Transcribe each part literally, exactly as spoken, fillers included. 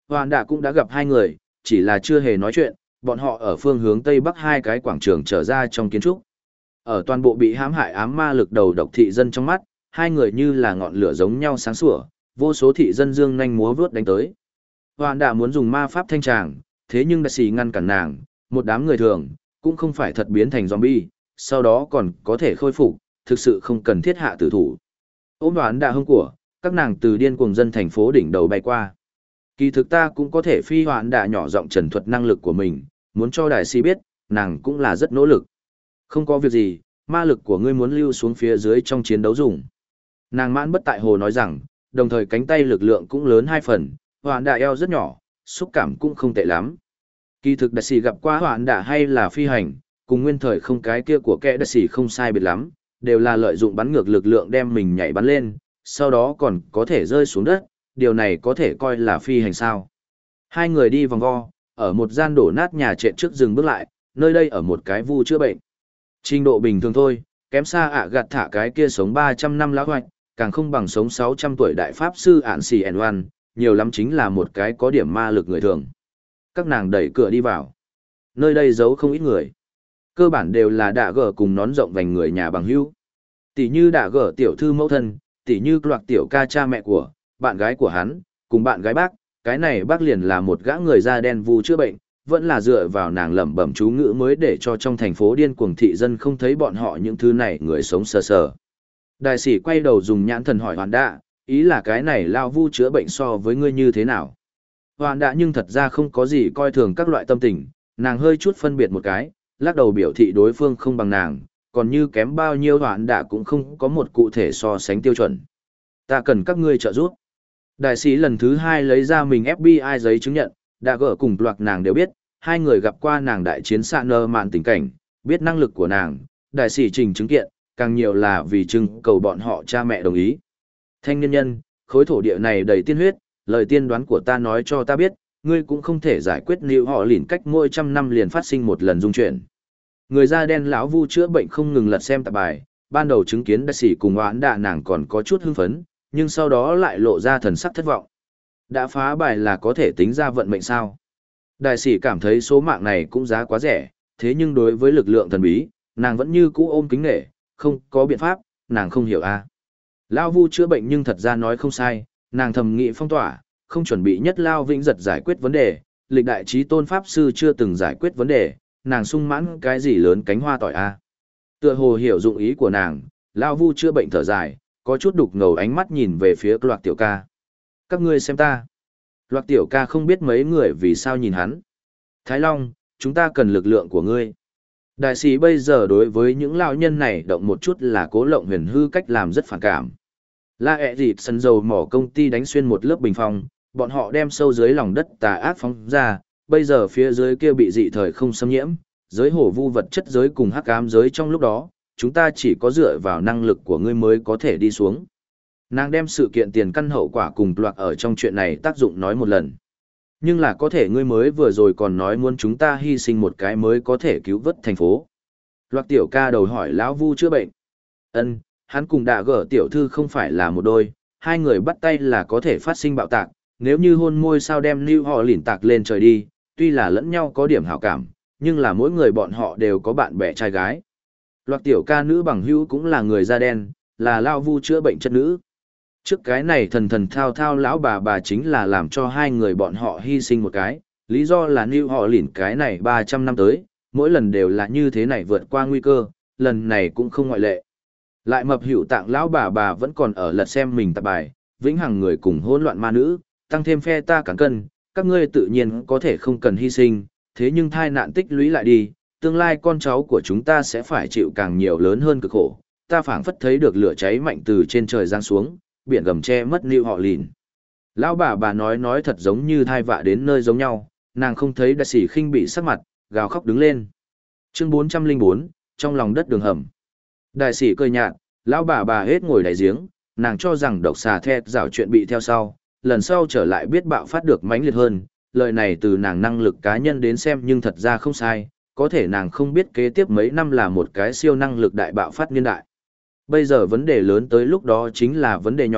Hoàn Đạ cũng đã gặp hai người, chỉ là chưa hề nói chuyện, bọn họ ở phương hướng Tây Bắc hai cái quảng trường trở ra trong kiến trúc. Ở toàn bộ bị hãm hại ám ma lực đầu độc thị dân trong mắt, hai người như là ngọn lửa giống nhau sáng sủa, vô số thị dân dương nhanh múa vướt đánh tới. Hoàn Đạ muốn dùng ma pháp thanh tràng, thế nhưng đại sĩ ngăn cản nàng, một đám người thường, cũng không phải thật biến thành zombie, sau đó còn có thể khôi phục, thực sự không cần thiết hạ tử thủ. Ôm Hoàn Đạ hông của, các nàng từ điên cuồng dân thành phố đỉnh đầu bay qua. Kỳ thực ta cũng có thể phi Hoàn Đạ nhỏ giọng trần thuật năng lực của mình, muốn cho đại sĩ biết, nàng cũng là rất nỗ lực. Không có việc gì, ma lực của ngươi muốn lưu xuống phía dưới trong chiến đấu dùng. Nàng mãn bất tại hồ nói rằng, đồng thời cánh tay lực lượng cũng lớn hai phần, Hoàn Đạ eo rất nhỏ, xúc cảm cũng không tệ lắm. Kỳ thực đại sĩ gặp qua Hoàn Đạ hay là phi hành, cùng nguyên thời không cái kia của kẻ đại sĩ không sai biệt lắm, đều là lợi dụng bắn ngược lực lượng đem mình nhảy bắn lên, sau đó còn có thể rơi xuống đất, điều này có thể coi là phi hành sao. Hai người đi vòng vo, ở một gian đổ nát nhà trệt trước dừng bước lại, nơi đây ở một cái vu chữa bệnh. Trình độ bình thường thôi, kém xa ạ gạt thả cái kia sống ba trăm năm lão hoạch, càng không bằng sống sáu trăm tuổi đại pháp sư ản xì ẻn oan, nhiều lắm chính là một cái có điểm ma lực người thường. Các nàng đẩy cửa đi vào. Nơi đây giấu không ít người. Cơ bản đều là đạ gở cùng nón rộng vành người nhà bằng hữu. Tỷ như đạ gở tiểu thư mẫu thân, tỷ như loạt tiểu ca cha mẹ của, bạn gái của hắn, cùng bạn gái bác, cái này bác liền là một gã người da đen vu chữa bệnh, vẫn là dựa vào nàng lẩm bẩm chú ngữ mới để cho trong thành phố điên cuồng thị dân không thấy bọn họ những thứ này người sống sờ sờ. Đại sĩ quay đầu dùng nhãn thần hỏi Hoàn Đạ, ý là cái này lao vu chữa bệnh so với ngươi như thế nào? Hoàn Đạ nhưng thật ra không có gì coi thường các loại tâm tình, nàng hơi chút phân biệt một cái, lắc đầu biểu thị đối phương không bằng nàng, còn như kém bao nhiêu Hoàn Đạ cũng không có một cụ thể so sánh tiêu chuẩn. Ta cần các ngươi trợ giúp. Đại sĩ lần thứ hai lấy ra mình ép bê i giấy chứng nhận, đã gỡ cùng loạt nàng đều biết, hai người gặp qua nàng đại chiến xạ nơ mạn tình cảnh, biết năng lực của nàng, đại sĩ trình chứng kiện, càng nhiều là vì trưng cầu bọn họ cha mẹ đồng ý. Thanh niên nhân, khối thổ địa này đầy tiên huyết, lời tiên đoán của ta nói cho ta biết, ngươi cũng không thể giải quyết liệu họ lìn cách mỗi trăm năm liền phát sinh một lần dung chuyển. Người da đen lão vu chữa bệnh không ngừng lật xem tạp bài, ban đầu chứng kiến đại sĩ cùng oán đạ nàng còn có chút hưng phấn, nhưng sau đó lại lộ ra thần sắc thất vọng. Đã phá bài là có thể tính ra vận mệnh sao? Đại sĩ cảm thấy số mạng này cũng giá quá rẻ, thế nhưng đối với lực lượng thần bí, nàng vẫn như cũ ôm kính nể, không có biện pháp, nàng không hiểu a. À. Lao vu chữa bệnh nhưng thật ra nói không sai, nàng thầm nghị phong tỏa, không chuẩn bị nhất Lao Vĩnh Giật giải quyết vấn đề, lịch đại trí tôn pháp sư chưa từng giải quyết vấn đề, nàng sung mãn cái gì lớn cánh hoa tỏi a. À. Tựa hồ hiểu dụng ý của nàng, Lao vu chữa bệnh thở dài, có chút đục ngầu ánh mắt nhìn về phía loạt tiểu ca. Các ngươi xem ta. Loạt tiểu ca không biết mấy người vì sao nhìn hắn. Thái Long, chúng ta cần lực lượng của ngươi. Đại sĩ bây giờ đối với những lão nhân này động một chút là cố lộng huyền hư cách làm rất phản cảm. La ẹ dịp sân dầu mỏ công ty đánh xuyên một lớp bình phong, bọn họ đem sâu dưới lòng đất tà ác phóng ra, bây giờ phía dưới kia bị dị thời không xâm nhiễm, giới hổ vu vật chất giới cùng hắc ám giới trong lúc đó, chúng ta chỉ có dựa vào năng lực của ngươi mới có thể đi xuống. Nàng đem sự kiện tiền căn hậu quả cùng loạt ở trong chuyện này tác dụng nói một lần. Nhưng là có thể ngươi mới vừa rồi còn nói muốn chúng ta hy sinh một cái mới có thể cứu vớt thành phố. Loạt tiểu ca đầu hỏi lão vu chữa bệnh. Ân, hắn cùng đạ gở tiểu thư không phải là một đôi, hai người bắt tay là có thể phát sinh bạo tạc, nếu như hôn môi sao đem lưu họ lỉn tạc lên trời đi, tuy là lẫn nhau có điểm hảo cảm, nhưng là mỗi người bọn họ đều có bạn bè trai gái. Loạt tiểu ca nữ bằng hữu cũng là người da đen, là lao vu chữa bệnh chất nữ. Trước cái này thần thần thao thao lão bà bà chính là làm cho hai người bọn họ hy sinh một cái, lý do là New họ lỉn cái này ba trăm năm tới, mỗi lần đều là như thế này vượt qua nguy cơ, lần này cũng không ngoại lệ. Lại mập hữu tạng lão bà bà vẫn còn ở lật xem mình tạp bài, vĩnh hằng người cùng hỗn loạn ma nữ, tăng thêm phe ta cản cân, các ngươi tự nhiên có thể không cần hy sinh, thế nhưng thai nạn tích lũy lại đi, tương lai con cháu của chúng ta sẽ phải chịu càng nhiều lớn hơn cực khổ. Ta phảng phất thấy được lửa cháy mạnh từ trên trời giáng xuống, biển gầm che mất New họ lìn. Lão bà bà nói nói thật giống như thai vạ đến nơi giống nhau, nàng không thấy đại sĩ khinh bị sắc mặt, gào khóc đứng lên. Chương bốn trăm lẻ bốn, trong lòng đất đường hầm. Đại sĩ cười nhạt, lão bà bà hết ngồi đáy giếng, nàng cho rằng độc xà thét rảo chuyện bị theo sau, lần sau trở lại biết bạo phát được mãnh liệt hơn, lời này từ nàng năng lực cá nhân đến xem nhưng thật ra không sai, có thể nàng không biết kế tiếp mấy năm là một cái siêu năng lực đại bạo phát niên đại. Bây giờ vấn đề lớn tới lúc đó chính là vấn đề nhỏ,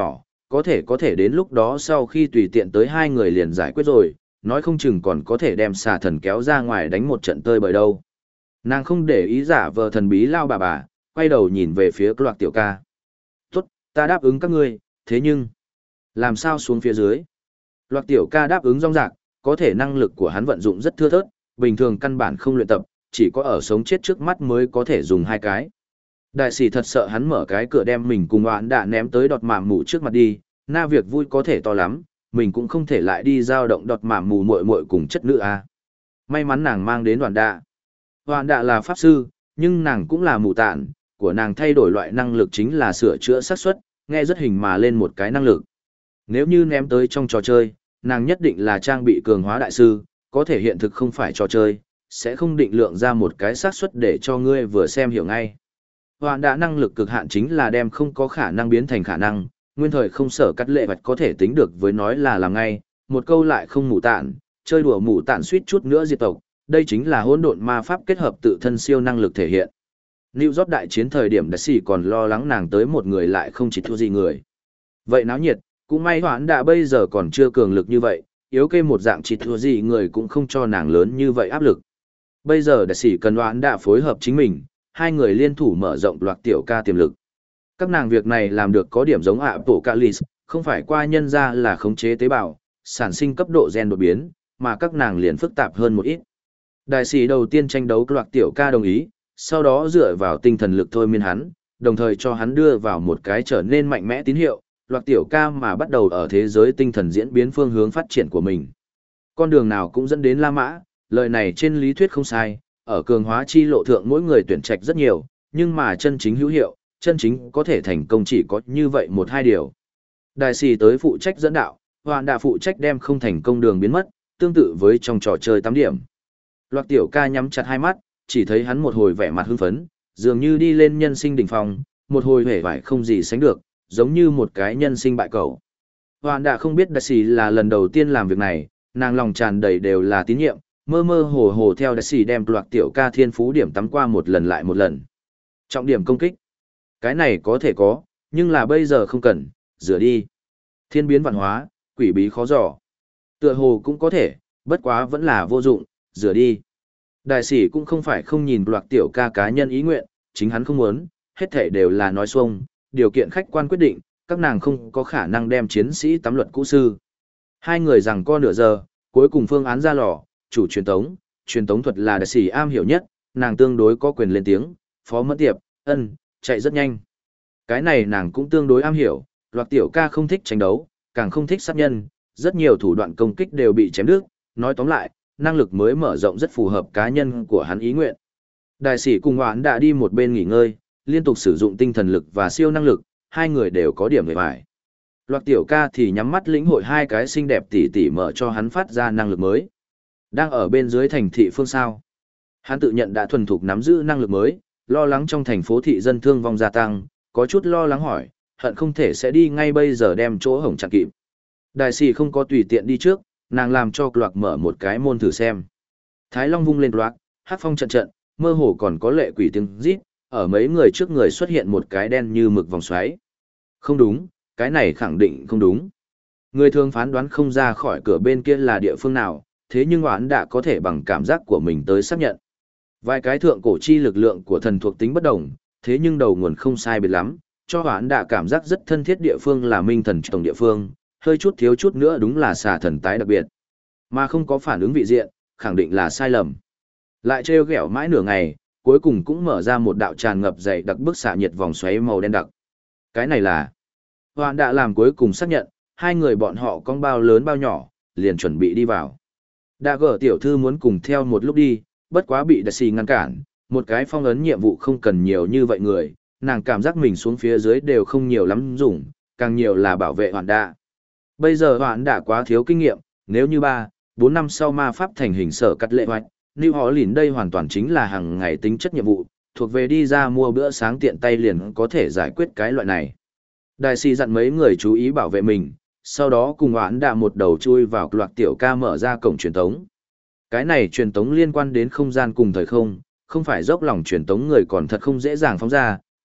có thể có thể đến lúc đó sau khi tùy tiện tới hai người liền giải quyết rồi, nói không chừng còn có thể đem xà thần kéo ra ngoài đánh một trận tơi bời đâu. Nàng không để ý giả vờ thần bí lao bà bà, quay đầu nhìn về phía Loạt tiểu ca. Tốt, ta đáp ứng các ngươi, thế nhưng, làm sao xuống phía dưới? Loạt tiểu ca đáp ứng rong rạc, có thể năng lực của hắn vận dụng rất thưa thớt, bình thường căn bản không luyện tập, chỉ có ở sống chết trước mắt mới có thể dùng hai cái. Đại sĩ thật sợ hắn mở cái cửa đem mình cùng oán đã ném tới đọt mạm mù trước mặt đi, na việc vui có thể to lắm, mình cũng không thể lại đi giao động đọt mạm mù muội muội cùng chất nữ a. May mắn nàng mang đến đoàn đạ. Đoàn đạ là pháp sư, nhưng nàng cũng là mù tản, của nàng thay đổi loại năng lực chính là sửa chữa xác suất, nghe rất hình mà lên một cái năng lực. Nếu như ném tới trong trò chơi, nàng nhất định là trang bị cường hóa đại sư, có thể hiện thực không phải trò chơi, sẽ không định lượng ra một cái xác suất để cho ngươi vừa xem hiểu ngay. Hoàn đã năng lực cực hạn chính là đem không có khả năng biến thành khả năng, nguyên thời không sở cắt lệ vạch có thể tính được với nói là làm ngay, một câu lại không mù tản, chơi đùa mù tản suýt chút nữa diệt tộc, đây chính là hỗn độn ma pháp kết hợp tự thân siêu năng lực thể hiện. New York đại chiến thời điểm đã xỉ còn lo lắng nàng tới một người lại không chỉ thua gì người. Vậy náo nhiệt, cũng may Hoãn đã bây giờ còn chưa cường lực như vậy, yếu kê một dạng chỉ thua gì người cũng không cho nàng lớn như vậy áp lực. Bây giờ đại sĩ cần Hoãn đã phối hợp chính mình, hai người liên thủ mở rộng Loạt tiểu ca tiềm lực. Các nàng việc này làm được có điểm giống ạ bộ Calis, không phải qua nhân ra là khống chế tế bào, sản sinh cấp độ gen đột biến, mà các nàng liền phức tạp hơn một ít. Đại sĩ đầu tiên tranh đấu Loạt tiểu ca đồng ý, sau đó dựa vào tinh thần lực thôi miên hắn, đồng thời cho hắn đưa vào một cái trở nên mạnh mẽ tín hiệu, Loạt tiểu ca mà bắt đầu ở thế giới tinh thần diễn biến phương hướng phát triển của mình. Con đường nào cũng dẫn đến La Mã, lời này trên lý thuyết không sai, ở cường hóa chi lộ thượng mỗi người tuyển trạch rất nhiều, nhưng mà chân chính hữu hiệu, chân chính có thể thành công chỉ có như vậy một hai điều. Đại sĩ tới phụ trách dẫn đạo, Hoàn đã phụ trách đem không thành công đường biến mất, tương tự với trong trò chơi tám điểm. Loạt tiểu ca nhắm chặt hai mắt, chỉ thấy hắn một hồi vẻ mặt hưng phấn, dường như đi lên nhân sinh đỉnh phong, một hồi hề vải không gì sánh được, giống như một cái nhân sinh bại cầu. Hoàn đã không biết đại sĩ là lần đầu tiên làm việc này, nàng lòng tràn đầy đều là tín nhiệm, mơ mơ hồ hồ theo đại sĩ đem Loạt tiểu ca thiên phú điểm tắm qua một lần lại một lần. Trọng điểm công kích. Cái này có thể có, nhưng là bây giờ không cần, rửa đi. Thiên biến vạn hóa, quỷ bí khó dò. Tựa hồ cũng có thể, bất quá vẫn là vô dụng, rửa đi. Đại sĩ cũng không phải không nhìn Loạt tiểu ca cá nhân ý nguyện, chính hắn không muốn, hết thể đều là nói xuông, điều kiện khách quan quyết định, các nàng không có khả năng đem chiến sĩ tắm luật cũ sư. Hai người rằng co nửa giờ, cuối cùng phương án ra lò, chủ truyền tống, truyền tống thuật là đại sĩ am hiểu nhất, nàng tương đối có quyền lên tiếng, Phó Mẫn Tiệp, ân, chạy rất nhanh. Cái này nàng cũng tương đối am hiểu, Loạt tiểu ca không thích tranh đấu, càng không thích sát nhân, rất nhiều thủ đoạn công kích đều bị chém đứt, nói tóm lại, năng lực mới mở rộng rất phù hợp cá nhân của hắn ý nguyện. Đại sĩ cùng Hoãn đã đi một bên nghỉ ngơi, liên tục sử dụng tinh thần lực và siêu năng lực, hai người đều có điểm về bài. Loạt tiểu ca thì nhắm mắt lĩnh hội hai cái xinh đẹp tỉ tỉ mở cho hắn phát ra năng lực mới. Đang ở bên dưới thành thị phương sao. Hắn tự nhận đã thuần thục nắm giữ năng lực mới, lo lắng trong thành phố thị dân thương vong gia tăng, có chút lo lắng hỏi, hận không thể sẽ đi ngay bây giờ đem chỗ hổng chặn kịp. Đại sĩ không có tùy tiện đi trước, nàng làm cho Loạt mở một cái môn thử xem. Thái Long vung lên Loạt, hát phong trận trận, mơ hồ còn có lệ quỷ tiếng rít, ở mấy người trước người xuất hiện một cái đen như mực vòng xoáy. Không đúng, cái này khẳng định không đúng. Người thường phán đoán không ra khỏi cửa bên kia là địa phương nào, thế nhưng Hoãn đã có thể bằng cảm giác của mình tới xác nhận. Vài cái thượng cổ chi lực lượng của thần thuộc tính bất đồng, thế nhưng đầu nguồn không sai biệt lắm, cho Hoãn đã cảm giác rất thân thiết địa phương là minh thần tổng địa phương, hơi chút thiếu chút nữa đúng là xà thần tái đặc biệt. Mà không có phản ứng vị diện, khẳng định là sai lầm. Lại trêu ghẹo mãi nửa ngày, cuối cùng cũng mở ra một đạo tràn ngập dày đặc bức xạ nhiệt vòng xoáy màu đen đặc. Cái này là Hoãn đã làm cuối cùng xác nhận, hai người bọn họ con bao lớn bao nhỏ, liền chuẩn bị đi vào. Đa gở tiểu thư muốn cùng theo một lúc đi, bất quá bị đại sĩ ngăn cản, một cái phong ấn nhiệm vụ không cần nhiều như vậy người, nàng cảm giác mình xuống phía dưới đều không nhiều lắm dùng, càng nhiều là bảo vệ Hoãn đã. Bây giờ Hoãn đã quá thiếu kinh nghiệm, nếu như ba, bốn năm sau ma pháp thành hình sở cắt lệ hoạch, New họ lìn đây hoàn toàn chính là hàng ngày tính chất nhiệm vụ, thuộc về đi ra mua bữa sáng tiện tay liền có thể giải quyết cái loại này. Đại sĩ dặn mấy người chú ý bảo vệ mình, sau đó cùng Hoãn đã một đầu chui vào Loạt tiểu ca mở ra cổng truyền tống. Cái này truyền tống liên quan đến không gian cùng thời không, không phải dốc lòng truyền tống người còn thật không dễ dàng phóng ra,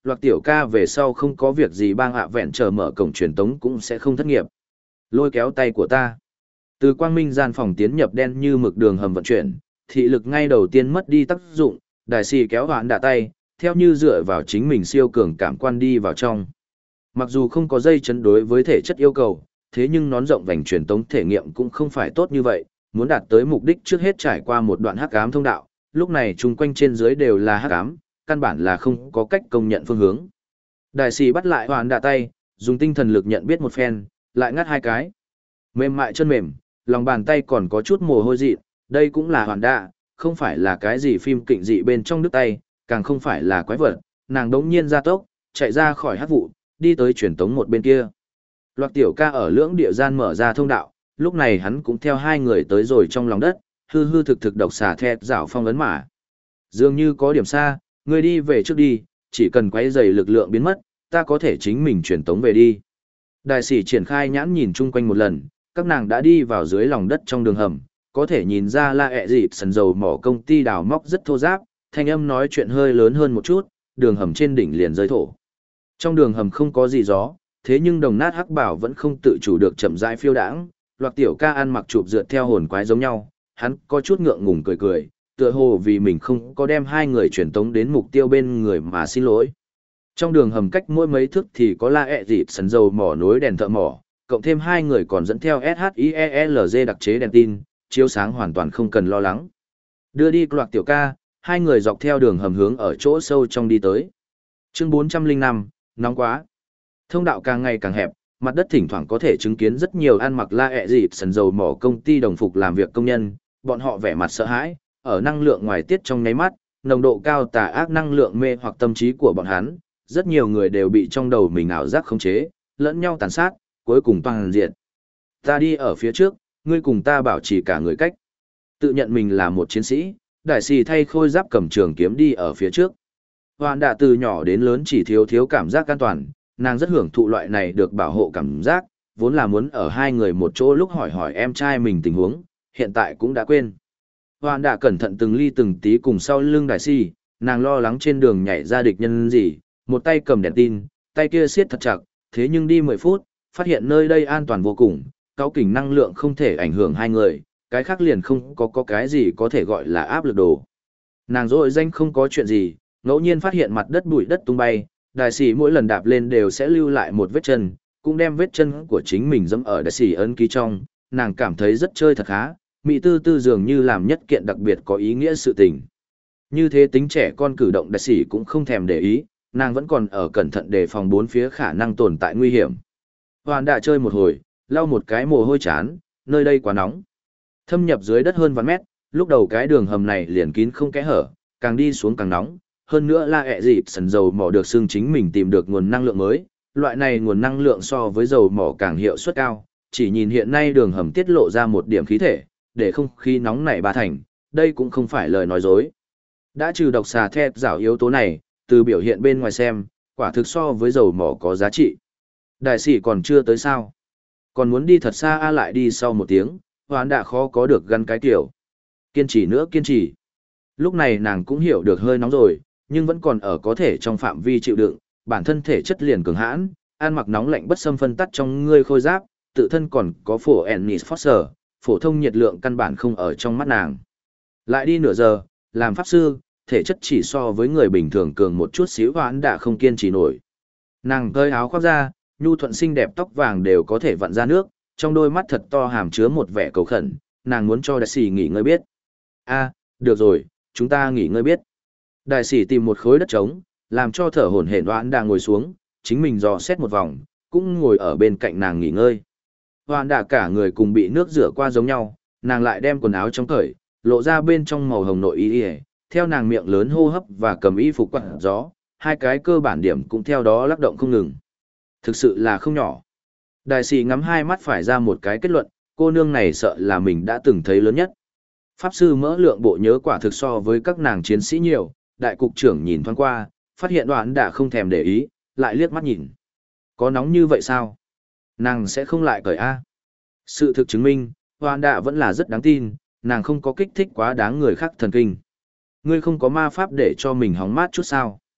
loạt tiểu ca về sau không có việc gì bang ạ vẹn chờ mở cổng truyền tống cũng sẽ không thất nghiệp. Lôi kéo tay của ta. Từ quang minh gian phòng tiến nhập đen như mực đường hầm vận chuyển, thị lực ngay đầu tiên mất đi tác dụng, đại sĩ kéo hoạn đạ tay, theo như dựa vào chính mình siêu cường cảm quan đi vào trong. Mặc dù không có dây chấn đối với thể chất yêu cầu, thế nhưng nón rộng vành truyền tống thể nghiệm cũng không phải tốt như vậy, muốn đạt tới mục đích trước hết trải qua một đoạn hắc ám thông đạo, lúc này chung quanh trên dưới đều là hắc ám, căn bản là không có cách công nhận phương hướng. Đại sĩ bắt lại hoàn đạ tay, dùng tinh thần lực nhận biết một phen, lại ngắt hai cái. Mềm mại chân mềm, lòng bàn tay còn có chút mồ hôi dị, đây cũng là hoàn đạ, không phải là cái gì phim kịch dị bên trong đứt tay, càng không phải là quái vật, nàng đống nhiên ra tốc, chạy ra khỏi hắc vụ, đi tới truyền tống một bên kia. Loạt tiểu ca ở lưỡng địa gian mở ra thông đạo, lúc này hắn cũng theo hai người tới rồi trong lòng đất, hư hư thực thực độc xà thẹt rảo phong ấn mã. Dường như có điểm xa, người đi về trước đi, chỉ cần quấy giày lực lượng biến mất, ta có thể chính mình truyền tống về đi. Đại sĩ triển khai nhãn nhìn chung quanh một lần, các nàng đã đi vào dưới lòng đất trong đường hầm, có thể nhìn ra là ẹ dịp sần dầu mỏ công ty đào móc rất thô ráp, thanh âm nói chuyện hơi lớn hơn một chút, đường hầm trên đỉnh liền rơi thổ. Trong đường hầm không có gì gió, thế nhưng đồng nát hắc bảo vẫn không tự chủ được chậm rãi phiêu đãng, loạt tiểu ca ăn mặc chụp dượt theo hồn quái giống nhau, hắn có chút ngượng ngùng cười cười, tựa hồ vì mình không có đem hai người truyền tống đến mục tiêu bên người mà xin lỗi. Trong đường hầm cách mỗi mấy thước thì có la ẹ dịt sần dầu mỏ nối đèn thợ mỏ, cộng thêm hai người còn dẫn theo ét hát i e lờ giê đặc chế đèn tin, chiếu sáng hoàn toàn không cần lo lắng. Đưa đi loạt tiểu ca, hai người dọc theo đường hầm hướng ở chỗ sâu trong đi tới. Chương bốn trăm lẻ năm, nóng quá. Thông đạo càng ngày càng hẹp, mặt đất thỉnh thoảng có thể chứng kiến rất nhiều ăn mặc la ẹ dịp sần dầu mỏ công ty đồng phục làm việc công nhân, bọn họ vẻ mặt sợ hãi, ở năng lượng ngoài tiết trong nháy mắt, nồng độ cao tà ác năng lượng mê hoặc tâm trí của bọn hắn, rất nhiều người đều bị trong đầu mình ảo giác khống chế, lẫn nhau tàn sát, cuối cùng toàn diện. Ta đi ở phía trước, ngươi cùng ta bảo trì cả người cách. Tự nhận mình là một chiến sĩ, đại sĩ thay khôi giáp cầm trường kiếm đi ở phía trước. Hoàn đạ từ nhỏ đến lớn chỉ thiếu thiếu cảm giác an toàn, nàng rất hưởng thụ loại này được bảo hộ cảm giác, vốn là muốn ở hai người một chỗ lúc hỏi hỏi em trai mình tình huống, hiện tại cũng đã quên. Hoàn đạ cẩn thận từng ly từng tí cùng sau lưng đại sĩ, nàng lo lắng trên đường nhảy ra địch nhân gì, một tay cầm đèn tin, tay kia siết thật chặt, thế nhưng đi mười phút, phát hiện nơi đây an toàn vô cùng, cao kình năng lượng không thể ảnh hưởng hai người, cái khác liền không có, có cái gì có thể gọi là áp lực đồ. Nàng dội danh không có chuyện gì, ngẫu nhiên phát hiện mặt đất bụi đất tung bay, đại sĩ mỗi lần đạp lên đều sẽ lưu lại một vết chân, cũng đem vết chân của chính mình dẫm ở đại sĩ ấn ký trong, nàng cảm thấy rất chơi thật khá, mỹ tư tư dường như làm nhất kiện đặc biệt có ý nghĩa sự tình. Như thế tính trẻ con cử động đại sĩ cũng không thèm để ý, nàng vẫn còn ở cẩn thận đề phòng bốn phía khả năng tồn tại nguy hiểm. Hoàn đã chơi một hồi, lau một cái mồ hôi chán, nơi đây quá nóng. Thâm nhập dưới đất hơn vạn mét, lúc đầu cái đường hầm này liền kín không kẽ hở, càng đi xuống càng nóng. Hơn nữa là ẹ dịp sần dầu mỏ được xương chính mình tìm được nguồn năng lượng mới. Loại này nguồn năng lượng so với dầu mỏ càng hiệu suất cao, chỉ nhìn hiện nay đường hầm tiết lộ ra một điểm khí thể, để không khí nóng nảy ba thành, đây cũng không phải lời nói dối. Đã trừ độc xà thép rảo yếu tố này, từ biểu hiện bên ngoài xem, quả thực so với dầu mỏ có giá trị. Đại sĩ còn chưa tới sao? Còn muốn đi thật xa a lại đi sau một tiếng, hoán đã khó có được gắn cái kiểu. Kiên trì nữa kiên trì. Lúc này nàng cũng hiểu được hơi nóng rồi, nhưng vẫn còn ở có thể trong phạm vi chịu đựng, bản thân thể chất liền cường hãn, ăn mặc nóng lạnh bất xâm phân tắt trong ngươi khôi giáp, tự thân còn có phổ Ennis Foster, phổ thông nhiệt lượng căn bản không ở trong mắt nàng. Lại đi nửa giờ, làm pháp sư, thể chất chỉ so với người bình thường cường một chút xíu hoán đã không kiên trì nổi. Nàng cởi áo khoác ra, nhu thuận xinh đẹp tóc vàng đều có thể vặn ra nước, trong đôi mắt thật to hàm chứa một vẻ cầu khẩn, nàng muốn cho đại sĩ nghỉ ngơi biết. A, được rồi, chúng ta nghỉ ngơi biết. Đại sĩ tìm một khối đất trống, làm cho thở hổn hển Hoán đã ngồi xuống, chính mình dò xét một vòng, cũng ngồi ở bên cạnh nàng nghỉ ngơi. Hoán đã cả người cùng bị nước rửa qua giống nhau, nàng lại đem quần áo trong cởi, lộ ra bên trong màu hồng nội y, theo nàng miệng lớn hô hấp và cầm y phục quạt gió, hai cái cơ bản điểm cũng theo đó lắc động không ngừng. Thực sự là không nhỏ. Đại sĩ ngắm hai mắt phải ra một cái kết luận, cô nương này sợ là mình đã từng thấy lớn nhất. Pháp sư mỡ lượng bộ nhớ quả thực so với các nàng chiến sĩ nhiều, đại cục trưởng nhìn thoáng qua, phát hiện Đoán đã không thèm để ý, lại liếc mắt nhìn. Có nóng như vậy sao? Nàng sẽ không lại cởi A. Sự thực chứng minh, Đoán đã vẫn là rất đáng tin, nàng không có kích thích quá đáng người khác thần kinh. Ngươi không có ma pháp để cho mình hóng mát chút sao?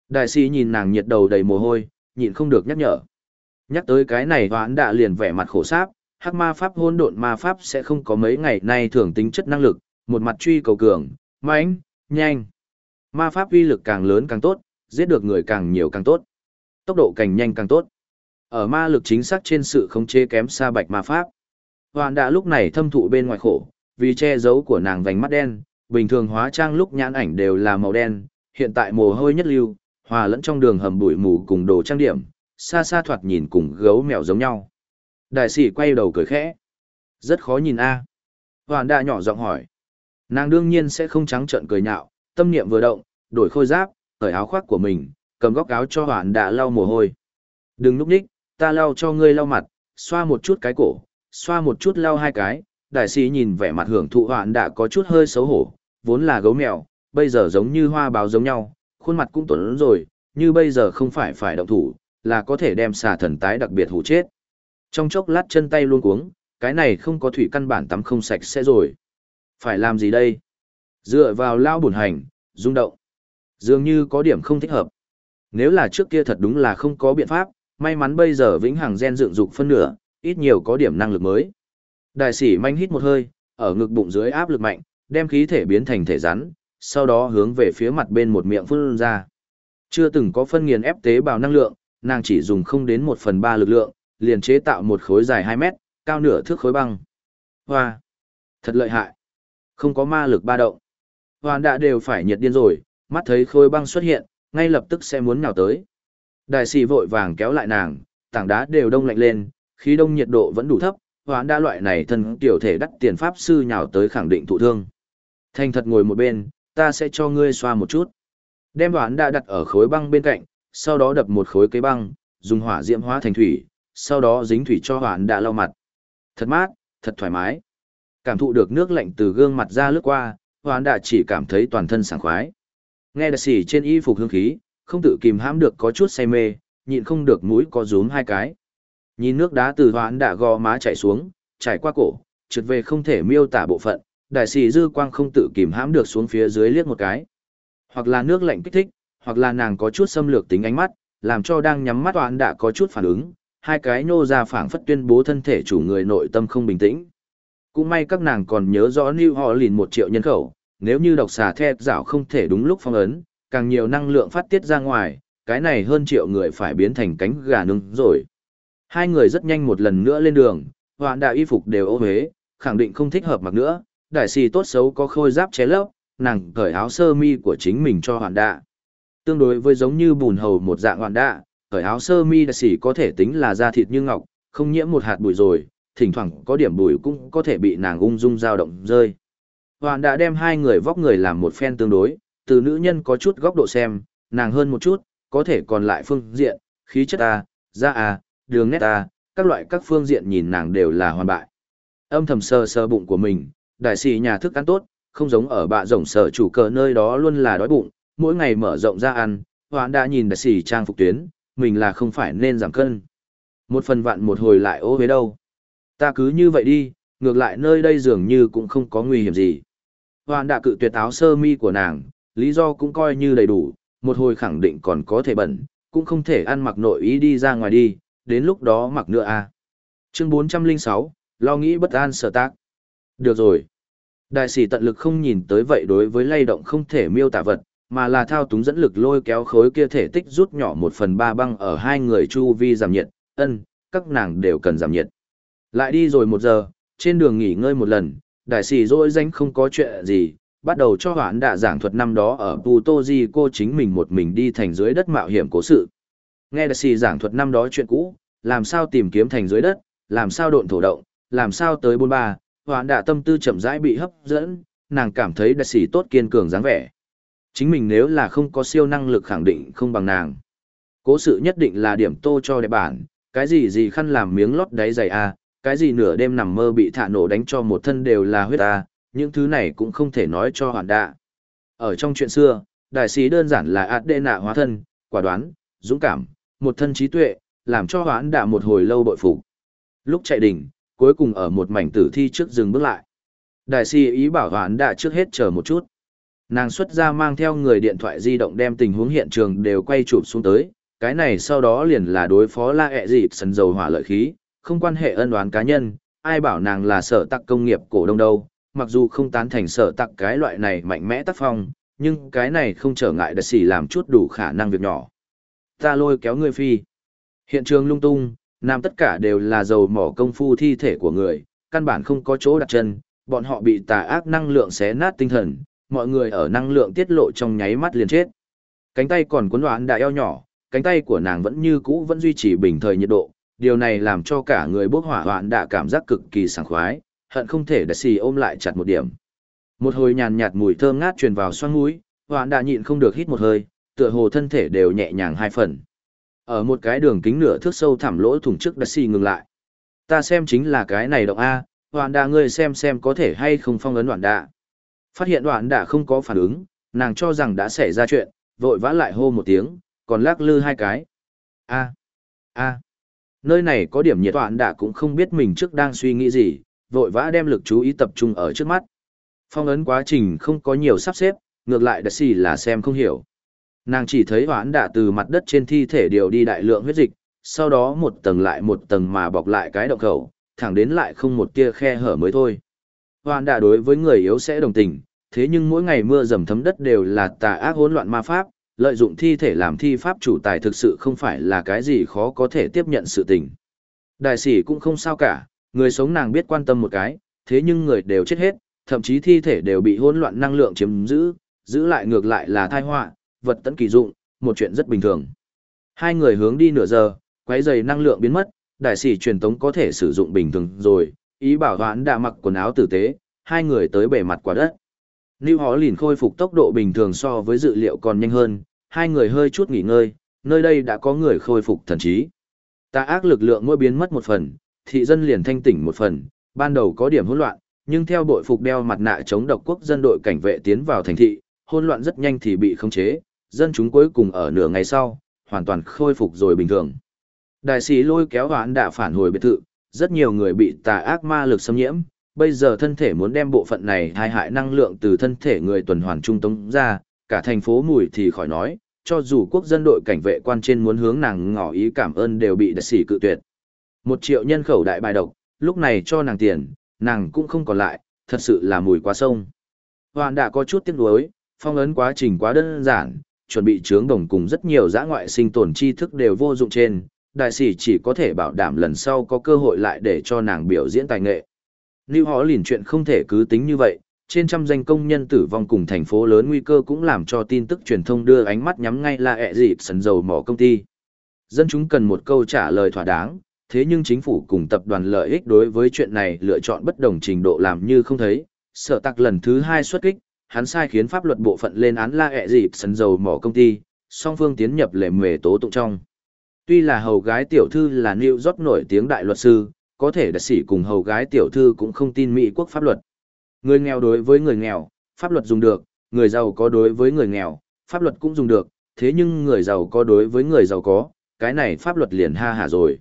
Đại sĩ nhìn nàng nhiệt đầu đầy mồ hôi, nhịn không được nhắc nhở. Nhắc tới cái này hoán đã liền vẻ mặt khổ sáp, hắc ma pháp hôn độn ma pháp sẽ không có mấy ngày nay thường tính chất năng lực, một mặt truy cầu cường, mãnh, nhanh. Ma pháp uy lực càng lớn càng tốt, giết được người càng nhiều càng tốt. Tốc độ càng nhanh càng tốt. Ở ma lực chính xác trên sự khống chế kém xa bạch ma pháp. Hoàn đã lúc này thâm thụ bên ngoài khổ, vì che giấu của nàng vành mắt đen, bình thường hóa trang lúc nhãn ảnh đều là màu đen, hiện tại mồ hôi nhất lưu, hòa lẫn trong đường hầm bụi mù cùng đồ trang điểm, xa xa thoạt nhìn cùng gấu mèo giống nhau. Đại sĩ quay đầu cười khẽ. Rất khó nhìn a. Hoàn đã nhỏ giọng hỏi. Nàng đương nhiên sẽ không trắng trợn cười nhạo, tâm niệm vừa động, đổi khôi giáp, cởi áo khoác của mình, cầm góc áo cho Hoàn đã lau mồ hôi. Đừng núp ních, ta lau cho ngươi lau mặt, xoa một chút cái cổ, xoa một chút lau hai cái. Đại sĩ nhìn vẻ mặt hưởng thụ Hoàn đã có chút hơi xấu hổ, vốn là gấu mèo, bây giờ giống như hoa báo giống nhau, khuôn mặt cũng tuấn rồi, như bây giờ không phải phải động thủ, là có thể đem xà thần tái đặc biệt hủ chết. Trong chốc lát chân tay luôn cuống, cái này không có thủy căn bản tắm không sạch sẽ rồi. Phải làm gì đây? Dựa vào lao bổn hành, rung động. Dường như có điểm không thích hợp. Nếu là trước kia thật đúng là không có biện pháp, may mắn bây giờ vĩnh hằng gen dựng dục phân nửa, ít nhiều có điểm năng lực mới. Đại sĩ manh hít một hơi, ở ngực bụng dưới áp lực mạnh, đem khí thể biến thành thể rắn, sau đó hướng về phía mặt bên một miệng phun ra. Chưa từng có phân nghiền ép tế bào năng lượng, nàng chỉ dùng không đến một phần ba lực lượng, liền chế tạo một khối dài hai mét, cao nửa thước khối băng. Hoa! Thật lợi hại! Không có ma lực ba động. Hoàn đã đều phải nhiệt điên rồi, mắt thấy khối băng xuất hiện, ngay lập tức sẽ muốn nhào tới. Đại sĩ vội vàng kéo lại nàng, tảng đá đều đông lạnh lên, khí đông nhiệt độ vẫn đủ thấp, Hoàn đã loại này thân tiểu thể đắt tiền pháp sư nhào tới khẳng định thụ thương. Thành thật ngồi một bên, ta sẽ cho ngươi xoa một chút. Đem Hoàn đã đặt ở khối băng bên cạnh, sau đó đập một khối cây băng, dùng hỏa diễm hóa thành thủy, sau đó dính thủy cho Hoàn đã lau mặt. Thật mát, thật thoải mái. Cảm thụ được nước lạnh từ gương mặt ra lướt qua, Hoàn đã chỉ cảm thấy toàn thân sảng khoái. Nghe đại sĩ trên y phục hương khí, không tự kìm hãm được có chút say mê, nhịn không được mũi có rúm hai cái. Nhìn nước đá từ Hoàn đã gò má chảy xuống, chảy qua cổ, trượt về không thể miêu tả bộ phận, đại sĩ dư quang không tự kìm hãm được xuống phía dưới liếc một cái. Hoặc là nước lạnh kích thích, hoặc là nàng có chút xâm lược tính ánh mắt, làm cho đang nhắm mắt Hoàn đã có chút phản ứng, hai cái nô ra phảng phất tuyên bố thân thể chủ người nội tâm không bình tĩnh. Cũng may các nàng còn nhớ rõ New Orleans một triệu nhân khẩu, nếu như độc xà thét rảo không thể đúng lúc phong ấn, càng nhiều năng lượng phát tiết ra ngoài, cái này hơn triệu người phải biến thành cánh gà nướng rồi. Hai người rất nhanh một lần nữa lên đường, Hoàn đã y phục đều ô huế, khẳng định không thích hợp mặc nữa, đại sĩ tốt xấu có khôi giáp che lấp, nàng cởi áo sơ mi của chính mình cho Hoàn đã. Tương đối với giống như bùn hầu một dạng Hoàn đã, cởi áo sơ mi đại sĩ có thể tính là da thịt như ngọc, không nhiễm một hạt bụi rồi, thỉnh thoảng có điểm bụi cũng có thể bị nàng ung dung dao động rơi. Hoàn đã đem hai người vóc người làm một phen tương đối, từ nữ nhân có chút góc độ xem, nàng hơn một chút, có thể còn lại phương diện, khí chất A, da A, đường nét A, các loại các phương diện nhìn nàng đều là hoàn bại. Âm thầm sờ sờ bụng của mình, đại sĩ nhà thức ăn tốt, không giống ở bạ rồng sở chủ cờ nơi đó luôn là đói bụng, mỗi ngày mở rộng ra ăn, Hoàn đã nhìn đại sĩ trang phục tuyến, mình là không phải nên giảm cân. Một phần vạn một hồi lại ô với đâu. Ta cứ như vậy đi, ngược lại nơi đây dường như cũng không có nguy hiểm gì. Hoàn đã cự tuyệt áo sơ mi của nàng, lý do cũng coi như đầy đủ, một hồi khẳng định còn có thể bẩn, cũng không thể ăn mặc nội ý đi ra ngoài đi, đến lúc đó mặc nữa à. Chương bốn trăm lẻ sáu, lo nghĩ bất an sở tác. Được rồi. Đại sĩ tận lực không nhìn tới vậy đối với lay động không thể miêu tả vật, mà là thao túng dẫn lực lôi kéo khối kia thể tích rút nhỏ một phần ba băng ở hai người chu vi giảm nhiệt, ân, các nàng đều cần giảm nhiệt. Lại đi rồi một giờ, trên đường nghỉ ngơi một lần, đại sĩ dỗi danh không có chuyện gì, bắt đầu cho Hoãn đã giảng thuật năm đó ở Puto cô chính mình một mình đi thành dưới đất mạo hiểm cố sự. Nghe đại sĩ giảng thuật năm đó chuyện cũ, làm sao tìm kiếm thành dưới đất, làm sao độn thổ động, làm sao tới bôn ba, Hoãn đã tâm tư chậm rãi bị hấp dẫn, nàng cảm thấy đại sĩ tốt kiên cường dáng vẻ. Chính mình nếu là không có siêu năng lực khẳng định không bằng nàng. Cố sự nhất định là điểm tô cho đẹp bản, cái gì gì khăn làm miếng lót đáy giày a, cái gì nửa đêm nằm mơ bị thả nổ đánh cho một thân đều là huyết a, những thứ này cũng không thể nói cho Hoãn đã. Ở trong chuyện xưa, đại sĩ đơn giản là Adena hóa thân, quả đoán, dũng cảm, một thân trí tuệ, làm cho Hoãn đã một hồi lâu bội phục. Lúc chạy đỉnh, cuối cùng ở một mảnh tử thi trước dừng bước lại. Đại sĩ ý bảo Hoãn đã trước hết chờ một chút. Nàng xuất ra mang theo người điện thoại di động đem tình huống hiện trường đều quay chụp xuống tới, cái này sau đó liền là đối phó La ẹ dịp sân dầu hỏa lợi khí, không quan hệ ân oán cá nhân, ai bảo nàng là sở tặc công nghiệp cổ đông đâu, mặc dù không tán thành sở tặc cái loại này mạnh mẽ tác phong, nhưng cái này không trở ngại đặc sĩ làm chút đủ khả năng việc nhỏ. Ta lôi kéo ngươi phi. Hiện trường lung tung, nam tất cả đều là dầu mỏ công phu thi thể của người, căn bản không có chỗ đặt chân, bọn họ bị tà ác năng lượng xé nát tinh thần, mọi người ở năng lượng tiết lộ trong nháy mắt liền chết. Cánh tay còn cuốn đoán đã eo nhỏ, cánh tay của nàng vẫn như cũ vẫn duy trì bình thời nhiệt độ, điều này làm cho cả người bốc hỏa hoạn đã cảm giác cực kỳ sảng khoái, hận không thể đặc xì ôm lại chặt một điểm. Một hồi nhàn nhạt mùi thơm ngát truyền vào xoang mũi, hoạn đã nhịn không được hít một hơi, tựa hồ thân thể đều nhẹ nhàng hai phần. Ở một cái đường kính nửa thước sâu thẳm lỗ thủng trước đặc xì ngừng lại. Ta xem chính là cái này động A, hoạn đã ngươi xem xem có thể hay không phong ấn hoạn đã. Phát hiện hoạn đã không có phản ứng, nàng cho rằng đã xảy ra chuyện, vội vã lại hô một tiếng, còn lắc lư hai cái. A, a, nơi này có điểm nhiệt hoạn đã cũng không biết mình trước đang suy nghĩ gì, vội vã đem lực chú ý tập trung ở trước mắt. Phong ấn quá trình không có nhiều sắp xếp, ngược lại đặc xì là xem không hiểu. Nàng chỉ thấy hoãn đã từ mặt đất trên thi thể điều đi đại lượng huyết dịch, sau đó một tầng lại một tầng mà bọc lại cái động khẩu, thẳng đến lại không một tia khe hở mới thôi. Hoãn đã đối với người yếu sẽ đồng tình, thế nhưng mỗi ngày mưa dầm thấm đất đều là tà ác hỗn loạn ma pháp, lợi dụng thi thể làm thi pháp chủ tài thực sự không phải là cái gì khó có thể tiếp nhận sự tình. Đại sĩ cũng không sao cả, người sống nàng biết quan tâm một cái, thế nhưng người đều chết hết, thậm chí thi thể đều bị hỗn loạn năng lượng chiếm giữ, giữ lại ngược lại là tai họa, vật tận kỳ dụng, một chuyện rất bình thường. Hai người hướng đi nửa giờ, quấy giày năng lượng biến mất, đại sĩ truyền tống có thể sử dụng bình thường rồi, ý bảo hoãn đã mặc quần áo tử tế, hai người tới bề mặt quả đất. Lưu Hó Lìn khôi phục tốc độ bình thường so với dự liệu còn nhanh hơn, hai người hơi chút nghỉ ngơi, nơi đây đã có người khôi phục thần trí. Tà ác lực lượng mỗi biến mất một phần, thị dân liền thanh tỉnh một phần, ban đầu có điểm hỗn loạn, nhưng theo đội phục đeo mặt nạ chống độc quốc dân đội cảnh vệ tiến vào thành thị, hỗn loạn rất nhanh thì bị khống chế, dân chúng cuối cùng ở nửa ngày sau, hoàn toàn khôi phục rồi bình thường. Đại sĩ lôi kéo hoãn đã phản hồi biệt thự, rất nhiều người bị tà ác ma lực xâm nhiễm, bây giờ thân thể muốn đem bộ phận này thai hại năng lượng từ thân thể người tuần hoàn trung tống ra, cả thành phố mùi thì khỏi nói, cho dù quốc dân đội cảnh vệ quan trên muốn hướng nàng ngỏ ý cảm ơn đều bị đại sĩ cự tuyệt. Một triệu nhân khẩu đại bài độc, lúc này cho nàng tiền, nàng cũng không còn lại, thật sự là mùi quá sông. Hoàn đã có chút tiếc nuối, phong ấn quá trình quá đơn giản, chuẩn bị chướng đồng cùng rất nhiều dã ngoại sinh tồn tri thức đều vô dụng trên, đại sĩ chỉ có thể bảo đảm lần sau có cơ hội lại để cho nàng biểu diễn tài nghệ. Lưu Hó Lìn chuyện không thể cứ tính như vậy, trên trăm danh công nhân tử vong cùng thành phố lớn nguy cơ cũng làm cho tin tức truyền thông đưa ánh mắt nhắm ngay là ẹ dịp sần dầu mỏ công ty. Dân chúng cần một câu trả lời thỏa đáng, thế nhưng chính phủ cùng tập đoàn lợi ích đối với chuyện này lựa chọn bất đồng trình độ làm như không thấy. Sở tặc lần thứ hai xuất kích, hắn sai khiến pháp luật bộ phận lên án la ẹ dịp sần dầu mỏ công ty, song phương tiến nhập lệ mề tố tụng trong. Tuy là hầu gái tiểu thư là New York nổi tiếng đại luật sư, có thể đặc sĩ cùng hầu gái tiểu thư cũng không tin Mỹ quốc pháp luật. Người nghèo đối với người nghèo, pháp luật dùng được, người giàu có đối với người nghèo, pháp luật cũng dùng được, thế nhưng người giàu có đối với người giàu có, cái này pháp luật liền ha hả rồi.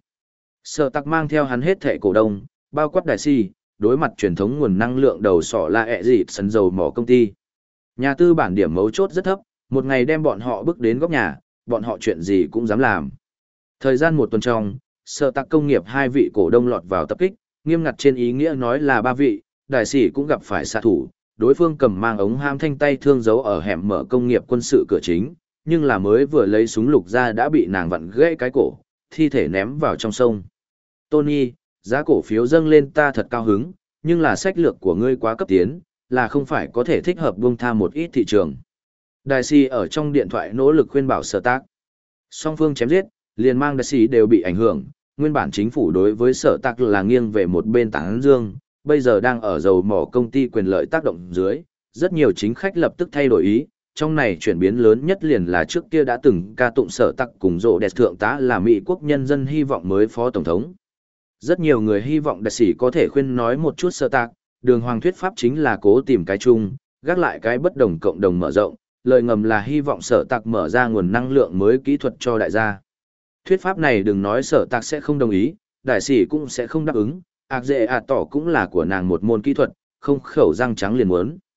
Sở tặc mang theo hắn hết thệ cổ đông, bao quát đại si, đối mặt truyền thống nguồn năng lượng đầu sỏ là ẹ dịp sân dầu mỏ công ty. Nhà tư bản điểm mấu chốt rất thấp, một ngày đem bọn họ bước đến góc nhà, bọn họ chuyện gì cũng dám làm. Thời gian một tuần trong, sở tặc công nghiệp hai vị cổ đông lọt vào tập kích, nghiêm ngặt trên ý nghĩa nói là ba vị, đại sĩ cũng gặp phải xạ thủ, đối phương cầm mang ống ham thanh tay thương giấu ở hẻm mở công nghiệp quân sự cửa chính, nhưng là mới vừa lấy súng lục ra đã bị nàng vặn gãy cái cổ, thi thể ném vào trong sông. Tony, giá cổ phiếu dâng lên ta thật cao hứng, nhưng là sách lược của ngươi quá cấp tiến, là không phải có thể thích hợp buông tha một ít thị trường. Đại sĩ ở trong điện thoại nỗ lực khuyên bảo sở tác. Song phương chém giết, liền mang đại sĩ đều bị ảnh hưởng, nguyên bản chính phủ đối với sở tạc là nghiêng về một bên tảng dương, bây giờ đang ở dầu mỏ công ty quyền lợi tác động dưới, rất nhiều chính khách lập tức thay đổi ý, trong này chuyển biến lớn nhất liền là trước kia đã từng ca tụng sở tạc cùng rộ đẹp thượng tá là Mỹ quốc nhân dân hy vọng mới phó tổng thống. Rất nhiều người hy vọng đại sĩ có thể khuyên nói một chút sở tạc, đường hoàng thuyết pháp chính là cố tìm cái chung, gác lại cái bất đồng cộng đồng mở rộng, lời ngầm là hy vọng sở tạc mở ra nguồn năng lượng mới kỹ thuật cho đại gia. Thuyết pháp này đừng nói sở tạc sẽ không đồng ý, đại sĩ cũng sẽ không đáp ứng, ạc dệ ạt tỏ cũng là của nàng một môn kỹ thuật, không khẩu răng trắng liền muốn.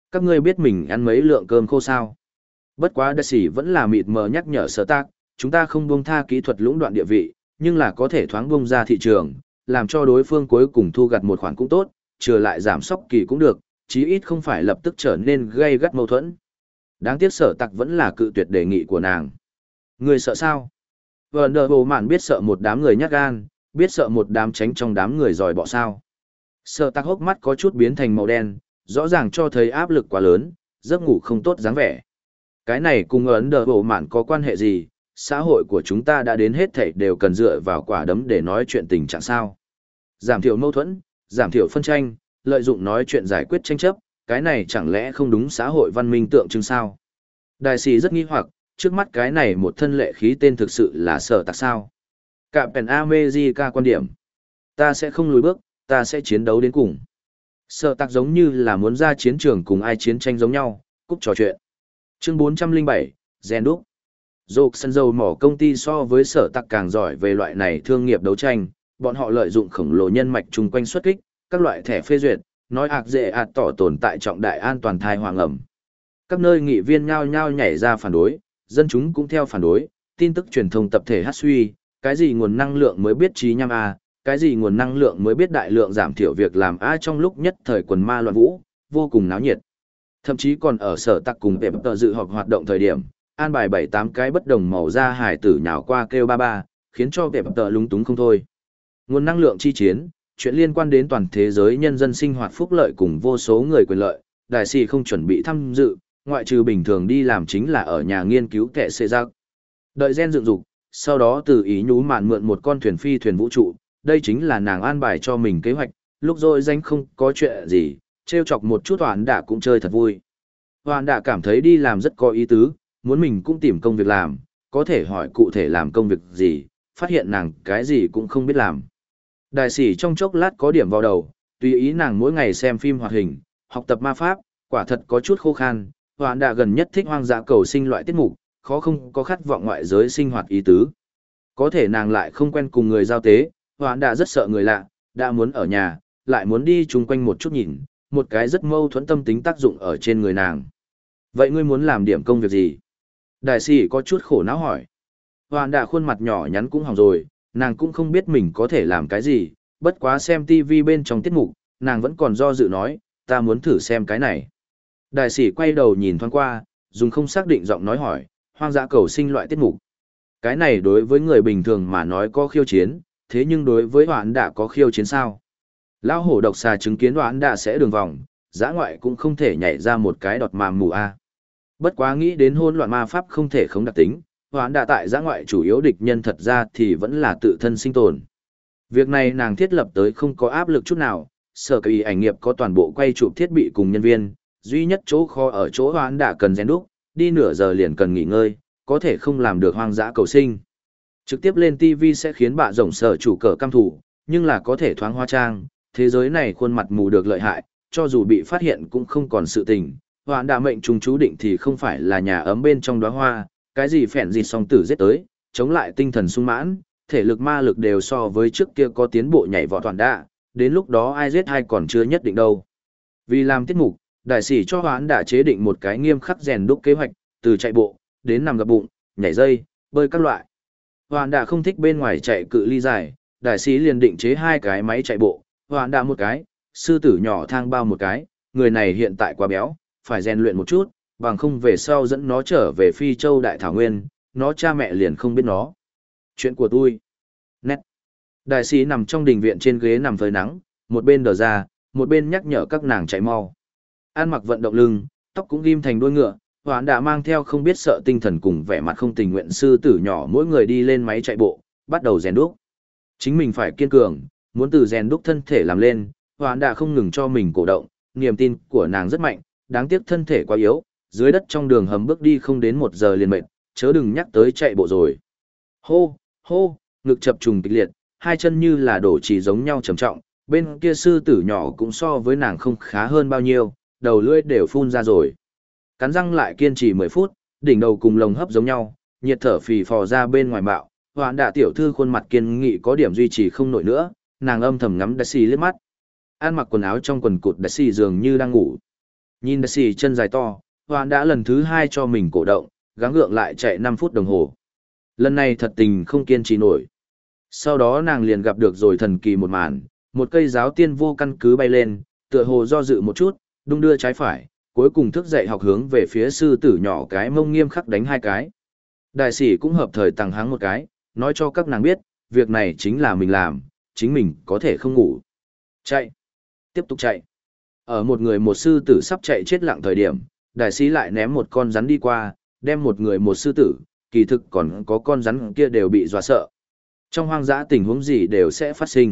Các ngươi biết mình ăn mấy lượng cơm khô sao? Bất quá đại sĩ vẫn là mịt mờ nhắc nhở sở tác, chúng ta không buông tha kỹ thuật lũng đoạn địa vị, nhưng là có thể thoáng buông ra thị trường, làm cho đối phương cuối cùng thu gặt một khoản cũng tốt, trừ lại giảm sóc kỳ cũng được, chí ít không phải lập tức trở nên gây gắt mâu thuẫn. Đáng tiếc sở tặc vẫn là cự tuyệt đề nghị của nàng. Người sợ sao? Vợ nợ bộ mạn biết sợ một đám người nhát gan, biết sợ một đám tránh trong đám người giỏi bỏ sao. Sở tặc hốc mắt có chút biến thành màu đen, rõ ràng cho thấy áp lực quá lớn, giấc ngủ không tốt dáng vẻ. Cái này cùng ấn đờ bộ mạn có quan hệ gì? Xã hội của chúng ta đã đến hết thảy đều cần dựa vào quả đấm để nói chuyện tình trạng sao. Giảm thiểu mâu thuẫn, giảm thiểu phân tranh, lợi dụng nói chuyện giải quyết tranh chấp, cái này chẳng lẽ không đúng xã hội văn minh tượng trưng sao? Đại sĩ rất nghi hoặc, trước mắt cái này một thân lệ khí tên thực sự là sở tặc sao? Cạm Pèn America quan điểm. Ta sẽ không lùi bước, ta sẽ chiến đấu đến cùng. Sở tặc giống như là muốn ra chiến trường cùng ai chiến tranh giống nhau, cúp trò chuyện. Chương bốn trăm lẻ bảy, Gen đúc. Dốc sân dầu mỏ công ty so với sở tặc càng giỏi về loại này thương nghiệp đấu tranh, bọn họ lợi dụng khổng lồ nhân mạch chung quanh xuất kích, các loại thẻ phê duyệt, nói ạc dễ ạt tỏ tồn tại trọng đại an toàn thai hoàng ẩm. Các nơi nghị viên nhao nhao nhảy ra phản đối, dân chúng cũng theo phản đối, tin tức truyền thông tập thể hát suy, cái gì nguồn năng lượng mới biết trí nhăm a, cái gì nguồn năng lượng mới biết đại lượng giảm thiểu việc làm a trong lúc nhất thời quần ma loạn vũ, vô cùng náo nhiệt. Thậm chí còn ở sở tặc cùng tệp tờ dự họp hoạt động thời điểm, an bài bảy tám cái bất đồng màu da hải tử nhào qua kêu ba ba, khiến cho tệp tờ lúng túng không thôi. Nguồn năng lượng chi chiến, chuyện liên quan đến toàn thế giới nhân dân sinh hoạt phúc lợi cùng vô số người quyền lợi, đại sĩ không chuẩn bị tham dự, ngoại trừ bình thường đi làm chính là ở nhà nghiên cứu kẻ xê giác. Đợi gen dựng dục, sau đó từ ý nhú mạn mượn một con thuyền phi thuyền vũ trụ, đây chính là nàng an bài cho mình kế hoạch, lúc rồi danh không có chuyện gì, trêu chọc một chút Hoán Đạ cũng chơi thật vui. Hoán Đạ cảm thấy đi làm rất có ý tứ, muốn mình cũng tìm công việc làm, có thể hỏi cụ thể làm công việc gì, phát hiện nàng cái gì cũng không biết làm. Đại sĩ trong chốc lát có điểm vào đầu, tùy ý nàng mỗi ngày xem phim hoạt hình, học tập ma pháp, quả thật có chút khô khan, Hoán Đạ gần nhất thích hoang dã cầu sinh loại tiết mục, khó không có khát vọng ngoại giới sinh hoạt ý tứ. Có thể nàng lại không quen cùng người giao tế, Hoán Đạ rất sợ người lạ, đã muốn ở nhà, lại muốn đi chung quanh một chút nhìn, một cái rất mâu thuẫn tâm tính tác dụng ở trên người nàng. Vậy ngươi muốn làm điểm công việc gì? Đại sĩ có chút khổ não hỏi. Hoán Đạ khuôn mặt nhỏ nhắn cũng hỏng rồi, nàng cũng không biết mình có thể làm cái gì, bất quá xem tivi bên trong tiết mục, nàng vẫn còn do dự nói, ta muốn thử xem cái này. Đại sĩ quay đầu nhìn thoáng qua, dùng không xác định giọng nói hỏi, hoang dã cầu sinh loại tiết mục. Cái này đối với người bình thường mà nói có khiêu chiến, thế nhưng đối với Hoán Đạ có khiêu chiến sao? Lão hổ độc xà chứng kiến Hoán Đạ sẽ đường vòng, dã ngoại cũng không thể nhảy ra một cái đọt màm mù a. Bất quá nghĩ đến hỗn loạn ma pháp không thể không đặc tính, Hoán Đạ tại dã ngoại chủ yếu địch nhân thật ra thì vẫn là tự thân sinh tồn. Việc này nàng thiết lập tới không có áp lực chút nào, sở kỳ ảnh nghiệp có toàn bộ quay chụp thiết bị cùng nhân viên, duy nhất chỗ khó ở chỗ Hoán Đạ cần rèn đúc, đi nửa giờ liền cần nghỉ ngơi, có thể không làm được hoang dã cầu sinh. Trực tiếp lên ti vi sẽ khiến bạ rồng sở chủ cờ căm thủ, nhưng là có thể thoáng hoa trang, thế giới này khuôn mặt mù được lợi hại, cho dù bị phát hiện cũng không còn sự tình. Hoán Đạ mệnh trùng chú định thì không phải là nhà ấm bên trong đóa hoa, cái gì phèn gì song tử giết tới, chống lại tinh thần sung mãn, thể lực ma lực đều so với trước kia có tiến bộ nhảy vọt toàn đạ, đến lúc đó ai giết ai còn chưa nhất định đâu. Vì làm tiết mục, đại sĩ cho Hoán Đạ chế định một cái nghiêm khắc rèn đúc kế hoạch, từ chạy bộ, đến nằm gập bụng, nhảy dây, bơi các loại. Hoán Đạ không thích bên ngoài chạy cự ly dài, đại sĩ liền định chế hai cái máy chạy bộ, Hoán Đạ một cái, sư tử nhỏ thang bao một cái, người này hiện tại quá béo, phải rèn luyện một chút, bằng không về sau dẫn nó trở về Phi Châu Đại Thảo Nguyên, nó cha mẹ liền không biết nó. Chuyện của tôi. Nét. Đại sĩ nằm trong đình viện trên ghế nằm phơi nắng, một bên đờ ra, một bên nhắc nhở các nàng chạy mau. An mặc vận động lưng, tóc cũng ghim thành đuôi ngựa, Hoán Đạ mang theo không biết sợ tinh thần cùng vẻ mặt không tình nguyện sư tử nhỏ mỗi người đi lên máy chạy bộ, bắt đầu rèn đúc. Chính mình phải kiên cường, muốn từ rèn đúc thân thể làm lên, Hoán Đạ không ngừng cho mình cổ động, niềm tin của nàng rất mạnh, đáng tiếc thân thể quá yếu, dưới đất trong đường hầm bước đi không đến một giờ liền mệt, chớ đừng nhắc tới chạy bộ rồi. Hô, hô, ngực chập trùng kịch liệt, hai chân như là đổ trì giống nhau trầm trọng, bên kia sư tử nhỏ cũng so với nàng không khá hơn bao nhiêu, đầu lưỡi đều phun ra rồi. Cắn răng lại kiên trì mười phút, đỉnh đầu cùng lồng hấp giống nhau, nhiệt thở phì phò ra bên ngoài bạo, Hoán Đạ tiểu thư khuôn mặt kiên nghị có điểm duy trì không nổi nữa, nàng âm thầm ngắm Daisy liếc mắt. An mặc quần áo trong quần cụt Daisy dường như đang ngủ. Nhìn đại sĩ chân dài to, Hoán đã lần thứ hai cho mình cổ động, gắng gượng lại chạy năm phút đồng hồ. Lần này thật tình không kiên trì nổi. Sau đó nàng liền gặp được rồi thần kỳ một màn, một cây giáo tiên vô căn cứ bay lên, tựa hồ do dự một chút, đung đưa trái phải, cuối cùng thức dậy học hướng về phía sư tử nhỏ cái mông nghiêm khắc đánh hai cái. Đại sĩ cũng hợp thời tăng hắng một cái, nói cho các nàng biết, việc này chính là mình làm, chính mình có thể không ngủ. Chạy. Tiếp tục chạy. Ở một người một sư tử sắp chạy chết lặng thời điểm, đại sĩ lại ném một con rắn đi qua, đem một người một sư tử, kỳ thực còn có con rắn kia đều bị dọa sợ. Trong hoang dã tình huống gì đều sẽ phát sinh.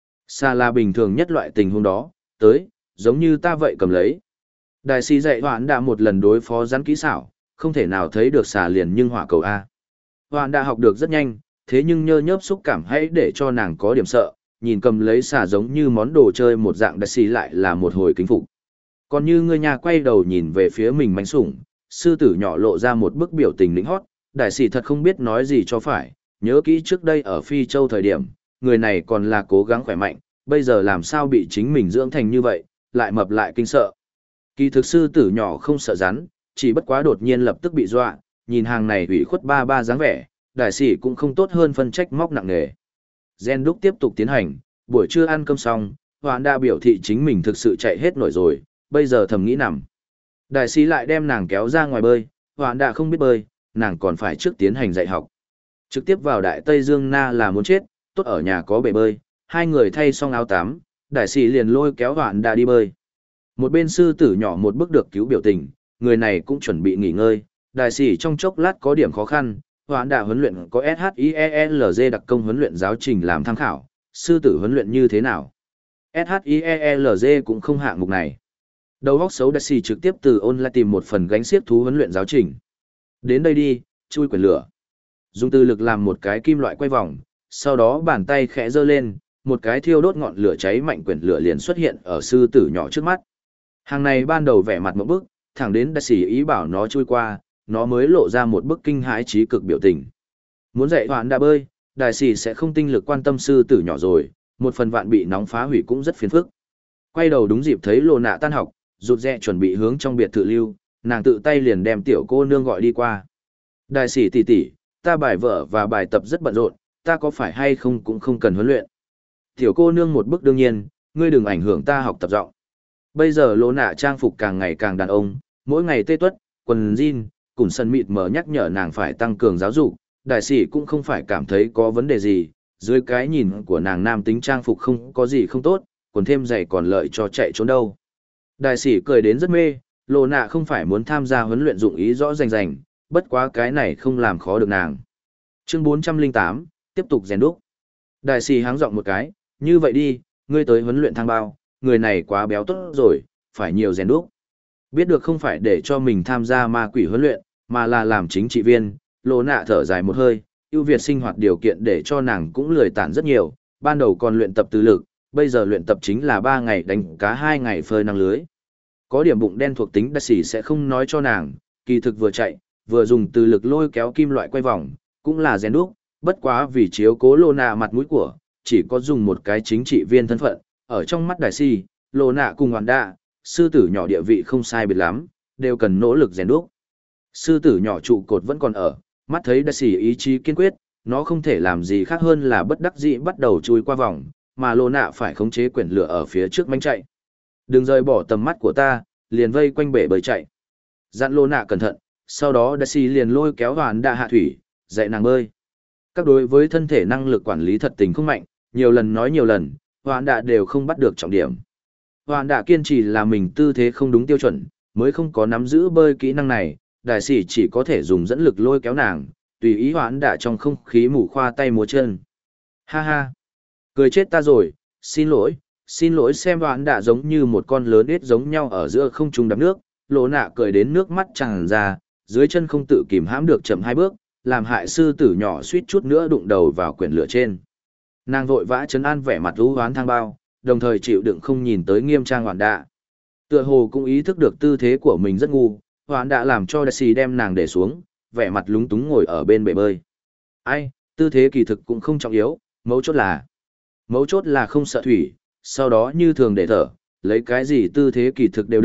Xa là bình thường nhất loại tình huống đó, tới, giống như ta vậy cầm lấy. Đại sĩ dạy Hoạn đã một lần đối phó rắn kỹ xảo, không thể nào thấy được xà liền nhưng hỏa cầu A. Hoạn đã học được rất nhanh, thế nhưng nhơ nhớp xúc cảm hãy để cho nàng có điểm sợ, nhìn cầm lấy xà giống như món đồ chơi một dạng đại sĩ lại là một hồi kính phục. Còn như người nhà quay đầu nhìn về phía mình mánh sủng, sư tử nhỏ lộ ra một bức biểu tình lĩnh hót, đại sĩ thật không biết nói gì cho phải, nhớ kỹ trước đây ở Phi Châu thời điểm, người này còn là cố gắng khỏe mạnh, bây giờ làm sao bị chính mình dưỡng thành như vậy, lại mập lại kinh sợ. Kỳ thực sư tử nhỏ không sợ rắn, chỉ bất quá đột nhiên lập tức bị dọa, nhìn hàng này ủy khuất ba ba dáng vẻ, đại sĩ cũng không tốt hơn phân trách móc nặng nề. Gen đúc tiếp tục tiến hành, buổi trưa ăn cơm xong, Hoạn đã biểu thị chính mình thực sự chạy hết nổi rồi, bây giờ thầm nghĩ nằm. Đại sĩ lại đem nàng kéo ra ngoài bơi, Hoạn đã không biết bơi, nàng còn phải trước tiến hành dạy học. Trực tiếp vào Đại Tây Dương Na là muốn chết, tốt ở nhà có bể bơi, hai người thay xong áo tắm, đại sĩ liền lôi kéo Hoạn đã đi bơi. Một bên sư tử nhỏ một bước được cứu biểu tình, người này cũng chuẩn bị nghỉ ngơi, đại sĩ trong chốc lát có điểm khó khăn, Hoạn đã huấn luyện có ét hát i e lờ giê đặc công huấn luyện giáo trình làm tham khảo, sư tử huấn luyện như thế nào. ét hát i e lờ giê cũng không hạng mục này. Đầu góc xấu đại sĩ trực tiếp từ online tìm một phần gánh xiếc thú huấn luyện giáo trình. Đến đây đi, chui quyển lửa. Dùng tư lực làm một cái kim loại quay vòng, sau đó bàn tay khẽ giơ lên, một cái thiêu đốt ngọn lửa cháy mạnh quyển lửa liền xuất hiện ở sư tử nhỏ trước mắt. Hàng này ban đầu vẻ mặt một bức, thẳng đến đại sĩ ý bảo nó chui qua, nó mới lộ ra một bức kinh hãi trí cực biểu tình. Muốn dạy Hoạn đã bơi, đại sĩ sẽ không tinh lực quan tâm sư tử nhỏ rồi, một phần vạn bị nóng phá hủy cũng rất phiền phức. Quay đầu đúng dịp thấy Lô Nạ tan học, rụt rè chuẩn bị hướng trong biệt thự lưu, nàng tự tay liền đem tiểu cô nương gọi đi qua. Đại sĩ tỷ tỷ, ta bài vở và bài tập rất bận rộn, ta có phải hay không cũng không cần huấn luyện. Tiểu cô nương một bức đương nhiên, ngươi đừng ảnh hưởng ta học tập giọng. Bây giờ Lô Nạ trang phục càng ngày càng đàn ông, mỗi ngày tê tuất, quần jean, cùng sân mịt mờ nhắc nhở nàng phải tăng cường giáo dục, đại sĩ cũng không phải cảm thấy có vấn đề gì, dưới cái nhìn của nàng nam tính trang phục không có gì không tốt, còn thêm giày còn lợi cho chạy trốn đâu. Đại sĩ cười đến rất mê, Lô Nạ không phải muốn tham gia huấn luyện dụng ý rõ rành rành, bất quá cái này không làm khó được nàng. Chương bốn trăm lẻ tám, tiếp tục rèn đúc. Đại sĩ háng giọng một cái, như vậy đi, ngươi tới huấn luyện thang bao, người này quá béo tốt rồi, phải nhiều rèn đúc. Biết được không phải để cho mình tham gia ma quỷ huấn luyện, mà là làm chính trị viên, Lô Nạ thở dài một hơi, ưu việt sinh hoạt điều kiện để cho nàng cũng lười tản rất nhiều, ban đầu còn luyện tập từ lực, bây giờ luyện tập chính là ba ngày đánh cá hai ngày phơi năng lưới. Có điểm bụng đen thuộc tính đại sĩ sẽ không nói cho nàng, kỳ thực vừa chạy, vừa dùng từ lực lôi kéo kim loại quay vòng, cũng là rèn đúc, bất quá vì chiếu cố Lô Nạ mặt mũi của, chỉ có dùng một cái chính trị viên thân phận, ở trong mắt đại sĩ, Lô Nạ cùng Hoạn Đạ, sư tử nhỏ địa vị không sai biệt lắm, đều cần nỗ lực rèn đúc. Sư tử nhỏ trụ cột vẫn còn ở, mắt thấy đại sĩ ý chí kiên quyết, nó không thể làm gì khác hơn là bất đắc dĩ bắt đầu chui qua vòng, mà Lô Nạ phải khống chế quyển lửa ở phía trước manh chạy. Đừng rời bỏ tầm mắt của ta, liền vây quanh bể bơi chạy. Dặn Lô Nạ cẩn thận, sau đó đại sĩ liền lôi kéo Hoạn Đạ hạ thủy, dạy nàng bơi. Các đối với thân thể năng lực quản lý thật tình không mạnh, nhiều lần nói nhiều lần, Hoạn Đạ đều không bắt được trọng điểm. Hoạn Đạ kiên trì là mình tư thế không đúng tiêu chuẩn, mới không có nắm giữ bơi kỹ năng này, đại sĩ chỉ có thể dùng dẫn lực lôi kéo nàng, tùy ý Hoạn Đạ trong không khí mù khoa tay múa chân. Ha ha, cười chết ta rồi, xin lỗi, xin lỗi xem Hoạn Đạ giống như một con lớn ếch giống nhau ở giữa không trung đập nước, Lô Nạ cười đến nước mắt tràn ra, dưới chân không tự kìm hãm được chậm hai bước, làm hại sư tử nhỏ suýt chút nữa đụng đầu vào quyển lửa trên. Nàng vội vã trấn an vẻ mặt u hoán thang bao, đồng thời chịu đựng không nhìn tới nghiêm trang Hoạn Đạ. Tựa hồ cũng ý thức được tư thế của mình rất ngu, Hoạn Đạ làm cho đại sĩ đem nàng để xuống, vẻ mặt lúng túng ngồi ở bên bể bơi. Ai, tư thế kỳ thực cũng không trọng yếu, mấu chốt là mấu chốt là không sợ thủy, sau đó như thường để thở, lấy cái gì tư thế kỳ thực đều được,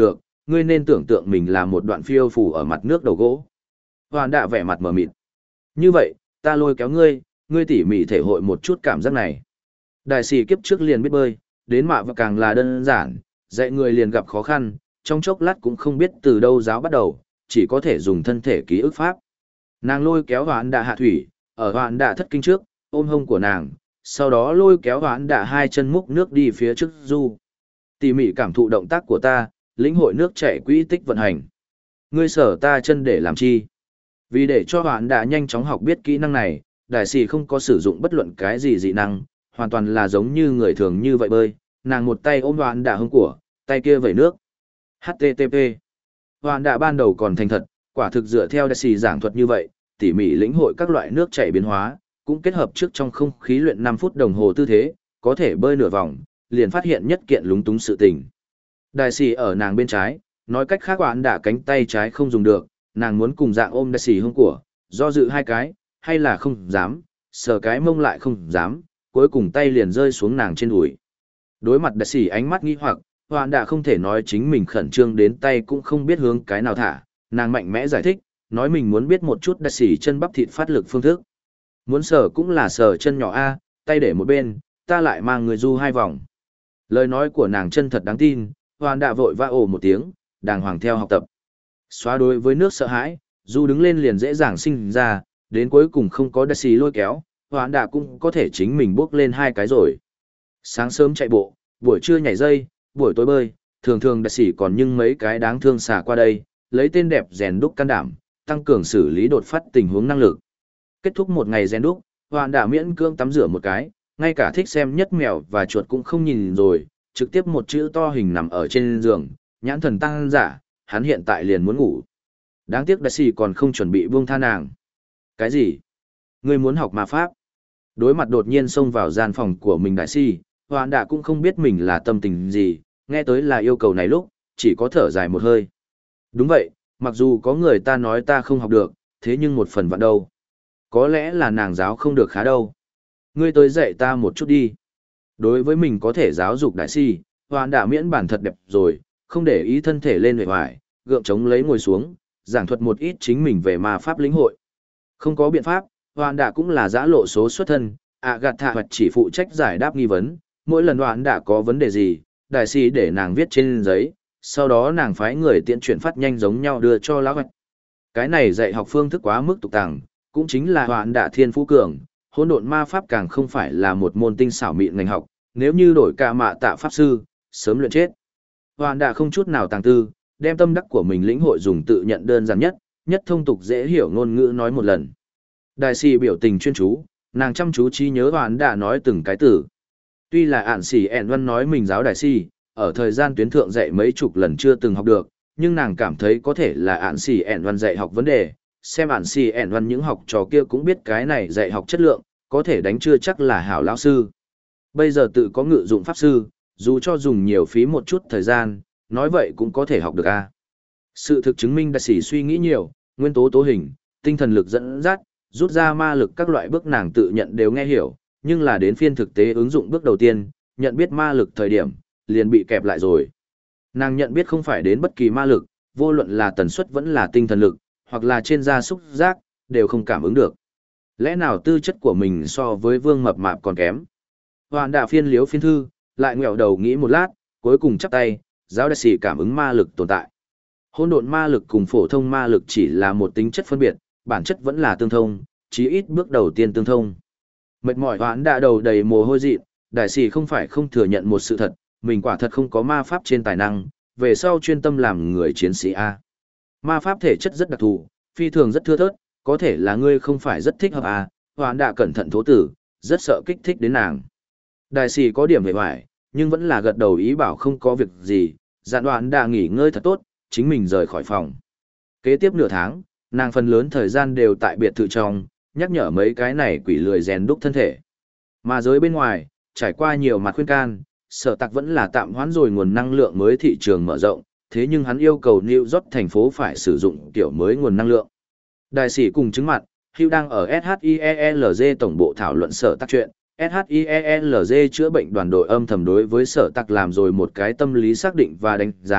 ngươi nên tưởng tượng mình là một đoạn phiêu phù ở mặt nước đầu gỗ. Hoàn đạ vẻ mặt mờ mịt. Như vậy, ta lôi kéo ngươi, ngươi tỉ mỉ thể hội một chút cảm giác này. Đại sĩ kiếp trước liền biết bơi, đến mạ và càng là đơn giản, dạy người liền gặp khó khăn, trong chốc lát cũng không biết từ đâu giáo bắt đầu, chỉ có thể dùng thân thể ký ức pháp. Nàng lôi kéo Hoán Đạ hạ thủy, ở Hoán Đạ thất kinh trước, ôm hông của nàng, sau đó lôi kéo Hoán Đạ hai chân múc nước đi phía trước du. Tỉ mỉ cảm thụ động tác của ta, lĩnh hội nước chảy quỹ tích vận hành. Ngươi sở ta chân để làm chi? Vì để cho Hoán Đạ nhanh chóng học biết kỹ năng này, đại sĩ không có sử dụng bất luận cái gì dị năng, hoàn toàn là giống như người thường như vậy bơi. Nàng một tay ôm Hoán Đạ hông của, tay kia vẩy nước. hát tê tê pê. Hoán Đạ ban đầu còn thành thật, quả thực dựa theo đại sĩ giảng thuật như vậy, tỉ mỉ lĩnh hội các loại nước chảy biến hóa, cũng kết hợp trước trong không khí luyện năm phút đồng hồ tư thế, có thể bơi nửa vòng, liền phát hiện nhất kiện lúng túng sự tình. Đại sĩ ở nàng bên trái, nói cách khác Hoán Đạ cánh tay trái không dùng được, nàng muốn cùng dạng ôm đại sĩ hông của, do dự hai cái, hay là không dám, sờ cái mông lại không dám, cuối cùng tay liền rơi xuống nàng trên đùi. Đối mặt đại sĩ ánh mắt nghi hoặc, Hoán Đạ không thể nói chính mình khẩn trương đến tay cũng không biết hướng cái nào thả, nàng mạnh mẽ giải thích, nói mình muốn biết một chút đại sĩ chân bắp thịt phát lực phương thức. Muốn sờ cũng là sờ chân nhỏ A, tay để một bên, ta lại mang người du hai vòng. Lời nói của nàng chân thật đáng tin, Hoán Đạ vội vã ồ một tiếng, đàng hoàng theo học tập. Xóa đối với nước sợ hãi, du đứng lên liền dễ dàng sinh ra, đến cuối cùng không có đại sĩ lôi kéo, Hoán Đạ cũng có thể chính mình bước lên hai cái rồi. Sáng sớm chạy bộ, buổi trưa nhảy dây, buổi tối bơi, thường thường đại sĩ còn nhưng mấy cái đáng thương xả qua đây, lấy tên đẹp rèn đúc can đảm, tăng cường xử lý đột phát tình huống năng lực. Kết thúc một ngày rèn đúc, Hoán Đạ miễn cưỡng tắm rửa một cái, ngay cả thích xem nhất mèo và chuột cũng không nhìn rồi, trực tiếp một chữ to hình nằm ở trên giường, nhãn thần tăng giả, hắn hiện tại liền muốn ngủ. Đáng tiếc đại sĩ còn không chuẩn bị buông tha nàng. Cái gì? Ngươi muốn học ma pháp? Đối mặt đột nhiên xông vào gian phòng của mình đại sĩ, Hoán Đạ cũng không biết mình là tâm tình gì, nghe tới là yêu cầu này lúc, chỉ có thở dài một hơi. Đúng vậy, mặc dù có người ta nói ta không học được, thế nhưng một phần vạn đâu. Có lẽ là nàng giáo không được khá đâu. Ngươi tới dạy ta một chút đi. Đối với mình có thể giáo dục đại sĩ, Hoán Đạ miễn bản thật đẹp rồi, không để ý thân thể lên huệ hoài, gượng chống lấy ngồi xuống, giảng thuật một ít chính mình về ma pháp lĩnh hội. Không có biện pháp, Hoán Đạ cũng là giã lộ số xuất thân, Agatha hoặc chỉ phụ trách giải đáp nghi vấn, mỗi lần Hoán Đạ có vấn đề gì, đại sĩ để nàng viết trên giấy, sau đó nàng phái người tiện chuyển phát nhanh giống nhau đưa cho lão hoạch. Cái này dạy học phương thức quá mức tục tàng, cũng chính là Hoán Đạ thiên phú cường, hỗn độn ma pháp càng không phải là một môn tinh xảo mịn ngành học, nếu như đổi cả mạ tạ pháp sư, sớm luyện chết. Hoán Đạ không chút nào tàng tư, đem tâm đắc của mình lĩnh hội dùng tự nhận đơn giản nhất, nhất thông tục dễ hiểu ngôn ngữ nói một lần. Đại sĩ biểu tình chuyên chú, nàng chăm chú trí nhớ Hoán Đạ nói từng cái từ. Tuy là ản sĩ ẻn văn nói mình giáo đại sĩ, ở thời gian tuyến thượng dạy mấy chục lần chưa từng học được, nhưng nàng cảm thấy có thể là ản sĩ ẻn văn dạy học vấn đề, xem ản sĩ ẻn văn những học trò kia cũng biết cái này dạy học chất lượng, có thể đánh chưa chắc là hảo lão sư. Bây giờ tự có ngự dụng pháp sư, dù cho dùng nhiều phí một chút thời gian, nói vậy cũng có thể học được a. Sự thực chứng minh đại sĩ suy nghĩ nhiều, nguyên tố tố hình, tinh thần lực dẫn dắt, rút ra ma lực các loại bước nàng tự nhận đều nghe hiểu, nhưng là đến phiên thực tế ứng dụng bước đầu tiên, nhận biết ma lực thời điểm, liền bị kẹp lại rồi. Nàng nhận biết không phải đến bất kỳ ma lực, vô luận là tần suất vẫn là tinh thần lực, hoặc là trên da xúc giác, đều không cảm ứng được. Lẽ nào tư chất của mình so với vương mập mạp còn kém? Hoán Đạ phiên liếu phiên thư, lại ngẹo đầu nghĩ một lát, cuối cùng chắp tay, giáo đại sĩ cảm ứng ma lực tồn tại. Hỗn độn ma lực cùng phổ thông ma lực chỉ là một tính chất phân biệt, bản chất vẫn là tương thông, chí ít bước đầu tiên tương thông. Mệt mỏi Hoán Đạ đầu đầy mồ hôi dị, đại sĩ không phải không thừa nhận một sự thật, mình quả thật không có ma pháp trên tài năng, về sau chuyên tâm làm người chiến sĩ A. Ma pháp thể chất rất đặc thù, phi thường rất thưa thớt, có thể là ngươi không phải rất thích hợp A, Hoán Đạ cẩn thận thố tử, rất sợ kích thích đến nàng. Đại sĩ có điểm hề hoài, nhưng vẫn là gật đầu ý bảo không có việc gì, dặn Hoán Đạ nghỉ ngơi thật tốt, chính mình rời khỏi phòng. Kế tiếp nửa tháng, nàng phần lớn thời gian đều tại biệt thự trong, nhắc nhở mấy cái này quỷ lười rèn đúc thân thể. Mà giới bên ngoài, trải qua nhiều mặt khuyên can, Sở Tạc vẫn là tạm hoãn rồi nguồn năng lượng mới thị trường mở rộng, thế nhưng hắn yêu cầu New York thành phố phải sử dụng kiểu mới nguồn năng lượng. Đại sĩ cùng chứng mặt, Hugh đang ở ét hát i e lờ giê tổng bộ thảo luận Sở Tạc chuyện. ét hát i e lờ giê chữa bệnh đoàn đội âm thầm đối với Sở Tạc làm rồi một cái tâm lý xác định và đánh giá,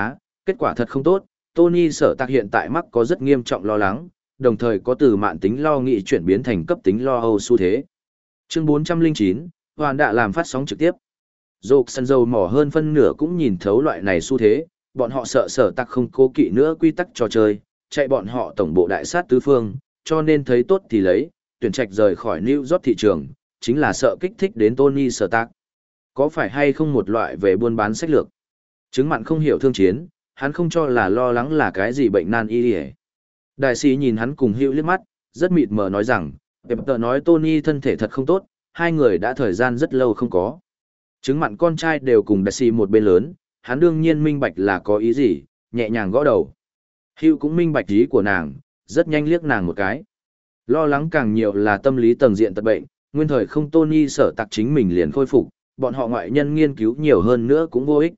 Kết quả thật không tốt, Tony Sở Tạc hiện tại mắc có rất nghiêm trọng lo lắng, đồng thời có từ mạn tính lo nghĩ chuyển biến thành cấp tính lo âu xu thế. Chương bốn trăm lẻ chín, Hoàn đã làm phát sóng trực tiếp. Dọc sân dầu mỏ hơn phân nửa cũng nhìn thấu loại này xu thế, bọn họ sợ Sở Tạc không cố kỵ nữa quy tắc trò chơi, chạy bọn họ tổng bộ đại sát tứ phương, cho nên thấy tốt thì lấy, tuyển trạch rời khỏi New York thị trường, chính là sợ kích thích đến Tony Sở Tạc. Có phải hay không một loại về buôn bán sách lược? Chứng mặn không hiểu thương chiến, hắn không cho là lo lắng là cái gì bệnh nan y hề. Đại sĩ nhìn hắn cùng hữu liếc mắt, rất mịt mờ nói rằng, Pepper nói Tony thân thể thật không tốt, hai người đã thời gian rất lâu không có. Chứng mặn con trai đều cùng đại sĩ một bên lớn, hắn đương nhiên minh bạch là có ý gì, nhẹ nhàng gõ đầu. Hữu cũng minh bạch ý của nàng, rất nhanh liếc nàng một cái. Lo lắng càng nhiều là tâm lý tầng diện tật bệnh, nguyên thời không Tony Sở Tạc chính mình liền khôi phục, bọn họ ngoại nhân nghiên cứu nhiều hơn nữa cũng vô ích.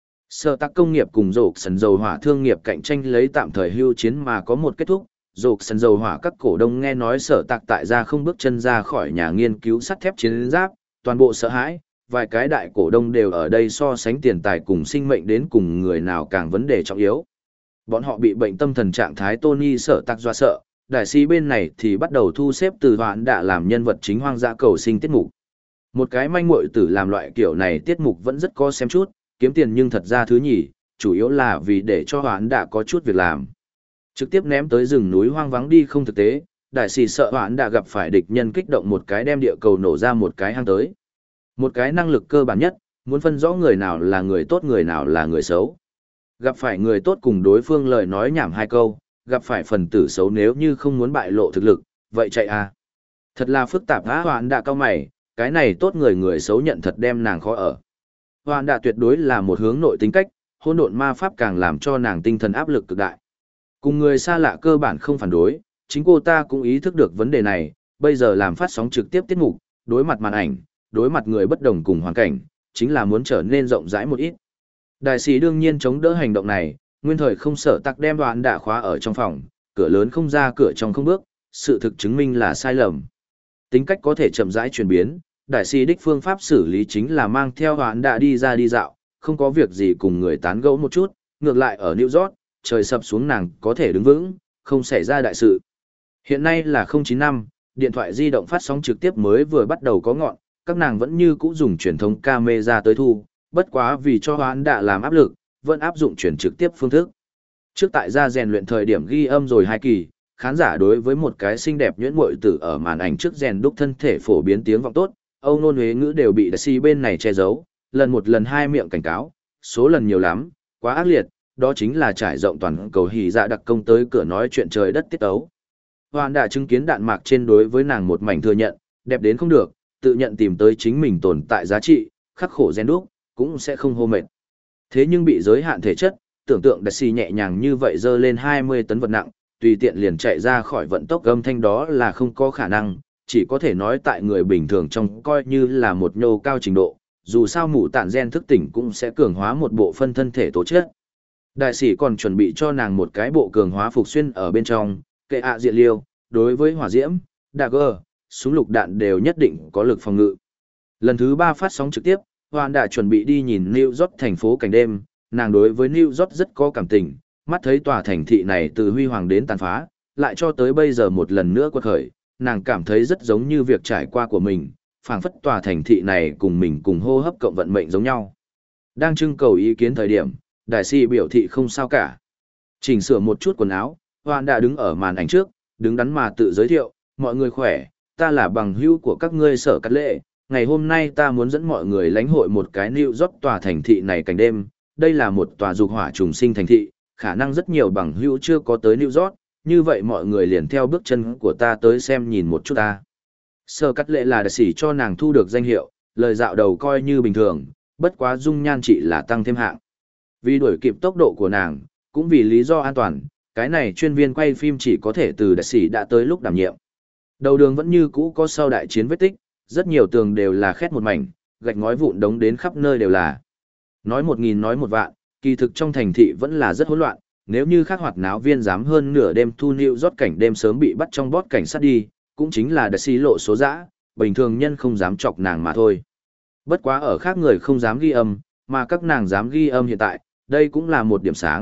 Sở Tạc công nghiệp cùng rộp sần dầu hỏa thương nghiệp cạnh tranh lấy tạm thời hưu chiến mà có một kết thúc. Rộp sần dầu hỏa các cổ đông nghe nói Sở Tạc tại gia không bước chân ra khỏi nhà nghiên cứu sắt thép chiến giáp, toàn bộ sợ hãi, vài cái đại cổ đông đều ở đây so sánh tiền tài cùng sinh mệnh đến cùng người nào càng vấn đề trọng yếu. Bọn họ bị bệnh tâm thần trạng thái Tony Sở Tạc dọa sợ, đại sĩ bên này thì bắt đầu thu xếp từ hoãn đã làm nhân vật chính hoang dã cầu sinh tiết mục. Một cái manh muội tử làm loại kiểu này tiết mục vẫn rất có xem chút, kiếm tiền nhưng thật ra thứ nhì, chủ yếu là vì để cho hoãn đã có chút việc làm. Trực tiếp ném tới rừng núi hoang vắng đi không thực tế, đại sĩ sợ hoãn đã gặp phải địch nhân kích động một cái đem địa cầu nổ ra một cái hang tới. Một cái năng lực cơ bản nhất, muốn phân rõ người nào là người tốt người nào là người xấu. Gặp phải người tốt cùng đối phương lời nói nhảm hai câu, gặp phải phần tử xấu nếu như không muốn bại lộ thực lực, vậy chạy à. Thật là phức tạp á hoãn đã cao mày, cái này tốt người người xấu nhận thật đem nàng khó ở. Hoãn đã tuyệt đối là một hướng nội tính cách, hỗn độn ma pháp càng làm cho nàng tinh thần áp lực cực đại. Cùng người xa lạ cơ bản không phản đối, chính cô ta cũng ý thức được vấn đề này, bây giờ làm phát sóng trực tiếp tiết mục, đối mặt màn ảnh, đối mặt người bất đồng cùng hoàn cảnh, chính là muốn trở nên rộng rãi một ít. Đại sĩ đương nhiên chống đỡ hành động này, nguyên thời không sợ tặc đem Hoãn đã khóa ở trong phòng, cửa lớn không ra cửa trong không bước, sự thực chứng minh là sai lầm. Tính cách có thể chậm rãi chuyển biến, đại sĩ đích phương pháp xử lý chính là mang theo Hoãn đã đi ra đi dạo, không có việc gì cùng người tán gẫu một chút, ngược lại ở New York, trời sập xuống nàng có thể đứng vững, không xảy ra đại sự. Hiện nay là không chín năm, điện thoại di động phát sóng trực tiếp mới vừa bắt đầu có ngọn, các nàng vẫn như cũ dùng truyền thống camera tới thu, bất quá vì cho Hoãn đã làm áp lực, vẫn áp dụng chuyển trực tiếp phương thức. Trước tại gia rèn luyện thời điểm ghi âm rồi hai kỳ, khán giả đối với một cái xinh đẹp nhuyễn muội tử ở màn ảnh trước rèn đúc thân thể phổ biến tiếng vọng tốt, Âu nôn huế ngữ đều bị đại sĩ bên này che giấu, lần một lần hai miệng cảnh cáo, số lần nhiều lắm, quá ác liệt, đó chính là trải rộng toàn cầu hỉ dạ đặc công tới cửa nói chuyện trời đất tiết tấu. Hoãn đã chứng kiến đạn mạc trên đối với nàng một mảnh thừa nhận, đẹp đến không được, tự nhận tìm tới chính mình tồn tại giá trị, khắc khổ rèn đúc, cũng sẽ không hô mệt. Thế nhưng bị giới hạn thể chất, tưởng tượng đại sĩ nhẹ nhàng như vậy dơ lên hai mươi tấn vật nặng, tùy tiện liền chạy ra khỏi vận tốc âm thanh đó là không có khả năng, chỉ có thể nói tại người bình thường trong coi như là một nhô cao trình độ, dù sao mụ tản gen thức tỉnh cũng sẽ cường hóa một bộ phân thân thể tố chất. Đại sĩ còn chuẩn bị cho nàng một cái bộ cường hóa phục xuyên ở bên trong, kệ ạ diện liêu, đối với hỏa diễm, dagger, súng lục đạn đều nhất định có lực phòng ngự. Lần thứ ba phát sóng trực tiếp, Hoãn đã chuẩn bị đi nhìn New York thành phố cảnh đêm, nàng đối với New York rất có cảm tình, mắt thấy tòa thành thị này từ huy hoàng đến tàn phá, lại cho tới bây giờ một lần nữa quật khởi, nàng cảm thấy rất giống như việc trải qua của mình, phảng phất tòa thành thị này cùng mình cùng hô hấp cộng vận mệnh giống nhau. Đang trưng cầu ý kiến thời điểm, đại sĩ biểu thị không sao cả. Chỉnh sửa một chút quần áo, Hoãn đã đứng ở màn ảnh trước, đứng đắn mà tự giới thiệu, mọi người khỏe, ta là bằng hữu của các ngươi Sở Cát Lệ. Ngày hôm nay ta muốn dẫn mọi người lãnh hội một cái New York tòa thành thị này cảnh đêm, đây là một tòa dục hỏa trùng sinh thành thị, khả năng rất nhiều bằng hữu chưa có tới New York, như vậy mọi người liền theo bước chân của ta tới xem nhìn một chút ta. Sở Cát Lệ là đại sĩ cho nàng thu được danh hiệu, lời dạo đầu coi như bình thường, bất quá dung nhan chỉ là tăng thêm hạng. Vì đuổi kịp tốc độ của nàng, cũng vì lý do an toàn, cái này chuyên viên quay phim chỉ có thể từ đại sĩ đã tới lúc đảm nhiệm. Đầu đường vẫn như cũ có sau đại chiến vết tích, rất nhiều tường đều là khét một mảnh, gạch ngói vụn đống đến khắp nơi đều là. Nói một nghìn nói một vạn, kỳ thực trong thành thị vẫn là rất hỗn loạn, nếu như khác hoạt náo viên dám hơn nửa đêm thu New York cảnh đêm sớm bị bắt trong bót cảnh sát đi, cũng chính là đại sĩ lộ số dã, bình thường nhân không dám chọc nàng mà thôi. Bất quá ở khác người không dám ghi âm, mà các nàng dám ghi âm hiện tại, đây cũng là một điểm sáng,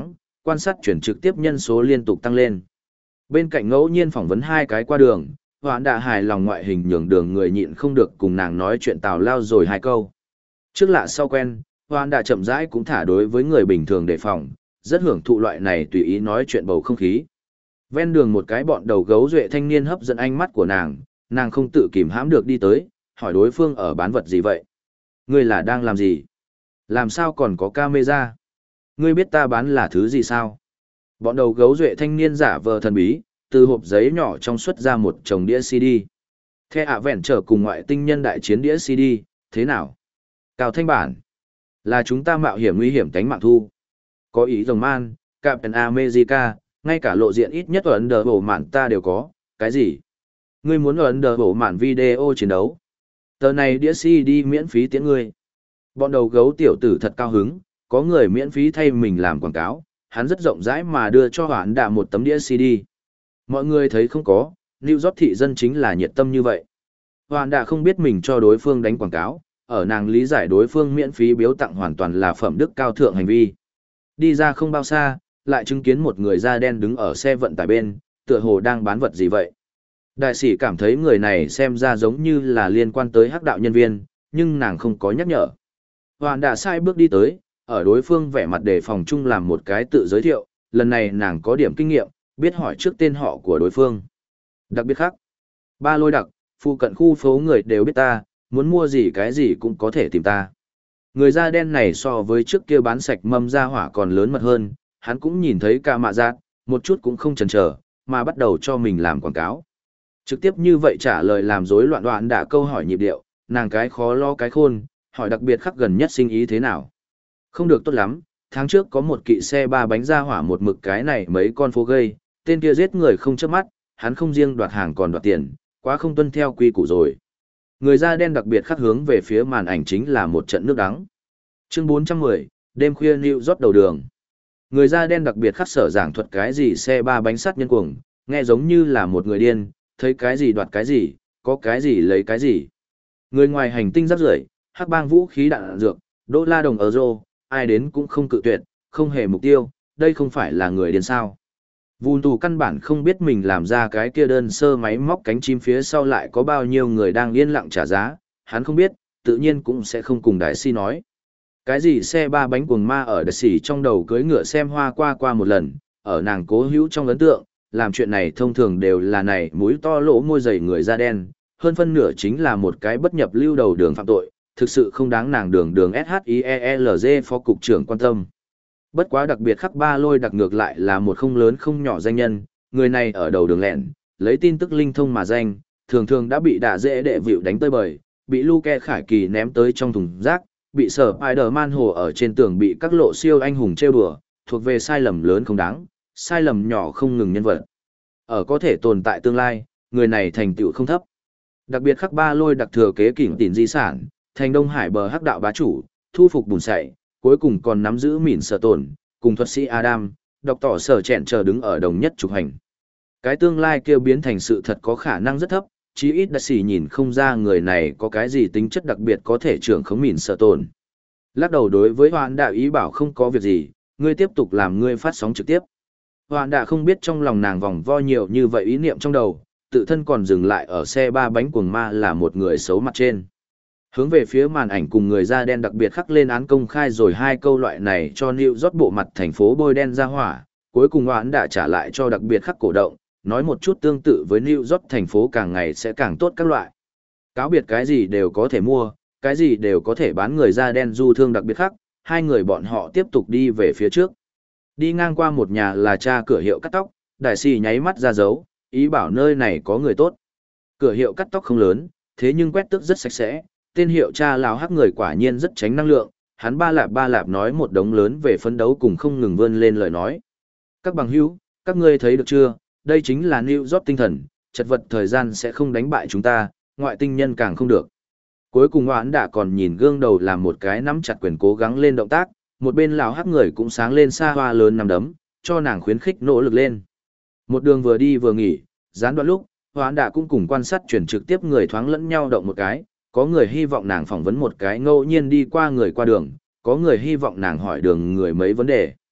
quan sát chuyển trực tiếp nhân số liên tục tăng lên. Bên cạnh ngẫu nhiên phỏng vấn hai cái qua đường, Hoãn Đạ hài lòng ngoại hình nhường đường người nhịn không được cùng nàng nói chuyện tào lao rồi hai câu. Trước lạ sau quen, Hoãn Đạ chậm rãi cũng thả đối với người bình thường đề phòng, rất hưởng thụ loại này tùy ý nói chuyện bầu không khí. Ven đường một cái bọn đầu gấu duệ thanh niên hấp dẫn ánh mắt của nàng, nàng không tự kìm hãm được đi tới, hỏi đối phương ở bán vật gì vậy? Ngươi là đang làm gì? Làm sao còn có camera? Ngươi biết ta bán là thứ gì sao? Bọn đầu gấu duệ thanh niên giả vờ thần bí, từ hộp giấy nhỏ trong xuất ra một chồng đĩa xê đê. The Adventure cùng ngoại tinh nhân đại chiến đĩa xê đê, thế nào? Cao thanh bản. Là chúng ta mạo hiểm nguy hiểm tánh mạng thu. Có ý rồng man, Captain America, ngay cả lộ diện ít nhất ở Ấn Độ mạn ta đều có, cái gì? Ngươi muốn ở Ấn Độ mạn video chiến đấu? Tờ này đĩa xê đê miễn phí tiễn ngươi. Bọn đầu gấu tiểu tử thật cao hứng, có người miễn phí thay mình làm quảng cáo, hắn rất rộng rãi mà đưa cho Hoãn Đạ một tấm đĩa xê đê. Mọi người thấy không có, New York thị dân chính là nhiệt tâm như vậy. Hoãn Đạ không biết mình cho đối phương đánh quảng cáo, ở nàng lý giải đối phương miễn phí biếu tặng hoàn toàn là phẩm đức cao thượng hành vi. Đi ra không bao xa, lại chứng kiến một người da đen đứng ở xe vận tải bên, tựa hồ đang bán vật gì vậy. Đại sĩ cảm thấy người này xem ra giống như là liên quan tới hắc đạo nhân viên, nhưng nàng không có nhắc nhở. Hoãn Đạ sai bước đi tới, ở đối phương vẻ mặt đề phòng chung làm một cái tự giới thiệu, lần này nàng có điểm kinh nghiệm, biết hỏi trước tên họ của đối phương. Đặc biệt khác, ba lôi đặc, phụ cận khu phố người đều biết ta, muốn mua gì cái gì cũng có thể tìm ta. Người da đen này so với trước kia bán sạch mâm ra hỏa còn lớn mật hơn, hắn cũng nhìn thấy ca mạ giác, một chút cũng không chần chờ, mà bắt đầu cho mình làm quảng cáo. Trực tiếp như vậy trả lời làm rối loạn đoạn đã câu hỏi nhịp điệu, nàng cái khó lo cái khôn, hỏi đặc biệt khắc gần nhất sinh ý thế nào. Không được tốt lắm, tháng trước có một kỵ xe ba bánh ra hỏa một mực cái này mấy con phố gây, tên kia giết người không chớp mắt, hắn không riêng đoạt hàng còn đoạt tiền, quá không tuân theo quy củ rồi. Người da đen đặc biệt khắc hướng về phía màn ảnh chính là một trận nước đắng. Chương bốn trăm mười, đêm khuya New York đầu đường. Người da đen đặc biệt khắc sở giảng thuật cái gì xe ba bánh sát nhân cuồng, nghe giống như là một người điên, thấy cái gì đoạt cái gì, có cái gì lấy cái gì. Người ngoài hành tinh rắc rưởi, hắc bang vũ khí đạn dược, đô la đồng euro, ai đến cũng không cự tuyệt, không hề mục tiêu, đây không phải là người điên sao. Vùn tù căn bản không biết mình làm ra cái kia đơn sơ máy móc cánh chim phía sau lại có bao nhiêu người đang yên lặng trả giá, hắn không biết, tự nhiên cũng sẽ không cùng đại si nói. Cái gì xe ba bánh cuồng ma ở đại sĩ trong đầu cưới ngựa xem hoa qua qua một lần, ở nàng cố hữu trong ấn tượng, làm chuyện này thông thường đều là này mũi to lỗ môi dày người da đen, hơn phân nửa chính là một cái bất nhập lưu đầu đường phạm tội, thực sự không đáng nàng đường đường ét hát i e lờ giê phó cục trưởng quan tâm. Bất quá đặc biệt khắc ba lôi đặc ngược lại là một không lớn không nhỏ danh nhân, người này ở đầu đường lẹn, lấy tin tức linh thông mà danh, thường thường đã bị đả dễ đệ vịu đánh tơi bời, bị Luke Khải Kỳ ném tới trong thùng rác, bị sở Spider-Man hồ ở trên tường bị các lộ siêu anh hùng trêu đùa, thuộc về sai lầm lớn không đáng, sai lầm nhỏ không ngừng nhân vật. Ở có thể tồn tại tương lai, người này thành tựu không thấp. Đặc biệt khắc ba lôi đặc thừa kế kỉnh tỉn di sản, thành Đông Hải bờ hắc đạo bá chủ, thu phục bùn sậy, cuối cùng còn nắm giữ mỉn sở tồn, cùng thuật sĩ Adam, đọc tỏ sở chẹn chờ đứng ở đồng nhất trục hành. Cái tương lai kêu biến thành sự thật có khả năng rất thấp, chí ít đại sĩ nhìn không ra người này có cái gì tính chất đặc biệt có thể trưởng khống mỉn sở tồn. Lắc đầu đối với Hoạn Đạ ý bảo không có việc gì, ngươi tiếp tục làm ngươi phát sóng trực tiếp. Hoạn Đạ không biết trong lòng nàng vòng vo nhiều như vậy ý niệm trong đầu, tự thân còn dừng lại ở xe ba bánh cuồng ma là một người xấu mặt trên. Hướng về phía màn ảnh cùng người da đen đặc biệt khắc lên án công khai rồi hai câu loại này cho New York bộ mặt thành phố bôi đen ra hỏa, cuối cùng Hoạn Đạ trả lại cho đặc biệt khắc cổ động, nói một chút tương tự với New York thành phố càng ngày sẽ càng tốt các loại. Cáo biệt cái gì đều có thể mua, cái gì đều có thể bán người da đen du thương đặc biệt khắc, hai người bọn họ tiếp tục đi về phía trước. Đi ngang qua một nhà là cha cửa hiệu cắt tóc, đại sĩ nháy mắt ra dấu, ý bảo nơi này có người tốt. Cửa hiệu cắt tóc không lớn, thế nhưng quét tước rất sạch sẽ, tên hiệu cha lão hắc người quả nhiên rất tránh năng lượng, hắn ba lạp ba lạp nói một đống lớn về phấn đấu cùng không ngừng vươn lên lời nói. Các bằng hữu, các ngươi thấy được chưa, đây chính là New York tinh thần, chật vật thời gian sẽ không đánh bại chúng ta, ngoại tinh nhân càng không được. Cuối cùng Hoãn Đạ còn nhìn gương đầu làm một cái nắm chặt quyền cố gắng lên động tác, một bên lão hắc người cũng sáng lên xa hoa lớn nằm đấm, cho nàng khuyến khích nỗ lực lên. Một đường vừa đi vừa nghỉ, gián đoạn lúc, Hoãn Đạ cũng cùng quan sát chuyển trực tiếp người thoáng lẫn nhau động một cái, có người hy vọng nàng phỏng vấn một cái ngẫu nhiên đi qua người qua đường, có người hy vọng nàng hỏi đường người mấy vấn đề.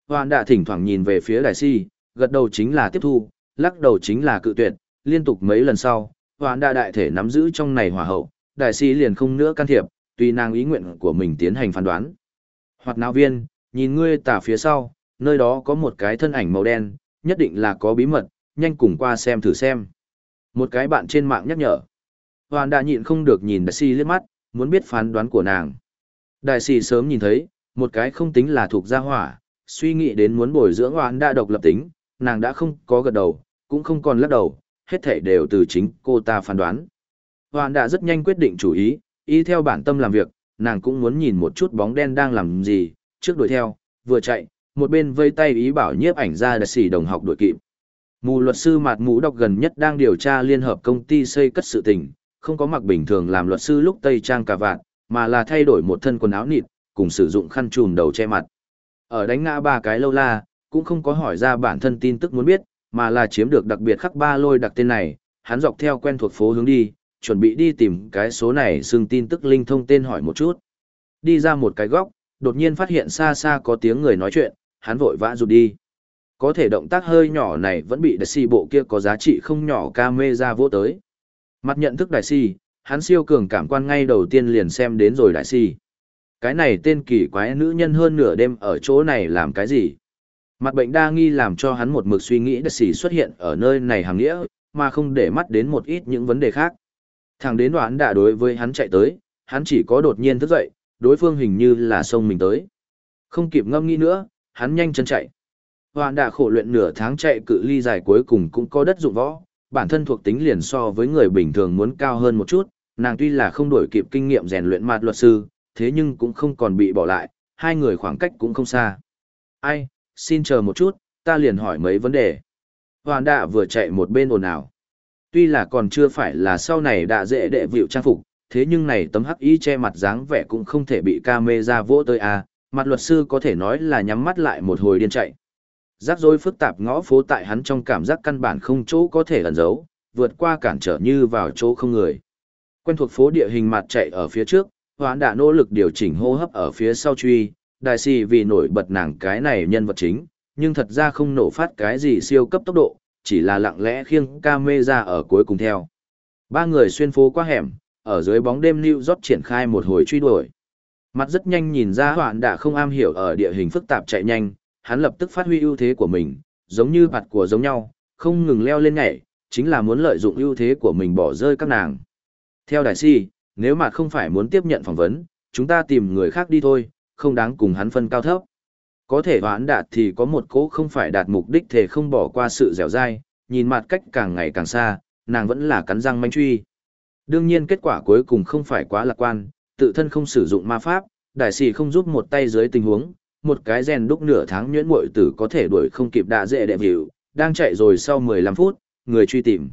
Hoàn đã thỉnh thoảng nhìn về phía đại si, gật đầu chính là tiếp thu, lắc đầu chính là cự tuyệt, liên tục mấy lần sau, Hoàn đã đại thể nắm giữ trong này hỏa hậu, đại si liền không nữa can thiệp, tùy nàng ý nguyện của mình tiến hành phán đoán. Hoạt náo viên, nhìn ngươi tả phía sau, nơi đó có một cái thân ảnh màu đen, nhất định là có bí mật, nhanh cùng qua xem thử xem. Một cái bạn trên mạng nhắc nhở. Hoàn đã nhịn không được nhìn đại si liếc mắt, muốn biết phán đoán của nàng. Đại si sớm nhìn thấy, một cái không tính là thuộc gia hỏa, suy nghĩ đến muốn bồi dưỡng Hoàn đã độc lập tính, nàng đã không có gật đầu, cũng không còn lắc đầu, hết thảy đều từ chính cô ta phán đoán. Hoàn đã rất nhanh quyết định chủ ý, y theo bản tâm làm việc, nàng cũng muốn nhìn một chút bóng đen đang làm gì, trước đuổi theo, vừa chạy, một bên vây tay ý bảo nhiếp ảnh ra đại sĩ đồng học đuổi kịp. Mù luật sư Mạt Mũ Đọc gần nhất đang điều tra liên hợp công ty xây cất sự tình, không có mặc bình thường làm luật sư lúc tây trang cà vạt, mà là thay đổi một thân quần áo nịt, cùng sử dụng khăn trùm đầu che mặt. Ở đánh ngã ba cái lâu la, cũng không có hỏi ra bản thân tin tức muốn biết, mà là chiếm được đặc biệt khắc ba lôi đặc tên này, hắn dọc theo quen thuộc phố hướng đi, chuẩn bị đi tìm cái số này xưng tin tức linh thông tên hỏi một chút. Đi ra một cái góc, đột nhiên phát hiện xa xa có tiếng người nói chuyện, hắn vội vã rụt đi. Có thể động tác hơi nhỏ này vẫn bị đại si bộ kia có giá trị không nhỏ camera vỗ tới. Mặt nhận thức đại si, hắn siêu cường cảm quan ngay đầu tiên liền xem đến rồi đại si. Cái này tên kỳ quái nữ nhân hơn nửa đêm ở chỗ này làm cái gì? Mặt bệnh đa nghi làm cho hắn một mực suy nghĩ đại si xuất hiện ở nơi này hàng nghĩa, mà không để mắt đến một ít những vấn đề khác. Thằng đến đoán đã đối với hắn chạy tới, hắn chỉ có đột nhiên thức dậy, đối phương hình như là xông mình tới. Không kịp ngâm nghĩ nữa, hắn nhanh chân chạy. Hoàn đã khổ luyện nửa tháng chạy cự ly dài cuối cùng cũng có đất dụng võ, bản thân thuộc tính liền so với người bình thường muốn cao hơn một chút, nàng tuy là không đổi kịp kinh nghiệm rèn luyện mặt luật sư, thế nhưng cũng không còn bị bỏ lại, hai người khoảng cách cũng không xa. Ai, xin chờ một chút, ta liền hỏi mấy vấn đề. Hoàn đã vừa chạy một bên ồn ào. Tuy là còn chưa phải là sau này đã dễ đệ vịu trang phục, thế nhưng này tấm hắc y che mặt dáng vẻ cũng không thể bị camera vỗ tới à, mặt luật sư có thể nói là nhắm mắt lại một hồi điên chạy. Rắc rối phức tạp ngõ phố tại hắn trong cảm giác căn bản không chỗ có thể ẩn giấu, vượt qua cản trở như vào chỗ không người. Quen thuộc phố địa hình mặt chạy ở phía trước, Hoán đã nỗ lực điều chỉnh hô hấp ở phía sau truy, đại sĩ vì nổi bật nàng cái này nhân vật chính, nhưng thật ra không nổ phát cái gì siêu cấp tốc độ, chỉ là lặng lẽ khiêng camera ở cuối cùng theo. Ba người xuyên phố qua hẻm, ở dưới bóng đêm New York triển khai một hồi truy đuổi. Mặt rất nhanh nhìn ra Hoán đã không am hiểu ở địa hình phức tạp chạy nhanh, hắn lập tức phát huy ưu thế của mình, giống như mặt của giống nhau, không ngừng leo lên nhảy, chính là muốn lợi dụng ưu thế của mình bỏ rơi các nàng. Theo đại sĩ, nếu mà không phải muốn tiếp nhận phỏng vấn, chúng ta tìm người khác đi thôi, không đáng cùng hắn phân cao thấp. Có thể Hoán đạt thì có một cố không phải đạt mục đích thể không bỏ qua sự dẻo dai, nhìn mặt cách càng ngày càng xa, nàng vẫn là cắn răng manh truy. Đương nhiên kết quả cuối cùng không phải quá lạc quan, tự thân không sử dụng ma pháp, đại sĩ không giúp một tay dưới tình huống, một cái rèn đúc nửa tháng nhuyễn muội tử có thể đuổi không kịp đạ dễ đệ vịu, đang chạy rồi sau mười lăm phút, người truy tìm.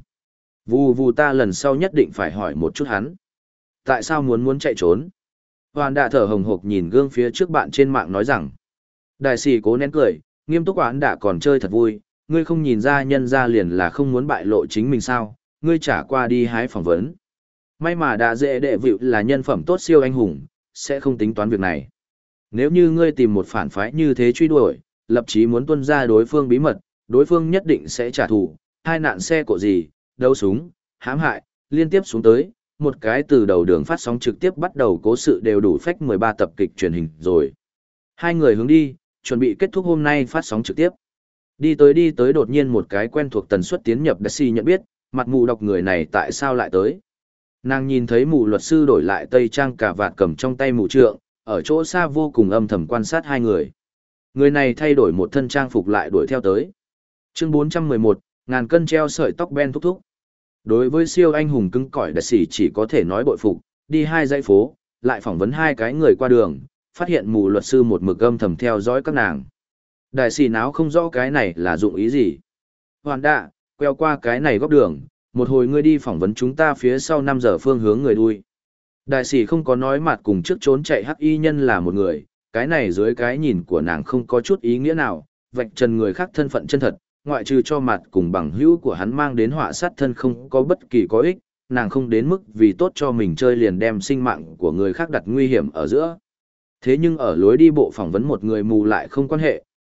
Vù vù ta lần sau nhất định phải hỏi một chút hắn. Tại sao muốn muốn chạy trốn? Hoàn đã thở hồng hộc nhìn gương phía trước bạn trên mạng nói rằng. Đại sĩ cố nén cười, nghiêm túc Hoán đã còn chơi thật vui, ngươi không nhìn ra nhân ra liền là không muốn bại lộ chính mình sao, ngươi trả qua đi hái phỏng vấn. May mà đạ dễ đệ vịu là nhân phẩm tốt siêu anh hùng, sẽ không tính toán việc này. Nếu như ngươi tìm một phản phái như thế truy đuổi, lập chí muốn tuân ra đối phương bí mật, đối phương nhất định sẽ trả thù, hai nạn xe cộ gì, đấu súng, hãm hại, liên tiếp xuống tới, một cái từ đầu đường phát sóng trực tiếp bắt đầu cố sự đều đủ phách mười ba tập kịch truyền hình rồi. Hai người hướng đi, chuẩn bị kết thúc hôm nay phát sóng trực tiếp. Đi tới đi tới đột nhiên một cái quen thuộc tần suất tiến nhập Daisy nhận biết, mặt mù đọc người này tại sao lại tới. Nàng nhìn thấy mù luật sư đổi lại tây trang cà vạt cầm trong tay mù trượng, ở chỗ xa vô cùng âm thầm quan sát hai người. Người này thay đổi một thân trang phục lại đuổi theo tới. Chương bốn trăm mười một, ngàn cân treo sợi tóc Ben thúc thúc. Đối với siêu anh hùng cứng cỏi đại sĩ chỉ có thể nói bội phục, đi hai dãy phố, lại phỏng vấn hai cái người qua đường, phát hiện mù luật sư một mực âm thầm theo dõi các nàng. Đại sĩ náo không rõ cái này là dụng ý gì. Hoàn đạ, queo qua cái này góc đường, một hồi ngươi đi phỏng vấn chúng ta phía sau năm giờ phương hướng người đuôi. Đại sĩ không có nói mặt cùng trước trốn chạy hắc y nhân là một người, cái này dưới cái nhìn của nàng không có chút ý nghĩa nào, vạch trần người khác thân phận chân thật, ngoại trừ cho mặt cùng bằng hữu của hắn mang đến họa sát thân không có bất kỳ có ích, nàng không đến mức vì tốt cho mình chơi liền đem sinh mạng của người khác đặt nguy hiểm ở giữa. Thế nhưng ở lối đi bộ phỏng vấn một người mù lại không quan hệ,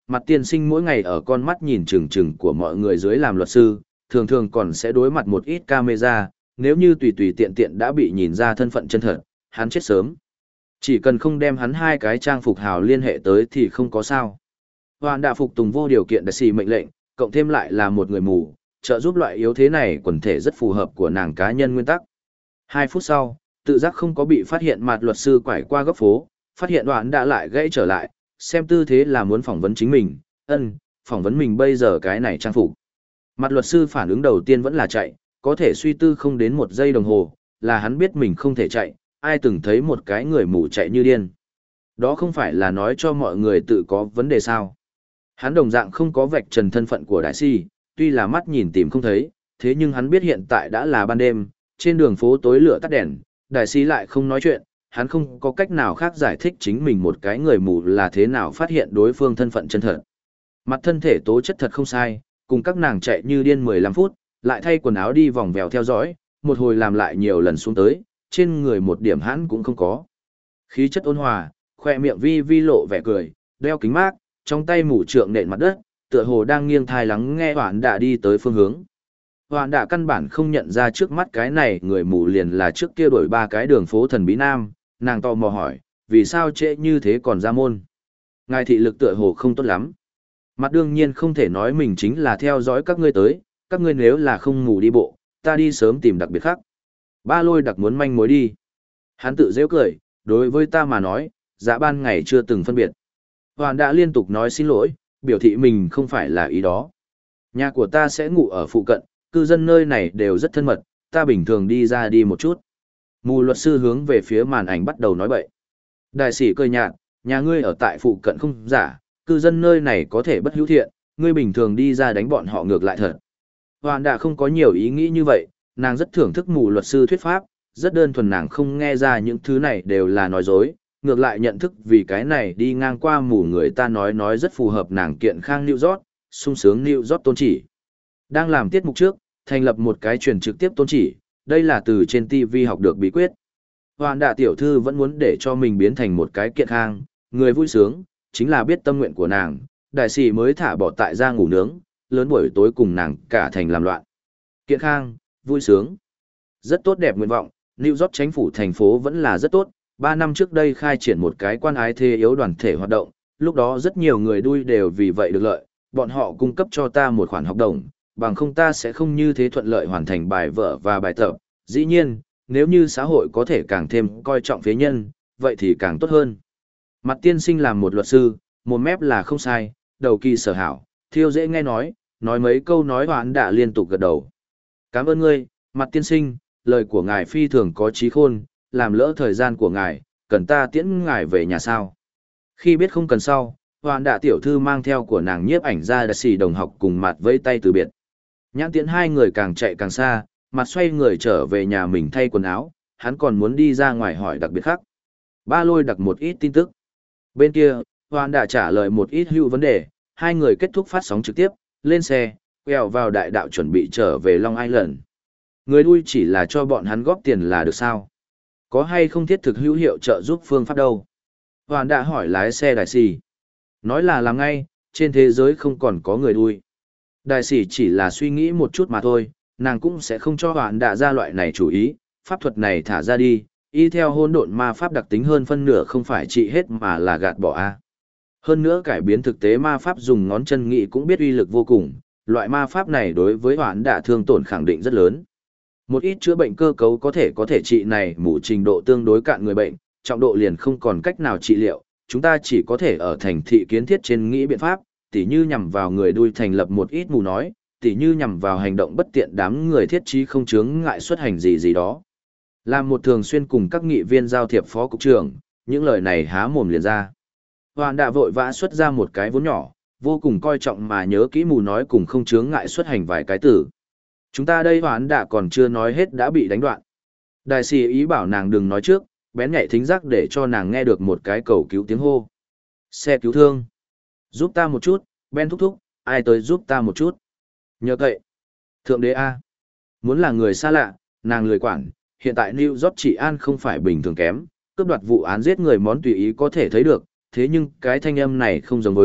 Mặt tiên sinh mỗi ngày ở con mắt nhìn chừng chừng của mọi người dưới làm luật sư, thường thường còn sẽ đối mặt một ít camera, nếu như tùy tùy tiện tiện đã bị nhìn ra thân phận chân thật, hắn chết sớm. Chỉ cần không đem hắn hai cái trang phục hào liên hệ tới thì không có sao. Hoàn đã phục tùng vô điều kiện đại sĩ mệnh lệnh, cộng thêm lại là một người mù, trợ giúp loại yếu thế này quần thể rất phù hợp của nàng cá nhân nguyên tắc. Hai phút sau, tự giác không có bị phát hiện mặt luật sư quải qua góc phố, phát hiện đoạn đã lại gãy trở lại, xem tư thế là muốn phỏng vấn chính mình, ân, phỏng vấn mình bây giờ cái này trang phục. Mặt luật sư phản ứng đầu tiên vẫn là chạy, có thể suy tư không đến một giây đồng hồ, là hắn biết mình không thể chạy, ai từng thấy một cái người mù chạy như điên. Đó không phải là nói cho mọi người tự có vấn đề sao. Hắn đồng dạng không có vạch trần thân phận của đại si, tuy là mắt nhìn tìm không thấy, thế nhưng hắn biết hiện tại đã là ban đêm, trên đường phố tối lửa tắt đèn, đại si lại không nói chuyện, hắn không có cách nào khác giải thích chính mình một cái người mù là thế nào phát hiện đối phương thân phận chân thật. Mặt thân thể tố chất thật không sai, cùng các nàng chạy như điên mười lăm phút, lại thay quần áo đi vòng vèo theo dõi, một hồi làm lại nhiều lần xuống tới, trên người một điểm hãn cũng không có. Khí chất ôn hòa, khoe miệng vi vi lộ vẻ cười, đeo kính mát, trong tay mũ trượng nện mặt đất, tựa hồ đang nghiêng thai lắng nghe Hoản Đạ đi tới phương hướng. Hoản Đạ căn bản không nhận ra trước mắt cái này người mù liền là trước kia đổi ba cái đường phố thần bí nam, nàng tò mò hỏi, vì sao trễ như thế còn ra môn? Ngài thị lực tựa hồ không tốt lắm. Mặt đương nhiên không thể nói mình chính là theo dõi các ngươi tới, các ngươi nếu là không ngủ đi bộ, ta đi sớm tìm đặc biệt khác. Ba lôi đặc muốn manh mối đi. Hắn tự dễ cười, đối với ta mà nói, dạ ban ngày chưa từng phân biệt. Hoàn đã liên tục nói xin lỗi, biểu thị mình không phải là ý đó. Nhà của ta sẽ ngủ ở phụ cận, cư dân nơi này đều rất thân mật, ta bình thường đi ra đi một chút. Mù luật sư hướng về phía màn ảnh bắt đầu nói bậy. Đại sĩ cười nhạt, nhà ngươi ở tại phụ cận không giả, cư dân nơi này có thể bất hữu thiện, ngươi bình thường đi ra đánh bọn họ ngược lại thật. Hoàn đã không có nhiều ý nghĩ như vậy, nàng rất thưởng thức mù luật sư thuyết pháp, rất đơn thuần nàng không nghe ra những thứ này đều là nói dối, ngược lại nhận thức vì cái này đi ngang qua mù người ta nói nói rất phù hợp nàng kiện khang New York, sung sướng New York tôn chỉ. Đang làm tiết mục trước, thành lập một cái truyền trực tiếp tôn chỉ, đây là từ trên ti vi học được bí quyết. Hoàn đạ tiểu thư vẫn muốn để cho mình biến thành một cái kiện khang, người vui sướng, chính là biết tâm nguyện của nàng, đại sĩ mới thả bỏ tại ra ngủ nướng, lớn buổi tối cùng nàng cả thành làm loạn. Kiện khang, vui sướng. Rất tốt đẹp nguyện vọng, New York chính phủ thành phố vẫn là rất tốt, ba năm trước đây khai triển một cái quan ái thê yếu đoàn thể hoạt động, lúc đó rất nhiều người đuôi đều vì vậy được lợi, bọn họ cung cấp cho ta một khoản học đồng, bằng không ta sẽ không như thế thuận lợi hoàn thành bài vở và bài tập. Dĩ nhiên, nếu như xã hội có thể càng thêm coi trọng phế nhân, vậy thì càng tốt hơn. Mặt tiên sinh làm một luật sư, một mép là không sai, đầu kỳ sở hảo, thiêu dễ nghe nói, nói mấy câu nói Hoán đã liên tục gật đầu. Cảm ơn ngươi, mặt tiên sinh, lời của ngài phi thường có trí khôn, làm lỡ thời gian của ngài, cần ta tiễn ngài về nhà sao. Khi biết không cần sau, Hoán đã tiểu thư mang theo của nàng nhiếp ảnh ra đặc sĩ đồng học cùng mặt vẫy tay từ biệt. Nhãn tiễn hai người càng chạy càng xa, mặt xoay người trở về nhà mình thay quần áo, hắn còn muốn đi ra ngoài hỏi đặc biệt khác. Ba lôi đặc một ít tin tức. Bên kia, Hoán đã trả lời một ít hữu vấn đề, hai người kết thúc phát sóng trực tiếp, lên xe, quẹo vào đại đạo chuẩn bị trở về Long Island. Người đuôi chỉ là cho bọn hắn góp tiền là được sao? Có hay không thiết thực hữu hiệu trợ giúp phương pháp đâu? Hoán đã hỏi lái xe đại sĩ. Nói là làm ngay, trên thế giới không còn có người đuôi. Đại sĩ chỉ là suy nghĩ một chút mà thôi, nàng cũng sẽ không cho Hoán đã ra loại này chủ ý, pháp thuật này thả ra đi, y theo hôn độn ma pháp đặc tính hơn phân nửa không phải trị hết mà là gạt bỏ a. Hơn nữa cải biến thực tế ma pháp dùng ngón chân nghị cũng biết uy lực vô cùng, loại ma pháp này đối với Hoán đã thương tổn khẳng định rất lớn. Một ít chữa bệnh cơ cấu có thể có thể trị này mù trình độ tương đối cạn người bệnh, trọng độ liền không còn cách nào trị liệu, chúng ta chỉ có thể ở thành thị kiến thiết trên nghĩ biện pháp, tỉ như nhằm vào người đuôi thành lập một ít mù nói, tỉ như nhằm vào hành động bất tiện đám người thiết trí không chướng ngại xuất hành gì gì đó. Làm một thường xuyên cùng các nghị viên giao thiệp phó cục trưởng, những lời này há mồm liền ra. Hoàn đã vội vã xuất ra một cái vốn nhỏ, vô cùng coi trọng mà nhớ kỹ mù nói cùng không chướng ngại xuất hành vài cái từ. Chúng ta đây Hoán đã còn chưa nói hết đã bị đánh đoạn. Đại sĩ ý bảo nàng đừng nói trước, bén nhạy thính giác để cho nàng nghe được một cái cầu cứu tiếng hô. Xe cứu thương. Giúp ta một chút, Ben thúc thúc, ai tới giúp ta một chút. Nhờ cậy. Thượng đế A. Muốn là người xa lạ, nàng lười quản, hiện tại New York trị an không phải bình thường kém, cướp đoạt vụ án giết người món tùy ý có thể thấy được, thế nhưng cái thanh âm này không giống với,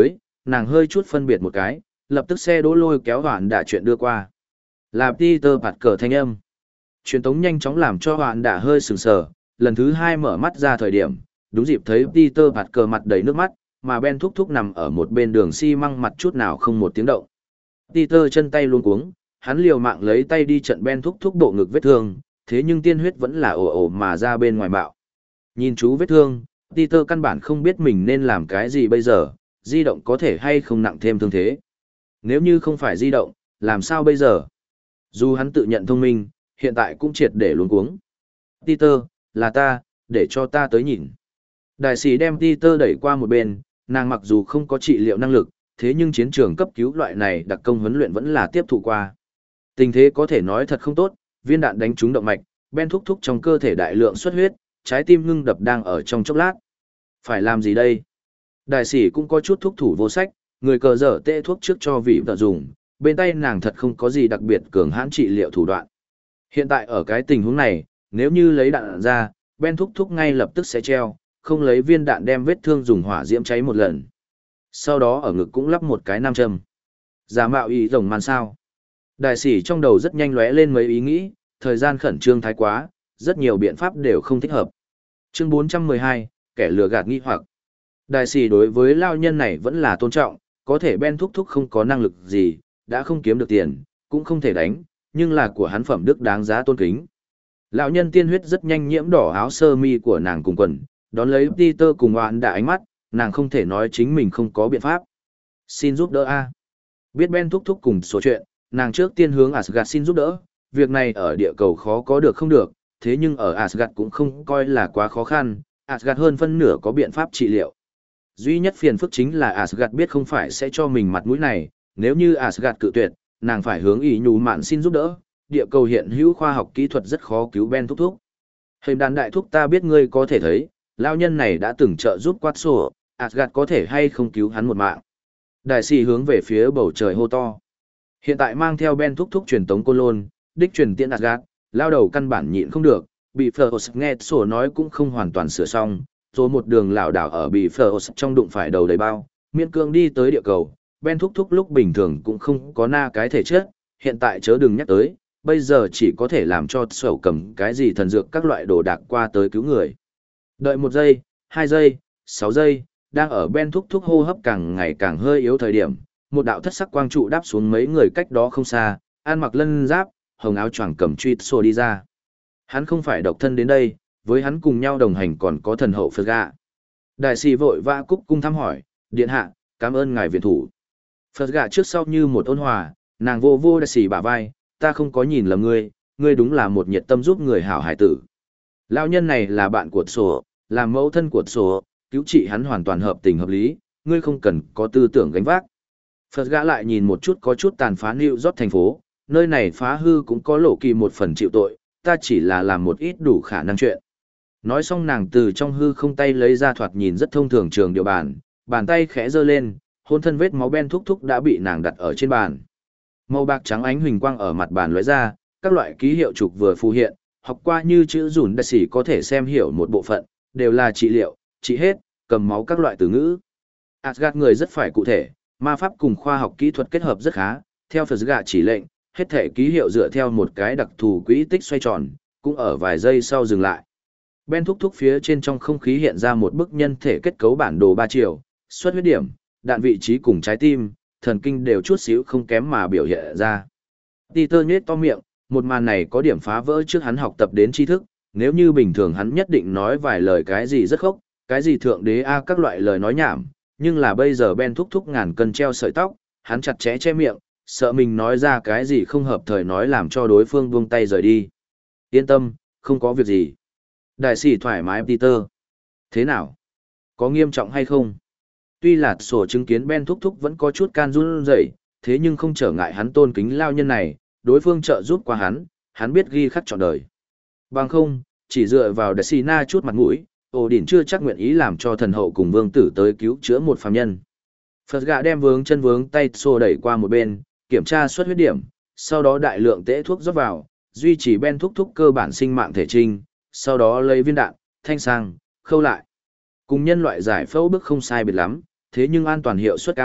nàng hơi chút phân biệt một cái, lập tức xe đỗ lôi kéo hoạn đã chuyện đưa qua. Là Peter Parker thanh âm. Truyền tống nhanh chóng làm cho hoạn đã hơi sừng sờ, lần thứ hai mở mắt ra thời điểm, đúng dịp thấy Peter Parker mặt đầy nước mắt, mà Ben thúc thúc nằm ở một bên đường xi măng mặt chút nào không một tiếng động. Peter chân tay luống cuống, hắn liều mạng lấy tay đi trận Ben thúc thúc bộ ngực vết thương, thế nhưng tiên huyết vẫn là ồ ồ mà ra bên ngoài bạo. Nhìn chú vết thương, Peter căn bản không biết mình nên làm cái gì bây giờ, di động có thể hay không nặng thêm thương thế. Nếu như không phải di động, làm sao bây giờ? Dù hắn tự nhận thông minh, hiện tại cũng triệt để luống cuống. Peter, là ta, để cho ta tới nhìn. Đại sĩ đem Peter đẩy qua một bên, nàng mặc dù không có trị liệu năng lực, thế nhưng chiến trường cấp cứu loại này đặc công huấn luyện vẫn là tiếp thụ qua. Tình thế có thể nói thật không tốt, viên đạn đánh trúng động mạch, Ben thúc thúc trong cơ thể đại lượng xuất huyết, trái tim ngưng đập đang ở trong chốc lát. Phải làm gì đây? Đại sĩ cũng có chút thuốc thủ vô sách, người cờ dở tê thuốc trước cho vị vợ dùng, bên tay nàng thật không có gì đặc biệt cường hãn trị liệu thủ đoạn. Hiện tại ở cái tình huống này, nếu như lấy đạn ra, Ben thúc thúc ngay lập tức sẽ treo, không lấy viên đạn đem vết thương dùng hỏa diễm cháy một lần. Sau đó ở ngực cũng lắp một cái nam châm. Giả mạo ý rồng màn sao. Đại sĩ trong đầu rất nhanh lóe lên mấy ý nghĩ, thời gian khẩn trương thái quá, rất nhiều biện pháp đều không thích hợp. Chương bốn trăm mười hai, kẻ lừa gạt nghi hoặc. Đại sĩ đối với lao nhân này vẫn là tôn trọng, có thể Ben thúc thúc không có năng lực gì, đã không kiếm được tiền, cũng không thể đánh, nhưng là của hắn phẩm đức đáng giá tôn kính. Lão nhân tiên huyết rất nhanh nhiễm đỏ áo sơ mi của nàng cùng quần, đón lấy Peter cùng Oan đã ánh mắt, nàng không thể nói chính mình không có biện pháp. Xin giúp đỡ a. Biết Ben thúc thúc cùng số chuyện, nàng trước tiên hướng Asgard xin giúp đỡ, việc này ở địa cầu khó có được không được, thế nhưng ở Asgard cũng không coi là quá khó khăn, Asgard hơn phân nửa có biện pháp trị liệu. Duy nhất phiền phức chính là Asgard biết không phải sẽ cho mình mặt mũi này, nếu như Asgard cự tuyệt, nàng phải hướng ý nhủ mạn xin giúp đỡ, địa cầu hiện hữu khoa học kỹ thuật rất khó cứu Ben thúc thúc. Hình đàn đại thúc ta biết ngươi có thể thấy, lao nhân này đã từng trợ giúp quát sổ, Asgard có thể hay không cứu hắn một mạng. Đại sĩ hướng về phía bầu trời hô to. Hiện tại mang theo Ben thúc thúc truyền tống côn lôn, đích truyền tiễn Asgard, lao đầu căn bản nhịn không được, bị Phlos nghe sổ nói cũng không hoàn toàn sửa xong, rồi một đường lảo đảo ở bị Phlos trong đụng phải đầu đầy bao, miễn cương đi tới địa cầu. Ben thúc thúc lúc bình thường cũng không có na cái thể chất, hiện tại chớ đừng nhắc tới, bây giờ chỉ có thể làm cho sổ cầm cái gì thần dược các loại đồ đạc qua tới cứu người. Đợi một giây, hai giây, sáu giây, đang ở Ben thúc thúc hô hấp càng ngày càng hơi yếu thời điểm, một đạo thất sắc quang trụ đáp xuống mấy người cách đó không xa, ăn mặc lân giáp, hồng áo choàng cầm truy sổ đi ra. Hắn không phải độc thân đến đây, với hắn cùng nhau đồng hành còn có thần hậu Phật gạ. Đại sĩ vội vã cúc cung thăm hỏi, điện hạ, cảm ơn ngài viện thủ. Phật gạ trước sau như một ôn hòa, nàng vô vô đại sĩ bả vai, ta không có nhìn lầm ngươi, ngươi đúng là một nhiệt tâm giúp người hảo hải tử. Lão nhân này là bạn của sổ, là mẫu thân của sổ, cứu trị hắn hoàn toàn hợp tình hợp lý, ngươi không cần có tư tưởng gánh vác. Phật gã lại nhìn một chút có chút tàn phá New York thành phố, nơi này phá hư cũng có lộ kỳ một phần chịu tội, ta chỉ là làm một ít đủ khả năng chuyện. Nói xong nàng từ trong hư không tay lấy ra thoạt nhìn rất thông thường trường điều bàn, bàn tay khẽ giơ lên, hôn thân vết máu Ben thúc thúc đã bị nàng đặt ở trên bàn. Màu bạc trắng ánh huỳnh quang ở mặt bàn lóe ra, các loại ký hiệu trục vừa phù hiện, học qua như chữ rủn đại sĩ có thể xem hiểu một bộ phận, đều là trị liệu, trị hết, cầm máu các loại từ ngữ. Asgard người rất phải cụ thể, ma pháp cùng khoa học kỹ thuật kết hợp rất khá, theo Phật gạ chỉ lệnh, hết thể ký hiệu dựa theo một cái đặc thù quỹ tích xoay tròn, cũng ở vài giây sau dừng lại. Ben thúc thúc phía trên trong không khí hiện ra một bức nhân thể kết cấu bản đồ ba chiều, xuất huyết điểm, đạn vị trí cùng trái tim, thần kinh đều chút xíu không kém mà biểu hiện ra. Peter nhếch to miệng, một màn này có điểm phá vỡ trước hắn học tập đến tri thức, nếu như bình thường hắn nhất định nói vài lời cái gì rất khốc, cái gì thượng đế a các loại lời nói nhảm, nhưng là bây giờ Ben thúc thúc ngàn cân treo sợi tóc, hắn chặt chẽ che miệng, sợ mình nói ra cái gì không hợp thời nói làm cho đối phương buông tay rời đi. Yên tâm, không có việc gì. Đại sĩ thoải mái Peter. Thế nào? Có nghiêm trọng hay không? Tuy là sổ chứng kiến Ben thúc thúc vẫn có chút can run rẩy, thế nhưng không trở ngại hắn tôn kính lao nhân này, đối phương trợ giúp qua hắn, hắn biết ghi khắc trọn đời. Bằng không, chỉ dựa vào đại sĩ na chút mặt mũi, ổ đỉnh chưa chắc nguyện ý làm cho thần hậu cùng vương tử tới cứu chữa một phàm nhân. Phật gạ đem vướng chân vướng tay xô đẩy qua một bên, kiểm tra xuất huyết điểm, sau đó đại lượng tễ thuốc rót vào, duy trì Ben thúc thúc cơ bản sinh mạng thể trinh, sau đó lấy viên đạn, thanh sang, khâu lại. Cùng nhân loại giải phẫu bước không sai biệt lắm, thế nhưng an toàn hiệu suất cao,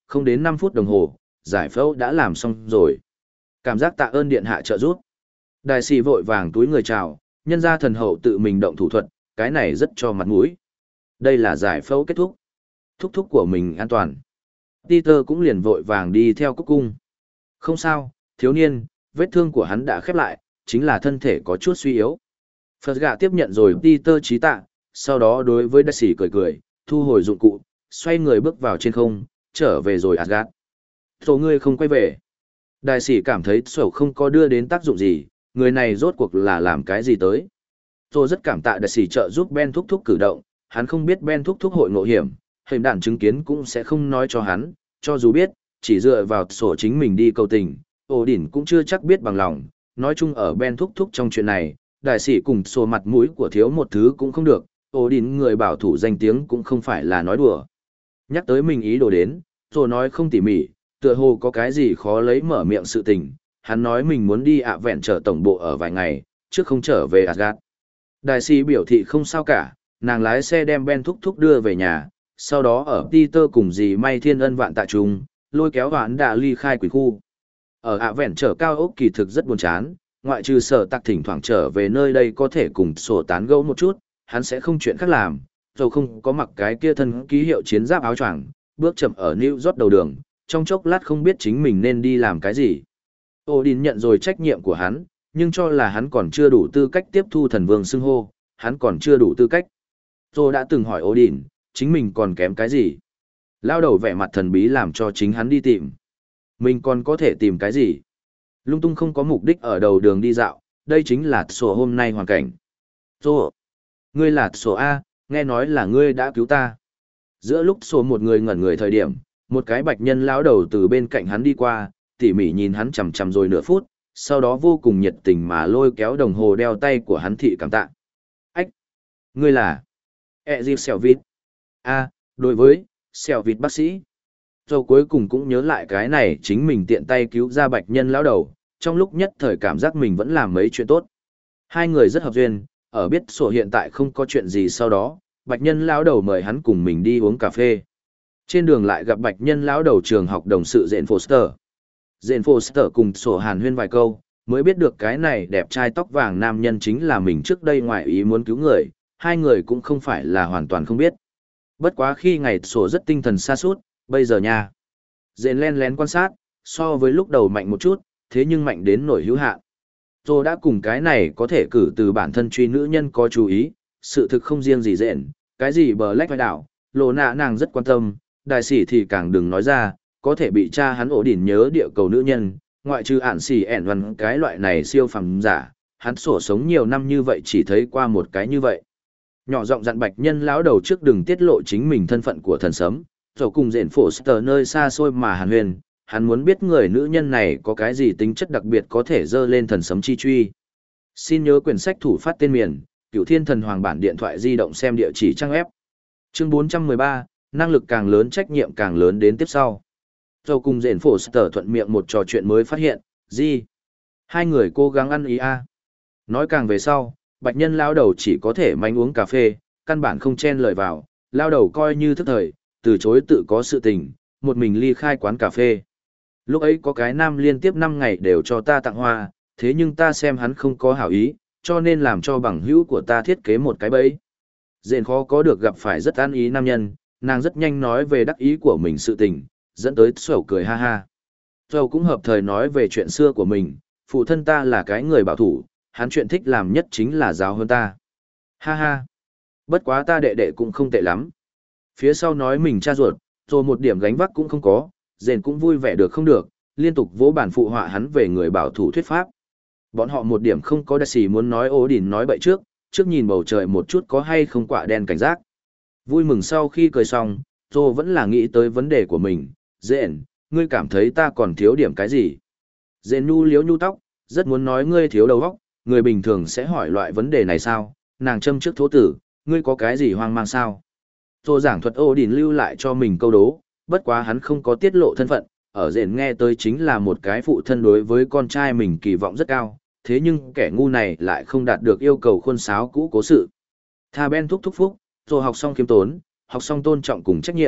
không đến năm phút đồng hồ, giải phẫu đã làm xong rồi. Cảm giác tạ ơn điện hạ trợ giúp. Đại sĩ vội vàng túi người chào, nhân gia thần hậu tự mình động thủ thuật, cái này rất cho mặt mũi. Đây là giải phẫu kết thúc. Thúc thúc của mình an toàn. Peter cũng liền vội vàng đi theo cúc cung. Không sao, thiếu niên, vết thương của hắn đã khép lại, chính là thân thể có chút suy yếu. Phật gạ tiếp nhận rồi Peter trí tạ, sau đó đối với đại sĩ cười cười, thu hồi dụng cụ, xoay người bước vào trên không, trở về rồi Asgard. Tổ ngươi không quay về. Đại sĩ cảm thấy sổ không có đưa đến tác dụng gì, người này rốt cuộc là làm cái gì tới. Tôi rất cảm tạ đại sĩ trợ giúp Ben thúc thúc cử động, hắn không biết Ben thúc thúc hội ngộ hiểm, hình đạn chứng kiến cũng sẽ không nói cho hắn, cho dù biết, chỉ dựa vào sổ chính mình đi cầu tình, ổ đỉnh cũng chưa chắc biết bằng lòng. Nói chung ở Ben thúc thúc trong chuyện này, đại sĩ cùng sổ mặt mũi của thiếu một thứ cũng không được, ổ đỉnh người bảo thủ danh tiếng cũng không phải là nói đùa. Nhắc tới mình ý đồ đến, rồi nói không tỉ mỉ, tựa hồ có cái gì khó lấy mở miệng sự tình, hắn nói mình muốn đi ạ vẹn trở tổng bộ ở vài ngày, trước không trở về Asgard. Đại sĩ biểu thị không sao cả, nàng lái xe đem Ben thúc thúc đưa về nhà, sau đó ở Peter cùng dì May thiên ân vạn tại trung, lôi kéo hoãn đã ly khai quỷ khu. Ở ạ vẹn trở cao ốc kỳ thực rất buồn chán, ngoại trừ sở tạc thỉnh thoảng trở về nơi đây có thể cùng sổ tán gẫu một chút, hắn sẽ không chuyện khác làm, dù không có mặc cái kia thân ký hiệu chiến giáp áo choàng, bước chậm ở New York đầu đường, trong chốc lát không biết chính mình nên đi làm cái gì. Odin nhận rồi trách nhiệm của hắn, nhưng cho là hắn còn chưa đủ tư cách tiếp thu thần vương xưng hô, hắn còn chưa đủ tư cách. Tôi đã từng hỏi Odin, chính mình còn kém cái gì? Lao đầu vẻ mặt thần bí làm cho chính hắn đi tìm. Mình còn có thể tìm cái gì? Lung tung không có mục đích ở đầu đường đi dạo, đây chính là sổ hôm nay hoàn cảnh. Sổ, ngươi là sổ A, nghe nói là ngươi đã cứu ta. Giữa lúc sổ một người ngẩn người thời điểm, một cái bạch nhân lão đầu từ bên cạnh hắn đi qua, tỉ mỉ nhìn hắn chằm chằm rồi nửa phút, sau đó vô cùng nhiệt tình mà lôi kéo đồng hồ đeo tay của hắn thị cảm tạ. Ách! Ngươi là... E dịp xẻo vịt. A, đối với, xẻo vịt bác sĩ. Rồi cuối cùng cũng nhớ lại cái này chính mình tiện tay cứu ra bạch nhân lão đầu, trong lúc nhất thời cảm giác mình vẫn làm mấy chuyện tốt. Hai người rất hợp duyên, ở biết sổ hiện tại không có chuyện gì sau đó, bạch nhân lão đầu mời hắn cùng mình đi uống cà phê. Trên đường lại gặp bạch nhân lão đầu trường học đồng sự Jane Foster. Jane Foster cùng sổ hàn huyên vài câu, mới biết được cái này đẹp trai tóc vàng nam nhân chính là mình trước đây ngoài ý muốn cứu người, hai người cũng không phải là hoàn toàn không biết. Bất quá khi ngày sổ rất tinh thần sa sút, bây giờ nha. Jane len lén quan sát, so với lúc đầu mạnh một chút, thế nhưng mạnh đến nổi hữu hạn. Tôi đã cùng cái này có thể cử từ bản thân truy nữ nhân có chú ý, sự thực không riêng gì Jane, cái gì bờ lách vai đảo, lộ nạ nàng rất quan tâm, đại sĩ thì càng đừng nói ra, có thể bị cha hắn ổ đỉnh nhớ địa cầu nữ nhân, ngoại trừ ản xỉ ẻn văn cái loại này siêu phẩm giả, hắn sổ sống nhiều năm như vậy chỉ thấy qua một cái như vậy. Nhỏ giọng dặn bạch nhân lão đầu trước đừng tiết lộ chính mình thân phận của thần sấm, rồi cùng Jane Foster nơi xa xôi mà hàn huyền, hắn muốn biết người nữ nhân này có cái gì tính chất đặc biệt có thể dơ lên thần sấm chi truy. Xin nhớ quyển sách thủ phát tên miền, Cửu Thiên Thần Hoàng bản điện thoại di động xem địa chỉ trang web. Chương bốn trăm mười ba, năng lực càng lớn trách nhiệm càng lớn đến tiếp sau. Rồi cùng Jane Foster thuận miệng một trò chuyện mới phát hiện, gì? Hai người cố gắng ăn ý a. Nói càng về sau, bạch nhân lao đầu chỉ có thể manh uống cà phê, căn bản không chen lời vào, lao đầu coi như thức thời, từ chối tự có sự tình, một mình ly khai quán cà phê. Lúc ấy có cái nam liên tiếp năm ngày đều cho ta tặng hoa, thế nhưng ta xem hắn không có hảo ý, cho nên làm cho bằng hữu của ta thiết kế một cái bẫy. Dện khó có được gặp phải rất an ý nam nhân, nàng rất nhanh nói về đắc ý của mình sự tình, dẫn tới sầu cười ha ha. Sầu cũng hợp thời nói về chuyện xưa của mình, phụ thân ta là cái người bảo thủ, hắn chuyện thích làm nhất chính là giáo hơn ta. Ha ha, bất quá ta đệ đệ cũng không tệ lắm. Phía sau nói mình cha ruột, rồi một điểm gánh vác cũng không có, Dện cũng vui vẻ được không được, liên tục vỗ bản phụ họa hắn về người bảo thủ thuyết pháp. Bọn họ một điểm không có đặc sĩ muốn nói ố đỉnh nói bậy trước, trước nhìn bầu trời một chút có hay không quả đen cảnh giác. Vui mừng sau khi cười xong, Tô vẫn là nghĩ tới vấn đề của mình, Dện, ngươi cảm thấy ta còn thiếu điểm cái gì? Dện nhu liếu nhu tóc, rất muốn nói ngươi thiếu đầu óc, người bình thường sẽ hỏi loại vấn đề này sao? Nàng châm trước thố tử, ngươi có cái gì hoang mang sao? Tô giảng thuật ố đỉnh lưu lại cho mình câu đố, bất quá hắn không có tiết lộ thân phận, ở Dện nghe tới chính là một cái phụ thân đối với con trai mình kỳ vọng rất cao, thế nhưng kẻ ngu này lại không đạt được yêu cầu khuôn sáo cũ cố sự. Tha Ben thúc thúc phúc, rồi học xong khiêm tốn, học xong tôn trọng cùng trách nhiệm,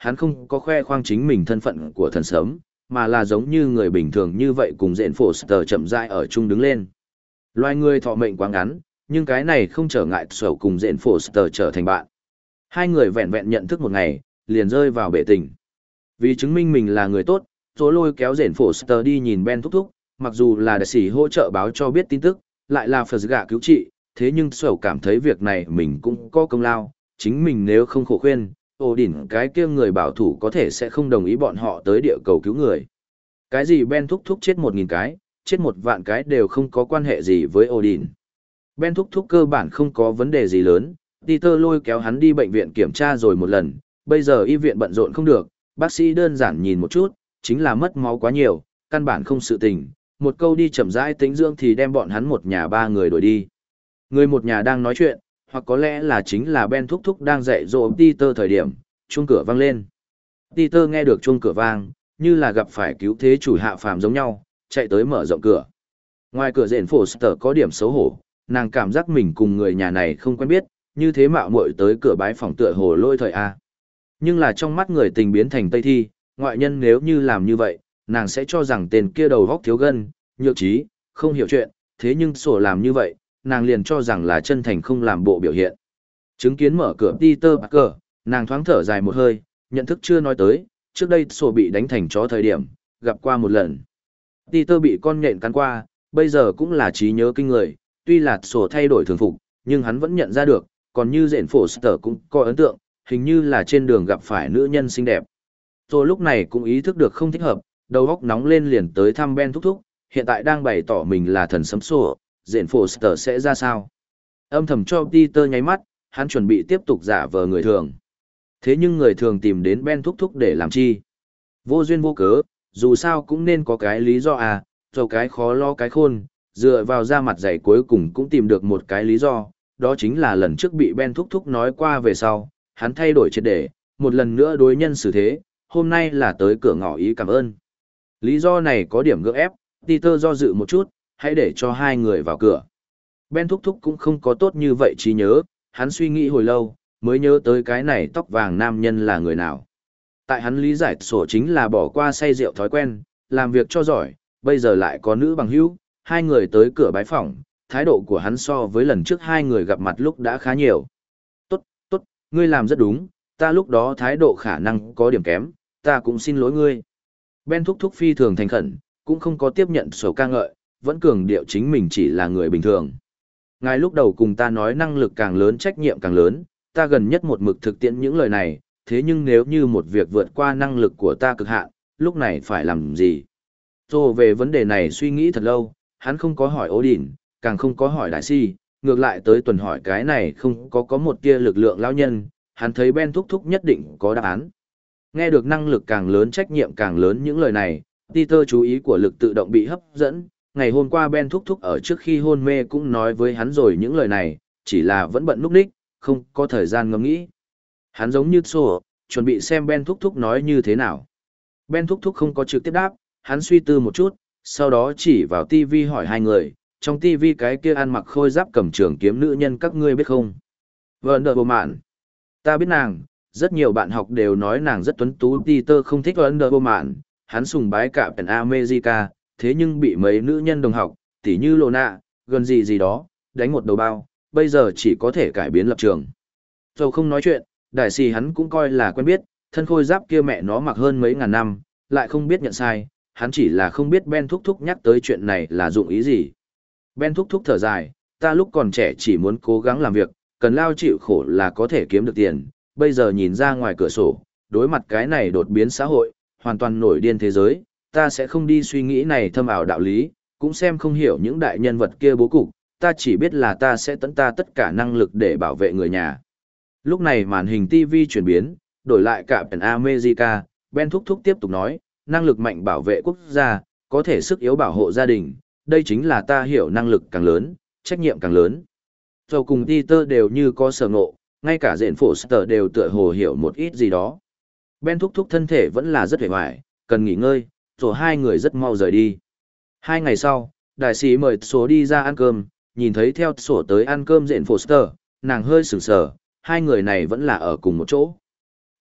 hắn không có khoe khoang chính mình thân phận của thần sớm, mà là giống như người bình thường như vậy cùng dện Foster chậm rãi ở chung đứng lên. Loài người thọ mệnh quá ngắn, nhưng cái này không trở ngại sầu cùng dện Foster trở thành bạn. Hai người vẹn vẹn nhận thức một ngày, liền rơi vào bể tình. Vì chứng minh mình là người tốt, Tố lôi kéo dện Foster đi nhìn Ben thúc thúc, mặc dù là đại sĩ hỗ trợ báo cho biết tin tức, lại là Phật gạ cứu trị, thế nhưng sầu cảm thấy việc này mình cũng có công lao, chính mình nếu không khổ khuyên, ổ đỉnh cái kia người bảo thủ có thể sẽ không đồng ý bọn họ tới địa cầu cứu người. Cái gì Ben thúc thúc chết một nghìn cái, chết một vạn cái đều không có quan hệ gì với Odin. Ben thúc thúc cơ bản không có vấn đề gì lớn, Peter lôi kéo hắn đi bệnh viện kiểm tra rồi một lần, bây giờ y viện bận rộn không được, bác sĩ đơn giản nhìn một chút, chính là mất máu quá nhiều, căn bản không sự tình, một câu đi chậm rãi tĩnh dưỡng thì đem bọn hắn một nhà ba người đuổi đi. Người một nhà đang nói chuyện, hoặc có lẽ là chính là Ben thúc thúc đang dạy dỗ Peter thời điểm, chuông cửa vang lên. Peter nghe được chuông cửa vang, như là gặp phải cứu thế chủ hạ phàm giống nhau, chạy tới mở rộng cửa. Ngoài cửa rền Foster có điểm xấu hổ, nàng cảm giác mình cùng người nhà này không quen biết, như thế mạo muội tới cửa bái phòng tựa hồ lôi thời A. Nhưng là trong mắt người tình biến thành Tây Thi, ngoại nhân nếu như làm như vậy, nàng sẽ cho rằng tên kia đầu góc thiếu gân, nhược trí, không hiểu chuyện, thế nhưng sổ làm như vậy, nàng liền cho rằng là chân thành không làm bộ biểu hiện. Chứng kiến mở cửa Peter Parker, nàng thoáng thở dài một hơi, nhận thức chưa nói tới, trước đây sổ bị đánh thành chó thời điểm, gặp qua một lần. Peter bị con nhện cắn qua, bây giờ cũng là trí nhớ kinh người, tuy là sổ thay đổi thường phục, nhưng hắn vẫn nhận ra được, còn như dện Foster cũng có ấn tượng, hình như là trên đường gặp phải nữ nhân xinh đẹp. Rồi lúc này cũng ý thức được không thích hợp, đầu óc nóng lên liền tới thăm Ben thúc thúc, hiện tại đang bày tỏ mình là thần sấm sổ, dện Foster sẽ ra sao. Âm thầm cho Peter nháy mắt, hắn chuẩn bị tiếp tục giả vờ người thường. Thế nhưng người thường tìm đến Ben thúc thúc để làm chi? Vô duyên vô cớ, dù sao cũng nên có cái lý do à, cho cái khó lo cái khôn, dựa vào da mặt dày cuối cùng cũng tìm được một cái lý do, đó chính là lần trước bị Ben thúc thúc nói qua về sau, hắn thay đổi triệt để, một lần nữa đối nhân xử thế, hôm nay là tới cửa ngỏ ý cảm ơn. Lý do này có điểm gượng ép, Peter do dự một chút, hãy để cho hai người vào cửa. Ben thúc thúc cũng không có tốt như vậy trí nhớ, hắn suy nghĩ hồi lâu, mới nhớ tới cái này tóc vàng nam nhân là người nào. Tại hắn lý giải sổ chính là bỏ qua say rượu thói quen, làm việc cho giỏi, bây giờ lại có nữ bằng hữu, hai người tới cửa bái phỏng, thái độ của hắn so với lần trước hai người gặp mặt lúc đã khá nhiều. Tốt, tốt, ngươi làm rất đúng, ta lúc đó thái độ khả năng có điểm kém, ta cũng xin lỗi ngươi. Ben thúc thúc phi thường thành khẩn, cũng không có tiếp nhận sổ ca ngợi, vẫn cường điệu chính mình chỉ là người bình thường. Ngài lúc đầu cùng ta nói năng lực càng lớn trách nhiệm càng lớn, ta gần nhất một mực thực tiễn những lời này, thế nhưng nếu như một việc vượt qua năng lực của ta cực hạn, lúc này phải làm gì? Rồi về vấn đề này suy nghĩ thật lâu, hắn không có hỏi Odin, càng không có hỏi Đại Si, ngược lại tới tuần hỏi cái này không có có một tia lực lượng lão nhân, hắn thấy Ben thúc thúc nhất định có đáp án. Nghe được năng lực càng lớn trách nhiệm càng lớn những lời này, Peter chú ý của lực tự động bị hấp dẫn, ngày hôm qua Ben thúc thúc ở trước khi hôn mê cũng nói với hắn rồi những lời này, chỉ là vẫn bận núp ních, không có thời gian ngẫm nghĩ. Hắn giống như sổ, chuẩn bị xem Ben thúc thúc nói như thế nào. Ben thúc thúc không có trực tiếp đáp, hắn suy tư một chút, sau đó chỉ vào ti vi hỏi hai người, trong ti vi cái kia ăn mặc khôi giáp cầm trường kiếm nữ nhân các ngươi biết không? Vâng đợi bộ mạn. Ta biết nàng, rất nhiều bạn học đều nói nàng rất tuấn tú. Peter không thích Wonder Woman, hắn sùng bái cả Pen America, thế nhưng bị mấy nữ nhân đồng học, tỉ như Lona, gần gì gì đó, đánh một đầu bao, bây giờ chỉ có thể cải biến lập trường. Dầu không nói chuyện, đại sĩ hắn cũng coi là quen biết, thân khôi giáp kia mẹ nó mặc hơn mấy ngàn năm, lại không biết nhận sai, hắn chỉ là không biết Ben thúc thúc nhắc tới chuyện này là dụng ý gì. Ben thúc thúc thở dài, ta lúc còn trẻ chỉ muốn cố gắng làm việc, cần lao chịu khổ là có thể kiếm được tiền, bây giờ nhìn ra ngoài cửa sổ, đối mặt cái này đột biến xã hội, hoàn toàn nổi điên thế giới, ta sẽ không đi suy nghĩ này thâm ảo đạo lý, cũng xem không hiểu những đại nhân vật kia bố cục, ta chỉ biết là ta sẽ tận ta tất cả năng lực để bảo vệ người nhà. Lúc này màn hình ti vi chuyển biến, đổi lại cả Pen America, Ben thúc thúc tiếp tục nói, năng lực mạnh bảo vệ quốc gia, có thể sức yếu bảo hộ gia đình, đây chính là ta hiểu năng lực càng lớn, trách nhiệm càng lớn. Dầu cùng Peter đều như có sở ngộ, ngay cả dện Foster đều tựa hồ hiểu một ít gì đó. Ben thúc thúc thân thể vẫn là rất hề hoài, cần nghỉ ngơi, rồi hai người rất mau rời đi. Hai ngày sau, đại sĩ mời số đi ra ăn cơm, nhìn thấy theo sổ tới ăn cơm dện Foster, nàng hơi sửng sờ, hai người này vẫn là ở cùng một chỗ.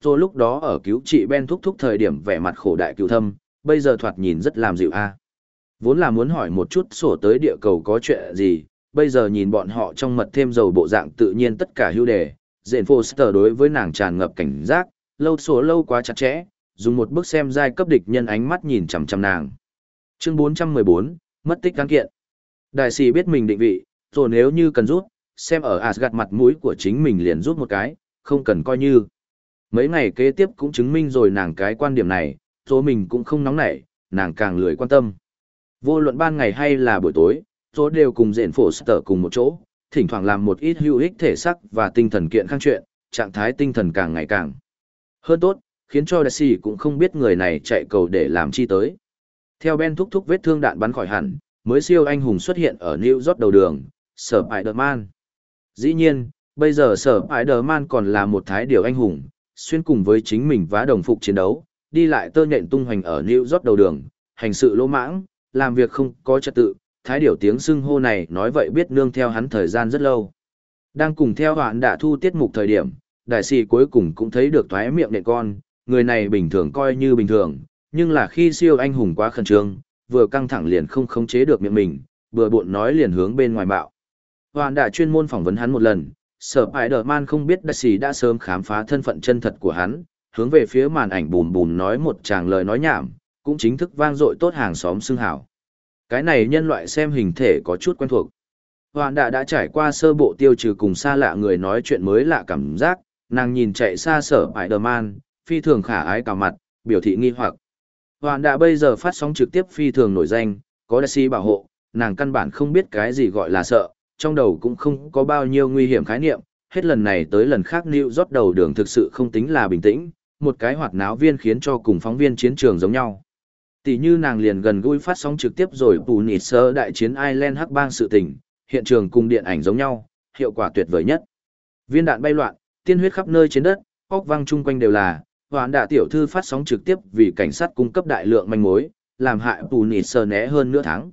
Rồi lúc đó ở cứu trị Ben thúc thúc thời điểm vẻ mặt khổ đại cựu thâm, bây giờ thoạt nhìn rất làm dịu a. Vốn là muốn hỏi một chút sổ tới địa cầu có chuyện gì, bây giờ nhìn bọn họ trong mật thêm dầu bộ dạng tự nhiên tất cả hưu đề, Jane Foster đối với nàng tràn ngập cảnh giác, lâu sổ lâu quá chặt chẽ, dùng một bức xem giai cấp địch nhân ánh mắt nhìn chằm chằm nàng. Chương bốn trăm mười bốn, mất tích cán kiện. Đại sĩ biết mình định vị, rồi nếu như cần rút, xem ở Asgard mặt mũi của chính mình liền rút một cái, không cần coi như. Mấy ngày kế tiếp cũng chứng minh rồi nàng cái quan điểm này, rồi mình cũng không nóng nảy, nàng càng lười quan tâm. Vô luận ban ngày hay là buổi tối, rồi đều cùng Dện Phổ Sở cùng một chỗ, thỉnh thoảng làm một ít hữu ích thể xác và tinh thần kiện khang chuyện, trạng thái tinh thần càng ngày càng hơn tốt, khiến cho đại sĩ cũng không biết người này chạy cầu để làm chi tới. Theo Ben thúc thúc vết thương đạn bắn khỏi hẳn, mới siêu anh hùng xuất hiện ở New York đầu đường, Sở Spider-Man. Dĩ nhiên, bây giờ Sở Spider-Man còn là một thái điều anh hùng, xuyên cùng với chính mình vá đồng phục chiến đấu, đi lại tơ nhện tung hoành ở New York đầu đường, hành sự lỗ mãng, làm việc không có trật tự, thái điều tiếng xưng hô này nói vậy biết nương theo hắn thời gian rất lâu. Đang cùng theo hoạn đã thu tiết mục thời điểm, đại sĩ cuối cùng cũng thấy được thoái miệng nện con, người này bình thường coi như bình thường, nhưng là khi siêu anh hùng quá khẩn trương, vừa căng thẳng liền không khống chế được miệng mình, vừa bộn nói liền hướng bên ngoài bạo. Hoạn đã chuyên môn phỏng vấn hắn một lần, Sở Spider-Man không biết đại sĩ đã sớm khám phá thân phận chân thật của hắn, hướng về phía màn ảnh bùn bùn nói một tràng lời nói nhảm, cũng chính thức vang dội tốt hàng xóm xưng hảo. Cái này nhân loại xem hình thể có chút quen thuộc. Hoạn đã đã trải qua sơ bộ tiêu trừ cùng xa lạ người nói chuyện mới lạ cảm giác, nàng nhìn chạy xa Sở Spider-Man, phi thường khả ái cả mặt, biểu thị nghi hoặc. Hoạn đã bây giờ phát sóng trực tiếp phi thường nổi danh, có đại sĩ bảo hộ, nàng căn bản không biết cái gì gọi là sợ, trong đầu cũng không có bao nhiêu nguy hiểm khái niệm, hết lần này tới lần khác New York đầu đường thực sự không tính là bình tĩnh, một cái hoạt náo viên khiến cho cùng phóng viên chiến trường giống nhau. Tỷ như nàng liền gần gũi phát sóng trực tiếp rồi Pù Nịt Sơ đại chiến Ireland Hắc bang sự tình, hiện trường cùng điện ảnh giống nhau, hiệu quả tuyệt vời nhất. Viên đạn bay loạn, tiên huyết khắp nơi trên đất, óc văng chung quanh đều là, Hoạn Đạ tiểu thư phát sóng trực tiếp vì cảnh sát cung cấp đại lượng manh mối, làm hại Pù Nịt Sơ né hơn nửa tháng.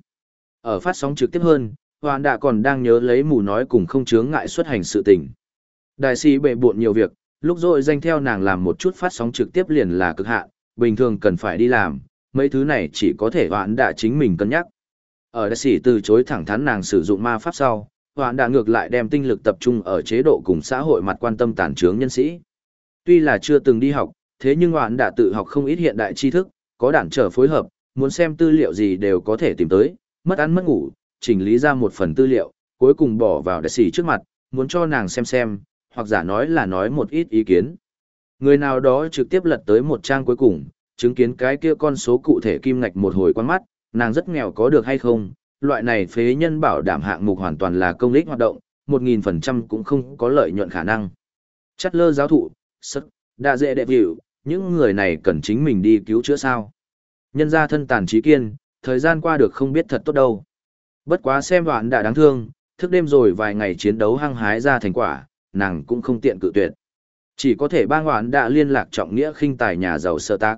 Ở phát sóng trực tiếp hơn, Hoạn Đạ còn đang nhớ lấy mù nói cùng không chướng ngại xuất hành sự tình. Đại sĩ bệ bộn nhiều việc, lúc rồi danh theo nàng làm một chút phát sóng trực tiếp liền là cực hạn, bình thường cần phải đi làm, mấy thứ này chỉ có thể Hoạn Đạ chính mình cân nhắc. Ở đại sĩ từ chối thẳng thắn nàng sử dụng ma pháp sau, Hoạn Đạ ngược lại đem tinh lực tập trung ở chế độ cùng xã hội mặt quan tâm tàn trướng nhân sĩ. Tuy là chưa từng đi học, thế nhưng Hoạn Đạ tự học không ít hiện đại tri thức, có đản trở phối hợp, muốn xem tư liệu gì đều có thể tìm tới, mất ăn mất ngủ, chỉnh lý ra một phần tư liệu, cuối cùng bỏ vào đại sĩ trước mặt, muốn cho nàng xem xem, hoặc giả nói là nói một ít ý kiến. Người nào đó trực tiếp lật tới một trang cuối cùng, chứng kiến cái kia con số cụ thể kim ngạch một hồi quan mắt, nàng rất nghèo có được hay không, loại này phế nhân bảo đảm hạng mục hoàn toàn là công ích hoạt động, một nghìn phần trăm cũng không có lợi nhuận khả năng. Chắt lơ giáo thụ, sức, đa dễ đệ biểu, những người này cần chính mình đi cứu chữa sao. Nhân ra thân tàn trí kiên, thời gian qua được không biết thật tốt đâu. Bất quá xem đoạn đã đáng thương, thức đêm rồi vài ngày chiến đấu hăng hái ra thành quả, nàng cũng không tiện cự tuyệt. Chỉ có thể bang hoạn đã liên lạc trọng nghĩa khinh tài nhà giàu Sơ Tạc.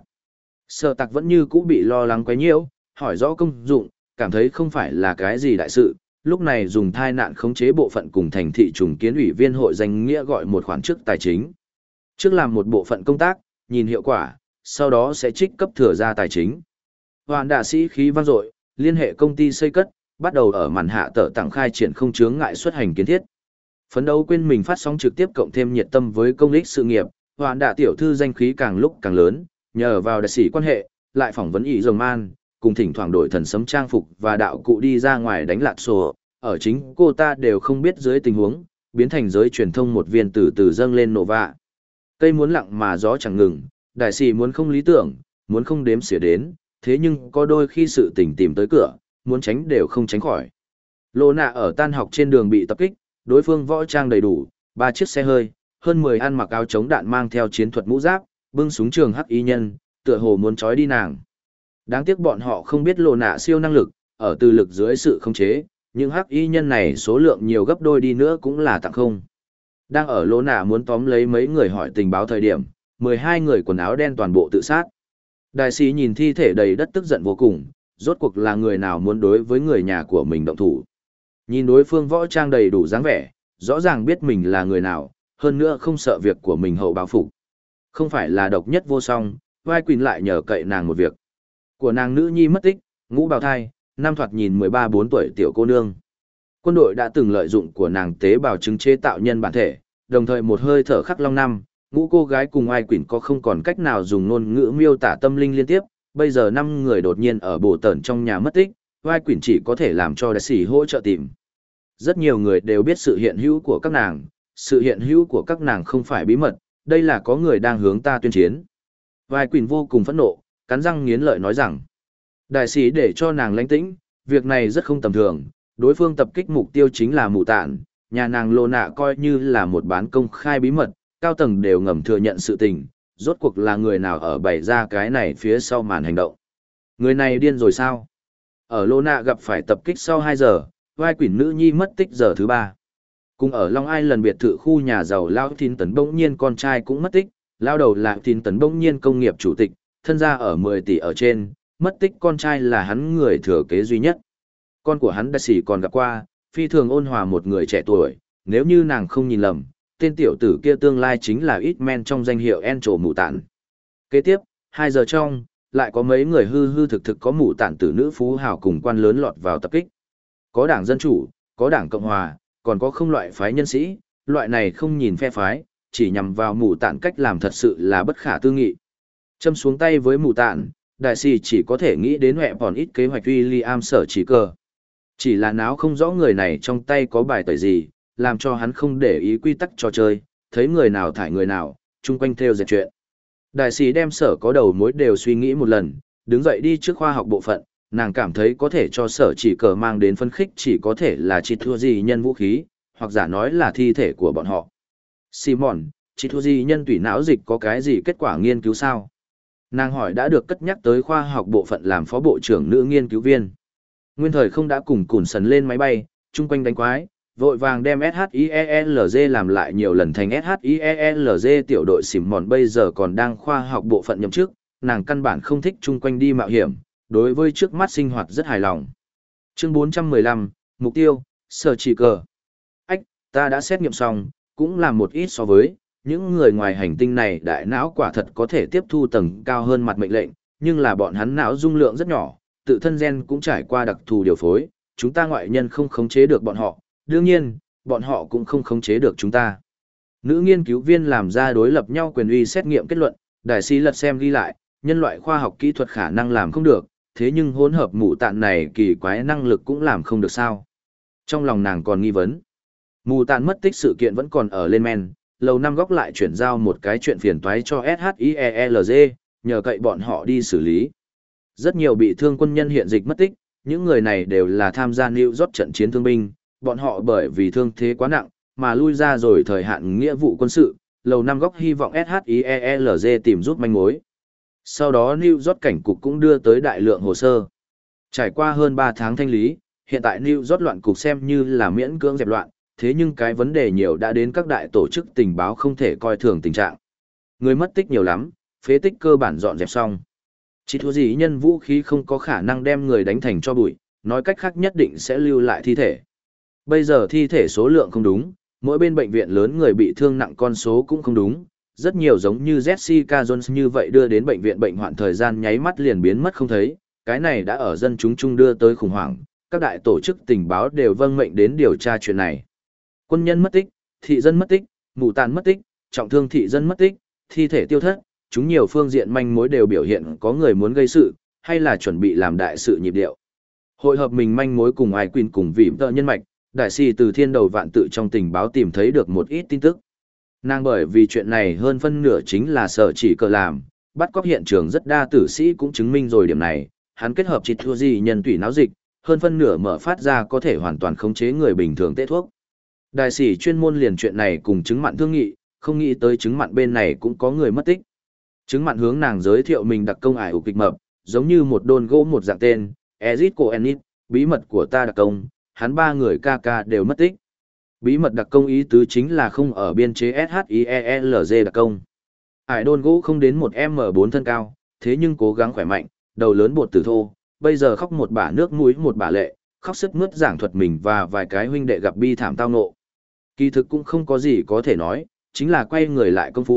Sơ Tạc vẫn như cũ bị lo lắng quấy nhiễu, hỏi rõ công dụng, cảm thấy không phải là cái gì đại sự, lúc này dùng thai nạn khống chế bộ phận cùng thành thị trùng kiến ủy viên hội danh nghĩa gọi một khoản trước tài chính. Trước làm một bộ phận công tác, nhìn hiệu quả, sau đó sẽ trích cấp thừa ra tài chính. Hoàn đạ sĩ khí vang dội, liên hệ công ty xây cất, bắt đầu ở màn hạ tờ tặng khai triển không chướng ngại xuất hành kiến thiết. Phấn đấu quên mình phát sóng trực tiếp cộng thêm nhiệt tâm với công ích sự nghiệp, Hoàn đạ tiểu thư danh khí càng lúc càng lớn, nhờ vào đại sĩ quan hệ, lại phỏng vấn ý rồng man, cùng thỉnh thoảng đổi thần sấm trang phục và đạo cụ đi ra ngoài đánh lạc sổ, ở chính cô ta đều không biết dưới tình huống, biến thành giới truyền thông một viên từ từ dâng lên nổ vạ. Cây muốn lặng mà gió chẳng ngừng, đại sĩ muốn không lý tưởng, muốn không đếm xỉa đến, thế nhưng có đôi khi sự tình tìm tới cửa, muốn tránh đều không tránh khỏi. Lô nạ ở tan học trên đường bị tập kích, đối phương võ trang đầy đủ, ba chiếc xe hơi, hơn mười ăn mặc áo chống đạn mang theo chiến thuật mũ giáp, bưng súng trường hắc y nhân, tựa hồ muốn trói đi nàng. Đáng tiếc bọn họ không biết lô nạ siêu năng lực, ở từ lực dưới sự khống chế, những hắc y nhân này số lượng nhiều gấp đôi đi nữa cũng là tặng không. Đang ở lô nạ muốn tóm lấy mấy người hỏi tình báo thời điểm, mười hai người quần áo đen toàn bộ tự sát. Đại sĩ nhìn thi thể đầy đất tức giận vô cùng, rốt cuộc là người nào muốn đối với người nhà của mình động thủ. Nhìn đối phương võ trang đầy đủ dáng vẻ, rõ ràng biết mình là người nào, hơn nữa không sợ việc của mình hậu báo phục. Không phải là độc nhất vô song, vai Quỳnh lại nhờ cậy nàng một việc. Của nàng nữ nhi mất tích, ngũ bào thai, năm thoạt nhìn mười ba bốn tuổi tiểu cô nương. Quân đội đã từng lợi dụng của nàng tế bào trứng chế tạo nhân bản thể, đồng thời một hơi thở khắc long năm, ngũ cô gái cùng ai Quỳnh có không còn cách nào dùng ngôn ngữ miêu tả tâm linh liên tiếp, bây giờ năm người đột nhiên ở bồ tẩn trong nhà mất tích, vai Quỳnh chỉ có thể làm cho đại sĩ hỗ trợ tìm. Rất nhiều người đều biết sự hiện hữu của các nàng, sự hiện hữu của các nàng không phải bí mật, đây là có người đang hướng ta tuyên chiến. Vai Quỳnh vô cùng phẫn nộ, cắn răng nghiến lợi nói rằng, đại sĩ để cho nàng lãnh tĩnh, việc này rất không tầm thường, đối phương tập kích mục tiêu chính là mù tạn, nhà nàng lô nạ coi như là một bán công khai bí mật, cao tầng đều ngầm thừa nhận sự tình, rốt cuộc là người nào ở bày ra cái này phía sau màn hành động. Người này điên rồi sao? Ở lô nạ gặp phải tập kích sau hai giờ, vai Quỷ nữ nhi mất tích giờ thứ ba. Cùng ở Long Ai lần biệt thự khu nhà giàu Lao Thín Tấn bỗng nhiên con trai cũng mất tích, lao đầu là Thín Tấn bỗng nhiên công nghiệp chủ tịch, thân gia ở mười tỷ ở trên, mất tích con trai là hắn người thừa kế duy nhất. Con của hắn đã xỉ còn gặp qua, phi thường ôn hòa một người trẻ tuổi, nếu như nàng không nhìn lầm, tên tiểu tử kia tương lai chính là ít men trong danh hiệu en trổ mù tản. Kế tiếp, hai giờ trong, lại có mấy người hư hư thực thực có mù tản tử nữ phú hào cùng quan lớn lọt vào tập kích. Có đảng Dân Chủ, có đảng Cộng Hòa, còn có không loại phái nhân sĩ, loại này không nhìn phe phái, chỉ nhằm vào mù tản cách làm thật sự là bất khả tư nghị. Châm xuống tay với mù tản, đại sĩ chỉ có thể nghĩ đến hẹ còn ít kế hoạch William sở chỉ cờ. Chỉ là náo không rõ người này trong tay có bài tẩy gì, làm cho hắn không để ý quy tắc trò chơi, thấy người nào thải người nào, chung quanh theo dệt chuyện. Đại sĩ đem sở có đầu mối đều suy nghĩ một lần, đứng dậy đi trước khoa học bộ phận, nàng cảm thấy có thể cho sở chỉ cờ mang đến phân khích chỉ có thể là chỉ thua gì nhân vũ khí, hoặc giả nói là thi thể của bọn họ. Simon, chỉ thua gì nhân tủy não dịch có cái gì kết quả nghiên cứu sao? Nàng hỏi đã được cất nhắc tới khoa học bộ phận làm phó bộ trưởng nữ nghiên cứu viên. Nguyên thời không đã cùng cùn sần lên máy bay, chung quanh đánh quái, vội vàng đem ét hát i e lờ giê làm lại nhiều lần thành ét hát i e lờ giê tiểu đội xỉm mòn bây giờ còn đang khoa học bộ phận nhậm chức, nàng căn bản không thích chung quanh đi mạo hiểm, đối với trước mắt sinh hoạt rất hài lòng. Chương bốn trăm mười lăm, mục tiêu, sở chỉ cờ. Ách, ta đã xét nghiệm xong, cũng làm một ít so với, những người ngoài hành tinh này đại não quả thật có thể tiếp thu tầng cao hơn mặt mệnh lệnh, nhưng là bọn hắn não dung lượng rất nhỏ, tự thân gen cũng trải qua đặc thù điều phối, chúng ta ngoại nhân không khống chế được bọn họ, đương nhiên, bọn họ cũng không khống chế được chúng ta. Nữ nghiên cứu viên làm ra đối lập nhau quyền uy xét nghiệm kết luận, đại sĩ lật xem ghi lại, nhân loại khoa học kỹ thuật khả năng làm không được, thế nhưng hỗn hợp mù tạn này kỳ quái năng lực cũng làm không được sao. Trong lòng nàng còn nghi vấn, mù tạn mất tích sự kiện vẫn còn ở lên men, lầu năm góc lại chuyển giao một cái chuyện phiền toái cho ét hát i e lờ giê, nhờ cậy bọn họ đi xử lý. Rất nhiều bị thương quân nhân hiện dịch mất tích, những người này đều là tham gia New York trận chiến thương binh, bọn họ bởi vì thương thế quá nặng, mà lui ra rồi thời hạn nghĩa vụ quân sự, lầu năm góc hy vọng ét hát i e lờ giê tìm giúp manh mối. Sau đó New York cảnh cục cũng đưa tới đại lượng hồ sơ. Trải qua hơn ba tháng thanh lý, hiện tại New York loạn cục xem như là miễn cưỡng dẹp loạn, thế nhưng cái vấn đề nhiều đã đến các đại tổ chức tình báo không thể coi thường tình trạng. Người mất tích nhiều lắm, phế tích cơ bản dọn dẹp xong. Chỉ thua gì nhân vũ khí không có khả năng đem người đánh thành cho bụi, nói cách khác nhất định sẽ lưu lại thi thể. Bây giờ thi thể số lượng không đúng, mỗi bên bệnh viện lớn người bị thương nặng con số cũng không đúng, rất nhiều giống như Jessica Jones như vậy đưa đến bệnh viện bệnh hoạn thời gian nháy mắt liền biến mất không thấy, cái này đã ở dân chúng chung đưa tới khủng hoảng, các đại tổ chức tình báo đều vâng mệnh đến điều tra chuyện này. Quân nhân mất tích, thị dân mất tích, mù tàn mất tích, trọng thương thị dân mất tích, thi thể tiêu thất, chúng nhiều phương diện manh mối đều biểu hiện có người muốn gây sự, hay là chuẩn bị làm đại sự nhịp điệu. Hội hợp mình manh mối cùng ai Quỳnh cùng vì tợ nhân mạch, đại sĩ từ thiên đầu vạn tự trong tình báo tìm thấy được một ít tin tức. Nàng bởi vì chuyện này hơn phân nửa chính là sở chỉ cờ làm, bắt cóc hiện trường rất đa tử sĩ cũng chứng minh rồi điểm này, hắn kết hợp chỉ thua gì nhân tủy não dịch, hơn phân nửa mở phát ra có thể hoàn toàn khống chế người bình thường tê thuốc. Đại sĩ chuyên môn liền chuyện này cùng chứng mặn thương nghị, không nghĩ tới chứng mặn bên này cũng có người mất tích. Chứng mặn hướng nàng giới thiệu mình đặc công ải ủ kịch mập, giống như một đôn gỗ một dạng tên, Ezit Coenit, bí mật của ta đặc công, hắn ba người ca ca đều mất tích. Bí mật đặc công ý tứ chính là không ở biên chế ét hát i e lờ giê đặc công. Ải đôn gỗ không đến một em bốn thân cao, thế nhưng cố gắng khỏe mạnh, đầu lớn bột tử thô, bây giờ khóc một bả nước mũi một bả lệ, khóc sức mướt giảng thuật mình và vài cái huynh đệ gặp bi thảm tao ngộ. Kỳ thực cũng không có gì có thể nói, chính là quay người lại công phu,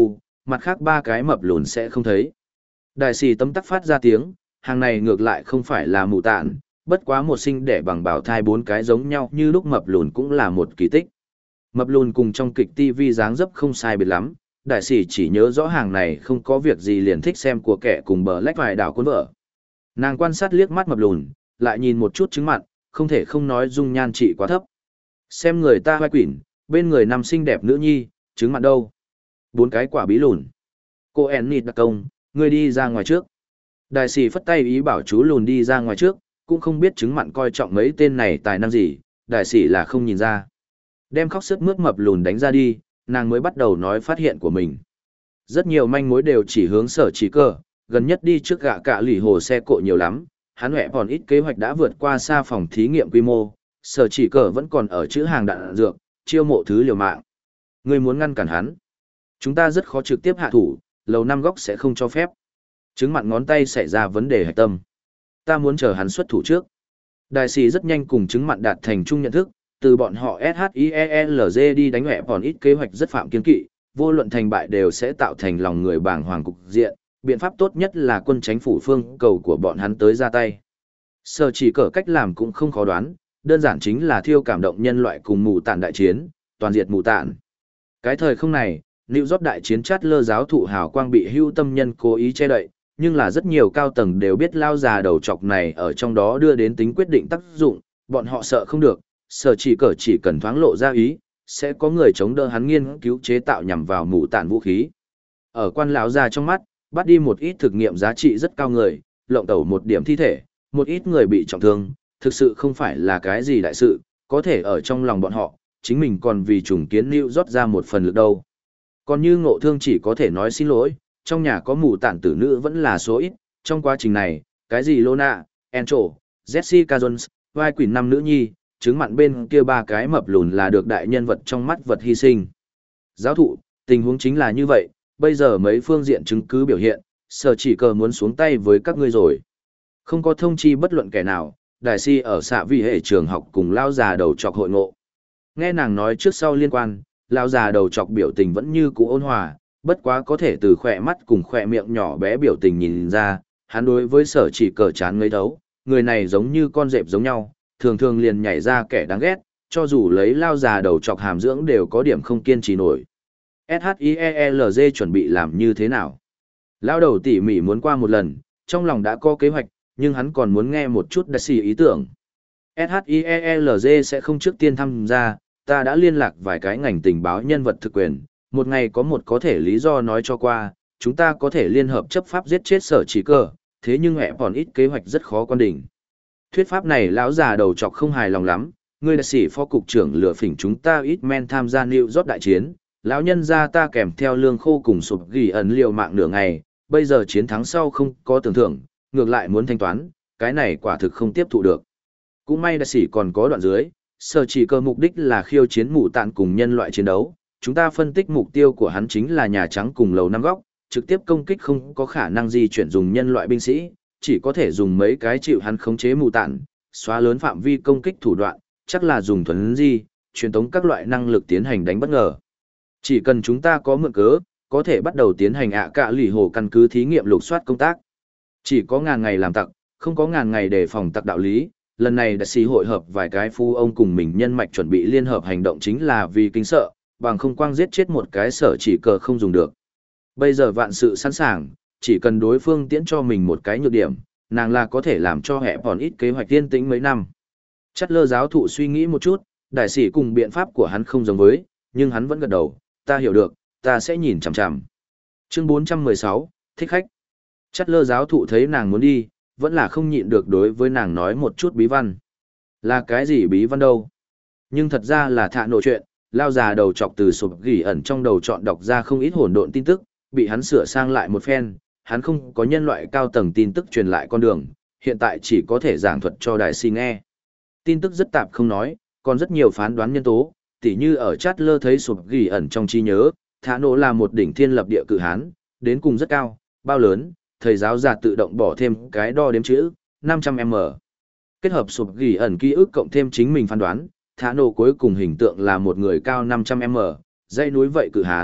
mặt khác ba cái mập lùn sẽ không thấy. Đại sĩ tấm tắc phát ra tiếng, hàng này ngược lại không phải là mù tạn, bất quá một sinh đẻ bằng bảo thai bốn cái giống nhau như lúc mập lùn cũng là một kỳ tích. Mập lùn cùng trong kịch ti vi dáng dấp không sai biệt lắm, đại sĩ chỉ nhớ rõ hàng này không có việc gì liền thích xem của kẻ cùng bờ lách vài đảo cuốn vợ. Nàng quan sát liếc mắt mập lùn, lại nhìn một chút trứng mặn, không thể không nói dung nhan trị quá thấp. Xem người ta hoai quỷ, bên người nằm xinh đẹp nữ nhi, trứng mặn đâu? Bốn cái quả bí lùn. Cô Ennit đặc công, ngươi đi ra ngoài trước. Đại sĩ phất tay ý bảo chú lùn đi ra ngoài trước, cũng không biết trứng mặn coi trọng mấy tên này tài năng gì, đại sĩ là không nhìn ra. Đem khóc sức mướt mập lùn đánh ra đi, nàng mới bắt đầu nói phát hiện của mình. Rất nhiều manh mối đều chỉ hướng sở chỉ cơ, gần nhất đi trước gạ cả lì hồ xe cộ nhiều lắm, hắn hẹ còn ít kế hoạch đã vượt qua xa phòng thí nghiệm quy mô, sở chỉ cơ vẫn còn ở chữ hàng đạn dược, chiêu mộ thứ liều mạng. Ngươi muốn ngăn cản hắn. Chúng ta rất khó trực tiếp hạ thủ, lầu năm góc sẽ không cho phép. Trứng mặn ngón tay xảy ra vấn đề hạch tâm. Ta muốn chờ hắn xuất thủ trước. Đại sĩ rất nhanh cùng trứng mặn đạt thành chung nhận thức, từ bọn họ ét hát i e lờ giê đi đánh hẹ còn ít kế hoạch rất phạm kiên kỵ, vô luận thành bại đều sẽ tạo thành lòng người bàng hoàng cục diện, biện pháp tốt nhất là quân chánh phủ phương cầu của bọn hắn tới ra tay. Sở chỉ cỡ cách làm cũng không khó đoán, đơn giản chính là thiêu cảm động nhân loại cùng mù tạn đại chiến, toàn diệt mù tạn. Cái thời không này, New York đại chiến chát lơ giáo thụ hào quang bị hưu tâm nhân cố ý che đậy, nhưng là rất nhiều cao tầng đều biết lao già đầu chọc này ở trong đó đưa đến tính quyết định tác dụng, bọn họ sợ không được, sở chỉ cỡ chỉ cần thoáng lộ ra ý, sẽ có người chống đỡ hắn nghiên cứu chế tạo nhằm vào mù tạn vũ khí. Ở quan lão già trong mắt, bắt đi một ít thực nghiệm giá trị rất cao người, lộng tẩu một điểm thi thể, một ít người bị trọng thương, thực sự không phải là cái gì đại sự, có thể ở trong lòng bọn họ, chính mình còn vì trùng kiến lưu rót ra một phần lực đâu. Còn như ngộ thương chỉ có thể nói xin lỗi, trong nhà có mù tạn tử nữ vẫn là số ít, trong quá trình này, cái gì Lona, Encho, Jessica Jones, vai quỷ năm nữ nhi, trứng mặn bên kia ba cái mập lùn là được đại nhân vật trong mắt vật hy sinh. Giáo thụ, tình huống chính là như vậy, bây giờ mấy phương diện chứng cứ biểu hiện, sở chỉ cờ muốn xuống tay với các ngươi rồi. Không có thông chi bất luận kẻ nào, đại si ở xạ vi hệ trường học cùng lao già đầu chọc hội ngộ. Nghe nàng nói trước sau liên quan, lao già đầu chọc biểu tình vẫn như cũ ôn hòa, bất quá có thể từ khỏe mắt cùng khỏe miệng nhỏ bé biểu tình nhìn ra, hắn đối với sở chỉ cờ chán ngấy thấu, người này giống như con dẹp giống nhau, thường thường liền nhảy ra kẻ đáng ghét, cho dù lấy lao già đầu chọc hàm dưỡng đều có điểm không kiên trì nổi. ét hát i e lờ giê chuẩn bị làm như thế nào? Lao đầu tỉ mỉ muốn qua một lần, trong lòng đã có kế hoạch, nhưng hắn còn muốn nghe một chút đặc xì ý tưởng. ét hát i e lờ giê sẽ không trước tiên tham gia, ta đã liên lạc vài cái ngành tình báo nhân vật thực quyền, một ngày có một có thể lý do nói cho qua, chúng ta có thể liên hợp chấp pháp giết chết sở chỉ cờ, thế nhưng hẹ còn ít kế hoạch rất khó quan đỉnh. Thuyết pháp này lão già đầu chọc không hài lòng lắm, ngươi đặc sĩ phó cục trưởng lừa phỉnh chúng ta ít men tham gia New York đại chiến, lão nhân gia ta kèm theo lương khô cùng sụp ghi ẩn liều mạng nửa ngày, bây giờ chiến thắng sau không có tưởng thưởng, ngược lại muốn thanh toán, cái này quả thực không tiếp thụ được. Cũng may đặc sĩ còn có đoạn dưới, sở chỉ cơ mục đích là khiêu chiến mù tạn cùng nhân loại chiến đấu, chúng ta phân tích mục tiêu của hắn chính là Nhà Trắng cùng lầu năm góc, trực tiếp công kích không có khả năng di chuyển dùng nhân loại binh sĩ, chỉ có thể dùng mấy cái chịu hắn khống chế mù tạn, xóa lớn phạm vi công kích thủ đoạn, chắc là dùng thuần di, truyền tống các loại năng lực tiến hành đánh bất ngờ. Chỉ cần chúng ta có mượn cớ, có thể bắt đầu tiến hành ạ cạ lì hồ căn cứ thí nghiệm lục soát công tác. Chỉ có ngàn ngày làm tặc, không có ngàn ngày để phòng tặc đạo lý, lần này đại sĩ hội hợp vài cái phu ông cùng mình nhân mạch chuẩn bị liên hợp hành động chính là vì kính sợ, bằng không quang giết chết một cái sở chỉ cờ không dùng được. Bây giờ vạn sự sẵn sàng, chỉ cần đối phương tiễn cho mình một cái nhược điểm, nàng là có thể làm cho hẹ còn ít kế hoạch tiên tĩnh mấy năm. Chắt lơ giáo thụ suy nghĩ một chút, đại sĩ cùng biện pháp của hắn không giống với, nhưng hắn vẫn gật đầu, ta hiểu được, ta sẽ nhìn chằm chằm. Chương bốn trăm mười sáu, thích khách. Chắt lơ giáo thụ thấy nàng muốn đi, vẫn là không nhịn được đối với nàng nói một chút bí văn. Là cái gì bí văn đâu? Nhưng thật ra là thạ nộ chuyện, lao già đầu chọc từ sụp gỉ ẩn trong đầu chọn đọc ra không ít hỗn độn tin tức, bị hắn sửa sang lại một phen, hắn không có nhân loại cao tầng tin tức truyền lại con đường, hiện tại chỉ có thể giảng thuật cho đại sĩ nghe. Tin tức rất tạp không nói, còn rất nhiều phán đoán nhân tố, tỉ như ở chát lơ thấy sụp gỉ ẩn trong trí nhớ, thả nổ là một đỉnh thiên lập địa cự hán, đến cùng rất cao, bao lớn, thầy giáo già tự động bỏ thêm cái đo đếm chữ, năm trăm mi li mét. Kết hợp sụp gỉ ẩn ký ức cộng thêm chính mình phán đoán, thả nổ cuối cùng hình tượng là một người cao năm trăm mi li mét, dãy núi vậy cự hán,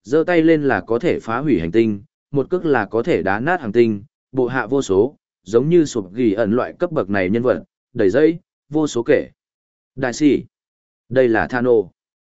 giơ tay lên là có thể phá hủy hành tinh, một cước là có thể đá nát hành tinh, bộ hạ vô số, giống như sụp ghi ẩn loại cấp bậc này nhân vật, đầy dây, vô số kể. Đại sĩ, đây là Thano.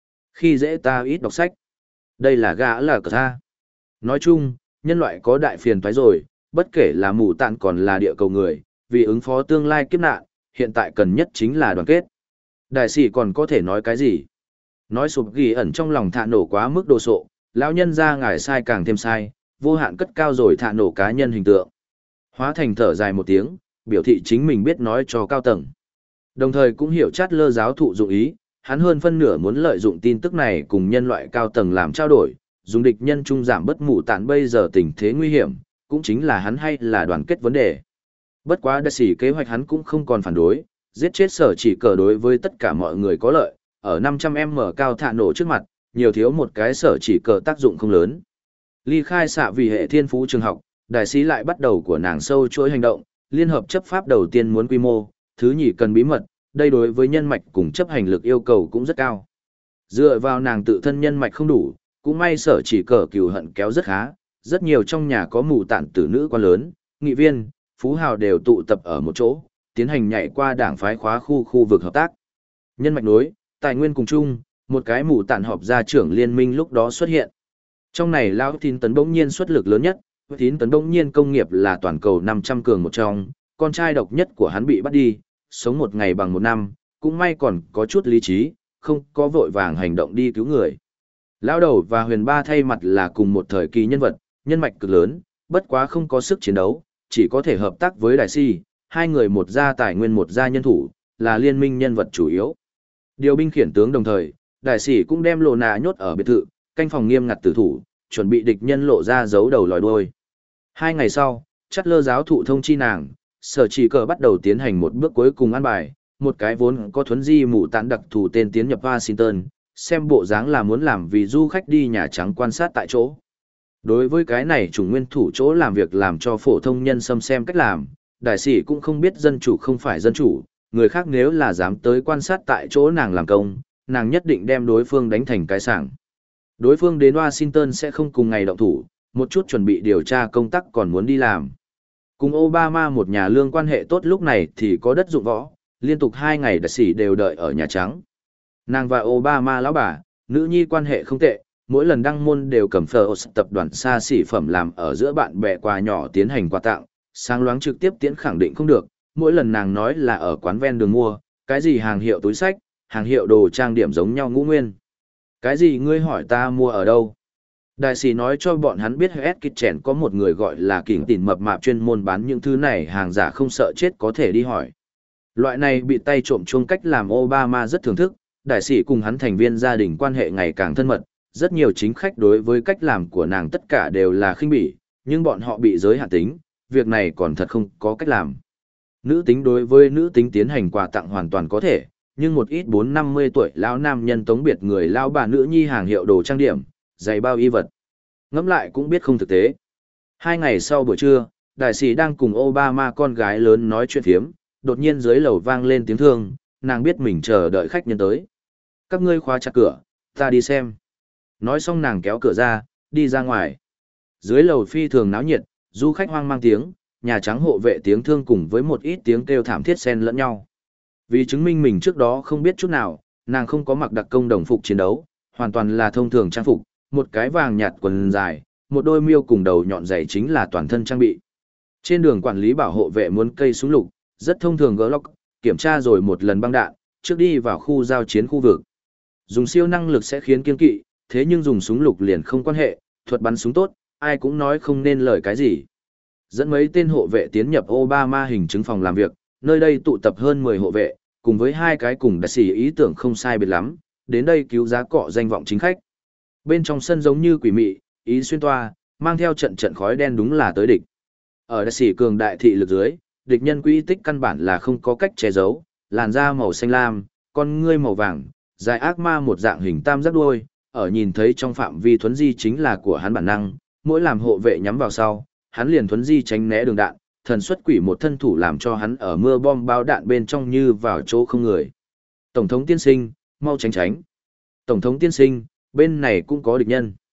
Khi dễ ta ít đọc sách, đây là gã là cờ tha. Nói chung, nhân loại có đại phiền toái rồi, bất kể là mù tạn còn là địa cầu người, vì ứng phó tương lai kiếp nạn, hiện tại cần nhất chính là đoàn kết. Đại sĩ còn có thể nói cái gì? Nói sụp ghi ẩn trong lòng thạ nổ quá mức đồ sộ, lão nhân ra ngài sai càng thêm sai, vô hạn cất cao rồi thạ nổ cá nhân hình tượng. Hóa thành thở dài một tiếng, biểu thị chính mình biết nói cho cao tầng. Đồng thời cũng hiểu chát lơ giáo thụ dụng ý, hắn hơn phân nửa muốn lợi dụng tin tức này cùng nhân loại cao tầng làm trao đổi, dùng địch nhân trung giảm bất mù tạn bây giờ tình thế nguy hiểm, cũng chính là hắn hay là đoàn kết vấn đề. Bất quá đại sĩ kế hoạch hắn cũng không còn phản đối, giết chết sở chỉ cờ đối với tất cả mọi người có lợi, ở năm trăm em em cao thạ nổ trước mặt, nhiều thiếu một cái sở chỉ cờ tác dụng không lớn. Ly khai xạ vì hệ thiên phú trường học, đại sĩ lại bắt đầu của nàng sâu chuỗi hành động, liên hợp chấp pháp đầu tiên muốn quy mô, thứ nhì cần bí mật, đây đối với nhân mạch cùng chấp hành lực yêu cầu cũng rất cao. Dựa vào nàng tự thân nhân mạch không đủ, cũng may sở chỉ cờ cừu hận kéo rất khá, rất nhiều trong nhà có mù tạn tử nữ quan lớn, nghị viên, phú hào đều tụ tập ở một chỗ, tiến hành nhảy qua đảng phái khóa khu khu vực hợp tác. Nhân mạch nối, tài nguyên cùng chung, một cái mù tạn họp gia trưởng liên minh lúc đó xuất hiện. Trong này Lão Tín Tấn bỗng nhiên xuất lực lớn nhất, Tín Tấn bỗng nhiên công nghiệp là toàn cầu năm trăm cường một trong, con trai độc nhất của hắn bị bắt đi, sống một ngày bằng một năm, cũng may còn có chút lý trí, không có vội vàng hành động đi cứu người. Lão đầu và huyền ba thay mặt là cùng một thời kỳ nhân vật, nhân mạch cực lớn, bất quá không có sức chiến đấu, chỉ có thể hợp tác với đại si, hai người một gia tài nguyên một gia nhân thủ, là liên minh nhân vật chủ yếu. Điều binh khiển tướng đồng thời, đại sĩ cũng đem lộ nà nhốt ở biệt thự, canh phòng nghiêm ngặt tử thủ, chuẩn bị địch nhân lộ ra giấu đầu lòi đuôi. Hai ngày sau, chắt lơ giáo thụ thông chi nàng, sở chỉ cờ bắt đầu tiến hành một bước cuối cùng an bài, một cái vốn có thuấn di mù tán đặc thù tên tiến nhập Washington, xem bộ dáng là muốn làm vì du khách đi Nhà Trắng quan sát tại chỗ. Đối với cái này chủng nguyên thủ chỗ làm việc làm cho phổ thông nhân xâm xem cách làm, đại sĩ cũng không biết dân chủ không phải dân chủ, người khác nếu là dám tới quan sát tại chỗ nàng làm công, nàng nhất định đem đối phương đánh thành cái sảng. Đối phương đến Washington sẽ không cùng ngày động thủ, một chút chuẩn bị điều tra công tác còn muốn đi làm. Cùng Obama một nhà lương quan hệ tốt lúc này thì có đất dụng võ, liên tục hai ngày đại sĩ đều đợi ở Nhà Trắng. Nàng và Obama lão bà, nữ nhi quan hệ không tệ, mỗi lần đăng môn đều cầm phở tập đoàn xa xỉ phẩm làm ở giữa bạn bè quà nhỏ tiến hành quà tặng, sáng loáng trực tiếp tiễn khẳng định không được, mỗi lần nàng nói là ở quán ven đường mua, cái gì hàng hiệu túi sách, hàng hiệu đồ trang điểm giống nhau ngũ nguyên. Cái gì ngươi hỏi ta mua ở đâu? Đại sĩ nói cho bọn hắn biết hết kịch chèn có một người gọi là kỉnh tỉn mập mạp chuyên môn bán những thứ này hàng giả không sợ chết có thể đi hỏi. Loại này bị tay trộm chuông cách làm Obama rất thưởng thức, đại sĩ cùng hắn thành viên gia đình quan hệ ngày càng thân mật, rất nhiều chính khách đối với cách làm của nàng tất cả đều là khinh bỉ, nhưng bọn họ bị giới hạn tính, việc này còn thật không có cách làm. Nữ tính đối với nữ tính tiến hành quà tặng hoàn toàn có thể, nhưng một ít bốn năm mươi tuổi lão nam nhân tống biệt người lão bà nữ nhi hàng hiệu đồ trang điểm, giày bao y vật. Ngẫm lại cũng biết không thực tế. Hai ngày sau buổi trưa, đại sĩ đang cùng Obama con gái lớn nói chuyện phiếm, đột nhiên dưới lầu vang lên tiếng thương, nàng biết mình chờ đợi khách nhân tới. Các ngươi khóa chặt cửa, ta đi xem. Nói xong nàng kéo cửa ra, đi ra ngoài. Dưới lầu phi thường náo nhiệt, du khách hoang mang tiếng, Nhà Trắng hộ vệ tiếng thương cùng với một ít tiếng kêu thảm thiết xen lẫn nhau. Vì chứng minh mình trước đó không biết chút nào, nàng không có mặc đặc công đồng phục chiến đấu, hoàn toàn là thông thường trang phục, một cái vàng nhạt quần dài, một đôi miêu cùng đầu nhọn dày chính là toàn thân trang bị. Trên đường quản lý bảo hộ vệ muốn cây súng lục, rất thông thường gỡ lóc, kiểm tra rồi một lần băng đạn, trước đi vào khu giao chiến khu vực. Dùng siêu năng lực sẽ khiến kiên kỵ, thế nhưng dùng súng lục liền không quan hệ, thuật bắn súng tốt, ai cũng nói không nên lời cái gì. Dẫn mấy tên hộ vệ tiến nhập Obama hình chứng phòng làm việc, nơi đây tụ tập hơn mười hộ vệ, cùng với hai cái cùng đại sĩ ý tưởng không sai biệt lắm, đến đây cứu giá cọ danh vọng chính khách. Bên trong sân giống như quỷ mị, ý xuyên toa, mang theo trận trận khói đen đúng là tới địch. Ở đại sĩ cường đại thị lực dưới, địch nhân quỹ tích căn bản là không có cách che giấu, làn da màu xanh lam, con ngươi màu vàng, dài ác ma một dạng hình tam giác đuôi, ở nhìn thấy trong phạm vi thuấn di chính là của hắn bản năng, mỗi làm hộ vệ nhắm vào sau, hắn liền thuấn di tránh né đường đạn, thần xuất quỷ một thân thủ làm cho hắn ở mưa bom bao đạn bên trong như vào chỗ không người. Tổng thống tiên sinh, mau tránh tránh. Tổng thống tiên sinh, bên này cũng có địch nhân.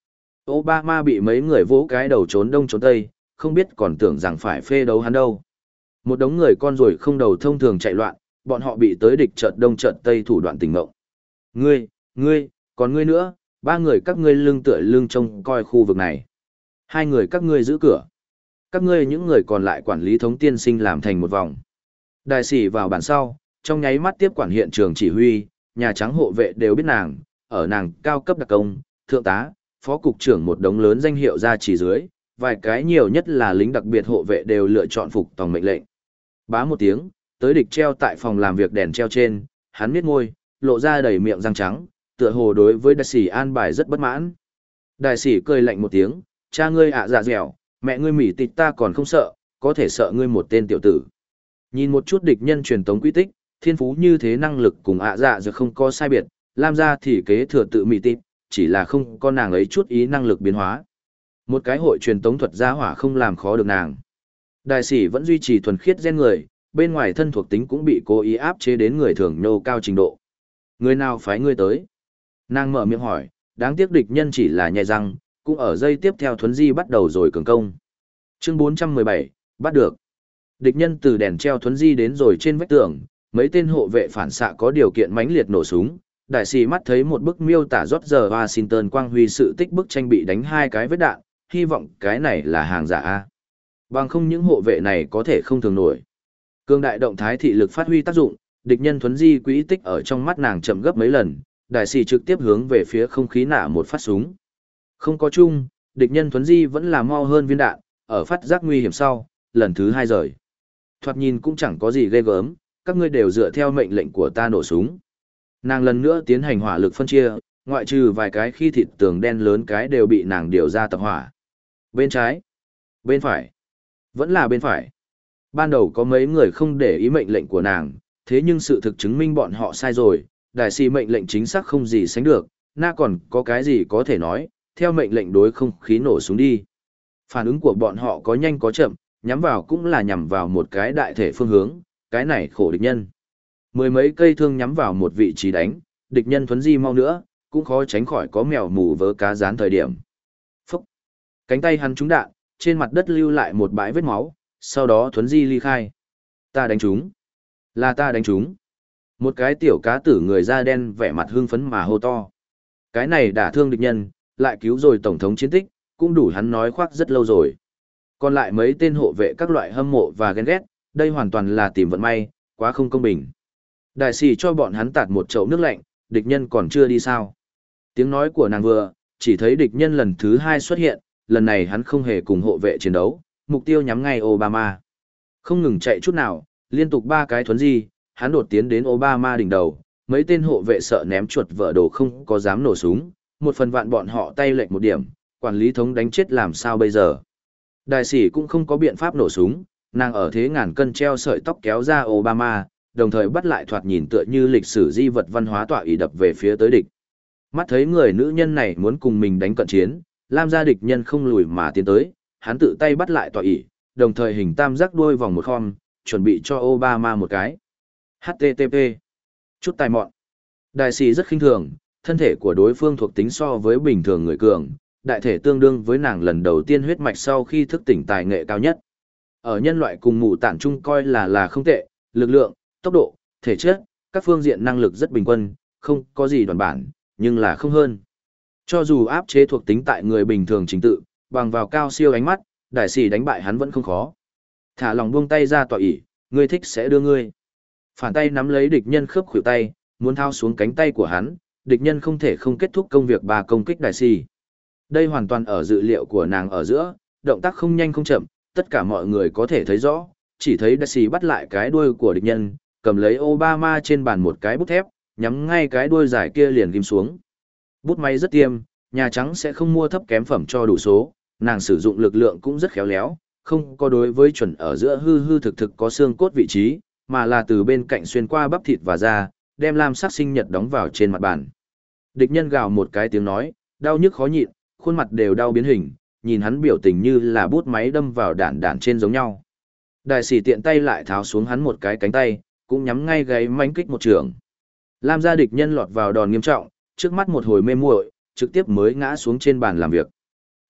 Obama bị mấy người vỗ cái đầu trốn đông trốn tây, không biết còn tưởng rằng phải phê đấu hắn đâu. Một đống người con rồi không đầu thông thường chạy loạn, bọn họ bị tới địch chợt đông chợt tây thủ đoạn tình ngộng. Ngươi, ngươi, còn ngươi nữa, ba người các ngươi lưng tựa lưng trông coi khu vực này. Hai người các ngươi giữ cửa. Các ngươi những người còn lại quản lý thống tiên sinh làm thành một vòng. Đại sĩ vào bản sau, trong nháy mắt tiếp quản hiện trường chỉ huy, Nhà Trắng hộ vệ đều biết nàng, ở nàng cao cấp đặc công, thượng tá, phó cục trưởng một đống lớn danh hiệu ra chỉ dưới, vài cái nhiều nhất là lính đặc biệt hộ vệ đều lựa chọn phục tòng mệnh lệnh. Bá một tiếng, tới địch treo tại phòng làm việc đèn treo trên, hắn miết môi, lộ ra đầy miệng răng trắng, tựa hồ đối với đại sĩ an bài rất bất mãn. Đại sĩ cười lạnh một tiếng, cha ngươi ạ dạ dẻo, mẹ ngươi mỉ tịch ta còn không sợ, có thể sợ ngươi một tên tiểu tử. Nhìn một chút địch nhân truyền tống quy tích, thiên phú như thế năng lực cùng ạ dạ dẻo không có sai biệt, Lam gia thì kế thừa tự mỉ tịch, chỉ là không có nàng ấy chút ý năng lực biến hóa. Một cái hội truyền tống thuật gia hỏa không làm khó được nàng. Đại sĩ vẫn duy trì thuần khiết gen người, bên ngoài thân thuộc tính cũng bị cố ý áp chế đến người thường nhô cao trình độ. Người nào phái ngươi tới? Nàng mở miệng hỏi, đáng tiếc địch nhân chỉ là nhẹ răng, cũng ở dây tiếp theo thuấn di bắt đầu rồi cường công. Chương bốn trăm mười bảy, bắt được. Địch nhân từ đèn treo thuấn di đến rồi trên vách tường, mấy tên hộ vệ phản xạ có điều kiện mãnh liệt nổ súng. Đại sĩ mắt thấy một bức miêu tả rót giờ Washington quang huy sự tích bức tranh bị đánh hai cái vết đạn, hy vọng cái này là hàng giả A. Bằng không những hộ vệ này có thể không thường nổi. Cương đại động thái thị lực phát huy tác dụng, địch nhân thuấn di quỹ tích ở trong mắt nàng chậm gấp mấy lần, đại sĩ trực tiếp hướng về phía không khí nã một phát súng. Không có chung, địch nhân thuấn di vẫn là mau hơn viên đạn, ở phát giác nguy hiểm sau, lần thứ hai rời. Thoạt nhìn cũng chẳng có gì ghê gớm, các ngươi đều dựa theo mệnh lệnh của ta nổ súng. Nàng lần nữa tiến hành hỏa lực phân chia, ngoại trừ vài cái khi thịt tường đen lớn cái đều bị nàng điều ra tập hỏa. Bên trái, bên phải, vẫn là bên phải. Ban đầu có mấy người không để ý mệnh lệnh của nàng, thế nhưng sự thực chứng minh bọn họ sai rồi, đại sĩ mệnh lệnh chính xác không gì sánh được, na còn có cái gì có thể nói, theo mệnh lệnh đối không khí nổ súng đi. Phản ứng của bọn họ có nhanh có chậm, nhắm vào cũng là nhắm vào một cái đại thể phương hướng, cái này khổ địch nhân. Mười mấy cây thương nhắm vào một vị trí đánh, địch nhân thuấn di mau nữa, cũng khó tránh khỏi có mèo mù vớ cá rán thời điểm. Phúc! Cánh tay hắn trúng đạn, trên mặt đất lưu lại một bãi vết máu, sau đó thuấn di ly khai. Ta đánh chúng! Là ta đánh chúng! Một cái tiểu cá tử người da đen vẻ mặt hưng phấn mà hô to. Cái này đả thương địch nhân, lại cứu rồi tổng thống chiến tích, cũng đủ hắn nói khoác rất lâu rồi. Còn lại mấy tên hộ vệ các loại hâm mộ và ghen ghét, đây hoàn toàn là tìm vận may, quá không công bình. Đại sĩ cho bọn hắn tạt một chậu nước lạnh, địch nhân còn chưa đi sao. Tiếng nói của nàng vừa, chỉ thấy địch nhân lần thứ hai xuất hiện, lần này hắn không hề cùng hộ vệ chiến đấu, mục tiêu nhắm ngay Obama. Không ngừng chạy chút nào, liên tục ba cái thuấn di, hắn đột tiến đến Obama đỉnh đầu, mấy tên hộ vệ sợ ném chuột vỡ đồ không có dám nổ súng, một phần vạn bọn họ tay lệch một điểm, quản lý thống đánh chết làm sao bây giờ. Đại sĩ cũng không có biện pháp nổ súng, nàng ở thế ngàn cân treo sợi tóc kéo ra Obama, đồng thời bắt lại thoạt nhìn tựa như lịch sử di vật văn hóa tọa ý đập về phía tới địch. Mắt thấy người nữ nhân này muốn cùng mình đánh cận chiến, Lam gia địch nhân không lùi mà tiến tới, hắn tự tay bắt lại tọa ỷ, đồng thời hình tam giác đuôi vòng một khom, chuẩn bị cho Obama một cái. hát tê tê pê. Chút tài mọn. Đại sĩ rất khinh thường, thân thể của đối phương thuộc tính so với bình thường người cường, đại thể tương đương với nàng lần đầu tiên huyết mạch sau khi thức tỉnh tài nghệ cao nhất. Ở nhân loại cùng mụ tản chung coi là là không tệ, lực lượng, tốc độ, thể chất, các phương diện năng lực rất bình quân, không có gì đoàn bản, nhưng là không hơn. Cho dù áp chế thuộc tính tại người bình thường chính tự, bằng vào cao siêu ánh mắt, đại sĩ đánh bại hắn vẫn không khó. Thả lòng buông tay ra tọa ỷ, ngươi thích sẽ đưa ngươi. Phản tay nắm lấy địch nhân khớp khuỷu tay, muốn thao xuống cánh tay của hắn, địch nhân không thể không kết thúc công việc bà công kích đại sĩ. Đây hoàn toàn ở dự liệu của nàng ở giữa, động tác không nhanh không chậm, tất cả mọi người có thể thấy rõ, chỉ thấy đại sĩ bắt lại cái đuôi của địch nhân, cầm lấy Obama trên bàn một cái bút thép, nhắm ngay cái đuôi dài kia liền ghim xuống. Bút máy rất tiêm, Nhà Trắng sẽ không mua thấp kém phẩm cho đủ số, nàng sử dụng lực lượng cũng rất khéo léo, không có đối với chuẩn ở giữa hư hư thực thực có xương cốt vị trí, mà là từ bên cạnh xuyên qua bắp thịt và da, đem lam sắc sinh nhật đóng vào trên mặt bàn. Địch nhân gào một cái tiếng nói, đau nhức khó nhịn, khuôn mặt đều đau biến hình, nhìn hắn biểu tình như là bút máy đâm vào đạn đạn trên giống nhau. Đại sĩ tiện tay lại tháo xuống hắn một cái cánh tay, cũng nhắm ngay gáy mãnh kích một trường. Lam gia địch nhân lọt vào đòn nghiêm trọng, trước mắt một hồi mê muội, trực tiếp mới ngã xuống trên bàn làm việc.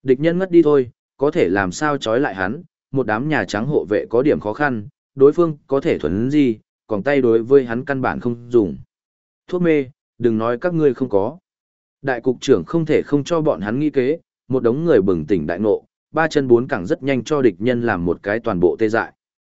Địch nhân ngất đi thôi, có thể làm sao trói lại hắn, một đám Nhà Trắng hộ vệ có điểm khó khăn, đối phương có thể thuần gì, còn tay đối với hắn căn bản không dùng. Thuốc mê, đừng nói các ngươi không có. Đại cục trưởng không thể không cho bọn hắn nghĩ kế, một đống người bừng tỉnh đại ngộ, ba chân bốn cẳng rất nhanh cho địch nhân làm một cái toàn bộ tê dại.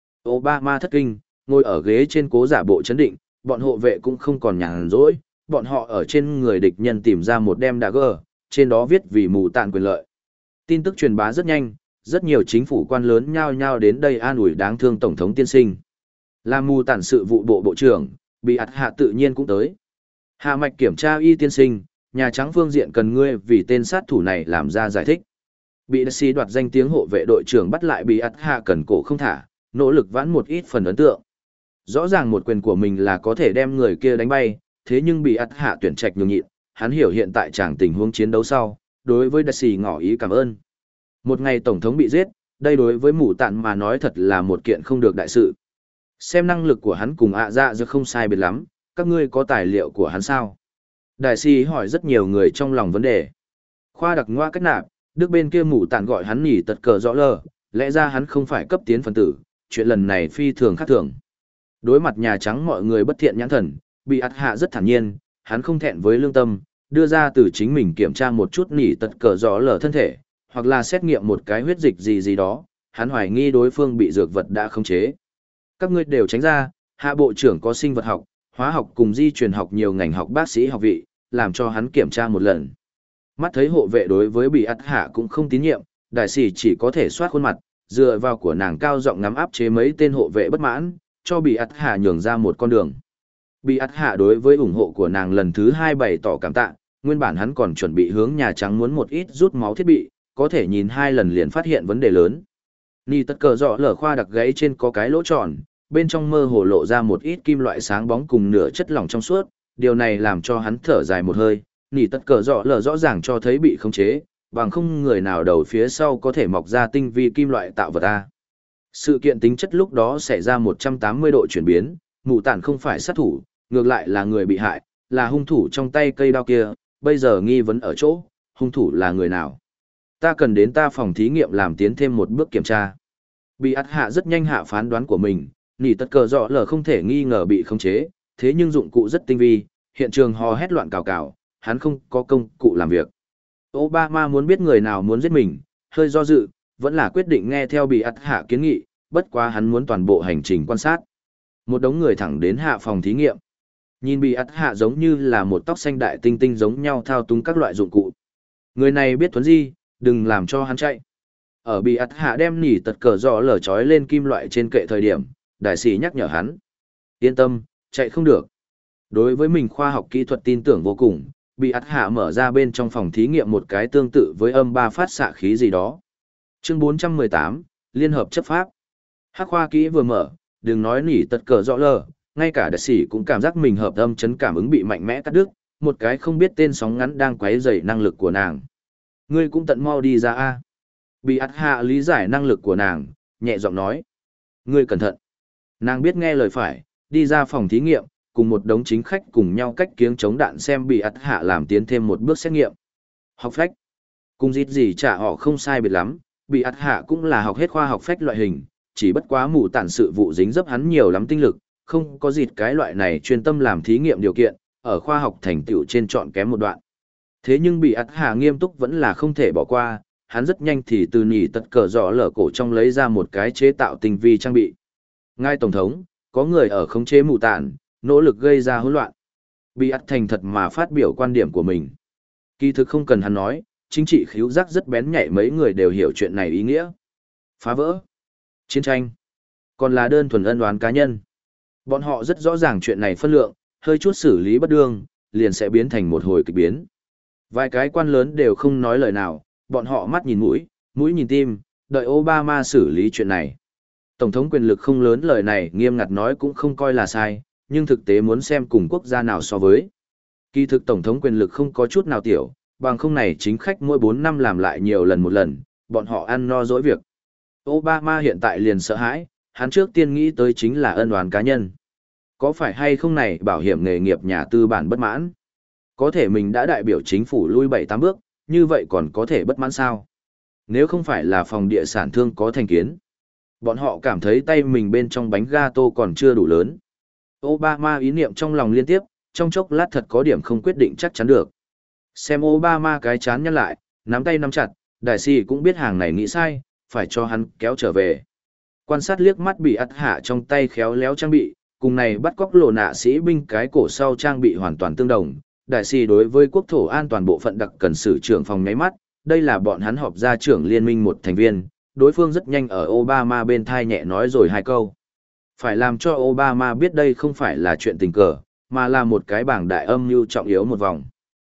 Obama thất kinh, ngồi ở ghế trên cố giả bộ chấn định, bọn hộ vệ cũng không còn nhàn rỗi, bọn họ ở trên người địch nhân tìm ra một đem dagger, trên đó viết vì mù tạn quyền lợi. Tin tức truyền bá rất nhanh, rất nhiều chính phủ quan lớn nhao nhao đến đây an ủi đáng thương tổng thống tiên sinh. Là mù tạn sự vụ bộ bộ trưởng, bị ạt hạ tự nhiên cũng tới. Hạ mạch kiểm tra y tiên sinh, Nhà Trắng phương diện cần ngươi vì tên sát thủ này làm ra giải thích. Bị Daisy đoạt danh tiếng hộ vệ đội trưởng bắt lại bị ạt hạ cần cổ không thả, nỗ lực vãn một ít phần ấn tượng. Rõ ràng một quyền của mình là có thể đem người kia đánh bay, thế nhưng bị ạt hạ tuyển trạch nhường nhịn, hắn hiểu hiện tại chẳng tình huống chiến đấu sau, đối với Daisy ngỏ ý cảm ơn. Một ngày tổng thống bị giết, đây đối với mù tạn mà nói thật là một kiện không được đại sự. Xem năng lực của hắn cùng ạ dạ giờ không sai biệt lắm, các ngươi có tài liệu của hắn sao? Đại sĩ hỏi rất nhiều người trong lòng vấn đề. Khoa đặc ngoa cách nạp, Đức bên kia mù tạn gọi hắn nhỉ tật cờ rõ lờ, lẽ ra hắn không phải cấp tiến phân tử, chuyện lần này phi thường khác thường. Đối mặt Nhà Trắng mọi người bất thiện nhãn thần, bị ạt hạ rất thản nhiên, hắn không thẹn với lương tâm, đưa ra từ chính mình kiểm tra một chút nhỉ tật cờ rõ lờ thân thể, hoặc là xét nghiệm một cái huyết dịch gì gì đó, hắn hoài nghi đối phương bị dược vật đã khống chế. Các ngươi đều tránh ra, hạ bộ trưởng có sinh vật học, hóa học cùng di truyền học nhiều ngành học bác sĩ học vị, làm cho hắn kiểm tra một lần. Mắt thấy hộ vệ đối với bị ắt hạ cũng không tín nhiệm, đại sĩ chỉ có thể soát khuôn mặt, dựa vào của nàng cao giọng ngắm áp chế mấy tên hộ vệ bất mãn, cho bị ắt hạ nhường ra một con đường. Bị ắt hạ đối với ủng hộ của nàng lần thứ hai bày tỏ cảm tạ, nguyên bản hắn còn chuẩn bị hướng Nhà Trắng muốn một ít rút máu thiết bị, có thể nhìn hai lần liền phát hiện vấn đề lớn. Ni tất cờ rõ lở khoa đặc gáy trên có cái lỗ tròn, bên trong mơ hồ lộ ra một ít kim loại sáng bóng cùng nửa chất lỏng trong suốt, điều này làm cho hắn thở dài một hơi. Ni tất cờ rõ lở rõ ràng cho thấy bị khống chế, bằng không người nào đầu phía sau có thể mọc ra tinh vi kim loại tạo vật A. Sự kiện tính chất lúc đó xảy ra một trăm tám mươi độ chuyển biến, mù tản không phải sát thủ, ngược lại là người bị hại, là hung thủ trong tay cây đao kia, bây giờ nghi vấn ở chỗ, hung thủ là người nào? Ta cần đến ta phòng thí nghiệm làm tiến thêm một bước kiểm tra. Bị ắt hạ rất nhanh hạ phán đoán của mình, nỉ tất cờ rõ lờ không thể nghi ngờ bị khống chế, thế nhưng dụng cụ rất tinh vi, hiện trường hò hét loạn cào cào, hắn không có công cụ làm việc. Obama muốn biết người nào muốn giết mình, hơi do dự, vẫn là quyết định nghe theo bị ắt hạ kiến nghị, bất quá hắn muốn toàn bộ hành trình quan sát. Một đống người thẳng đến hạ phòng thí nghiệm. Nhìn bị ắt hạ giống như là một tóc xanh đại tinh tinh giống nhau thao túng các loại dụng cụ. Người này biết thuấn di, đừng làm cho hắn chạy. Ở bị ắt hạ đem nỉ tật cờ rõ lở trói lên kim loại trên kệ thời điểm, đại sĩ nhắc nhở hắn. Yên tâm, chạy không được. Đối với mình khoa học kỹ thuật tin tưởng vô cùng, bị ắt hạ mở ra bên trong phòng thí nghiệm một cái tương tự với âm ba phát xạ khí gì đó. Chương bốn trăm mười tám, Liên hợp chấp pháp. Hắc khoa kỹ vừa mở, đừng nói nỉ tật cờ rõ lở, ngay cả đại sĩ cũng cảm giác mình hợp âm chấn cảm ứng bị mạnh mẽ cắt đứt, một cái không biết tên sóng ngắn đang quấy rầy năng lực của nàng. Ngươi cũng tận mau đi ra a. Bị ắt hạ lý giải năng lực của nàng, nhẹ giọng nói. Ngươi cẩn thận. Nàng biết nghe lời phải, đi ra phòng thí nghiệm, cùng một đống chính khách cùng nhau cách kiếng chống đạn xem bị ắt hạ làm tiến thêm một bước xét nghiệm. Học phách. Cùng dít gì trả họ không sai biệt lắm, bị ắt hạ cũng là học hết khoa học phách loại hình, chỉ bất quá mù tản sự vụ dính dấp hắn nhiều lắm tinh lực, không có dịt cái loại này chuyên tâm làm thí nghiệm điều kiện, ở khoa học thành tựu trên chọn kém một đoạn. Thế nhưng bị ắt hạ nghiêm túc vẫn là không thể bỏ qua, hắn rất nhanh thì từ nỉ tật cờ rõ lở cổ trong lấy ra một cái chế tạo tinh vi trang bị. Ngay tổng thống, có người ở khống chế mù tản, nỗ lực gây ra hỗn loạn. Bị ắt thành thật mà phát biểu quan điểm của mình. Kỳ thực không cần hắn nói, chính trị khíu giác rất bén nhạy mấy người đều hiểu chuyện này ý nghĩa. Phá vỡ. Chiến tranh. Còn là đơn thuần ân oán cá nhân. Bọn họ rất rõ ràng chuyện này phân lượng, hơi chút xử lý bất đương, liền sẽ biến thành một hồi kịch biến. Vài cái quan lớn đều không nói lời nào, bọn họ mắt nhìn mũi, mũi nhìn tim, đợi Obama xử lý chuyện này. Tổng thống quyền lực không lớn lời này nghiêm ngặt nói cũng không coi là sai, nhưng thực tế muốn xem cùng quốc gia nào so với. Kỳ thực tổng thống quyền lực không có chút nào tiểu, bằng không này chính khách mỗi bốn năm làm lại nhiều lần một lần, bọn họ ăn no dỗi việc. Obama hiện tại liền sợ hãi, hắn trước tiên nghĩ tới chính là ân oán cá nhân. Có phải hay không này bảo hiểm nghề nghiệp nhà tư bản bất mãn? Có thể mình đã đại biểu chính phủ lui bảy tám bước, như vậy còn có thể bất mãn sao? Nếu không phải là phòng địa sản thương có thành kiến, bọn họ cảm thấy tay mình bên trong bánh gato còn chưa đủ lớn. Obama ý niệm trong lòng liên tiếp, trong chốc lát thật có điểm không quyết định chắc chắn được. Xem Obama cái chán nhăn lại, nắm tay nắm chặt, đại sĩ cũng biết hàng này nghĩ sai, phải cho hắn kéo trở về. Quan sát liếc mắt bị ắt hạ trong tay khéo léo trang bị, cùng này bắt cóc lộ nạ sĩ binh cái cổ sau trang bị hoàn toàn tương đồng. Đại sĩ đối với quốc thổ an toàn bộ phận đặc cần sử trưởng phòng nháy mắt, đây là bọn hắn họp ra trưởng liên minh một thành viên, đối phương rất nhanh ở Obama bên thai nhẹ nói rồi hai câu. Phải làm cho Obama biết đây không phải là chuyện tình cờ, mà là một cái bảng đại âm mưu trọng yếu một vòng.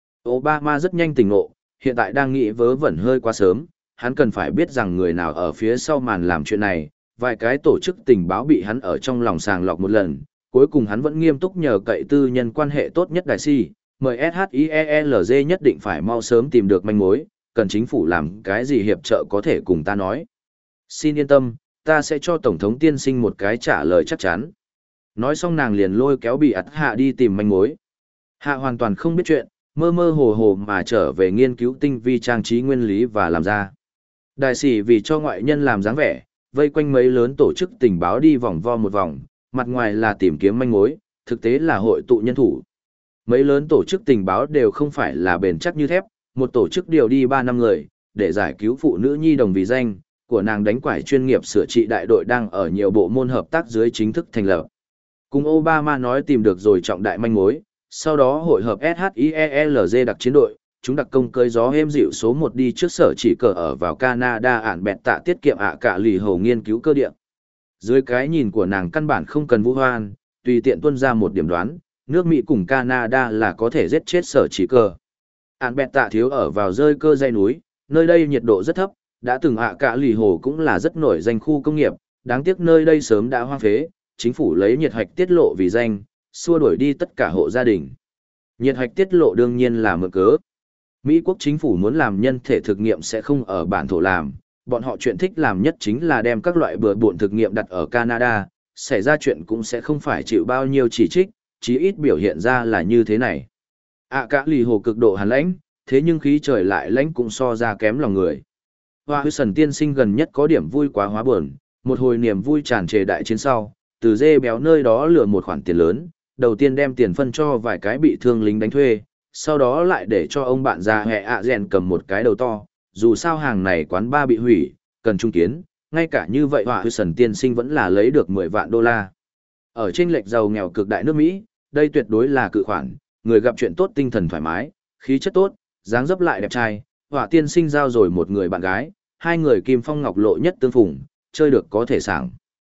Obama rất nhanh tỉnh ngộ, hiện tại đang nghĩ vớ vẩn hơi quá sớm, hắn cần phải biết rằng người nào ở phía sau màn làm chuyện này, vài cái tổ chức tình báo bị hắn ở trong lòng sàng lọc một lần, cuối cùng hắn vẫn nghiêm túc nhờ cậy tư nhân quan hệ tốt nhất đại si, mời ét hát i e lờ giê nhất định phải mau sớm tìm được manh mối, cần chính phủ làm cái gì hiệp trợ có thể cùng ta nói. Xin yên tâm, ta sẽ cho Tổng thống tiên sinh một cái trả lời chắc chắn. Nói xong nàng liền lôi kéo bị ắt hạ đi tìm manh mối. Hạ hoàn toàn không biết chuyện, mơ mơ hồ hồ mà trở về nghiên cứu tinh vi trang trí nguyên lý và làm ra. Đại sĩ vì cho ngoại nhân làm dáng vẻ, vây quanh mấy lớn tổ chức tình báo đi vòng vo một vòng, mặt ngoài là tìm kiếm manh mối, thực tế là hội tụ nhân thủ. Mấy lớn tổ chức tình báo đều không phải là bền chắc như thép, một tổ chức điều đi ba năm người, để giải cứu phụ nữ nhi đồng vì danh, của nàng đánh quải chuyên nghiệp sửa trị đại đội đang ở nhiều bộ môn hợp tác dưới chính thức thành lập. Cùng Obama nói tìm được rồi trọng đại manh mối, sau đó hội hợp ét hát i e lờ giê đặc chiến đội, chúng đặc công cơi gió êm dịu số một đi trước sở chỉ cờ ở vào Canada ản bẹt tạ tiết kiệm ạ cả lì hầu nghiên cứu cơ địa. Dưới cái nhìn của nàng căn bản không cần vũ hoan, tùy tiện tuân ra một điểm đoán, nước Mỹ cùng Canada là có thể giết chết sở chỉ cờ. Ản bẹt tạ thiếu ở vào rơi cơ dây núi, nơi đây nhiệt độ rất thấp, đã từng ạ cả lì hồ cũng là rất nổi danh khu công nghiệp, đáng tiếc nơi đây sớm đã hoang phế, chính phủ lấy nhiệt hạch tiết lộ vì danh, xua đuổi đi tất cả hộ gia đình. Nhiệt hạch tiết lộ đương nhiên là mượn cớ. Mỹ quốc chính phủ muốn làm nhân thể thực nghiệm sẽ không ở bản thổ làm, bọn họ chuyện thích làm nhất chính là đem các loại bừa bộn thực nghiệm đặt ở Canada, xảy ra chuyện cũng sẽ không phải chịu bao nhiêu chỉ trích, chí ít biểu hiện ra là như thế này. ạ cả lì hồ cực độ hàn lãnh, thế nhưng khí trời lại lãnh cũng so ra kém lòng người. Hoa hư sần tiên sinh gần nhất có điểm vui quá hóa buồn, một hồi niềm vui tràn trề đại chiến sau, từ dê béo nơi đó lừa một khoản tiền lớn, đầu tiên đem tiền phân cho vài cái bị thương lính đánh thuê, sau đó lại để cho ông bạn già hẹ ạ rèn cầm một cái đầu to, dù sao hàng này quán ba bị hủy, cần trung kiến, ngay cả như vậy Hoa hư sần tiên sinh vẫn là lấy được mười vạn đô la. Ở trên lệch giàu nghèo cực đại nước Mỹ, đây tuyệt đối là cự khoản, người gặp chuyện tốt tinh thần thoải mái, khí chất tốt, dáng dấp lại đẹp trai, Hỏa tiên sinh giao rồi một người bạn gái, hai người kim phong ngọc lộ nhất tương phùng, chơi được có thể sảng.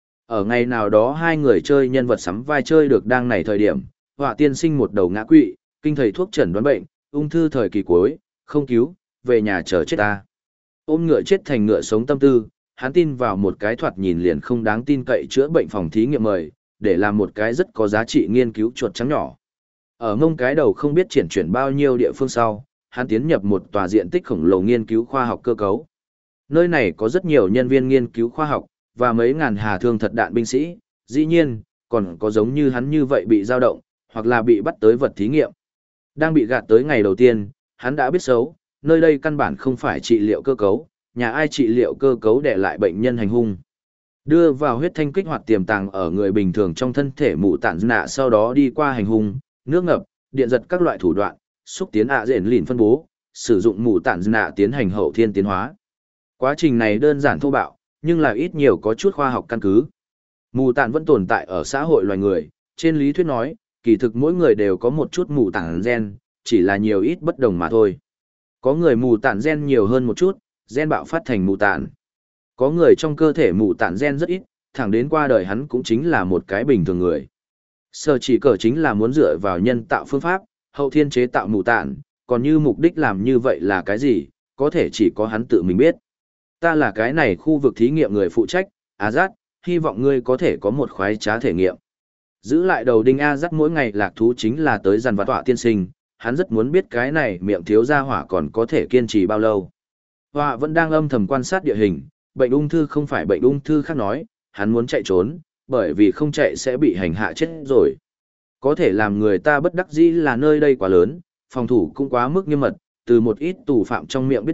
Ở ngày nào đó hai người chơi nhân vật sắm vai chơi được đang này thời điểm, Hỏa tiên sinh một đầu ngã quỵ, kinh thầy thuốc chẩn đoán bệnh, ung thư thời kỳ cuối, không cứu, về nhà chờ chết ta. Ôm ngựa chết thành ngựa sống tâm tư, hắn tin vào một cái thoạt nhìn liền không đáng tin cậy chữa bệnh phòng thí nghiệm mời, để làm một cái rất có giá trị nghiên cứu chuột trắng nhỏ. Ở mông cái đầu không biết triển chuyển bao nhiêu địa phương sau, hắn tiến nhập một tòa diện tích khổng lồ nghiên cứu khoa học cơ cấu. Nơi này có rất nhiều nhân viên nghiên cứu khoa học, và mấy ngàn hà thương thật đạn binh sĩ, dĩ nhiên, còn có giống như hắn như vậy bị dao động, hoặc là bị bắt tới vật thí nghiệm. Đang bị gạt tới ngày đầu tiên, hắn đã biết xấu, nơi đây căn bản không phải trị liệu cơ cấu, nhà ai trị liệu cơ cấu để lại bệnh nhân hành hung. Đưa vào huyết thanh kích hoạt tiềm tàng ở người bình thường trong thân thể mụ tản nạ sau đó đi qua hành hung, nước ngập, điện giật các loại thủ đoạn, xúc tiến ạ rền lìn phân bố, sử dụng mù tản nạ tiến hành hậu thiên tiến hóa. Quá trình này đơn giản thô bạo, nhưng là ít nhiều có chút khoa học căn cứ. Mù tản vẫn tồn tại ở xã hội loài người, trên lý thuyết nói, kỳ thực mỗi người đều có một chút mù tản gen, chỉ là nhiều ít bất đồng mà thôi. Có người mù tản gen nhiều hơn một chút, gen bạo phát thành mù tản. Có người trong cơ thể mù tản gen rất ít, thẳng đến qua đời hắn cũng chính là một cái bình thường người. Sở chỉ cờ chính là muốn dựa vào nhân tạo phương pháp, hậu thiên chế tạo mù tản, còn như mục đích làm như vậy là cái gì, có thể chỉ có hắn tự mình biết. Ta là cái này khu vực thí nghiệm người phụ trách, Azat, hy vọng ngươi có thể có một khoái trá thể nghiệm. Giữ lại đầu đinh Azat mỗi ngày lạc thú chính là tới dàn vặt tọa tiên sinh, hắn rất muốn biết cái này miệng thiếu gia hỏa còn có thể kiên trì bao lâu. Họa vẫn đang âm thầm quan sát địa hình, bệnh ung thư không phải bệnh ung thư khác nói, hắn muốn chạy trốn, bởi vì không chạy sẽ bị hành hạ chết rồi. Có thể làm người ta bất đắc dĩ là nơi đây quá lớn, phòng thủ cũng quá mức nghiêm mật, từ một ít tù phạm trong miệng biết được,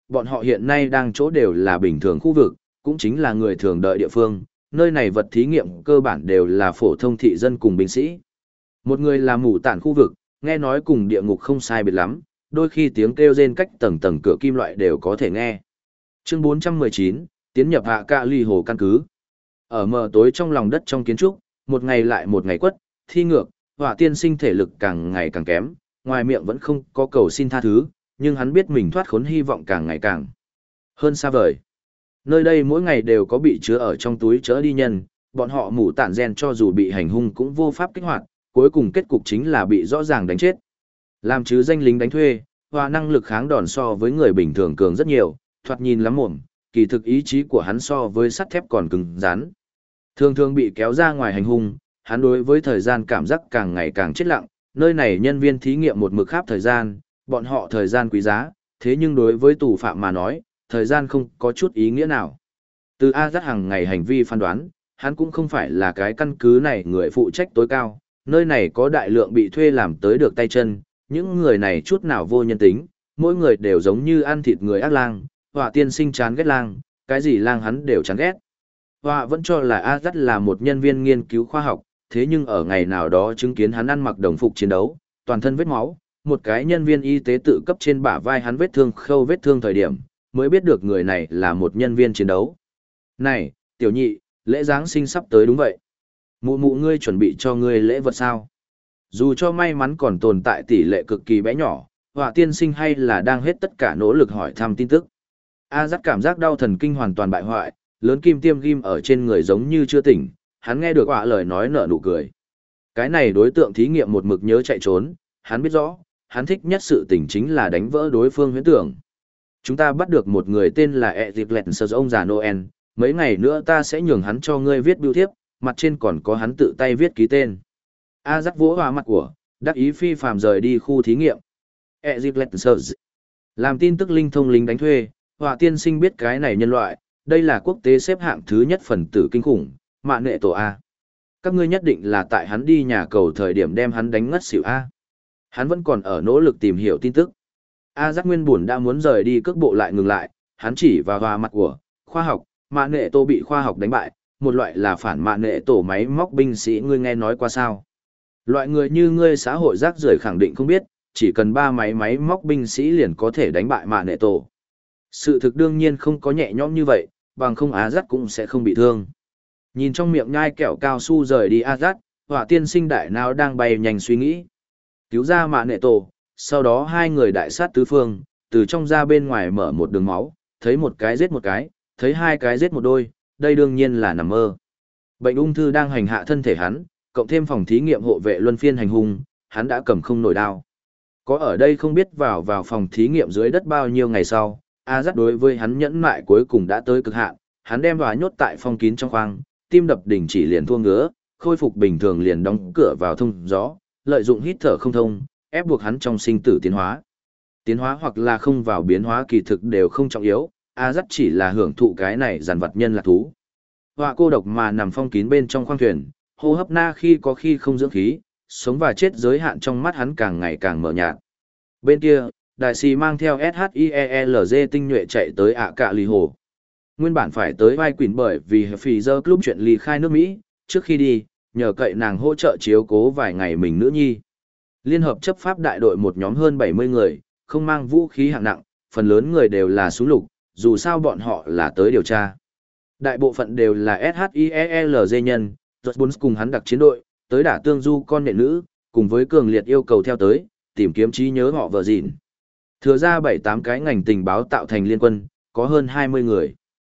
bọn họ hiện nay đang chỗ đều là bình thường khu vực, cũng chính là người thường đợi địa phương, nơi này vật thí nghiệm cơ bản đều là phổ thông thị dân cùng binh sĩ. Một người là mù tản khu vực, nghe nói cùng địa ngục không sai biệt lắm, đôi khi tiếng kêu rên cách tầng tầng cửa kim loại đều có thể nghe. Chương bốn trăm mười chín, tiến nhập hạ cạ ly hồ căn cứ. Ở mờ tối trong lòng đất trong kiến trúc, một ngày lại một ngày quất, thi ngược, hỏa tiên sinh thể lực càng ngày càng kém, ngoài miệng vẫn không có cầu xin tha thứ, nhưng hắn biết mình thoát khốn hy vọng càng ngày càng hơn xa vời. Nơi đây mỗi ngày đều có bị chứa ở trong túi chớ đi nhân, bọn họ mù tản gen cho dù bị hành hung cũng vô pháp kích hoạt, cuối cùng kết cục chính là bị rõ ràng đánh chết. Làm chứ danh lính đánh thuê, hòa năng lực kháng đòn so với người bình thường cường rất nhiều, thoạt nhìn lắm mồm, kỳ thực ý chí của hắn so với sắt thép còn cứng rắn. Thường thường bị kéo ra ngoài hành hung, hắn đối với thời gian cảm giác càng ngày càng chết lặng, nơi này nhân viên thí nghiệm một mực khắp thời gian, bọn họ thời gian quý giá, thế nhưng đối với tù phạm mà nói, thời gian không có chút ý nghĩa nào. Từ A dắt hàng ngày hành vi phán đoán, hắn cũng không phải là cái căn cứ này người phụ trách tối cao, nơi này có đại lượng bị thuê làm tới được tay chân, những người này chút nào vô nhân tính, mỗi người đều giống như ăn thịt người ác lang, họa tiên sinh chán ghét lang, cái gì lang hắn đều chán ghét. Họa vẫn cho là A dắt là một nhân viên nghiên cứu khoa học, thế nhưng ở ngày nào đó chứng kiến hắn ăn mặc đồng phục chiến đấu, toàn thân vết máu, một cái nhân viên y tế tự cấp trên bả vai hắn vết thương khâu vết thương thời điểm, mới biết được người này là một nhân viên chiến đấu. Này, tiểu nhị, lễ Giáng sinh sắp tới đúng vậy. Mụ mụ ngươi chuẩn bị cho ngươi lễ vật sao? Dù cho may mắn còn tồn tại tỷ lệ cực kỳ bé nhỏ, họa tiên sinh hay là đang hết tất cả nỗ lực hỏi thăm tin tức. A dắt cảm giác đau thần kinh hoàn toàn bại hoại, lớn kim tiêm ghim ở trên người giống như chưa tỉnh, hắn nghe được họa lời nói nở nụ cười. Cái này đối tượng thí nghiệm một mực nhớ chạy trốn, hắn biết rõ, hắn thích nhất sự tình chính là đánh vỡ đối phương huyễn tưởng. Chúng ta bắt được một người tên là Ezik Lensers ông già Noel, mấy ngày nữa ta sẽ nhường hắn cho ngươi viết bưu thiếp, mặt trên còn có hắn tự tay viết ký tên. A dắt vỗ hòa mặt của, đắc ý phi phàm rời đi khu thí nghiệm. Ezik Lensers. Làm tin tức linh thông lính đánh thuê, họa tiên sinh biết cái này nhân loại, đây là quốc tế xếp hạng thứ nhất phần tử kinh khủng, mạng nệ tổ A. Các ngươi nhất định là tại hắn đi nhà cầu thời điểm đem hắn đánh ngất xỉu A. Hắn vẫn còn ở nỗ lực tìm hiểu tin tức. A giác nguyên buồn đã muốn rời đi cước bộ lại ngừng lại, hắn chỉ vào hòa mặt của, khoa học, mạng nệ tổ bị khoa học đánh bại, một loại là phản mạng nệ tổ máy móc binh sĩ ngươi nghe nói qua sao. Loại người như ngươi xã hội rác rưởi khẳng định không biết, chỉ cần ba máy máy móc binh sĩ liền có thể đánh bại mạng nệ tổ. Sự thực đương nhiên không có nhẹ nhõm như vậy, bằng không Á giác cũng sẽ không bị thương. Nhìn trong miệng nhai kẹo cao su rời đi A giác, họa tiên sinh đại não đang bay nhanh suy nghĩ. Cứu ra mạng nệ tổ, sau đó hai người đại sát tứ phương, từ trong ra bên ngoài mở một đường máu, thấy một cái giết một cái, thấy hai cái giết một đôi, đây đương nhiên là nằm mơ. Bệnh ung thư đang hành hạ thân thể hắn, cộng thêm phòng thí nghiệm hộ vệ luân phiên hành hung, hắn đã cầm không nổi đao. Có ở đây không biết vào vào phòng thí nghiệm dưới đất bao nhiêu ngày sau, A dắt đối với hắn nhẫn mại cuối cùng đã tới cực hạn, hắn đem vào nhốt tại phong kín trong khoang, tim đập đình chỉ liền thua ngứa, khôi phục bình thường liền đóng cửa vào thông gió, lợi dụng hít thở không thông, ép buộc hắn trong sinh tử tiến hóa. Tiến hóa hoặc là không vào biến hóa kỳ thực đều không trọng yếu, A dắt chỉ là hưởng thụ cái này giàn vật nhân là thú. Họa cô độc mà nằm phong kín bên trong khoang thuyền, hô hấp na khi có khi không dưỡng khí, sống và chết giới hạn trong mắt hắn càng ngày càng mờ nhạt. Bên kia, đại sĩ mang theo ét hát i e lờ giê tinh nhuệ chạy tới ạ cạ lì hồ. Nguyên bản phải tới vai quỷ bởi vì phì dơ club chuyện ly khai nước Mỹ, trước khi đi, nhờ cậy nàng hỗ trợ chiếu cố vài ngày mình nữ nhi. Liên hợp chấp pháp đại đội một nhóm hơn bảy mươi người, không mang vũ khí hạng nặng, phần lớn người đều là súng lục, dù sao bọn họ là tới điều tra. Đại bộ phận đều là ét hát i e lờ giê nhân, George Burns cùng hắn đặc chiến đội, tới đả tương du con nện nữ, cùng với cường liệt yêu cầu theo tới, tìm kiếm trí nhớ họ vợ gìn. Thừa ra bảy tám cái ngành tình báo tạo thành liên quân, có hơn hai mươi người.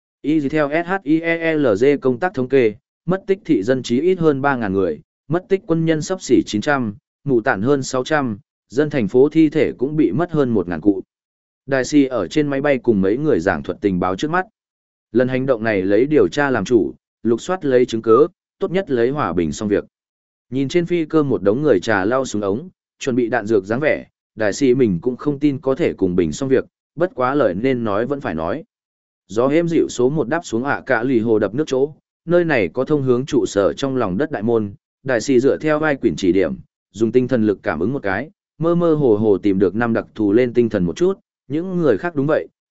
Y theo ét hát i e lờ giê công tác thống kê, mất tích thị dân chí ít hơn ba nghìn người, mất tích quân nhân xấp xỉ chín trăm, mù tản hơn sáu trăm, dân thành phố thi thể cũng bị mất hơn một nghìn cụ. Đại sĩ ở trên máy bay cùng mấy người giảng thuật tình báo trước mắt. Lần hành động này lấy điều tra làm chủ, lục soát lấy chứng cứ, tốt nhất lấy hòa bình xong việc. Nhìn trên phi cơ một đống người trà lau xuống ống, chuẩn bị đạn dược dáng vẻ, đại sĩ mình cũng không tin có thể cùng bình xong việc, bất quá lời nên nói vẫn phải nói. Gió êm dịu số một đáp xuống ạ cạ lì hồ đập nước chỗ, nơi này có thông hướng trụ sở trong lòng đất đại môn, đại sĩ dựa theo vai quyển chỉ điểm, dùng tinh thần lực cảm ứng một cái, mơ mơ hồ hồ tìm được năm đặc thù lên tinh thần một chút, những người khác đúng vậy,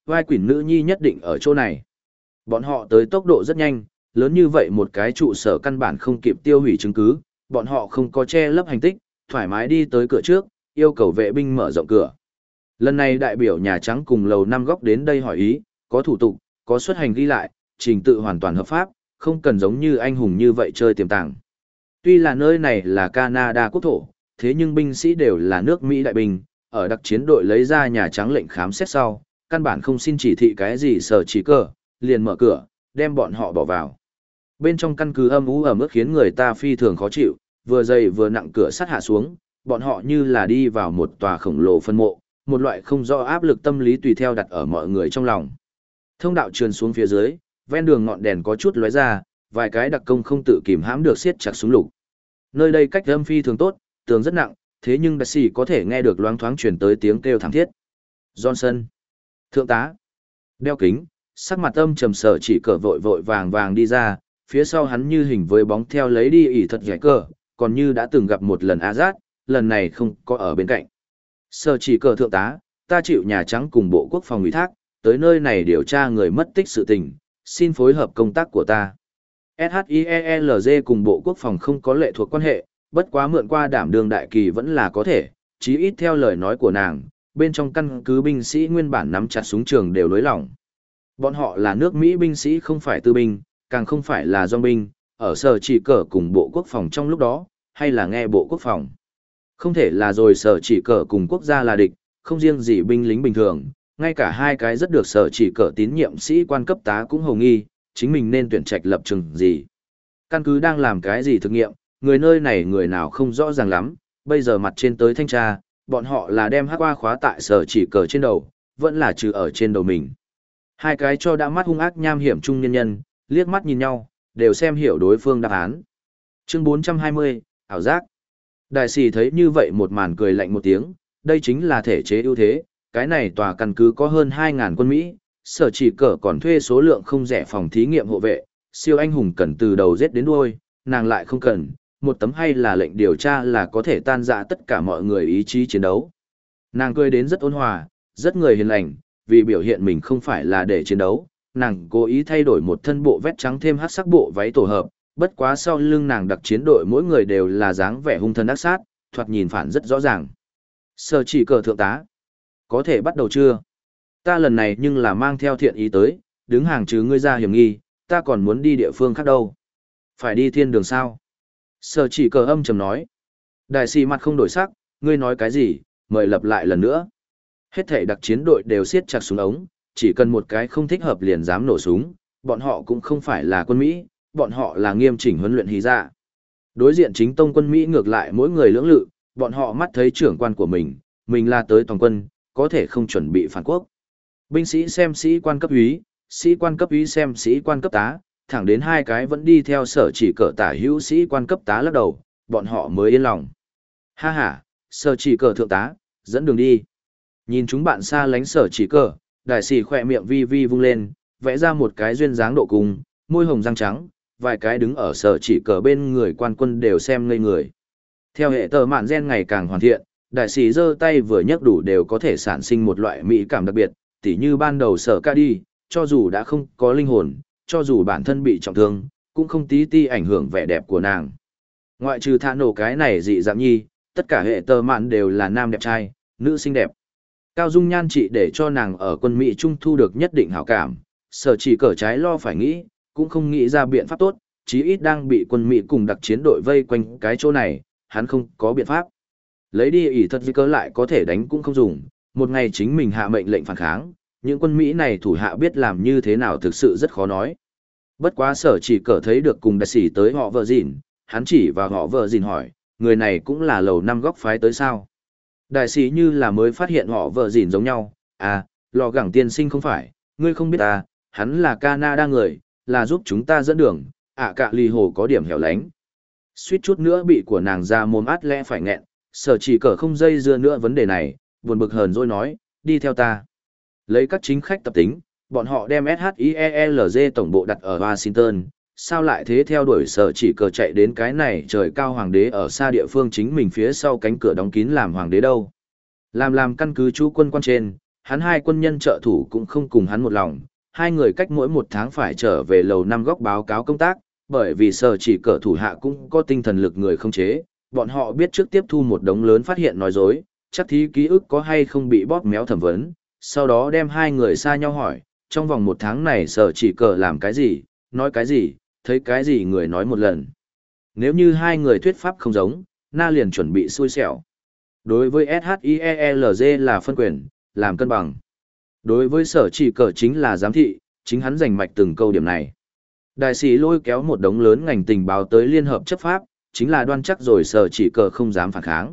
vai quỷ nữ nhi nhất định ở chỗ này. Bọn họ tới tốc độ rất nhanh, lớn như vậy một cái trụ sở căn bản không kịp tiêu hủy chứng cứ, bọn họ không có che lấp hành tích, thoải mái đi tới cửa trước, yêu cầu vệ binh mở rộng cửa. Lần này đại biểu Nhà Trắng cùng lầu năm góc đến đây hỏi ý, có thủ tục, có xuất hành ghi lại, trình tự hoàn toàn hợp pháp, không cần giống như anh hùng như vậy chơi tiềm tàng. Tuy là nơi này là Canada quốc thổ, thế nhưng binh sĩ đều là nước Mỹ đại binh, ở đặc chiến đội lấy ra Nhà Trắng lệnh khám xét sau, căn bản không xin chỉ thị cái gì sở chỉ cờ, liền mở cửa, đem bọn họ bỏ vào. Bên trong căn cứ âm u ẩm ướt khiến người ta phi thường khó chịu, vừa dày vừa nặng cửa sắt hạ xuống, bọn họ như là đi vào một tòa khổng lồ phân mộ, một loại không rõ áp lực tâm lý tùy theo đặt ở mọi người trong lòng. Thông đạo trườn xuống phía dưới, ven đường ngọn đèn có chút lóe ra, vài cái đặc công không tự kìm hãm được siết chặt súng lục. Nơi đây cách âm phi thường tốt, tường rất nặng, thế nhưng đặc sĩ có thể nghe được loáng thoáng truyền tới tiếng kêu thảm thiết. Johnson, thượng tá, đeo kính, sắc mặt âm trầm sở chỉ cờ vội vội vàng vàng đi ra, phía sau hắn như hình với bóng theo lấy đi ỉ thật giải cờ, còn như đã từng gặp một lần Azad, lần này không có ở bên cạnh. Sở chỉ cờ thượng tá, ta chịu Nhà Trắng cùng Bộ Quốc phòng ủy thác, tới nơi này điều tra người mất tích sự tình, xin phối hợp công tác của ta. ét hát i e lờ giê cùng Bộ Quốc phòng không có lệ thuộc quan hệ, bất quá mượn qua đảm đường đại kỳ vẫn là có thể, chí ít theo lời nói của nàng, bên trong căn cứ binh sĩ nguyên bản nắm chặt súng trường đều nới lỏng. Bọn họ là nước Mỹ binh sĩ không phải tư binh, càng không phải là dòng binh, ở sở chỉ cờ cùng Bộ Quốc phòng trong lúc đó, hay là nghe Bộ Quốc phòng. Không thể là rồi sở chỉ cờ cùng quốc gia là địch, không riêng gì binh lính bình thường, ngay cả hai cái rất được sở chỉ cờ tín nhiệm sĩ quan cấp tá cũng hầu nghi, chính mình nên tuyển trạch lập trường gì. Căn cứ đang làm cái gì thực nghiệm, người nơi này người nào không rõ ràng lắm, bây giờ mặt trên tới thanh tra, bọn họ là đem hát qua khóa tại sở chỉ cờ trên đầu, vẫn là trừ ở trên đầu mình. Hai cái cho đã mắt hung ác nham hiểm trung nhân nhân, liếc mắt nhìn nhau, đều xem hiểu đối phương đáp án. Chương bốn trăm hai mươi, ảo giác. Đại sĩ thấy như vậy một màn cười lạnh một tiếng, đây chính là thể chế ưu thế, cái này tòa căn cứ có hơn hai nghìn quân Mỹ, sở chỉ cờ còn thuê số lượng không rẻ phòng thí nghiệm hộ vệ, siêu anh hùng cần từ đầu giết đến đuôi, nàng lại không cần, một tấm hay là lệnh điều tra là có thể tan rã tất cả mọi người ý chí chiến đấu. Nàng cười đến rất ôn hòa, rất người hiền lành, vì biểu hiện mình không phải là để chiến đấu, nàng cố ý thay đổi một thân bộ vest trắng thêm hắc sắc bộ váy tổ hợp, bất quá sau lưng nàng đặc chiến đội mỗi người đều là dáng vẻ hung thần ác sát, thoạt nhìn phản rất rõ ràng. Sở chỉ cờ thượng tá, có thể bắt đầu chưa? Ta lần này nhưng là mang theo thiện ý tới, đứng hàng chứ ngươi ra hiểm nghi, ta còn muốn đi địa phương khác đâu. Phải đi thiên đường sao? Sở chỉ cờ âm trầm nói. Đại sĩ mặt không đổi sắc, ngươi nói cái gì, mời lặp lại lần nữa. Hết thể đặc chiến đội đều siết chặt súng ống, chỉ cần một cái không thích hợp liền dám nổ súng, bọn họ cũng không phải là quân Mỹ, bọn họ là nghiêm chỉnh huấn luyện hí dạ. Đối diện chính tông quân Mỹ ngược lại mỗi người lưỡng lự, bọn họ mắt thấy trưởng quan của mình, mình là tới toàn quân, có thể không chuẩn bị phản quốc. Binh sĩ xem sĩ quan cấp úy, sĩ quan cấp úy xem sĩ quan cấp tá, thẳng đến hai cái vẫn đi theo sở chỉ cờ tả hữu sĩ quan cấp tá lắc đầu, bọn họ mới yên lòng. Ha ha, sở chỉ cờ thượng tá, dẫn đường đi. Nhìn chúng bạn xa lánh sở chỉ cờ, đại sĩ khỏe miệng vi vi vung lên, vẽ ra một cái duyên dáng độ cùng, môi hồng răng trắng, vài cái đứng ở sở chỉ cờ bên người quan quân đều xem ngây người. Theo hệ tờ mạn gen ngày càng hoàn thiện, đại sĩ giơ tay vừa nhấc đủ đều có thể sản sinh một loại mỹ cảm đặc biệt, tỉ như ban đầu sở ca đi, cho dù đã không có linh hồn, cho dù bản thân bị trọng thương, cũng không tí ti ảnh hưởng vẻ đẹp của nàng. Ngoại trừ thả nổ cái này dị dạng nhi, tất cả hệ tờ mạn đều là nam đẹp trai, nữ xinh đẹp. Cao dung nhan trị để cho nàng ở quân Mỹ Trung thu được nhất định hảo cảm, sở chỉ cờ trái lo phải nghĩ, cũng không nghĩ ra biện pháp tốt, chí ít đang bị quân Mỹ cùng đặc chiến đội vây quanh cái chỗ này, hắn không có biện pháp. Lấy đi ỷ thật vì cớ lại có thể đánh cũng không dùng, một ngày chính mình hạ mệnh lệnh phản kháng, những quân Mỹ này thủ hạ biết làm như thế nào thực sự rất khó nói. Bất quá sở chỉ cờ thấy được cùng đại sĩ tới họ vợ dịn, hắn chỉ vào họ vợ dịn hỏi, người này cũng là lầu năm góc phái tới sao. Đại sĩ như là mới phát hiện họ vợ dịn giống nhau, à, lò gẳng tiên sinh không phải, ngươi không biết à, hắn là Canada người, là giúp chúng ta dẫn đường, ạ à, cạ lì hồ có điểm hẻo lánh. Suýt chút nữa bị của nàng ra mồm át lẽ phải nghẹn, sở chỉ cờ không dây dưa nữa vấn đề này, buồn bực hờn rồi nói, đi theo ta. Lấy các chính khách tập tính, bọn họ đem ét hát i e lờ giê tổng bộ đặt ở Washington, sao lại thế theo đuổi sở chỉ cờ chạy đến cái này trời cao hoàng đế ở xa địa phương chính mình phía sau cánh cửa đóng kín làm hoàng đế đâu. Làm làm căn cứ chú quân quan trên, hắn hai quân nhân trợ thủ cũng không cùng hắn một lòng, hai người cách mỗi một tháng phải trở về lầu năm góc báo cáo công tác, bởi vì sở chỉ cờ thủ hạ cũng có tinh thần lực người không chế, bọn họ biết trước tiếp thu một đống lớn phát hiện nói dối, chắc thí ký ức có hay không bị bóp méo thẩm vấn, sau đó đem hai người xa nhau hỏi, trong vòng một tháng này sở chỉ cờ làm cái gì, nói cái gì, thấy cái gì người nói một lần. Nếu như hai người thuyết pháp không giống, na liền chuẩn bị xui xẻo. Đối với ét hát i e lờ giê là phân quyền, làm cân bằng. Đối với sở chỉ cờ chính là giám thị, chính hắn giành mạch từng câu điểm này. Đại sĩ lôi kéo một đống lớn ngành tình báo tới liên hợp chấp pháp, chính là đoan chắc rồi sở chỉ cờ không dám phản kháng.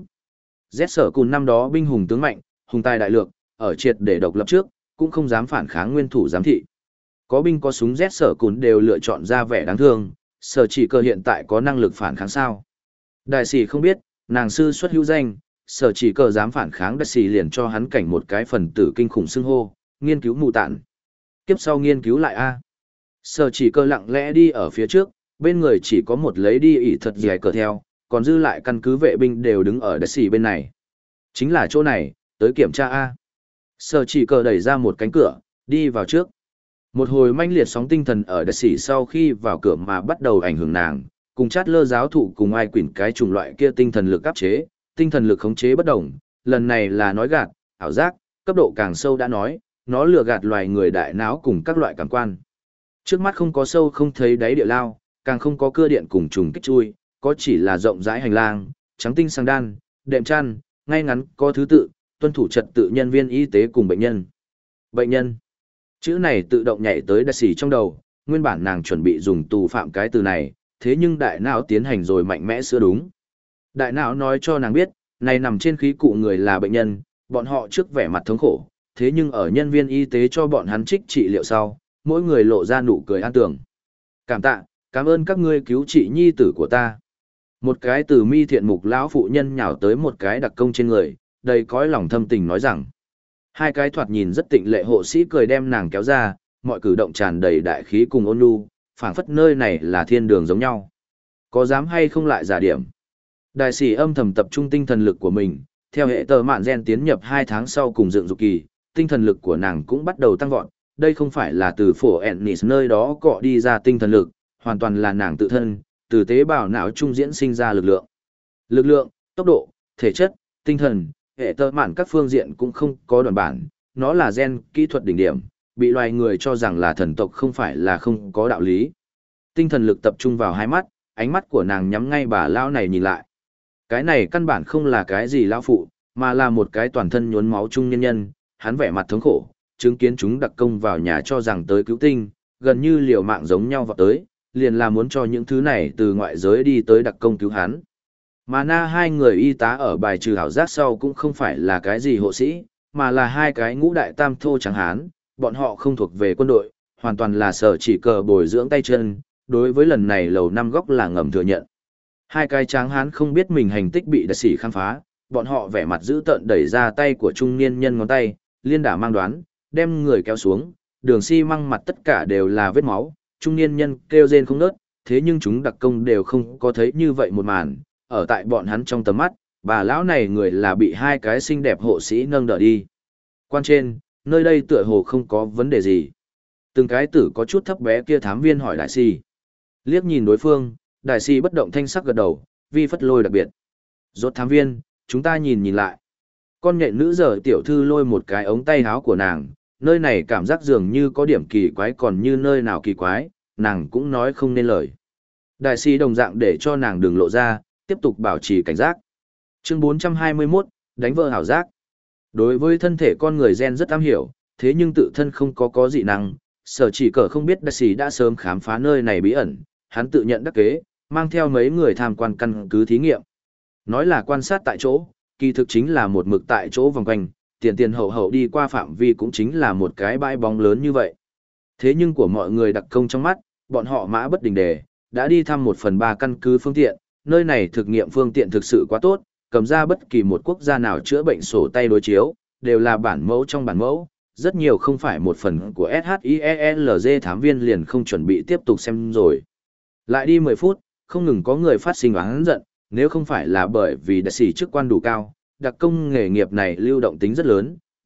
Z sở cùng năm đó binh hùng tướng mạnh, hùng tài đại lược, ở triệt để độc lập trước, cũng không dám phản kháng nguyên thủ giám thị. Có binh có súng Z sở cún đều lựa chọn ra vẻ đáng thương, sở chỉ cờ hiện tại có năng lực phản kháng sao. Đại sĩ không biết, nàng sư xuất hữu danh, sở chỉ cờ dám phản kháng đại sĩ liền cho hắn cảnh một cái phần tử kinh khủng xưng hô, nghiên cứu mù tạn. Kiếp sau nghiên cứu lại A. Sở chỉ cờ lặng lẽ đi ở phía trước, bên người chỉ có một lấy đi ỉ thật dài cờ theo, còn dư lại căn cứ vệ binh đều đứng ở đại sĩ bên này. Chính là chỗ này, tới kiểm tra A. Sở chỉ cờ đẩy ra một cánh cửa, đi vào trước. Một hồi manh liệt sóng tinh thần ở đại sĩ sau khi vào cửa mà bắt đầu ảnh hưởng nàng, cùng chát lơ giáo thụ cùng ai quỷ cái chủng loại kia tinh thần lực áp chế, tinh thần lực khống chế bất đồng, lần này là nói gạt, ảo giác, cấp độ càng sâu đã nói, nó lừa gạt loài người đại não cùng các loại cảm quan. Trước mắt không có sâu không thấy đáy địa lao, càng không có cưa điện cùng trùng kích chui, có chỉ là rộng rãi hành lang, trắng tinh sang đan, đệm chăn, ngay ngắn, có thứ tự, tuân thủ trật tự nhân viên y tế cùng bệnh nhân. Bệnh nhân. Chữ này tự động nhảy tới đại sĩ trong đầu, nguyên bản nàng chuẩn bị dùng tù phạm cái từ này, thế nhưng đại não tiến hành rồi mạnh mẽ sửa đúng. Đại não nói cho nàng biết, này nằm trên khí cụ người là bệnh nhân, bọn họ trước vẻ mặt thống khổ, thế nhưng ở nhân viên y tế cho bọn hắn trích trị liệu sau, mỗi người lộ ra nụ cười an tưởng. Cảm tạ, cảm ơn các ngươi cứu trị nhi tử của ta. Một cái từ mi thiện mục lão phụ nhân nhào tới một cái đặc công trên người, đầy cõi lòng thâm tình nói rằng. Hai cái thoạt nhìn rất tịnh lệ hộ sĩ cười đem nàng kéo ra, mọi cử động tràn đầy đại khí cùng ôn nhu, phảng phất nơi này là thiên đường giống nhau. Có dám hay không lại giả điểm? Đại sĩ âm thầm tập trung tinh thần lực của mình, theo hệ tờ mạn gen tiến nhập hai tháng sau cùng dựng dục kỳ, tinh thần lực của nàng cũng bắt đầu tăng vọt. Đây không phải là từ phổ Ennis nơi đó cọ đi ra tinh thần lực, hoàn toàn là nàng tự thân, từ tế bào não trung diễn sinh ra lực lượng. Lực lượng, tốc độ, thể chất, tinh thần, hệ tờ mạn các phương diện cũng không có đoạn bản, nó là gen kỹ thuật đỉnh điểm, bị loài người cho rằng là thần tộc không phải là không có đạo lý. Tinh thần lực tập trung vào hai mắt, ánh mắt của nàng nhắm ngay bà lão này nhìn lại. Cái này căn bản không là cái gì lão phụ, mà là một cái toàn thân nhuốm máu trung nhân nhân, hắn vẻ mặt thống khổ, chứng kiến chúng đặc công vào nhà cho rằng tới cứu tinh, gần như liều mạng giống nhau vào tới, liền là muốn cho những thứ này từ ngoại giới đi tới đặc công cứu hắn. Mà na hai người y tá ở bài trừ hảo giác sau cũng không phải là cái gì hộ sĩ, mà là hai cái ngũ đại tam thô trắng hán, bọn họ không thuộc về quân đội, hoàn toàn là sở chỉ cờ bồi dưỡng tay chân, đối với lần này lầu năm góc là ngầm thừa nhận. Hai cái tráng hán không biết mình hành tích bị đại sĩ khám phá, bọn họ vẻ mặt dữ tợn đẩy ra tay của trung niên nhân ngón tay, liên đả mang đoán, đem người kéo xuống, đường xi măng mặt tất cả đều là vết máu, trung niên nhân kêu rên không nớt, thế nhưng chúng đặc công đều không có thấy như vậy một màn, ở tại bọn hắn trong tầm mắt, bà lão này người là bị hai cái xinh đẹp hộ sĩ nâng đỡ đi. Quan trên, nơi đây tựa hồ không có vấn đề gì. Từng cái tử có chút thấp bé kia thám viên hỏi đại sĩ. Liếc nhìn đối phương, đại sĩ bất động thanh sắc gật đầu, vi phất lôi đặc biệt. Rốt thám viên, chúng ta nhìn nhìn lại. Con nhện nữ giờ tiểu thư lôi một cái ống tay áo của nàng, nơi này cảm giác dường như có điểm kỳ quái còn như nơi nào kỳ quái, nàng cũng nói không nên lời. Đại sĩ đồng dạng để cho nàng đừng lộ ra, tiếp tục bảo trì cảnh giác. Chương bốn trăm hai mươi mốt, đánh vỡ hảo giác. Đối với thân thể con người gen rất am hiểu, thế nhưng tự thân không có có dị năng, sở chỉ cờ không biết đại sĩ đã sớm khám phá nơi này bí ẩn, hắn tự nhận đắc kế, mang theo mấy người tham quan căn cứ thí nghiệm. Nói là quan sát tại chỗ, kỳ thực chính là một mực tại chỗ vòng quanh, tiền tiền hậu hậu đi qua phạm vi cũng chính là một cái bãi bóng lớn như vậy. Thế nhưng của mọi người đặc công trong mắt, bọn họ mã bất đình đề, đã đi thăm một phần ba căn cứ phương tiện, nơi này thực nghiệm phương tiện thực sự quá tốt, cầm ra bất kỳ một quốc gia nào chữa bệnh sổ tay đối chiếu, đều là bản mẫu trong bản mẫu, rất nhiều không phải một phần của ét hát i e lờ giê thám viên liền không chuẩn bị tiếp tục xem rồi. Lại đi mười phút, không ngừng có người phát sinh oán giận, nếu không phải là bởi vì đại sĩ chức quan đủ cao, đặc công nghề nghiệp này lưu động tính rất lớn,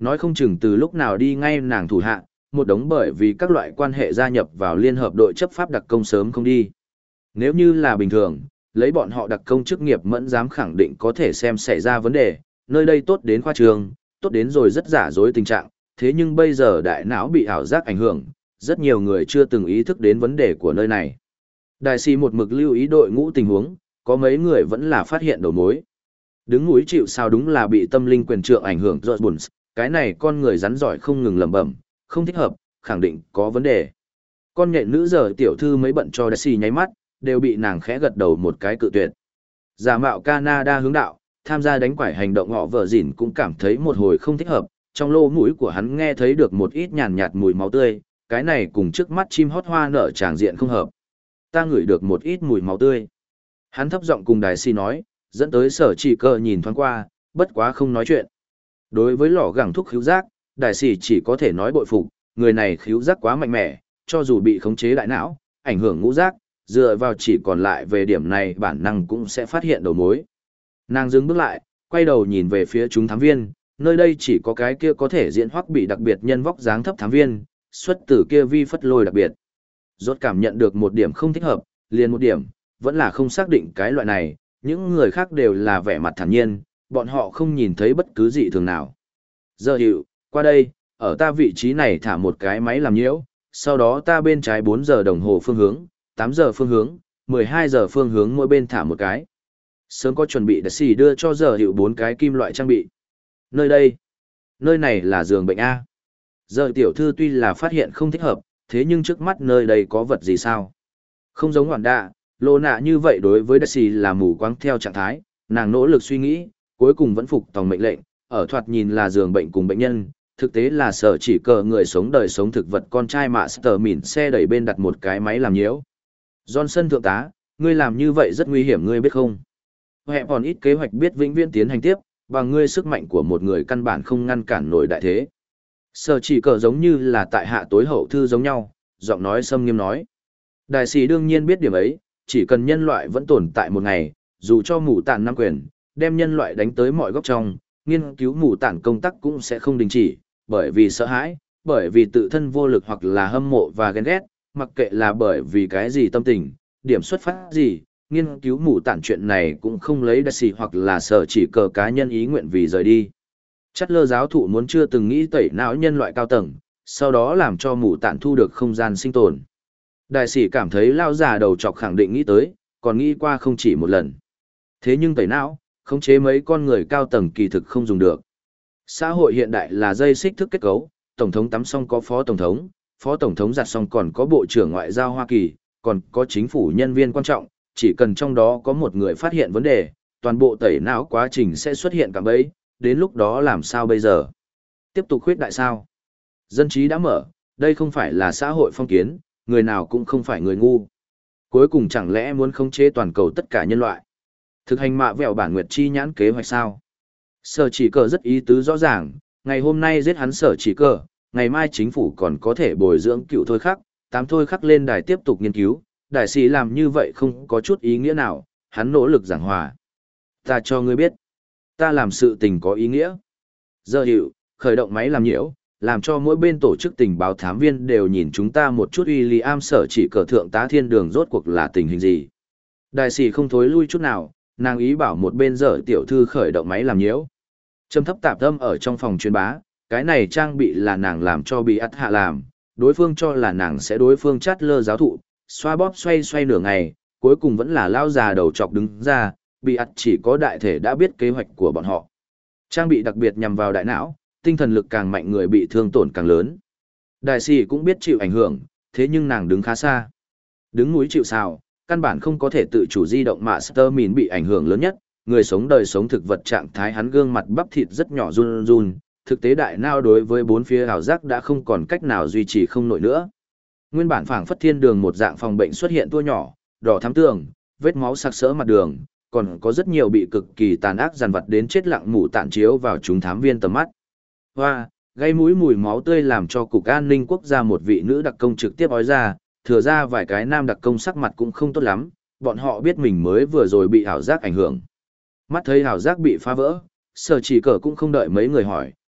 nói không chừng từ lúc nào đi ngay nàng thủ hạ, một đống bởi vì các loại quan hệ gia nhập vào liên hợp đội chấp pháp đặc công sớm không đi. Nếu như là bình thường, lấy bọn họ đặc công chức nghiệp mẫn dám khẳng định có thể xem xảy ra vấn đề, nơi đây tốt đến khoa trường, tốt đến rồi rất giả dối tình trạng, thế nhưng bây giờ đại não bị ảo giác ảnh hưởng, rất nhiều người chưa từng ý thức đến vấn đề của nơi này. Đại sĩ một mực lưu ý đội ngũ tình huống, có mấy người vẫn là phát hiện đầu mối. Đứng núi chịu sao đúng là bị tâm linh quyền trượng ảnh hưởng rồi buồn, cái này con người rắn giỏi không ngừng lẩm bẩm, không thích hợp, khẳng định có vấn đề. Con nhện nữ giờ tiểu thư mấy bận cho đại sĩ nháy mắt, đều bị nàng khẽ gật đầu một cái cự tuyệt. Giả mạo Canada hướng đạo, tham gia đánh quải hành động họ vợ dỉn cũng cảm thấy một hồi không thích hợp, trong lỗ mũi của hắn nghe thấy được một ít nhàn nhạt mùi máu tươi, cái này cùng trước mắt chim hót hoa nở tràng diện không hợp. Ta ngửi được một ít mùi máu tươi. Hắn thấp giọng cùng đại sĩ nói, dẫn tới sở chỉ cờ nhìn thoáng qua, bất quá không nói chuyện. Đối với lò gẳng thuốc khíu giác, đại sĩ chỉ có thể nói bội phục, người này khíu giác quá mạnh mẽ, cho dù bị khống chế đại não, ảnh hưởng ngũ giác, dựa vào chỉ còn lại về điểm này bản năng cũng sẽ phát hiện đầu mối. Nàng dừng bước lại, quay đầu nhìn về phía chúng thám viên, nơi đây chỉ có cái kia có thể diễn hoắc bị đặc biệt nhân vóc dáng thấp thám viên, xuất từ kia vi phất lôi đặc biệt. Rốt cảm nhận được một điểm không thích hợp, liền một điểm, vẫn là không xác định cái loại này, những người khác đều là vẻ mặt thản nhiên, bọn họ không nhìn thấy bất cứ dị thường nào. Giờ hiệu, qua đây, ở ta vị trí này thả một cái máy làm nhiễu, sau đó ta bên trái bốn giờ đồng hồ phương hướng, tám giờ phương hướng, mười hai giờ phương hướng mỗi bên thả một cái. Sớm có chuẩn bị đặc sĩ đưa cho giờ hiệu bốn cái kim loại trang bị. Nơi đây, nơi này là giường bệnh A. Giờ tiểu thư tuy là phát hiện không thích hợp, thế nhưng trước mắt nơi đây có vật gì sao? Không giống hoàn đạ, lô nạ như vậy đối với đặc sĩ là mù quáng theo trạng thái, nàng nỗ lực suy nghĩ, cuối cùng vẫn phục tòng mệnh lệnh, ở thoạt nhìn là giường bệnh cùng bệnh nhân, thực tế là sở chỉ cờ người sống đời sống thực vật con trai mạ sờ mỉn xe đẩy bên đặt một cái máy làm nhiễu. Johnson thượng tá, ngươi làm như vậy rất nguy hiểm ngươi biết không? Hẹp còn ít kế hoạch biết vĩnh viễn tiến hành tiếp, bằng ngươi sức mạnh của một người căn bản không ngăn cản nổi đại thế. Sở chỉ cờ giống như là tại hạ tối hậu thư giống nhau, giọng nói xâm nghiêm nói. Đại sĩ đương nhiên biết điểm ấy, chỉ cần nhân loại vẫn tồn tại một ngày, dù cho mù tản năm quyền, đem nhân loại đánh tới mọi góc trong, nghiên cứu mù tản công tác cũng sẽ không đình chỉ, bởi vì sợ hãi, bởi vì tự thân vô lực hoặc là hâm mộ và ghen ghét, mặc kệ là bởi vì cái gì tâm tình, điểm xuất phát gì, nghiên cứu mù tản chuyện này cũng không lấy đại sĩ hoặc là sở chỉ cờ cá nhân ý nguyện vì rời đi. Chắt lơ giáo thụ muốn chưa từng nghĩ tẩy não nhân loại cao tầng, sau đó làm cho mù tản thu được không gian sinh tồn. Đại sĩ cảm thấy lao già đầu chọc khẳng định nghĩ tới, còn nghĩ qua không chỉ một lần. Thế nhưng tẩy não, khống chế mấy con người cao tầng kỳ thực không dùng được. Xã hội hiện đại là dây xích thức kết cấu, tổng thống tắm xong có phó tổng thống, phó tổng thống giặt xong còn có bộ trưởng ngoại giao Hoa Kỳ, còn có chính phủ nhân viên quan trọng, chỉ cần trong đó có một người phát hiện vấn đề, toàn bộ tẩy não quá trình sẽ xuất hiện cả bấy, đến lúc đó làm sao bây giờ? Tiếp tục khuyết đại sao? Dân trí đã mở, đây không phải là xã hội phong kiến, người nào cũng không phải người ngu. Cuối cùng chẳng lẽ muốn khống chế toàn cầu tất cả nhân loại? Thực hành mạ vẹo bản nguyệt chi nhãn kế hoạch sao? Sở chỉ cờ rất ý tứ rõ ràng, ngày hôm nay giết hắn sở chỉ cờ, ngày mai chính phủ còn có thể bồi dưỡng cựu thôi khắc, tám thôi khắc lên đài tiếp tục nghiên cứu, đại sĩ làm như vậy không có chút ý nghĩa nào, hắn nỗ lực giảng hòa. Ta cho ngươi biết, ta làm sự tình có ý nghĩa. Giờ hiệu, khởi động máy làm nhiễu, làm cho mỗi bên tổ chức tình báo thám viên đều nhìn chúng ta một chút William sở chỉ cờ thượng tá thiên đường rốt cuộc là tình hình gì. Đại sĩ không thối lui chút nào, nàng ý bảo một bên dở tiểu thư khởi động máy làm nhiễu. Trầm thấp tạp âm ở trong phòng truyền bá, cái này trang bị là nàng làm cho bị ắt hạ làm, đối phương cho là nàng sẽ đối phương chát lơ giáo thụ, xoa bóp xoay xoay nửa ngày, cuối cùng vẫn là lao già đầu chọc đứng ra, bị ắt chỉ có đại thể đã biết kế hoạch của bọn họ. Trang bị đặc biệt nhằm vào đại não, tinh thần lực càng mạnh người bị thương tổn càng lớn. Đại sĩ cũng biết chịu ảnh hưởng, thế nhưng nàng đứng khá xa. Đứng núi chịu sào, căn bản không có thể tự chủ di động mà Stermin bị ảnh hưởng lớn nhất, người sống đời sống thực vật trạng thái hắn gương mặt bắp thịt rất nhỏ run run, thực tế đại não đối với bốn phía ảo giác đã không còn cách nào duy trì không nổi nữa. Nguyên bản phảng phất thiên đường một dạng phòng bệnh xuất hiện tua nhỏ, đỏ thắm tường, vết máu sặc sỡ mặt đường, còn có rất nhiều bị cực kỳ tàn ác dằn vặt đến chết lặng mù tản chiếu vào chúng thám viên tầm mắt. Hoa, gây mũi mùi máu tươi làm cho cục an ninh quốc gia một vị nữ đặc công trực tiếp ói ra, thừa ra vài cái nam đặc công sắc mặt cũng không tốt lắm, bọn họ biết mình mới vừa rồi bị ảo giác ảnh hưởng. Mắt thấy ảo giác bị phá vỡ, sở chỉ cờ cũng không đợi mấy người hỏi,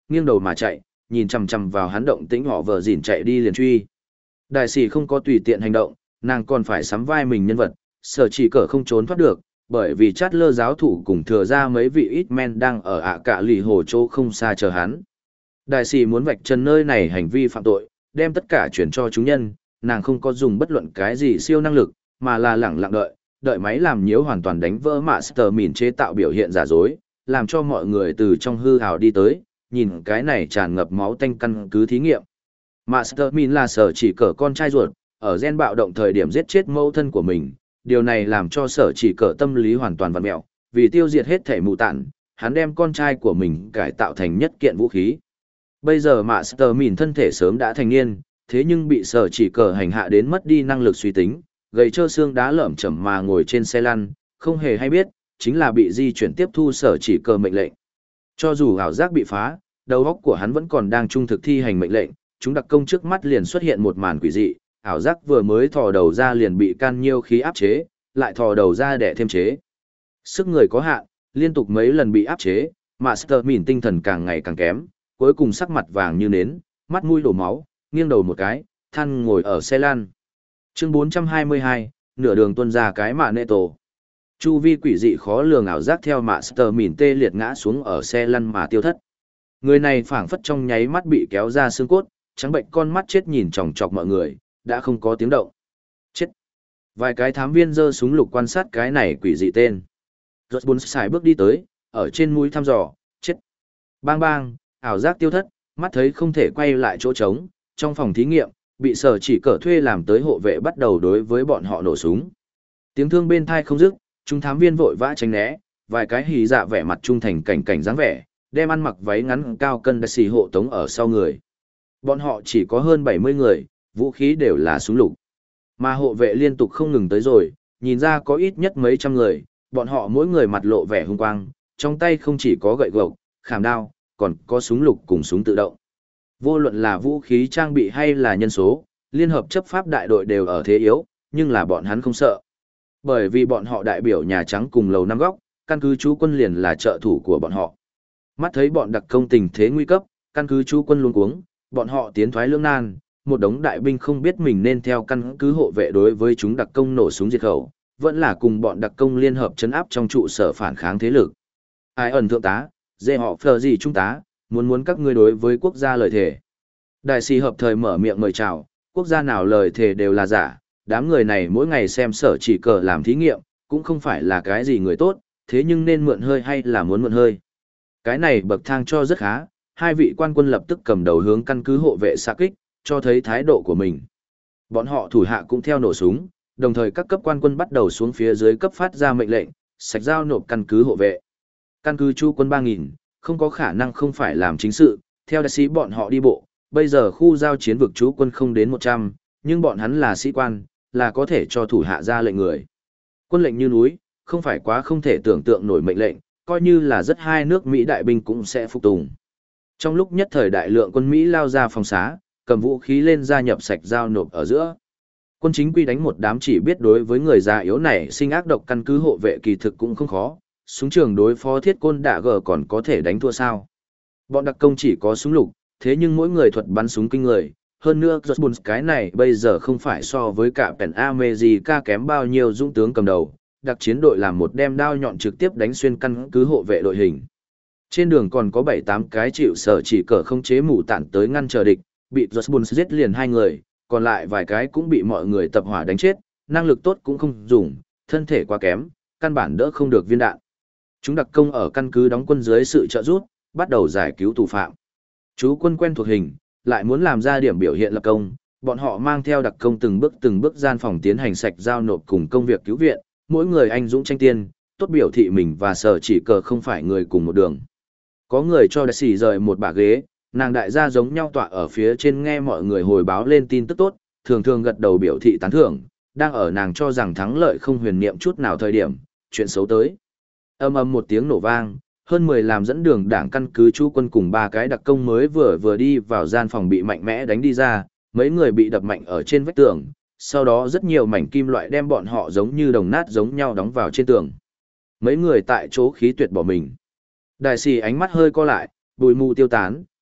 nghiêng đầu mà chạy, nhìn chằm chằm vào hắn động tĩnh họ vợ dỉn chạy đi liền truy. Đại sĩ không có tùy tiện hành động, nàng còn phải sắm vai mình nhân vật, sở chỉ cờ không trốn thoát được, bởi vì chát lơ giáo thủ cùng thừa ra mấy vị ít men đang ở ạ cả lì hồ chỗ không xa chờ hắn. Đại sĩ muốn vạch trần nơi này hành vi phạm tội, đem tất cả chuyển cho chúng nhân, nàng không có dùng bất luận cái gì siêu năng lực, mà là lẳng lặng đợi, đợi máy làm nhiễu hoàn toàn đánh vỡ Master Mìn chế tạo biểu hiện giả dối, làm cho mọi người từ trong hư hào đi tới, nhìn cái này tràn ngập máu tanh căn cứ thí nghiệm. Master Min là sở chỉ cờ con trai ruột, ở gen bạo động thời điểm giết chết mẫu thân của mình, điều này làm cho sở chỉ cờ tâm lý hoàn toàn vặn mẹo, vì tiêu diệt hết thể mù tản, hắn đem con trai của mình cải tạo thành nhất kiện vũ khí. Bây giờ Master Min thân thể sớm đã thành niên, thế nhưng bị sở chỉ cờ hành hạ đến mất đi năng lực suy tính, gầy trơ xương đá lởm chởm mà ngồi trên xe lăn, không hề hay biết, chính là bị di chuyển tiếp thu sở chỉ cờ mệnh lệnh. Cho dù ảo giác bị phá, đầu óc của hắn vẫn còn đang trung thực thi hành mệnh lệnh, chúng đặc công trước mắt liền xuất hiện một màn quỷ dị, ảo giác vừa mới thò đầu ra liền bị can nhiêu khí áp chế, lại thò đầu ra để thêm chế. Sức người có hạn, liên tục mấy lần bị áp chế, Master Min tinh thần càng ngày càng kém, cuối cùng sắc mặt vàng như nến, mắt mũi đổ máu, nghiêng đầu một cái, than ngồi ở xe lăn. Chương bốn trăm hai mươi hai, nửa đường tuân ra cái mạ nệ tổ. Chu vi quỷ dị khó lường ảo giác theo Master Min tê liệt ngã xuống ở xe lăn mà tiêu thất. Người này phảng phất trong nháy mắt bị kéo ra xương cốt, trắng bệnh con mắt chết nhìn chòng chọc mọi người, đã không có tiếng động. Chết. Vài cái thám viên giơ súng lục quan sát cái này quỷ dị tên. Rốt bốn xài bước đi tới, ở trên mũi thăm dò, chết. Bang bang, ảo giác tiêu thất, mắt thấy không thể quay lại chỗ trống, trong phòng thí nghiệm, bị sở chỉ cờ thuê làm tới hộ vệ bắt đầu đối với bọn họ nổ súng. Tiếng thương bên thai không dứt, chúng thám viên vội vã tránh né, vài cái hỉ dạ vẻ mặt trung thành cảnh cảnh dáng vẻ, đem ăn mặc váy ngắn cao cân đại sĩ hộ tống ở sau người. Bọn họ chỉ có hơn bảy mươi người, vũ khí đều là súng lục. Mà hộ vệ liên tục không ngừng tới rồi, nhìn ra có ít nhất mấy trăm người, bọn họ mỗi người mặt lộ vẻ hung quang, trong tay không chỉ có gậy gộc, khảm đao, còn có súng lục cùng súng tự động. Vô luận là vũ khí trang bị hay là nhân số, liên hợp chấp pháp đại đội đều ở thế yếu, nhưng là bọn hắn không sợ. Bởi vì bọn họ đại biểu Nhà Trắng cùng Lầu Năm Góc, căn cứ trú quân liền là trợ thủ của bọn họ. Mắt thấy bọn đặc công tình thế nguy cấp, căn cứ trú quân luống cuống, bọn họ tiến thoái lưỡng nan, một đống đại binh không biết mình nên theo căn cứ hộ vệ đối với chúng đặc công nổ súng diệt khẩu, vẫn là cùng bọn đặc công liên hợp chấn áp trong trụ sở phản kháng thế lực. Ai ẩn thượng tá, dê họ phờ gì trung tá, muốn muốn các ngươi đối với quốc gia lời thề. Đại sĩ hợp thời mở miệng mời chào, quốc gia nào lời thề đều là giả, đám người này mỗi ngày xem sở chỉ cờ làm thí nghiệm, cũng không phải là cái gì người tốt, thế nhưng nên mượn hơi hay là muốn mượn hơi. Cái này bậc thang cho rất khá, hai vị quan quân lập tức cầm đầu hướng căn cứ hộ vệ xạ kích, cho thấy thái độ của mình. Bọn họ thủ hạ cũng theo nổ súng, đồng thời các cấp quan quân bắt đầu xuống phía dưới cấp phát ra mệnh lệnh, sạch giao nộp căn cứ hộ vệ. Căn cứ chu quân ba nghìn, không có khả năng không phải làm chính sự, theo đại sĩ bọn họ đi bộ, bây giờ khu giao chiến vực chú quân không đến một trăm, nhưng bọn hắn là sĩ quan, là có thể cho thủ hạ ra lệnh người. Quân lệnh như núi, không phải quá không thể tưởng tượng nổi mệnh lệnh, coi như là rất hai nước Mỹ đại binh cũng sẽ phục tùng. Trong lúc nhất thời đại lượng quân Mỹ lao ra phòng xá, cầm vũ khí lên gia nhập sạch giao nộp ở giữa. Quân chính quy đánh một đám chỉ biết đối với người già yếu này sinh ác độc căn cứ hộ vệ kỳ thực cũng không khó, súng trường đối phó thiết côn đạ gờ còn có thể đánh thua sao. Bọn đặc công chỉ có súng lục, thế nhưng mỗi người thuật bắn súng kinh người, hơn nữa Jones cái này bây giờ không phải so với cả Pen America kém bao nhiêu dũng tướng cầm đầu, đặc chiến đội làm một đem đao nhọn trực tiếp đánh xuyên căn cứ hộ vệ đội hình. Trên đường còn có bảy tám cái chịu sở chỉ cờ không chế mù tản tới ngăn chờ địch, bị Jones giết liền hai người, còn lại vài cái cũng bị mọi người tập hỏa đánh chết, năng lực tốt cũng không dùng, thân thể quá kém, căn bản đỡ không được viên đạn. Chúng đặc công ở căn cứ đóng quân dưới sự trợ giúp, bắt đầu giải cứu tù phạm. Chú quân quen thuộc hình, lại muốn làm ra điểm biểu hiện lập công, bọn họ mang theo đặc công từng bước từng bước gian phòng tiến hành sạch giao nộp cùng công việc cứu viện, mỗi người anh dũng tranh tiên, tốt biểu thị mình và sở chỉ cờ không phải người cùng một đường. Có người cho đại sĩ rời một bả ghế, nàng đại gia giống nhau tọa ở phía trên nghe mọi người hồi báo lên tin tức tốt, thường thường gật đầu biểu thị tán thưởng, đang ở nàng cho rằng thắng lợi không huyền niệm chút nào thời điểm, chuyện xấu tới. Âm ầm một tiếng nổ vang, hơn mười làm dẫn đường đảng căn cứ chú quân cùng ba cái đặc công mới vừa vừa đi vào gian phòng bị mạnh mẽ đánh đi ra, mấy người bị đập mạnh ở trên vách tường, sau đó rất nhiều mảnh kim loại đem bọn họ giống như đồng nát giống nhau đóng vào trên tường. Mấy người tại chỗ khí tuyệt bỏ mình. Đại sĩ ánh mắt hơi co lại, bụi mù tiêu tán,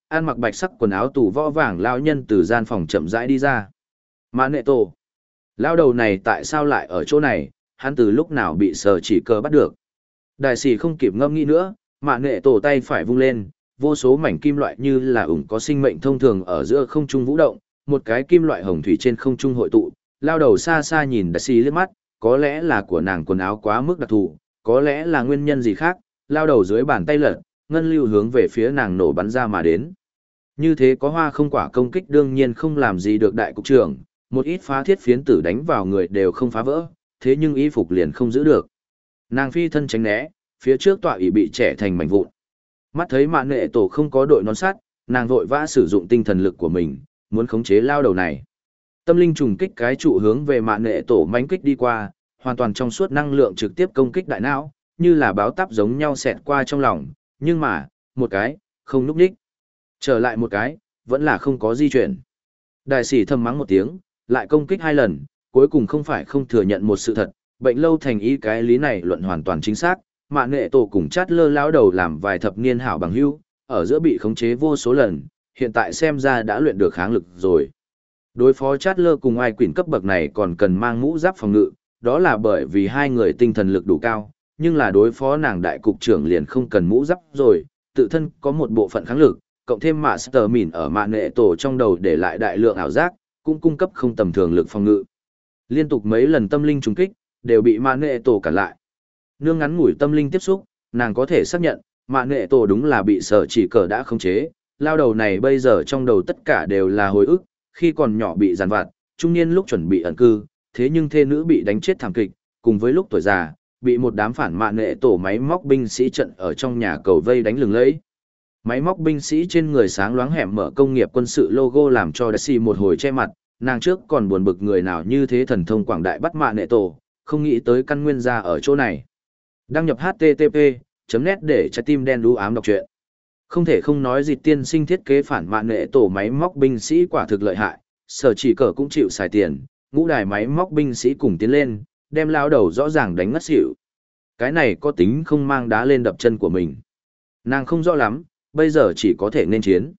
ăn mặc bạch sắc quần áo tù võ vàng lao nhân từ gian phòng chậm rãi đi ra. Mã nệ tổ. Lao đầu này tại sao lại ở chỗ này, hắn từ lúc nào bị sở chỉ cờ bắt được. Đại sĩ không kịp ngâm nghĩ nữa, mã nệ tổ tay phải vung lên, vô số mảnh kim loại như là ủng có sinh mệnh thông thường ở giữa không trung vũ động, một cái kim loại hồng thủy trên không trung hội tụ, lao đầu xa xa nhìn đại sĩ liếc mắt, có lẽ là của nàng quần áo quá mức đặc thù, có lẽ là nguyên nhân gì khác, lao đầu dưới bàn tay lật, ngân lưu hướng về phía nàng nổ bắn ra mà đến. Như thế có hoa không quả công kích đương nhiên không làm gì được đại cục trưởng, một ít phá thiết phiến tử đánh vào người đều không phá vỡ, thế nhưng y phục liền không giữ được. Nàng phi thân tránh né, phía trước tọa ỷ bị trẻ thành mảnh vụn. Mắt thấy mạn nghệ tổ không có đội nón sắt, nàng vội vã sử dụng tinh thần lực của mình, muốn khống chế lao đầu này. Tâm linh trùng kích cái trụ hướng về mạn nghệ tổ mãnh kích đi qua, hoàn toàn trong suốt năng lượng trực tiếp công kích đại não, như là báo táp giống nhau xẹt qua trong lòng, nhưng mà, một cái, không núp đích. Trở lại một cái, vẫn là không có di chuyển. Đại sĩ thầm mắng một tiếng, lại công kích hai lần, cuối cùng không phải không thừa nhận một sự thật, bệnh lâu thành ý cái lý này luận hoàn toàn chính xác, mạn nghệ tổ cùng chát lơ lão đầu làm vài thập niên hảo bằng hữu, ở giữa bị khống chế vô số lần, hiện tại xem ra đã luyện được kháng lực rồi. Đối phó chát lơ cùng ai quỷ cấp bậc này còn cần mang mũ giáp phòng ngự, đó là bởi vì hai người tinh thần lực đủ cao, nhưng là đối phó nàng đại cục trưởng liền không cần mũ giáp rồi, tự thân có một bộ phận kháng lực, cộng thêm Master Mìn ở mạn nghệ tổ trong đầu để lại đại lượng ảo giác, cũng cung cấp không tầm thường lực phòng ngự. Liên tục mấy lần tâm linh trùng kích, đều bị mạn nghệ tổ cản lại. Nương ngắn ngủi tâm linh tiếp xúc, nàng có thể xác nhận, mạn nghệ tổ đúng là bị sở chỉ cờ đã khống chế, lao đầu này bây giờ trong đầu tất cả đều là hồi ức, khi còn nhỏ bị giàn vặt, trung niên lúc chuẩn bị ẩn cư, thế nhưng thê nữ bị đánh chết thảm kịch, cùng với lúc tuổi già, bị một đám phản mạn nghệ tổ máy móc binh sĩ trận ở trong nhà cầu vây đánh lừng lẫy. Máy móc binh sĩ trên người sáng loáng hẻm mở công nghiệp quân sự logo làm cho Daisy một hồi che mặt, nàng trước còn buồn bực người nào như thế thần thông quảng đại bắt mạn nghệ tổ, không nghĩ tới căn nguyên ra ở chỗ này. Đăng nhập h t t p chấm net để trái tim đen đú ám đọc truyện. Không thể không nói dịch tiên sinh thiết kế phản mạn nghệ tổ máy móc binh sĩ quả thực lợi hại, sở chỉ cờ cũng chịu xài tiền, ngũ đài máy móc binh sĩ cùng tiến lên, đem lao đầu rõ ràng đánh ngất xỉu. Cái này có tính không mang đá lên đập chân của mình. Nàng không rõ lắm, bây giờ chỉ có thể nên chiến.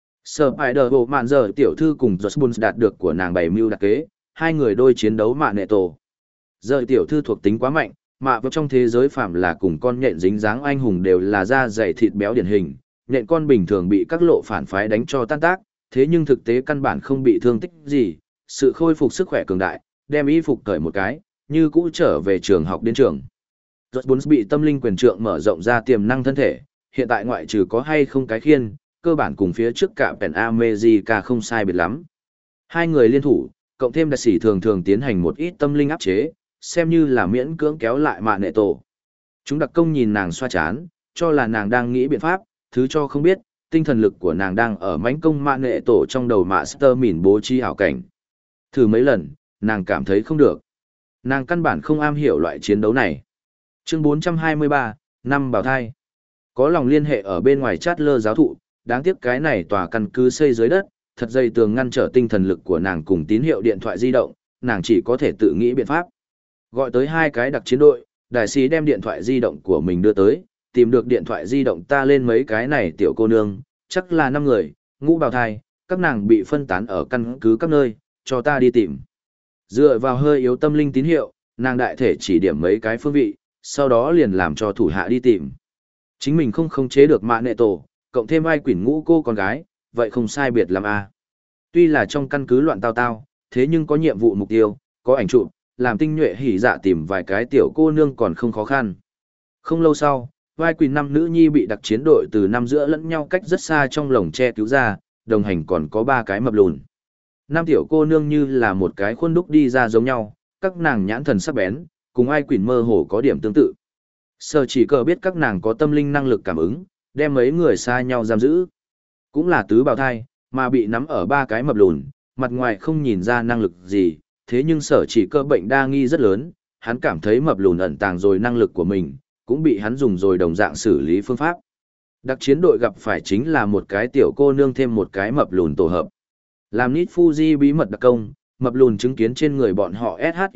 Spider bộ mạn giờ tiểu thư cùng Josh đạt được của nàng bảy mưu đặc kế, hai người đôi chiến đấu mạn nghệ tổ. Giờ tiểu thư thuộc tính quá mạnh, mà vào trong thế giới phạm là cùng con nhện dính dáng anh hùng đều là da dày thịt béo điển hình, nhện con bình thường bị các lộ phản phái đánh cho tan tác, thế nhưng thực tế căn bản không bị thương tích gì, sự khôi phục sức khỏe cường đại, đem y phục cởi một cái, như cũ trở về trường học đến trường. Josh bị tâm linh quyền trượng mở rộng ra tiềm năng thân thể, hiện tại ngoại trừ có hay không cái khiên, cơ bản cùng phía trước cả Pen America không sai biệt lắm. Hai người liên thủ, cộng thêm đặc sĩ thường thường tiến hành một ít tâm linh áp chế, xem như là miễn cưỡng kéo lại mạn nghệ tổ. Chúng đặc công nhìn nàng xoa chán, cho là nàng đang nghĩ biện pháp, thứ cho không biết, tinh thần lực của nàng đang ở mãnh công mạn nghệ tổ trong đầu Master Mìn bố trí ảo cảnh. Thử mấy lần, nàng cảm thấy không được. Nàng căn bản không am hiểu loại chiến đấu này. Chương bốn trăm hai mươi ba, năm bào thai. Có lòng liên hệ ở bên ngoài chát lơ giáo thụ, đáng tiếc cái này tòa căn cứ xây dưới đất, thật dày tường ngăn trở tinh thần lực của nàng cùng tín hiệu điện thoại di động, nàng chỉ có thể tự nghĩ biện pháp. Gọi tới hai cái đặc chiến đội, đại sĩ đem điện thoại di động của mình đưa tới, tìm được điện thoại di động ta lên mấy cái này tiểu cô nương, chắc là năm người, ngũ bào thai, các nàng bị phân tán ở căn cứ các nơi, cho ta đi tìm. Dựa vào hơi yếu tâm linh tín hiệu, nàng đại thể chỉ điểm mấy cái phương vị, sau đó liền làm cho thủ hạ đi tìm. Chính mình không khống chế được mạn nghệ tổ, cộng thêm ai quỷ ngũ cô con gái, vậy không sai biệt lắm à. Tuy là trong căn cứ loạn tao tao, thế nhưng có nhiệm vụ mục tiêu, có ảnh chụp, làm tinh nhuệ hỉ dạ tìm vài cái tiểu cô nương còn không khó khăn. Không lâu sau, vai quỷ năm nữ nhi bị đặc chiến đội từ năm giữa lẫn nhau cách rất xa trong lồng tre cứu ra, đồng hành còn có ba cái mập lùn. Năm tiểu cô nương như là một cái khuôn đúc đi ra giống nhau, các nàng nhãn thần sắc bén, cùng ai quỷ mơ hồ có điểm tương tự. Sở chỉ cờ biết các nàng có tâm linh năng lực cảm ứng, đem mấy người xa nhau giam giữ. Cũng là tứ bào thai, mà bị nắm ở ba cái mập lùn, mặt ngoài không nhìn ra năng lực gì, thế nhưng sở chỉ cơ bệnh đa nghi rất lớn, hắn cảm thấy mập lùn ẩn tàng rồi năng lực của mình, cũng bị hắn dùng rồi đồng dạng xử lý phương pháp. Đặc chiến đội gặp phải chính là một cái tiểu cô nương thêm một cái mập lùn tổ hợp. Làm Nít Fuji bí mật đặc công, mập lùn chứng kiến trên người bọn họ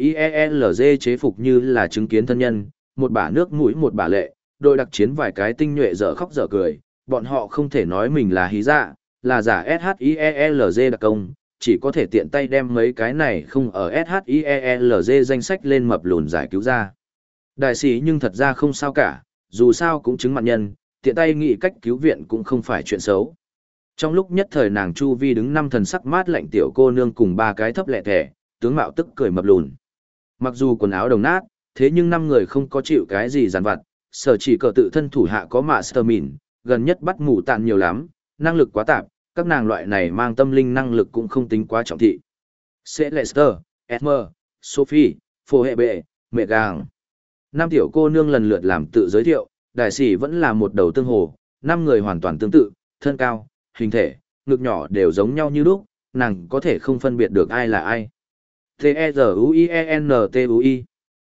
SHIELZ chế phục như là chứng kiến thân nhân, một bả nước mũi một bả lệ, đội đặc chiến vài cái tinh nhuệ dở khóc dở cười, bọn họ không thể nói mình là hí dạ, là giả SHIELZ đặc công, chỉ có thể tiện tay đem mấy cái này không ở SHIELZ danh sách lên mập lùn giải cứu ra. Đại sĩ nhưng thật ra không sao cả, dù sao cũng chứng mặt nhân, tiện tay nghĩ cách cứu viện cũng không phải chuyện xấu. Trong lúc nhất thời nàng chu vi đứng năm thần sắc mát lạnh tiểu cô nương cùng ba cái thấp lẹ thẻ, tướng mạo tức cười mập lùn. Mặc dù quần áo đồng nát, thế nhưng năm người không có chịu cái gì giàn vặt, sở chỉ cờ tự thân thủ hạ có Mastermin, gần nhất bắt mù tạn nhiều lắm, năng lực quá tạp, các nàng loại này mang tâm linh năng lực cũng không tính quá trọng thị. Celester, Esmer, Sophie, Phô Hệ Bệ, Mẹ Gàng. Năm tiểu cô nương lần lượt làm tự giới thiệu, đại sĩ vẫn là một đầu tương hồ, năm người hoàn toàn tương tự, thân cao, hình thể, ngực nhỏ đều giống nhau như lúc, nàng có thể không phân biệt được ai là ai. T-E-Z-U-I-E-N-T-U-I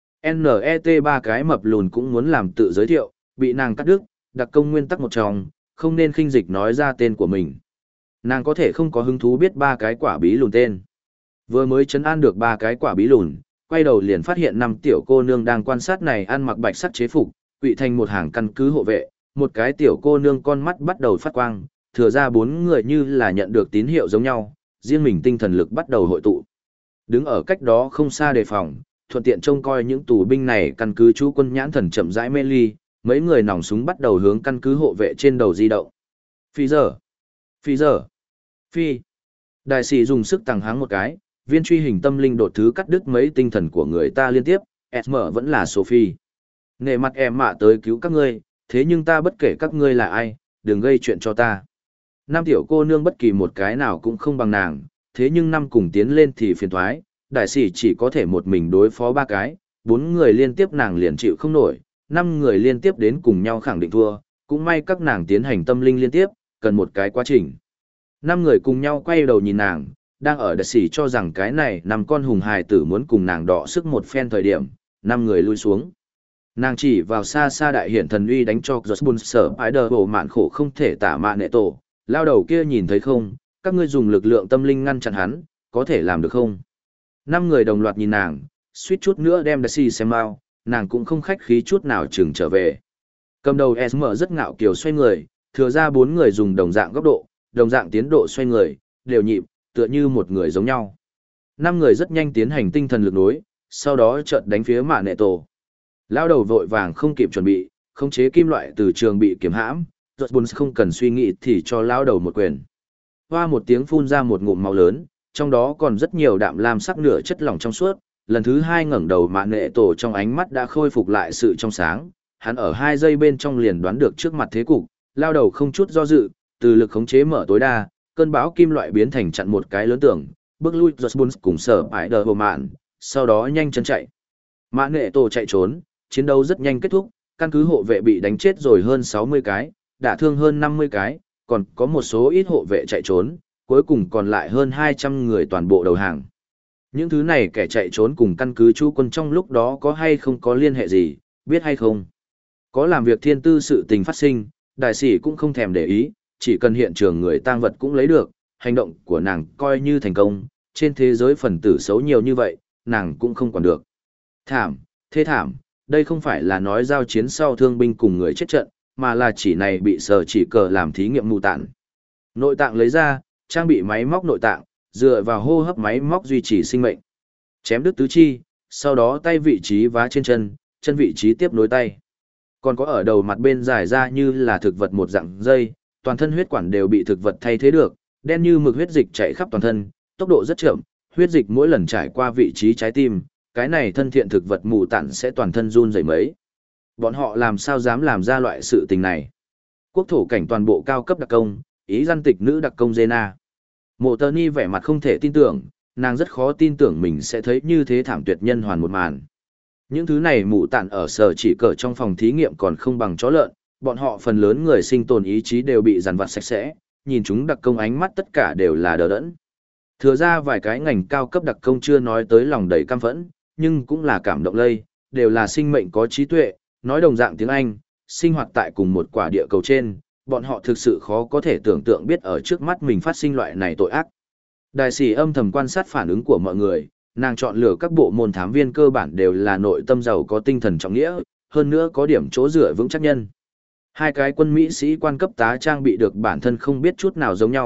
N E T ba cái mập lùn cũng muốn làm tự giới thiệu, bị nàng cắt đứt, đặc công nguyên tắc một trong, không nên khinh dịch nói ra tên của mình. Nàng có thể không có hứng thú biết ba cái quả bí lùn tên. Vừa mới trấn an được ba cái quả bí lùn, quay đầu liền phát hiện năm tiểu cô nương đang quan sát này ăn mặc bạch sắt chế phục, quỵ thành một hàng căn cứ hộ vệ, một cái tiểu cô nương con mắt bắt đầu phát quang, thừa ra bốn người như là nhận được tín hiệu giống nhau, riêng mình tinh thần lực bắt đầu hội tụ. Đứng ở cách đó không xa đề phòng, thuận tiện trông coi những tù binh này căn cứ chú quân nhãn thần chậm rãi mê ly, mấy người nòng súng bắt đầu hướng căn cứ hộ vệ trên đầu di động. Phi giờ! Phi giờ! Phi! Đại sĩ dùng sức tăng háng một cái, viên truy hình tâm linh đột thứ cắt đứt mấy tinh thần của người ta liên tiếp, Esmer vẫn là Sophie. Nể mặt em mạ tới cứu các ngươi, thế nhưng ta bất kể các ngươi là ai, đừng gây chuyện cho ta. Năm tiểu cô nương bất kỳ một cái nào cũng không bằng nàng, thế nhưng năm cùng tiến lên thì phiền thoái, đại sĩ chỉ có thể một mình đối phó ba cái, bốn người liên tiếp nàng liền chịu không nổi, năm người liên tiếp đến cùng nhau khẳng định thua, cũng may các nàng tiến hành tâm linh liên tiếp, cần một cái quá trình. Năm người cùng nhau quay đầu nhìn nàng, đang ở đại sĩ cho rằng cái này năm con hùng hài tử muốn cùng nàng đọ sức một phen thời điểm, năm người lui xuống. Nàng chỉ vào xa xa đại hiển thần uy đánh cho Joshbun sở ái đờ bổ mạn khổ không thể tả mạn nệ tổ, lao đầu kia nhìn thấy không, các ngươi dùng lực lượng tâm linh ngăn chặn hắn, có thể làm được không? Năm người đồng loạt nhìn nàng, suýt chút nữa đem đại sĩ xem mau, nàng cũng không khách khí chút nào chừng trở về. Cầm đầu Esmer rất ngạo kiều xoay người, thừa ra bốn người dùng đồng dạng góc độ, đồng dạng tiến độ xoay người, đều nhịp, tựa như một người giống nhau. Năm người rất nhanh tiến hành tinh thần lực nối, sau đó chợt đánh phía mạ nệ tổ. Lao đầu vội vàng không kịp chuẩn bị, khống chế kim loại từ trường bị kiếm hãm, rốt buồn không cần suy nghĩ thì cho lao đầu một quyền. Hoa một tiếng phun ra một ngụm máu lớn, trong đó còn rất nhiều đạm lam sắc nửa chất lỏng trong suốt. Lần thứ hai ngẩng đầu mạ nệ tổ trong ánh mắt đã khôi phục lại sự trong sáng, hắn ở hai giây bên trong liền đoán được trước mặt thế cục, lao đầu không chút do dự, từ lực khống chế mở tối đa, cơn bão kim loại biến thành chặn một cái lớn tưởng, bước lui Joshbun cùng sở ải đờ hồ mạn, sau đó nhanh chân chạy. Mạ nệ tổ chạy trốn, chiến đấu rất nhanh kết thúc, căn cứ hộ vệ bị đánh chết rồi hơn sáu mươi cái, đả thương hơn năm mươi cái, còn có một số ít hộ vệ chạy trốn, cuối cùng còn lại hơn hai trăm người toàn bộ đầu hàng. Những thứ này kẻ chạy trốn cùng căn cứ chú quân trong lúc đó có hay không có liên hệ gì, biết hay không? Có làm việc thiên tư sự tình phát sinh, đại sĩ cũng không thèm để ý, chỉ cần hiện trường người tang vật cũng lấy được, hành động của nàng coi như thành công, trên thế giới phần tử xấu nhiều như vậy, nàng cũng không quản được. Thảm, thế thảm, đây không phải là nói giao chiến sau thương binh cùng người chết trận, mà là chỉ này bị sở chỉ cờ làm thí nghiệm mù tạn. Nội tạng lấy ra, trang bị máy móc nội tạng, dựa vào hô hấp máy móc duy trì sinh mệnh. Chém đứt tứ chi, sau đó tay vị trí vá trên chân, chân vị trí tiếp nối tay. Còn có ở đầu mặt bên dài ra như là thực vật một dạng dây, toàn thân huyết quản đều bị thực vật thay thế được, đen như mực huyết dịch chạy khắp toàn thân, tốc độ rất chậm, huyết dịch mỗi lần trải qua vị trí trái tim, cái này thân thiện thực vật mù tản sẽ toàn thân run rẩy mấy. Bọn họ làm sao dám làm ra loại sự tình này? Quốc thổ cảnh toàn bộ cao cấp đặc công, ý dân tịch nữ đặc công Zena. Mộ Tơ Ni vẻ mặt không thể tin tưởng, nàng rất khó tin tưởng mình sẽ thấy như thế thảm tuyệt nhân hoàn một màn. Những thứ này mụ tạn ở sở chỉ cờ trong phòng thí nghiệm còn không bằng chó lợn, bọn họ phần lớn người sinh tồn ý chí đều bị dằn vặt sạch sẽ, nhìn chúng đặc công ánh mắt tất cả đều là đờ đẫn. Thừa ra vài cái ngành cao cấp đặc công chưa nói tới lòng đầy căm phẫn, nhưng cũng là cảm động lây, đều là sinh mệnh có trí tuệ, nói đồng dạng tiếng Anh, sinh hoạt tại cùng một quả địa cầu trên, bọn họ thực sự khó có thể tưởng tượng biết ở trước mắt mình phát sinh loại này tội ác. Đại sĩ âm thầm quan sát phản ứng của mọi người, nàng chọn lựa các bộ môn thám viên cơ bản đều là nội tâm giàu có tinh thần trọng nghĩa, hơn nữa có điểm chỗ dựa vững chắc nhân. Hai cái quân Mỹ sĩ quan cấp tá trang bị được bản thân không biết chút nào giống nhau,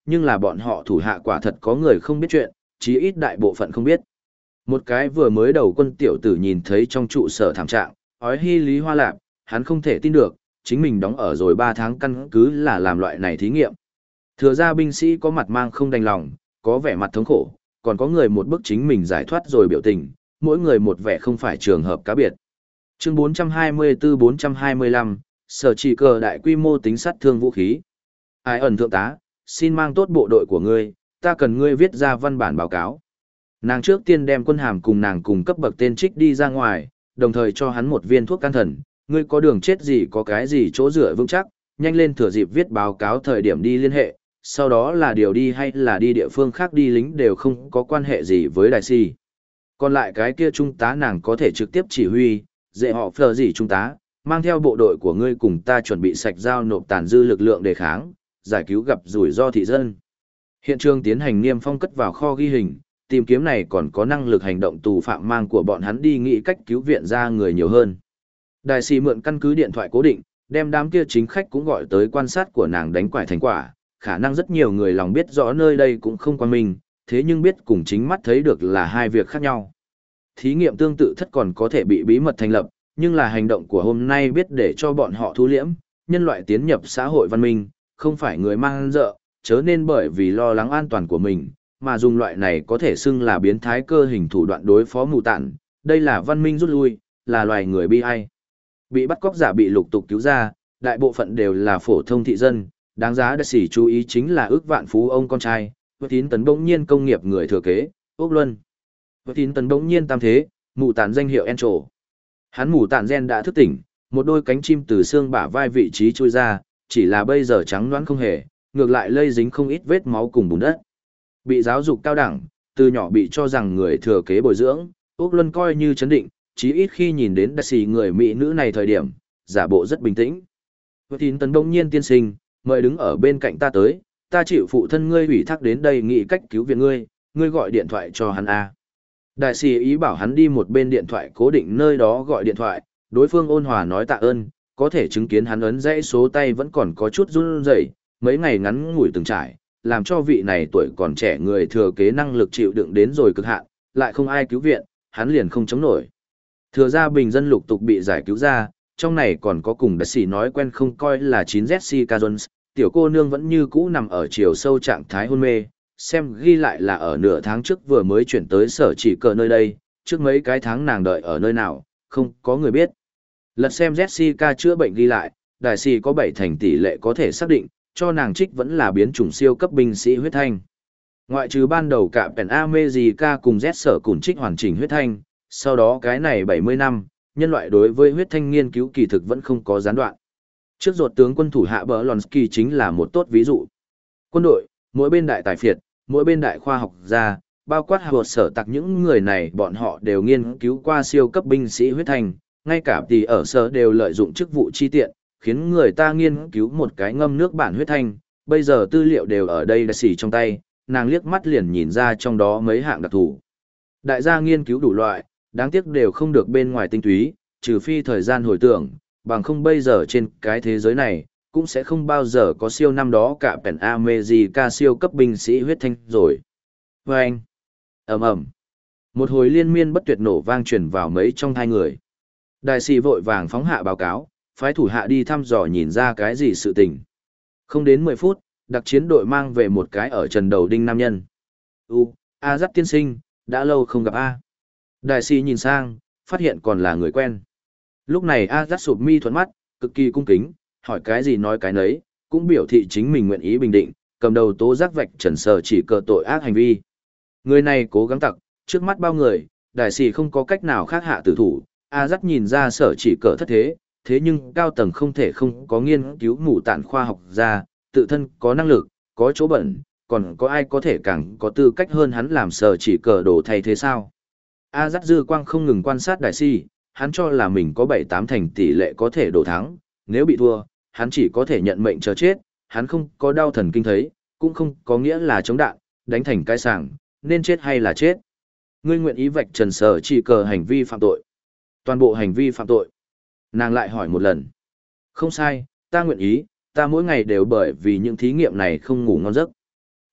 nhưng là bọn họ thủ hạ quả thật có người không biết chuyện, chí ít đại bộ phận không biết. Một cái vừa mới đầu quân tiểu tử nhìn thấy trong trụ sở thảm trạng, ói hy lý hoa lạp, hắn không thể tin được, chính mình đóng ở rồi ba tháng căn cứ là làm loại này thí nghiệm. Thừa ra binh sĩ có mặt mang không đành lòng, có vẻ mặt thống khổ, còn có người một bức chính mình giải thoát rồi biểu tình, mỗi người một vẻ không phải trường hợp cá biệt. Chương bốn trăm hai mươi tư bốn trăm hai mươi lăm, sở chỉ cờ đại quy mô tính sát thương vũ khí. Ai ẩn thượng tá, xin mang tốt bộ đội của ngươi, ta cần ngươi viết ra văn bản báo cáo. Nàng trước tiên đem quân hàm cùng nàng cùng cấp bậc tên trích đi ra ngoài, đồng thời cho hắn một viên thuốc can thần, ngươi có đường chết gì có cái gì chỗ dựa vững chắc, nhanh lên thừa dịp viết báo cáo thời điểm đi liên hệ, sau đó là điều đi hay là đi địa phương khác đi lính đều không có quan hệ gì với đại si. Còn lại cái kia trung tá nàng có thể trực tiếp chỉ huy, dễ họ phờ gì trung tá, mang theo bộ đội của ngươi cùng ta chuẩn bị sạch giao nộp tàn dư lực lượng đề kháng, giải cứu gặp rủi ro thị dân. Hiện trường tiến hành niêm phong cất vào kho ghi hình, tìm kiếm này còn có năng lực hành động tù phạm mang của bọn hắn đi nghĩ cách cứu viện ra người nhiều hơn. Đại sĩ mượn căn cứ điện thoại cố định, đem đám kia chính khách cũng gọi tới quan sát của nàng đánh quải thành quả, khả năng rất nhiều người lòng biết rõ nơi đây cũng không quan minh, thế nhưng biết cùng chính mắt thấy được là hai việc khác nhau. Thí nghiệm tương tự thất còn có thể bị bí mật thành lập, nhưng là hành động của hôm nay biết để cho bọn họ thu liễm, nhân loại tiến nhập xã hội văn minh, không phải người mang dợ, chớ nên bởi vì lo lắng an toàn của mình, mà dùng loại này có thể xưng là biến thái cơ hình thủ đoạn đối phó mù tản, đây là văn minh rút lui, là loài người bi ai. Bị bắt cóc giả bị lục tục cứu ra, đại bộ phận đều là phổ thông thị dân, đáng giá đặc sĩ chú ý chính là ước vạn phú ông con trai, Vượt tín tấn bỗng nhiên công nghiệp người thừa kế, Úc Luân. Vượt tín tấn bỗng nhiên tam thế, mù tản danh hiệu Encho. Hắn mù tản gen đã thức tỉnh, một đôi cánh chim từ xương bả vai vị trí chui ra, chỉ là bây giờ trắng đoán không hề, ngược lại lây dính không ít vết máu cùng bùn đất. Bị giáo dục cao đẳng, từ nhỏ bị cho rằng người thừa kế bồi dưỡng, Úc Luân coi như chấn định, chí ít khi nhìn đến đặc sĩ người mỹ nữ này thời điểm, giả bộ rất bình tĩnh. Vượt tín tấn bỗng nhiên tiên sinh, mời đứng ở bên cạnh ta tới, ta chịu phụ thân ngươi ủy thác đến đây nghĩ cách cứu viện ngươi, ngươi gọi điện thoại cho hắn a. Đại sĩ ý bảo hắn đi một bên điện thoại cố định nơi đó gọi điện thoại, đối phương ôn hòa nói tạ ơn, có thể chứng kiến hắn ấn dãy số tay vẫn còn có chút run rẩy, mấy ngày ngắn ngủi từng trải, làm cho vị này tuổi còn trẻ người thừa kế năng lực chịu đựng đến rồi cực hạn, lại không ai cứu viện, hắn liền không chống nổi. Thừa ra bình dân lục tục bị giải cứu ra, trong này còn có cùng đại sĩ nói quen không coi là chín Jessica Jones, tiểu cô nương vẫn như cũ nằm ở chiều sâu trạng thái hôn mê, xem ghi lại là ở nửa tháng trước vừa mới chuyển tới sở chỉ cờ nơi đây, trước mấy cái tháng nàng đợi ở nơi nào, không có người biết. Lật xem Jessica chữa bệnh ghi lại, đại sĩ có bảy thành tỷ lệ có thể xác định, cho nàng trích vẫn là biến chủng siêu cấp binh sĩ huyết thanh. Ngoại trừ ban đầu cả Pen America cùng Z sở cùng trích hoàn chỉnh huyết thanh, sau đó cái này bảy mươi năm, nhân loại đối với huyết thanh nghiên cứu kỳ thực vẫn không có gián đoạn. Trước ruột tướng quân thủ hạ Berlonsky chính là một tốt ví dụ. Quân đội, mỗi bên đại tài phiệt, mỗi bên đại khoa học gia, bao quát hợp sở tặc những người này bọn họ đều nghiên cứu qua siêu cấp binh sĩ huyết thanh, ngay cả tỷ ở sở đều lợi dụng chức vụ chi tiện, khiến người ta nghiên cứu một cái ngâm nước bản huyết thanh, bây giờ tư liệu đều ở đây đã xỉ trong tay, nàng liếc mắt liền nhìn ra trong đó mấy hạng đặc thù. Đại gia nghiên cứu đủ loại, đáng tiếc đều không được bên ngoài tinh túy, trừ phi thời gian hồi tưởng, bằng không bây giờ trên cái thế giới này, cũng sẽ không bao giờ có siêu năm đó cả Pen America siêu cấp binh sĩ huyết thanh rồi. Và anh, ầm ầm, một hồi liên miên bất tuyệt nổ vang truyền vào mấy trong hai người. Đại sĩ vội vàng phóng hạ báo cáo, phái thủ hạ đi thăm dò nhìn ra cái gì sự tình. Không đến mười phút, đặc chiến đội mang về một cái ở trần đầu đinh nam nhân. U, A Dắt tiên sinh, đã lâu không gặp A. Đại sĩ nhìn sang, phát hiện còn là người quen. Lúc này A Dắt sụp mi thuận mắt, cực kỳ cung kính, hỏi cái gì nói cái nấy, cũng biểu thị chính mình nguyện ý bình định, cầm đầu tố giác vạch trần sở chỉ cờ tội ác hành vi. Người này cố gắng tặc, trước mắt bao người, đại sĩ không có cách nào khác hạ tử thủ, A Dắt nhìn ra sở chỉ cờ thất thế, thế nhưng cao tầng không thể không có nghiên cứu mù tản khoa học ra, tự thân có năng lực, có chỗ bẩn, còn có ai có thể càng có tư cách hơn hắn làm sở chỉ cờ đồ thay thế sao? A Dắt dư quang không ngừng quan sát đại sĩ, hắn cho là mình có bảy tám thành tỷ lệ có thể đổ thắng, nếu bị thua, hắn chỉ có thể nhận mệnh chờ chết, hắn không có đau thần kinh thấy, cũng không có nghĩa là chống đạn, đánh thành cái sàng, nên chết hay là chết. Ngươi nguyện ý vạch trần sở chỉ cờ hành vi phạm tội. Toàn bộ hành vi phạm tội. Nàng lại hỏi một lần. Không sai, ta nguyện ý, ta mỗi ngày đều bởi vì những thí nghiệm này không ngủ ngon giấc.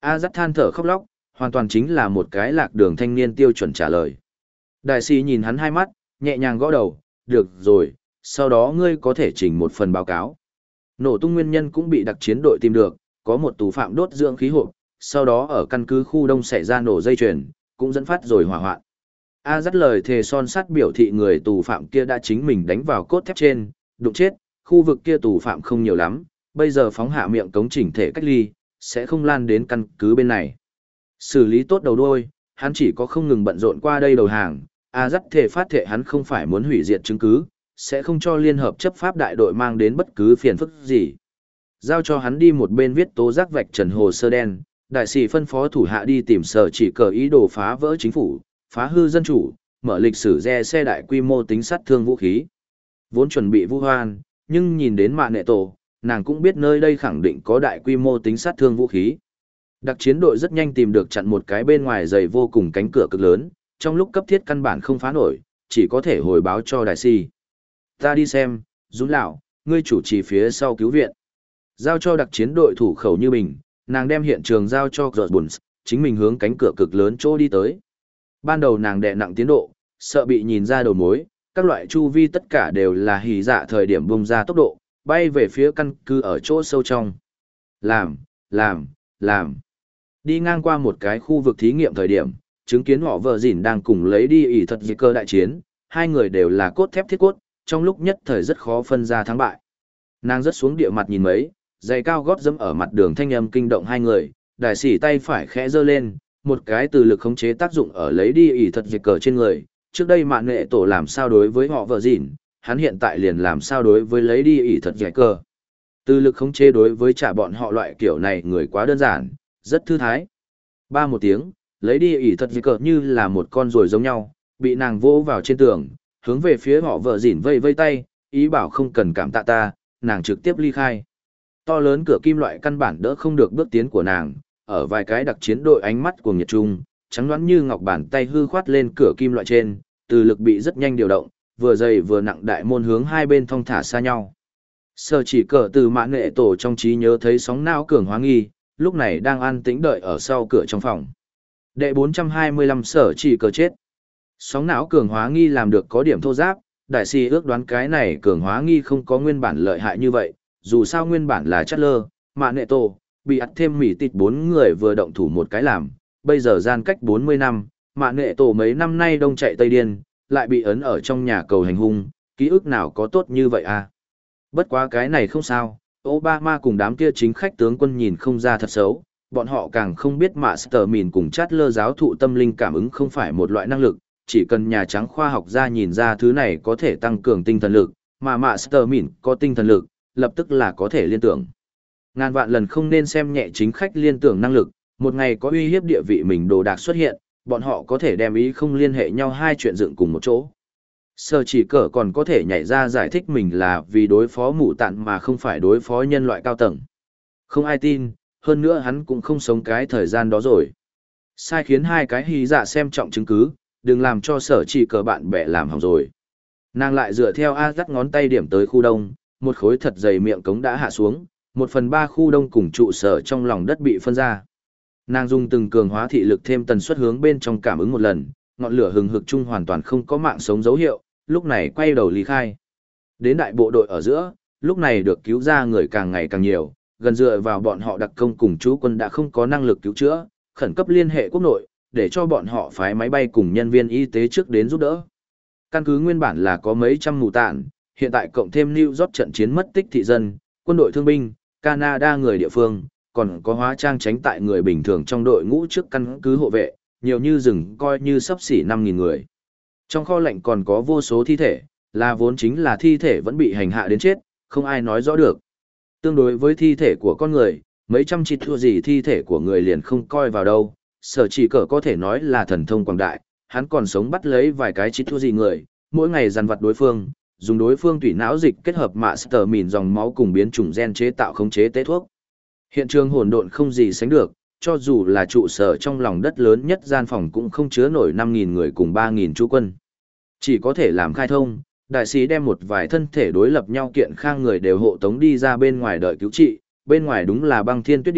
A dắt than thở khóc lóc, hoàn toàn chính là một cái lạc đường thanh niên tiêu chuẩn trả lời. Đại sĩ nhìn hắn hai mắt, nhẹ nhàng gõ đầu, được rồi, sau đó ngươi có thể chỉnh một phần báo cáo. Nổ tung nguyên nhân cũng bị đặc chiến đội tìm được, có một tù phạm đốt dưỡng khí hộp, sau đó ở căn cứ khu đông xảy ra nổ dây chuyền, cũng dẫn phát rồi hỏa hoạn. A dắt lời thề son sắt biểu thị người tù phạm kia đã chính mình đánh vào cốt thép trên, đụng chết, khu vực kia tù phạm không nhiều lắm, bây giờ phóng hạ miệng cống chỉnh thể cách ly, sẽ không lan đến căn cứ bên này. Xử lý tốt đầu đuôi, hắn chỉ có không ngừng bận rộn qua đây đầu hàng, A dắt thể phát thệ hắn không phải muốn hủy diệt chứng cứ, sẽ không cho liên hợp chấp pháp đại đội mang đến bất cứ phiền phức gì. Giao cho hắn đi một bên viết tố giác vạch trần hồ sơ đen, đại sĩ phân phó thủ hạ đi tìm sở chỉ cờ ý đồ phá vỡ chính phủ, phá hư dân chủ, mở lịch sử re xe đại quy mô tính sát thương vũ khí. Vốn chuẩn bị vu hoan, nhưng nhìn đến mạ nệ tổ, nàng cũng biết nơi đây khẳng định có đại quy mô tính sát thương vũ khí. Đặc chiến đội rất nhanh tìm được chặn một cái bên ngoài dày vô cùng cánh cửa cực lớn, trong lúc cấp thiết căn bản không phá nổi, chỉ có thể hồi báo cho đại sĩ. Ta đi xem, Dũng lão, ngươi chủ trì phía sau cứu viện. Giao cho đặc chiến đội thủ khẩu như mình, nàng đem hiện trường giao cho George, chính mình hướng cánh cửa cực lớn chỗ đi tới. Ban đầu nàng đè nặng tiến độ, sợ bị nhìn ra đầu mối, các loại chu vi tất cả đều là hỉ dạ thời điểm bung ra tốc độ, bay về phía căn cứ ở chỗ sâu trong. Làm, làm, làm. Đi ngang qua một cái khu vực thí nghiệm thời điểm, chứng kiến họ vợ dỉn đang cùng lấy đi ỷ thật dị cơ đại chiến, hai người đều là cốt thép thiết cốt, trong lúc nhất thời rất khó phân ra thắng bại. Nàng rớt xuống địa mặt nhìn mấy, giày cao gót dẫm ở mặt đường thanh âm kinh động hai người, đại sĩ tay phải khẽ giơ lên, một cái từ lực khống chế tác dụng ở lấy đi ỷ thật dị cờ trên người. Trước đây mạn nghệ tổ làm sao đối với họ vợ dỉn, hắn hiện tại liền làm sao đối với lấy đi ỷ thật dị cờ. Từ lực khống chế đối với trả bọn họ loại kiểu này người quá đơn giản, rất thư thái. Ba một tiếng, lấy đi ỷ thật dị cờ như là một con ruồi giống nhau, bị nàng vỗ vào trên tường, hướng về phía họ vợ dỉn vây vây tay, ý bảo không cần cảm tạ ta, nàng trực tiếp ly khai. To lớn cửa kim loại căn bản đỡ không được bước tiến của nàng, ở vài cái đặc chiến đội ánh mắt của Nhật Trung, trắng đoán như ngọc bàn tay hư khoát lên cửa kim loại trên, từ lực bị rất nhanh điều động, vừa dày vừa nặng đại môn hướng hai bên thong thả xa nhau. Sở chỉ cờ từ mạn nghệ tổ trong trí nhớ thấy sóng não cường hóa nghi, lúc này đang an tĩnh đợi ở sau cửa trong phòng. Đệ bốn trăm hai mươi lăm sở chỉ cờ chết. Sóng não cường hóa nghi làm được có điểm thô giáp, đại sĩ ước đoán cái này cường hóa nghi không có nguyên bản lợi hại như vậy, dù sao nguyên bản là chất lơ, mạn nghệ tổ, bị ắt thêm mỉ tịt bốn người vừa động thủ một cái làm, bây giờ gian cách bốn mươi năm, mạn nghệ tổ mấy năm nay đông chạy tây điên, lại bị ấn ở trong nhà cầu hành hung, ký ức nào có tốt như vậy à. Bất quá cái này không sao, Obama cùng đám kia chính khách tướng quân nhìn không ra thật xấu, bọn họ càng không biết Master Mìn cùng chát lơ giáo thụ tâm linh cảm ứng không phải một loại năng lực, chỉ cần Nhà Trắng khoa học gia nhìn ra thứ này có thể tăng cường tinh thần lực, mà Master Mìn có tinh thần lực, lập tức là có thể liên tưởng. Ngàn vạn lần không nên xem nhẹ chính khách liên tưởng năng lực, một ngày có uy hiếp địa vị mình đồ đạc xuất hiện, bọn họ có thể đem ý không liên hệ nhau hai chuyện dựng cùng một chỗ. Sở chỉ cờ còn có thể nhảy ra giải thích mình là vì đối phó mụ tạn mà không phải đối phó nhân loại cao tầng. Không ai tin, hơn nữa hắn cũng không sống cái thời gian đó rồi. Sai khiến hai cái hy dạ xem trọng chứng cứ, đừng làm cho sở chỉ cờ bạn bè làm hỏng rồi. Nàng lại dựa theo A dắt ngón tay điểm tới khu đông, một khối thật dày miệng cống đã hạ xuống, một phần ba khu đông cùng trụ sở trong lòng đất bị phân ra. Nàng dùng từng cường hóa thị lực thêm tần suất hướng bên trong cảm ứng một lần, ngọn lửa hừng hực chung hoàn toàn không có mạng sống dấu hiệu, lúc này quay đầu lý khai. Đến đại bộ đội ở giữa, lúc này được cứu ra người càng ngày càng nhiều, gần dựa vào bọn họ đặc công cùng chú quân đã không có năng lực cứu chữa, khẩn cấp liên hệ quốc nội, để cho bọn họ phái máy bay cùng nhân viên y tế trước đến giúp đỡ. Căn cứ nguyên bản là có mấy trăm mù tạn, hiện tại cộng thêm New York trận chiến mất tích thị dân, quân đội thương binh, Canada người địa phương, còn có hóa trang tránh tại người bình thường trong đội ngũ trước căn cứ hộ vệ, nhiều như rừng coi như sắp xỉ năm nghìn người. Trong kho lạnh còn có vô số thi thể, là vốn chính là thi thể vẫn bị hành hạ đến chết, không ai nói rõ được. Tương đối với thi thể của con người, mấy trăm chỉ thua gì thi thể của người liền không coi vào đâu, sở chỉ cờ có thể nói là thần thông quảng đại, hắn còn sống bắt lấy vài cái chỉ thua gì người, mỗi ngày dằn vặt đối phương, dùng đối phương tủy não dịch kết hợp Master Mìn dòng máu cùng biến chủng gen chế tạo khống chế tế thuốc. Hiện trường hỗn độn không gì sánh được, cho dù là trụ sở trong lòng đất lớn nhất gian phòng cũng không chứa nổi năm nghìn người cùng ba nghìn chú quân. Chỉ có thể làm khai thông, đại sĩ đem một vài thân thể đối lập nhau kiện khang người đều hộ tống đi ra bên ngoài đợi cứu trị, bên ngoài đúng là băng thiên tuyết địa,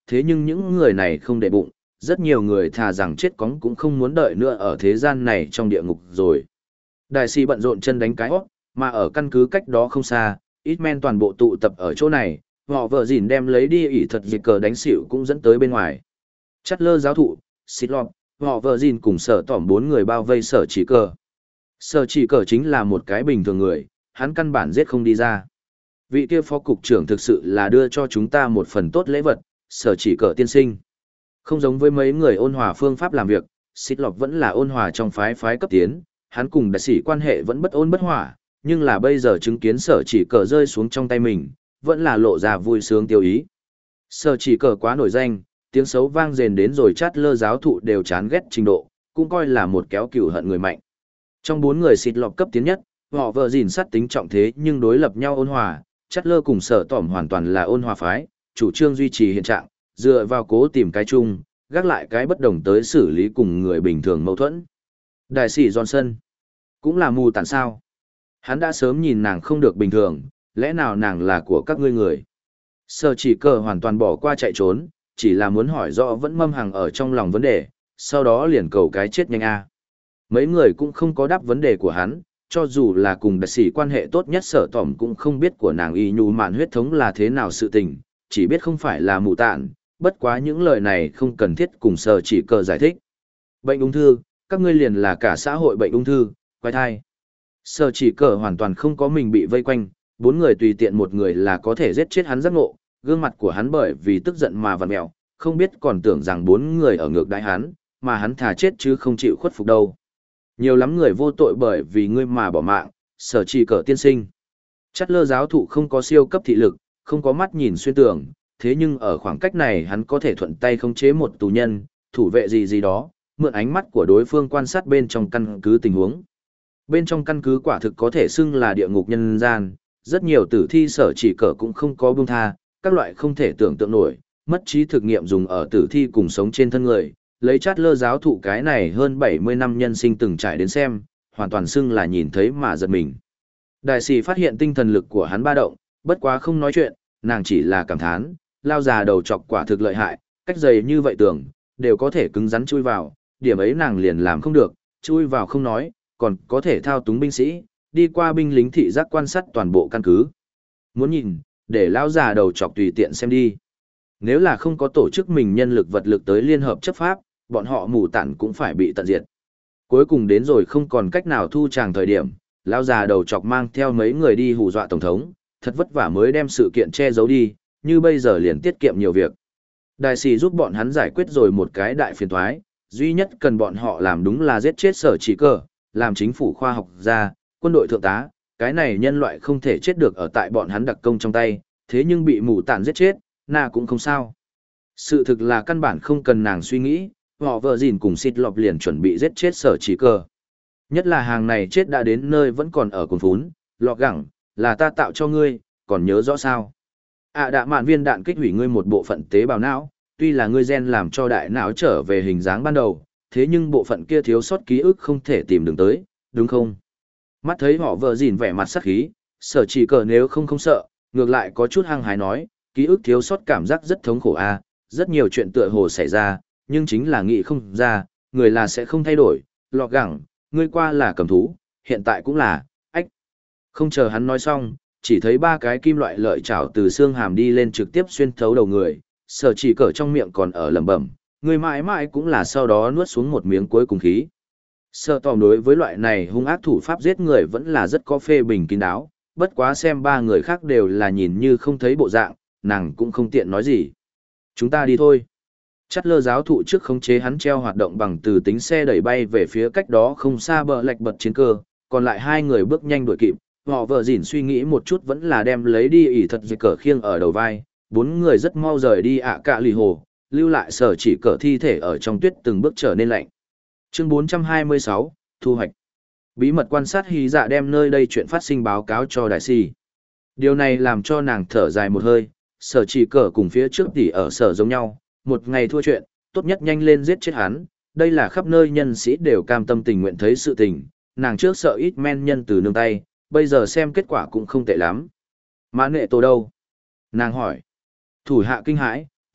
thế nhưng những người này không để bụng, rất nhiều người thà rằng chết cóng cũng không muốn đợi nữa ở thế gian này trong địa ngục rồi. Đại sĩ bận rộn chân đánh cái hót, mà ở căn cứ cách đó không xa, ít men toàn bộ tụ tập ở chỗ này, họ vợ dỉn đem lấy đi ỷ thật dịch cờ đánh xỉu cũng dẫn tới bên ngoài. Chắt lơ giáo thụ, xịt lọt, họ vợ dỉn cùng sở tỏm bốn người bao vây sở chỉ cờ. Sở chỉ cờ chính là một cái bình thường người, hắn căn bản giết không đi ra. Vị kia phó cục trưởng thực sự là đưa cho chúng ta một phần tốt lễ vật, sở chỉ cờ tiên sinh. Không giống với mấy người ôn hòa phương pháp làm việc, xịt lọt vẫn là ôn hòa trong phái phái cấp tiến, hắn cùng đại sĩ quan hệ vẫn bất ôn bất hòa, nhưng là bây giờ chứng kiến sở chỉ cờ rơi xuống trong tay mình, vẫn là lộ ra vui sướng tiêu ý. Sở chỉ cờ quá nổi danh, tiếng xấu vang rền đến rồi chát lơ giáo thụ đều chán ghét trình độ, cũng coi là một kéo cừu hận người mạnh. Trong bốn người xịt lọt cấp tiến nhất, họ vợ gìn sát tính trọng thế nhưng đối lập nhau ôn hòa, chát lơ cùng sở tỏm hoàn toàn là ôn hòa phái, chủ trương duy trì hiện trạng, dựa vào cố tìm cái chung, gác lại cái bất đồng tới xử lý cùng người bình thường mâu thuẫn. Đại sĩ Johnson cũng là mù tản sao. Hắn đã sớm nhìn nàng không được bình thường, lẽ nào nàng là của các ngươi người. Sở chỉ cờ hoàn toàn bỏ qua chạy trốn, chỉ là muốn hỏi rõ vẫn mâm hàng ở trong lòng vấn đề, sau đó liền cầu cái chết nhanh a. Mấy người cũng không có đáp vấn đề của hắn, cho dù là cùng đại sĩ quan hệ tốt nhất sở tỏm cũng không biết của nàng y nhu mạn huyết thống là thế nào sự tình, chỉ biết không phải là mù tản, bất quá những lời này không cần thiết cùng sở chỉ cờ giải thích. Bệnh ung thư, các ngươi liền là cả xã hội bệnh ung thư, quái thai. Sở chỉ cờ hoàn toàn không có mình bị vây quanh, bốn người tùy tiện một người là có thể giết chết hắn giác ngộ, gương mặt của hắn bởi vì tức giận mà vặn mẹo, không biết còn tưởng rằng bốn người ở ngược đãi hắn, mà hắn thà chết chứ không chịu khuất phục đâu. Nhiều lắm người vô tội bởi vì ngươi mà bỏ mạng, sở chỉ cờ tiên sinh. Chát lơ giáo thụ không có siêu cấp thị lực, không có mắt nhìn xuyên tường, thế nhưng ở khoảng cách này hắn có thể thuận tay khống chế một tù nhân, thủ vệ gì gì đó, mượn ánh mắt của đối phương quan sát bên trong căn cứ tình huống. Bên trong căn cứ quả thực có thể xưng là địa ngục nhân gian, rất nhiều tử thi sở chỉ cờ cũng không có buông tha, các loại không thể tưởng tượng nổi, mất trí thực nghiệm dùng ở tử thi cùng sống trên thân người, lấy chát lơ giáo thụ cái này hơn bảy mươi năm nhân sinh từng trải đến xem, hoàn toàn xưng là nhìn thấy mà giật mình. Đại sĩ phát hiện tinh thần lực của hắn ba động, bất quá không nói chuyện, nàng chỉ là cảm thán, lao già đầu chọc quả thực lợi hại, cách dày như vậy tưởng, đều có thể cứng rắn chui vào, điểm ấy nàng liền làm không được, chui vào không nói, còn có thể thao túng binh sĩ, đi qua binh lính thị giác quan sát toàn bộ căn cứ. Muốn nhìn, để lao già đầu chọc tùy tiện xem đi. Nếu là không có tổ chức mình nhân lực vật lực tới liên hợp chấp pháp, bọn họ mù tản cũng phải bị tận diệt. Cuối cùng đến rồi không còn cách nào thu tràng thời điểm, lao già đầu chọc mang theo mấy người đi hù dọa tổng thống, thật vất vả mới đem sự kiện che giấu đi, như bây giờ liền tiết kiệm nhiều việc. Đại sĩ giúp bọn hắn giải quyết rồi một cái đại phiền toái, duy nhất cần bọn họ làm đúng là giết chết sở chỉ cờ, làm chính phủ khoa học gia, quân đội thượng tá, cái này nhân loại không thể chết được ở tại bọn hắn đặc công trong tay, thế nhưng bị mù tản giết chết, na cũng không sao. Sự thực là căn bản không cần nàng suy nghĩ, họ vợ gìn cùng xịt lọp liền chuẩn bị giết chết sở chỉ cờ. Nhất là hàng này chết đã đến nơi vẫn còn ở cồn phún, lọt gẳng, là ta tạo cho ngươi, còn nhớ rõ sao. À đạ mạn viên đạn kích hủy ngươi một bộ phận tế bào não, tuy là ngươi gen làm cho đại não trở về hình dáng ban đầu, thế nhưng bộ phận kia thiếu sót ký ức không thể tìm đường tới, đúng không? Mắt thấy họ vợ gìn vẻ mặt sắc khí, sở chỉ cờ nếu không không sợ, ngược lại có chút hăng hái nói, ký ức thiếu sót cảm giác rất thống khổ a, rất nhiều chuyện tựa hồ xảy ra, nhưng chính là nghĩ không ra, người là sẽ không thay đổi, lọt gẳng, ngươi qua là cầm thú, hiện tại cũng là, ách. Không chờ hắn nói xong, chỉ thấy ba cái kim loại lợi chảo từ xương hàm đi lên trực tiếp xuyên thấu đầu người, sở chỉ cờ trong miệng còn ở lẩm bẩm, người mãi mãi cũng là sau đó nuốt xuống một miếng cuối cùng khí. Sở tòm đối với loại này hung ác thủ pháp giết người vẫn là rất có phê bình kín đáo, bất quá xem ba người khác đều là nhìn như không thấy bộ dạng, nàng cũng không tiện nói gì. Chúng ta đi thôi. Chát lơ giáo thụ trước khống chế hắn treo hoạt động bằng từ tính xe đẩy bay về phía cách đó không xa bờ lạch bật chiến cơ, còn lại hai người bước nhanh đuổi kịp, họ vợ dỉn suy nghĩ một chút vẫn là đem lấy đi ỉ thật dịch cờ khiêng ở đầu vai, bốn người rất mau rời đi ạ cạ lì hồ, lưu lại sở chỉ cờ thi thể ở trong tuyết từng bước trở nên lạnh. Chương bốn trăm hai mươi sáu, Thu hoạch. Bí mật quan sát Hy Dạ đem nơi đây chuyện phát sinh báo cáo cho đại sĩ. Điều này làm cho nàng thở dài một hơi, sở chỉ cờ cùng phía trước tỷ ở sở giống nhau, một ngày thua chuyện, tốt nhất nhanh lên giết chết hắn, đây là khắp nơi nhân sĩ đều cam tâm tình nguyện thấy sự tình, nàng trước sợ ít men nhân từ nương tay, bây giờ xem kết quả cũng không tệ lắm. Mã nệ tổ đâu? Nàng hỏi. Thủ hạ kinh hãi,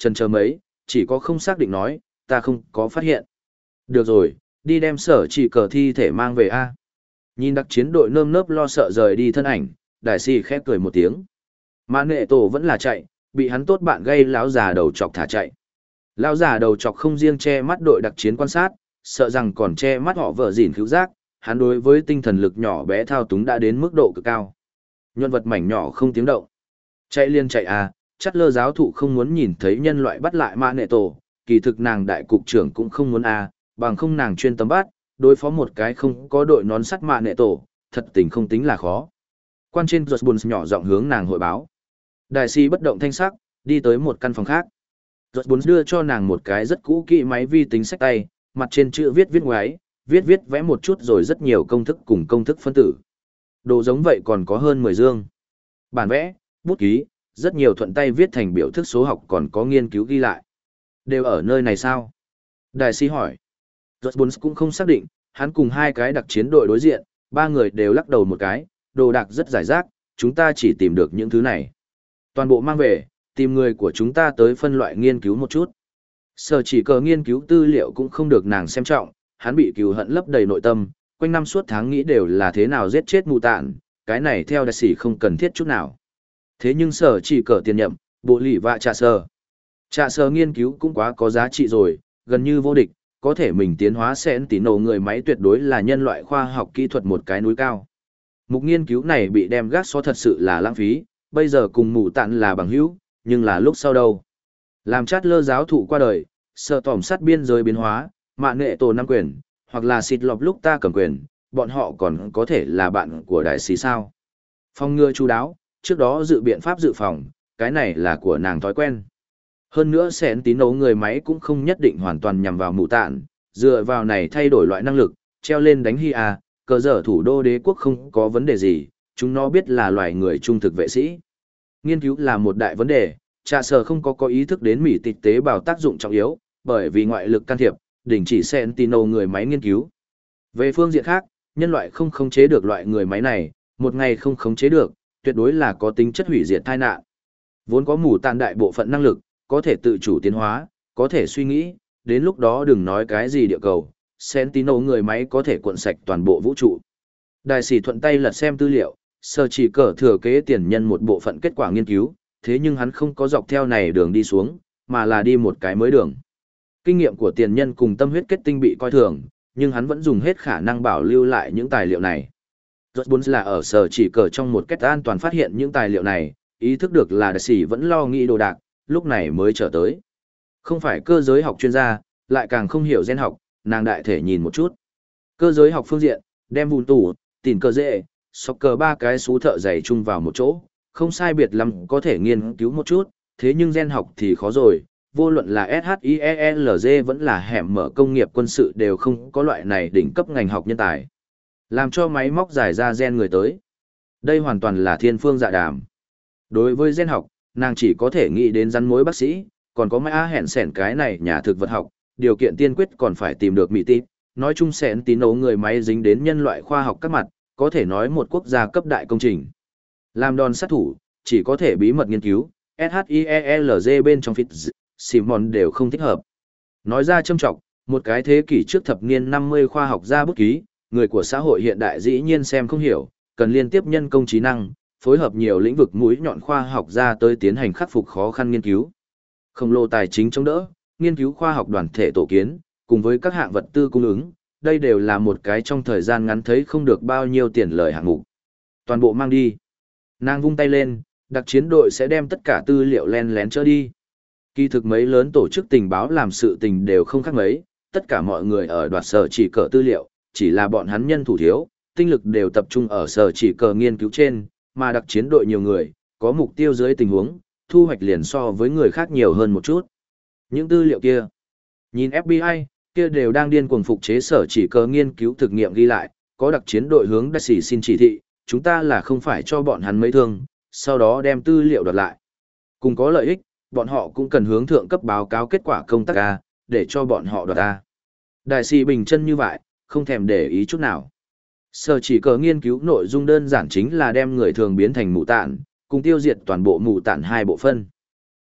Chần chờ mấy, chỉ có không xác định nói, ta không có phát hiện. Được rồi, đi đem sở chỉ cờ thi thể mang về a. Nhìn đặc chiến đội nơm nớp lo sợ rời đi thân ảnh, đại sĩ khép cười một tiếng. Mà nệ tổ vẫn là chạy, bị hắn tốt bạn gây lão già đầu chọc thả chạy. Lão già đầu chọc không riêng che mắt đội đặc chiến quan sát, sợ rằng còn che mắt họ vợ dỉn cứu giác, hắn đối với tinh thần lực nhỏ bé thao túng đã đến mức độ cực cao. Nhuận vật mảnh nhỏ không tiếng động. Chạy liên chạy à, chắc lơ giáo thụ không muốn nhìn thấy nhân loại bắt lại mã nệ tổ, kỳ thực nàng đại cục trưởng cũng không muốn à, bằng không nàng chuyên tâm bắt, đối phó một cái không có đội nón sắt mã nệ tổ, thật tình không tính là khó. Quan trên giật buồn nhỏ giọng hướng nàng hội báo. Đại sĩ bất động thanh sắc, đi tới một căn phòng khác. Giật buồn đưa cho nàng một cái rất cũ kỹ máy vi tính sách tay, mặt trên chữ viết viết ngoái, viết viết vẽ một chút rồi rất nhiều công thức cùng công thức phân tử. Đồ giống vậy còn có hơn mười dương. Bản vẽ, bút ký, rất nhiều thuận tay viết thành biểu thức số học còn có nghiên cứu ghi lại. Đều ở nơi này sao? Đại sĩ hỏi. George Burns cũng không xác định, hắn cùng hai cái đặc chiến đội đối diện, ba người đều lắc đầu một cái, đồ đạc rất giải rác, chúng ta chỉ tìm được những thứ này. Toàn bộ mang về, tìm người của chúng ta tới phân loại nghiên cứu một chút. Sở chỉ cờ nghiên cứu tư liệu cũng không được nàng xem trọng, hắn bị cừu hận lấp đầy nội tâm, quanh năm suốt tháng nghĩ đều là thế nào giết chết mù tạn, cái này theo đại sĩ không cần thiết chút nào. Thế nhưng sở chỉ cờ tiền nhậm, bộ lì và trà sơ. Trà sơ nghiên cứu cũng quá có giá trị rồi, gần như vô địch, có thể mình tiến hóa sen tí nổ người máy tuyệt đối là nhân loại khoa học kỹ thuật một cái núi cao. Mục nghiên cứu này bị đem gác xó thật sự là lãng phí, bây giờ cùng mù tạn là bằng hữu, nhưng là lúc sau đâu. Làm chát lơ giáo thụ qua đời, sợ tỏm sát biên giới biến hóa, mạng nghệ tổ năm quyền, hoặc là xịt lọc lúc ta cầm quyền, bọn họ còn có thể là bạn của đại sĩ sao. Phòng ngừa chú đáo, trước đó dự biện pháp dự phòng, cái này là của nàng thói quen. Hơn nữa sẻn tín nấu người máy cũng không nhất định hoàn toàn nhằm vào mù tạn, dựa vào này thay đổi loại năng lực, treo lên đánh hi à, cờ dở thủ đô đế quốc không có vấn đề gì, chúng nó biết là loài người trung thực vệ sĩ. Nghiên cứu là một đại vấn đề, trà sở không có có ý thức đến mỹ tịch tế bào tác dụng trọng yếu, bởi vì ngoại lực can thiệp, đình chỉ Sentinel người máy nghiên cứu. Về phương diện khác, nhân loại không khống chế được loại người máy này, một ngày không khống chế được, tuyệt đối là có tính chất hủy diệt tai nạn. Vốn có mù tàn đại bộ phận năng lực, có thể tự chủ tiến hóa, có thể suy nghĩ, đến lúc đó đừng nói cái gì địa cầu, Sentinel người máy có thể cuộn sạch toàn bộ vũ trụ. Đại sĩ thuận tay lật xem tư liệu, sở chỉ cờ thừa kế tiền nhân một bộ phận kết quả nghiên cứu, thế nhưng hắn không có dọc theo này đường đi xuống, mà là đi một cái mới đường. Kinh nghiệm của tiền nhân cùng tâm huyết kết tinh bị coi thường, nhưng hắn vẫn dùng hết khả năng bảo lưu lại những tài liệu này. Rốt bốn là ở sở chỉ cờ trong một cách an toàn phát hiện những tài liệu này, ý thức được là đại sĩ vẫn lo nghĩ đồ đạc, lúc này mới trở tới. Không phải cơ giới học chuyên gia, lại càng không hiểu gen học, nàng đại thể nhìn một chút. Cơ giới học phương diện, đem vùn tủ, tìm cơ dễ, sọc cờ ba cái xú thợ dày chung vào một chỗ, không sai biệt lắm có thể nghiên cứu một chút, thế nhưng gen học thì khó rồi, vô luận là ét hát i e lờ giê vẫn là hẻm mở công nghiệp quân sự đều không có loại này đỉnh cấp ngành học nhân tài. Làm cho máy móc giải ra gen người tới. Đây hoàn toàn là thiên phương dạ đàm. Đối với gen học, nàng chỉ có thể nghĩ đến rắn mối bác sĩ, còn có mã hẹn sẻn cái này nhà thực vật học, điều kiện tiên quyết còn phải tìm được mỹ tịp. Nói chung sẻn tín nấu người máy dính đến nhân loại khoa học các mặt, có thể nói một quốc gia cấp đại công trình. Làm đòn sát thủ, chỉ có thể bí mật nghiên cứu, ét hát i e lờ giê bên trong Fitz, Simon đều không thích hợp. Nói ra châm trọng, một cái thế kỷ trước thập niên năm mươi khoa học gia bút ký, người của xã hội hiện đại dĩ nhiên xem không hiểu, cần liên tiếp nhân công trí năng, phối hợp nhiều lĩnh vực mũi nhọn khoa học gia tới tiến hành khắc phục khó khăn nghiên cứu. Khổng lồ tài chính chống đỡ, nghiên cứu khoa học đoàn thể tổ kiến, cùng với các hạng vật tư cung ứng, đây đều là một cái trong thời gian ngắn thấy không được bao nhiêu tiền lời hạng mục. Toàn bộ mang đi. Nàng vung tay lên, đặc chiến đội sẽ đem tất cả tư liệu len lén chở đi. Kỳ thực mấy lớn tổ chức tình báo làm sự tình đều không khác mấy, tất cả mọi người ở đoạt sở chỉ cờ tư liệu, chỉ là bọn hắn nhân thủ thiếu, tinh lực đều tập trung ở sở chỉ cờ nghiên cứu trên, mà đặc chiến đội nhiều người, có mục tiêu dưới tình huống, thu hoạch liền so với người khác nhiều hơn một chút. Những tư liệu kia, nhìn ép bê i, kia đều đang điên cuồng phục chế sở chỉ cờ nghiên cứu thực nghiệm ghi lại, có đặc chiến đội hướng đại sĩ xin chỉ thị, chúng ta là không phải cho bọn hắn mấy thương, sau đó đem tư liệu đoạt lại. Cùng có lợi ích, bọn họ cũng cần hướng thượng cấp báo cáo kết quả công tác A, để cho bọn họ đoạt A. Đại sĩ bình chân như vậy, không thèm để ý chút nào. Sở chỉ cờ nghiên cứu nội dung đơn giản chính là đem người thường biến thành mù tạn, cùng tiêu diệt toàn bộ mù tạn hai bộ phân.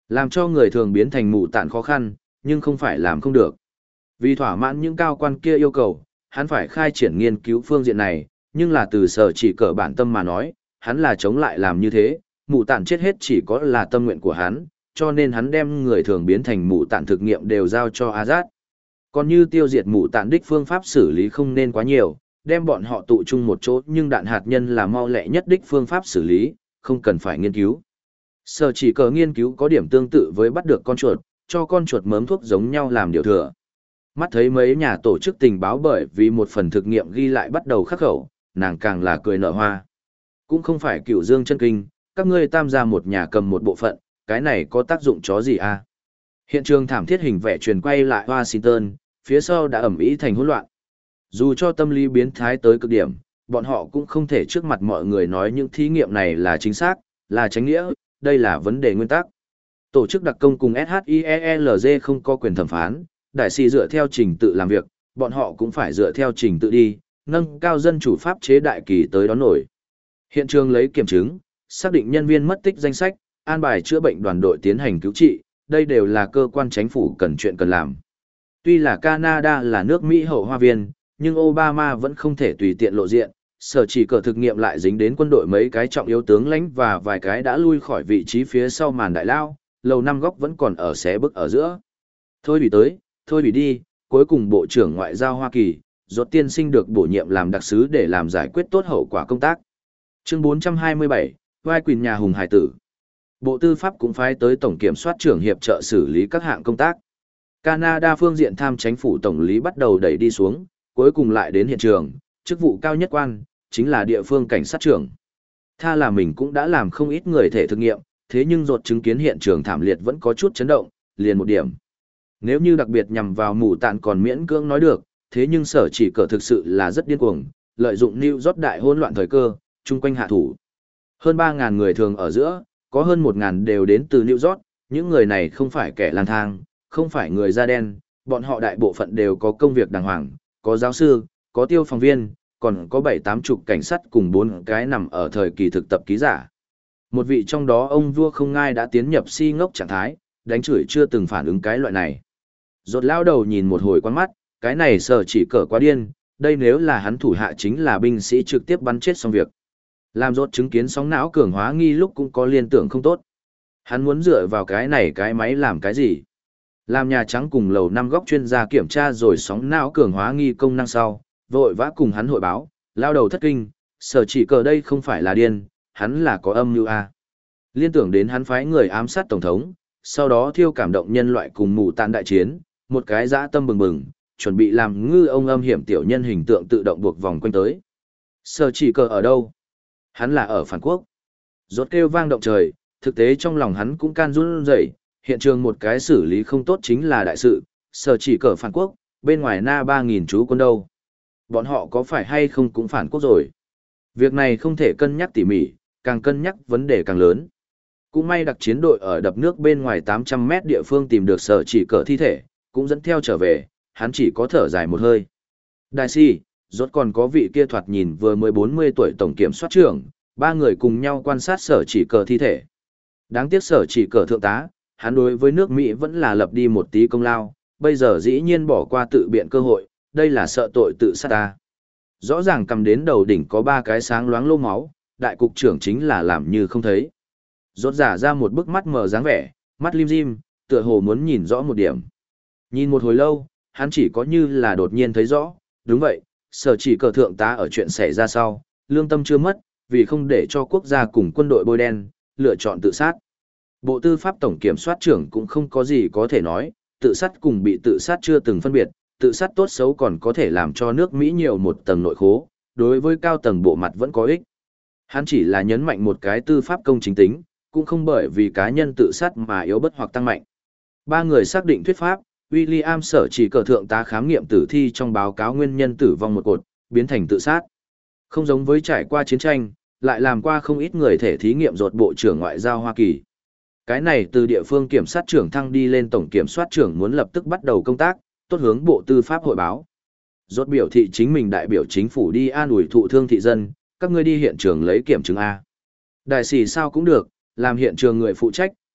Làm cho người thường biến thành mù tạn khó khăn, nhưng không phải làm không được. Vì thỏa mãn những cao quan kia yêu cầu, hắn phải khai triển nghiên cứu phương diện này, nhưng là từ sở chỉ cờ bản tâm mà nói, hắn là chống lại làm như thế, mù tạn chết hết chỉ có là tâm nguyện của hắn, cho nên hắn đem người thường biến thành mù tạn thực nghiệm đều giao cho Azad. Còn như tiêu diệt mù tạn đích phương pháp xử lý không nên quá nhiều, đem bọn họ tụ chung một chỗ nhưng đạn hạt nhân là mau lẹ nhất đích phương pháp xử lý, không cần phải nghiên cứu. Sở chỉ cờ nghiên cứu có điểm tương tự với bắt được con chuột, cho con chuột mớm thuốc giống nhau làm điều thừa. Mắt thấy mấy nhà tổ chức tình báo bởi vì một phần thực nghiệm ghi lại bắt đầu khắc khẩu, nàng càng là cười nở hoa. Cũng không phải cửu dương chân kinh, các ngươi tam gia một nhà cầm một bộ phận, cái này có tác dụng chó gì à? Hiện trường thảm thiết hình vẽ truyền quay lại Washington, phía sau đã ẩm ý thành hỗn loạn. Dù cho tâm lý biến thái tới cực điểm, bọn họ cũng không thể trước mặt mọi người nói những thí nghiệm này là chính xác, là chánh nghĩa, đây là vấn đề nguyên tắc. Tổ chức đặc công cùng ét hát i e lờ giê không có quyền thẩm phán, đại sĩ dựa theo trình tự làm việc, bọn họ cũng phải dựa theo trình tự đi, nâng cao dân chủ pháp chế đại kỳ tới đón nổi. Hiện trường lấy kiểm chứng, xác định nhân viên mất tích danh sách, an bài chữa bệnh đoàn đội tiến hành cứu trị, đây đều là cơ quan chính phủ cần chuyện cần làm. Tuy là Canada là nước Mỹ hậu hoa viên, nhưng Obama vẫn không thể tùy tiện lộ diện, sở chỉ cờ thực nghiệm lại dính đến quân đội mấy cái trọng yếu tướng lãnh và vài cái đã lui khỏi vị trí phía sau màn đại lao, lầu năm góc vẫn còn ở xé bức ở giữa. Thôi bị tới, thôi bị đi, cuối cùng Bộ trưởng Ngoại giao Hoa Kỳ, Rốt tiên sinh được bổ nhiệm làm đặc sứ để làm giải quyết tốt hậu quả công tác. Chương bốn trăm hai mươi bảy, vai quyền nhà hùng hải tử. Bộ Tư pháp cũng phái tới Tổng Kiểm soát trưởng hiệp trợ xử lý các hạng công tác. Canada phương diện tham chính phủ tổng lý bắt đầu đẩy đi xuống, cuối cùng lại đến hiện trường, chức vụ cao nhất quan, chính là địa phương cảnh sát trưởng. Tha là mình cũng đã làm không ít người thể thực nghiệm, thế nhưng Rốt chứng kiến hiện trường thảm liệt vẫn có chút chấn động, liền một điểm. Nếu như đặc biệt nhằm vào mù tạn còn miễn cưỡng nói được, thế nhưng sở chỉ cờ thực sự là rất điên cuồng, lợi dụng New York đại hỗn loạn thời cơ, chung quanh hạ thủ. Hơn ba nghìn người thường ở giữa, có hơn một nghìn đều đến từ New York, những người này không phải kẻ lang thang, không phải người da đen, bọn họ đại bộ phận đều có công việc đàng hoàng, có giáo sư, có tiêu phòng viên, còn có bảy tám chục cảnh sát cùng bốn cái nằm ở thời kỳ thực tập ký giả. Một vị trong đó ông vua không ngai đã tiến nhập si ngốc trạng thái, đánh chửi chưa từng phản ứng cái loại này. Rốt lao đầu nhìn một hồi quan mắt, cái này sở chỉ cờ quá điên, đây nếu là hắn thủ hạ chính là binh sĩ trực tiếp bắn chết xong việc. Làm Rốt chứng kiến sóng não cường hóa nghi lúc cũng có liên tưởng không tốt. Hắn muốn dựa vào cái này cái máy làm cái gì? Làm Nhà Trắng cùng lầu năm góc chuyên gia kiểm tra rồi sóng não cường hóa nghi công năng sau, vội vã cùng hắn hội báo, lao đầu thất kinh, sở chỉ cờ đây không phải là điên, hắn là có âm mưu a. Liên tưởng đến hắn phái người ám sát tổng thống, sau đó thiêu cảm động nhân loại cùng mù tàn đại chiến, một cái dã tâm bừng bừng, chuẩn bị làm ngư ông âm hiểm tiểu nhân hình tượng tự động buộc vòng quanh tới. Sở chỉ cờ ở đâu? Hắn là ở phản quốc. Rốt kêu vang động trời, thực tế trong lòng hắn cũng can run rẩy, hiện trường một cái xử lý không tốt chính là đại sự, sở chỉ cờ phản quốc, bên ngoài na ba nghìn chú quân đâu. Bọn họ có phải hay không cũng phản quốc rồi. Việc này không thể cân nhắc tỉ mỉ, càng cân nhắc vấn đề càng lớn. Cũng may đặc chiến đội ở đập nước bên ngoài tám trăm mét địa phương tìm được sở chỉ cờ thi thể, cũng dẫn theo trở về, hắn chỉ có thở dài một hơi. Đại si, rốt còn có vị kia thoạt nhìn vừa mới bốn mươi tuổi tổng kiểm soát trưởng, ba người cùng nhau quan sát sở chỉ cờ thi thể. Đáng tiếc sở chỉ cờ thượng tá, hắn đối với nước Mỹ vẫn là lập đi một tí công lao, bây giờ dĩ nhiên bỏ qua tự biện cơ hội, đây là sợ tội tự sát ta. Rõ ràng cầm đến đầu đỉnh có ba cái sáng loáng lô máu, đại cục trưởng chính là làm như không thấy. Rốt giả ra một bức mắt mờ dáng vẻ, mắt lim dim, tựa hồ muốn nhìn rõ một điểm. Nhìn một hồi lâu, hắn chỉ có như là đột nhiên thấy rõ, đúng vậy, sở chỉ cờ thượng tá ở chuyện xảy ra sau, lương tâm chưa mất, vì không để cho quốc gia cùng quân đội bôi đen, lựa chọn tự sát. Bộ Tư pháp tổng kiểm soát trưởng cũng không có gì có thể nói, tự sát cùng bị tự sát chưa từng phân biệt, tự sát tốt xấu còn có thể làm cho nước Mỹ nhiều một tầng nội khố, đối với cao tầng bộ mặt vẫn có ích. Hắn chỉ là nhấn mạnh một cái tư pháp công chính tính, cũng không bởi vì cá nhân tự sát mà yếu bất hoặc tăng mạnh. Ba người xác định thuyết pháp, William sở chỉ cờ thượng tá khám nghiệm tử thi trong báo cáo nguyên nhân tử vong một cột, biến thành tự sát. Không giống với trải qua chiến tranh, lại làm qua không ít người thể thí nghiệm rột Bộ trưởng Ngoại giao Hoa Kỳ. Cái này từ địa phương kiểm sát trưởng thăng đi lên tổng kiểm soát trưởng muốn lập tức bắt đầu công tác, tốt hướng Bộ Tư pháp hội báo. Rốt biểu thị chính mình đại biểu chính phủ đi an ủi thụ thương thị dân, các ngươi đi hiện trường lấy kiểm chứng A. Đại sĩ sao cũng được, làm hiện trường người phụ trách,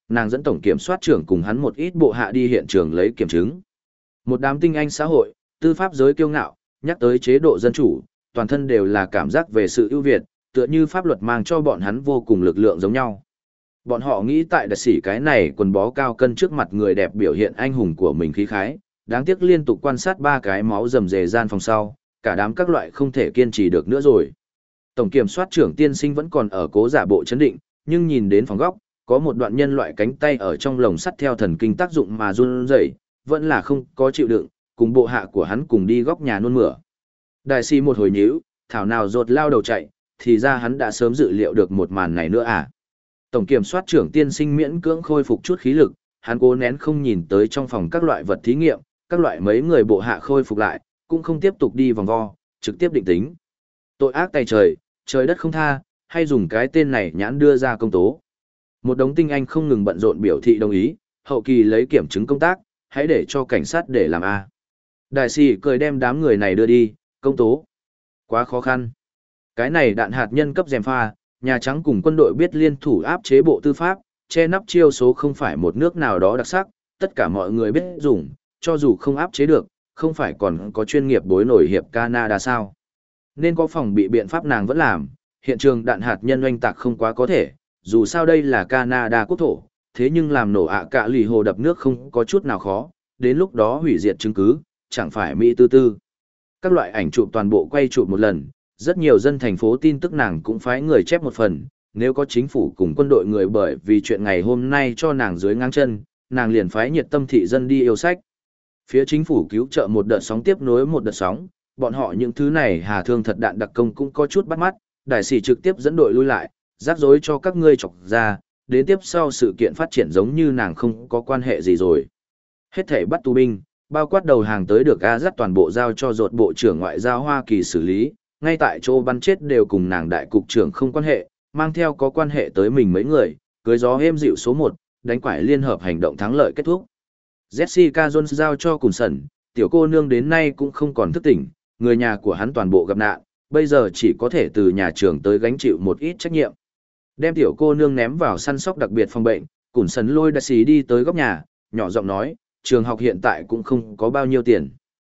nàng dẫn tổng kiểm soát trưởng cùng hắn một ít bộ hạ đi hiện trường lấy kiểm chứng. Một đám tinh anh xã hội, tư pháp giới kiêu ngạo, nhắc tới chế độ dân chủ, toàn thân đều là cảm giác về sự ưu việt, tựa như pháp luật mang cho bọn hắn vô cùng lực lượng giống nhau. Bọn họ nghĩ tại đặc sĩ cái này quần bó cao cân trước mặt người đẹp biểu hiện anh hùng của mình khí khái, đáng tiếc liên tục quan sát ba cái máu rầm rề gian phòng sau, cả đám các loại không thể kiên trì được nữa rồi. Tổng kiểm soát trưởng tiên sinh vẫn còn ở cố giả bộ chấn định, nhưng nhìn đến phòng góc, có một đoạn nhân loại cánh tay ở trong lồng sắt theo thần kinh tác dụng mà run rẩy, vẫn là không có chịu đựng, cùng bộ hạ của hắn cùng đi góc nhà nôn mửa. Đại sĩ một hồi nhíu, thảo nào rột lao đầu chạy, thì ra hắn đã sớm dự liệu được một màn này nữa à. Tổng kiểm soát trưởng tiên sinh miễn cưỡng khôi phục chút khí lực, hắn cố nén không nhìn tới trong phòng các loại vật thí nghiệm, các loại mấy người bộ hạ khôi phục lại, cũng không tiếp tục đi vòng vo, trực tiếp định tính. Tội ác tay trời, trời đất không tha, hay dùng cái tên này nhãn đưa ra công tố. Một đống tinh anh không ngừng bận rộn biểu thị đồng ý, hậu kỳ lấy kiểm chứng công tác, hãy để cho cảnh sát để làm A. Đại sĩ cười đem đám người này đưa đi, công tố. Quá khó khăn. Cái này đạn hạt nhân cấp dèm pha, Nhà Trắng cùng quân đội biết liên thủ áp chế bộ tư pháp, che nắp chiêu số không phải một nước nào đó đặc sắc, tất cả mọi người biết dùng, cho dù không áp chế được, không phải còn có chuyên nghiệp bối nổi hiệp Canada sao. Nên có phòng bị biện pháp nàng vẫn làm, hiện trường đạn hạt nhân oanh tạc không quá có thể, dù sao đây là Canada quốc thổ, thế nhưng làm nổ ạ cả lì hồ đập nước không có chút nào khó, đến lúc đó hủy diệt chứng cứ, chẳng phải Mỹ tư tư. Các loại ảnh chụp toàn bộ quay chụp một lần, rất nhiều dân thành phố tin tức nàng cũng phái người chép một phần, nếu có chính phủ cùng quân đội người bởi vì chuyện ngày hôm nay cho nàng dưới ngang chân, nàng liền phái nhiệt tâm thị dân đi yêu sách. Phía chính phủ cứu trợ một đợt sóng tiếp nối một đợt sóng, bọn họ những thứ này hà thương thật đạn đặc công cũng có chút bắt mắt, đại sĩ trực tiếp dẫn đội lui lại, rắc rối cho các ngươi chọc ra, đến tiếp sau sự kiện phát triển giống như nàng không có quan hệ gì rồi. Hết thể bắt tù binh, bao quát đầu hàng tới được A dắt toàn bộ giao cho rột bộ trưởng ngoại giao Hoa Kỳ xử lý, ngay tại chỗ bắn chết đều cùng nàng đại cục trưởng không quan hệ, mang theo có quan hệ tới mình mấy người, cưới gió êm dịu số một, đánh quải liên hợp hành động thắng lợi kết thúc. Jessica Jones giao cho Cùn Sẩn, tiểu cô nương đến nay cũng không còn thức tỉnh, người nhà của hắn toàn bộ gặp nạn, bây giờ chỉ có thể từ nhà trường tới gánh chịu một ít trách nhiệm. Đem tiểu cô nương ném vào săn sóc đặc biệt phòng bệnh, Cùn Sẩn lôi đại sĩ đi tới góc nhà, nhỏ giọng nói, trường học hiện tại cũng không có bao nhiêu tiền.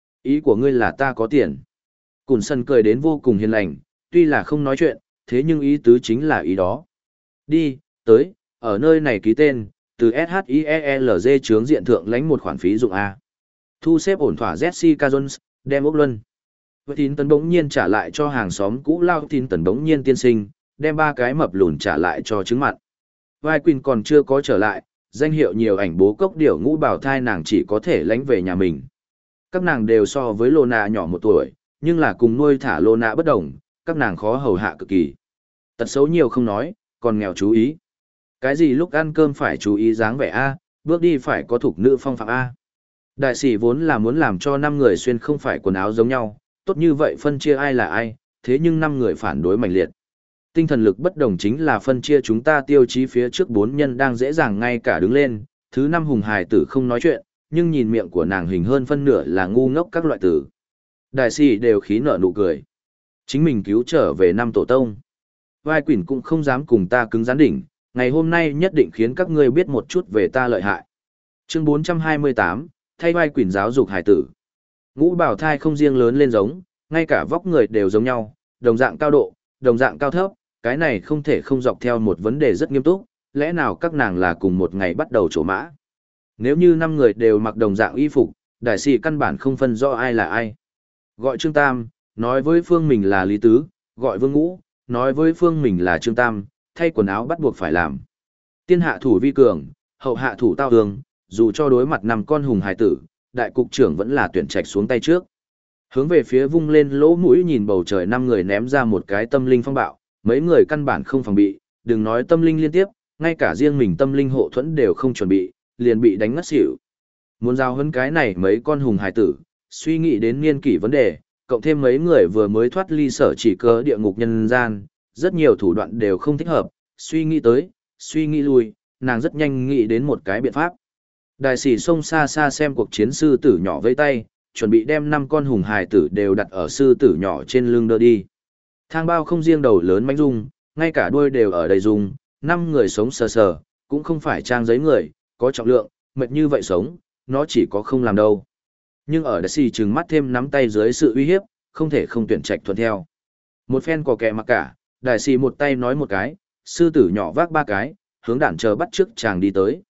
Ý của ngươi là ta có tiền. Cùn Sẩn cười đến vô cùng hiền lành, tuy là không nói chuyện, thế nhưng ý tứ chính là ý đó. Đi, tới, ở nơi này ký tên, từ ét hát i e lờ giê chướng diện thượng lãnh một khoản phí dụng A. Thu xếp ổn thỏa Jessica Jones, đem ốc luân. Với tín tấn bỗng nhiên trả lại cho hàng xóm cũ lao tín tấn bỗng nhiên tiên sinh, đem ba cái mập lùn trả lại cho trứng mặn. Vai Quỳnh còn chưa có trở lại, danh hiệu nhiều ảnh bố cốc điểu ngũ bảo thai nàng chỉ có thể lãnh về nhà mình. Các nàng đều so với Lô Nạ nhỏ một tuổi, nhưng là cùng nuôi thả Lô Nạ bất đồng, các nàng khó hầu hạ cực kỳ. Tật xấu nhiều không nói, còn nghèo chú ý. Cái gì lúc ăn cơm phải chú ý dáng vẻ A, bước đi phải có thục nữ phong phạm A. Đại sĩ vốn là muốn làm cho năm người xuyên không phải quần áo giống nhau, tốt như vậy phân chia ai là ai, thế nhưng năm người phản đối mạnh liệt. Tinh thần lực bất đồng chính là phân chia chúng ta tiêu chí phía trước bốn nhân đang dễ dàng ngay cả đứng lên, thứ năm hùng hài tử không nói chuyện, nhưng nhìn miệng của nàng hình hơn phân nửa là ngu ngốc các loại tử. Đại sĩ đều khí nở nụ cười. Chính mình cứu trở về năm tổ tông. Vai Quỳnh cũng không dám cùng ta cứng rắn đỉnh, ngày hôm nay nhất định khiến các ngươi biết một chút về ta lợi hại. Chương bốn trăm hai mươi tám, thay Vai Quỳnh giáo dục hải tử. Ngũ bảo thai không riêng lớn lên giống, ngay cả vóc người đều giống nhau, đồng dạng cao độ, đồng dạng cao thấp, cái này không thể không dọc theo một vấn đề rất nghiêm túc, lẽ nào các nàng là cùng một ngày bắt đầu trổ mã. Nếu như năm người đều mặc đồng dạng y phục, đại sĩ căn bản không phân rõ ai là ai. Gọi Trương Tam, nói với Phương mình là Lý Tứ, gọi Vương Ngũ, nói với Phương mình là Trương Tam, thay quần áo bắt buộc phải làm. Tiên hạ thủ vi cường, hậu hạ thủ tao hương, dù cho đối mặt năm con hùng hải tử, đại cục trưởng vẫn là tuyển trạch xuống tay trước. Hướng về phía vung lên lỗ mũi nhìn bầu trời năm người ném ra một cái tâm linh phong bạo, mấy người căn bản không phòng bị, đừng nói tâm linh liên tiếp, ngay cả riêng mình tâm linh hộ thuẫn đều không chuẩn bị, liền bị đánh ngất xỉu. Muốn giao hấn cái này mấy con hùng hải tử, suy nghĩ đến niên kỷ vấn đề, cộng thêm mấy người vừa mới thoát ly sở chỉ cớ địa ngục nhân gian, rất nhiều thủ đoạn đều không thích hợp, suy nghĩ tới, suy nghĩ lui, nàng rất nhanh nghĩ đến một cái biện pháp. Đại sĩ xông xa xa xem cuộc chiến sư tử nhỏ vây tay, chuẩn bị đem năm con hùng hài tử đều đặt ở sư tử nhỏ trên lưng đỡ đi. Thang bao không riêng đầu lớn mánh rung, ngay cả đuôi đều ở đầy rung, năm người sống sờ sờ, cũng không phải trang giấy người, có trọng lượng, mệt như vậy sống, nó chỉ có không làm đâu. Nhưng ở đại sĩ trừng mắt thêm nắm tay dưới sự uy hiếp, không thể không tuyển trạch thuận theo. Một phen có kẻ mặc cả, đại sĩ một tay nói một cái, sư tử nhỏ vác ba cái, hướng đạn chờ bắt trước chàng đi tới.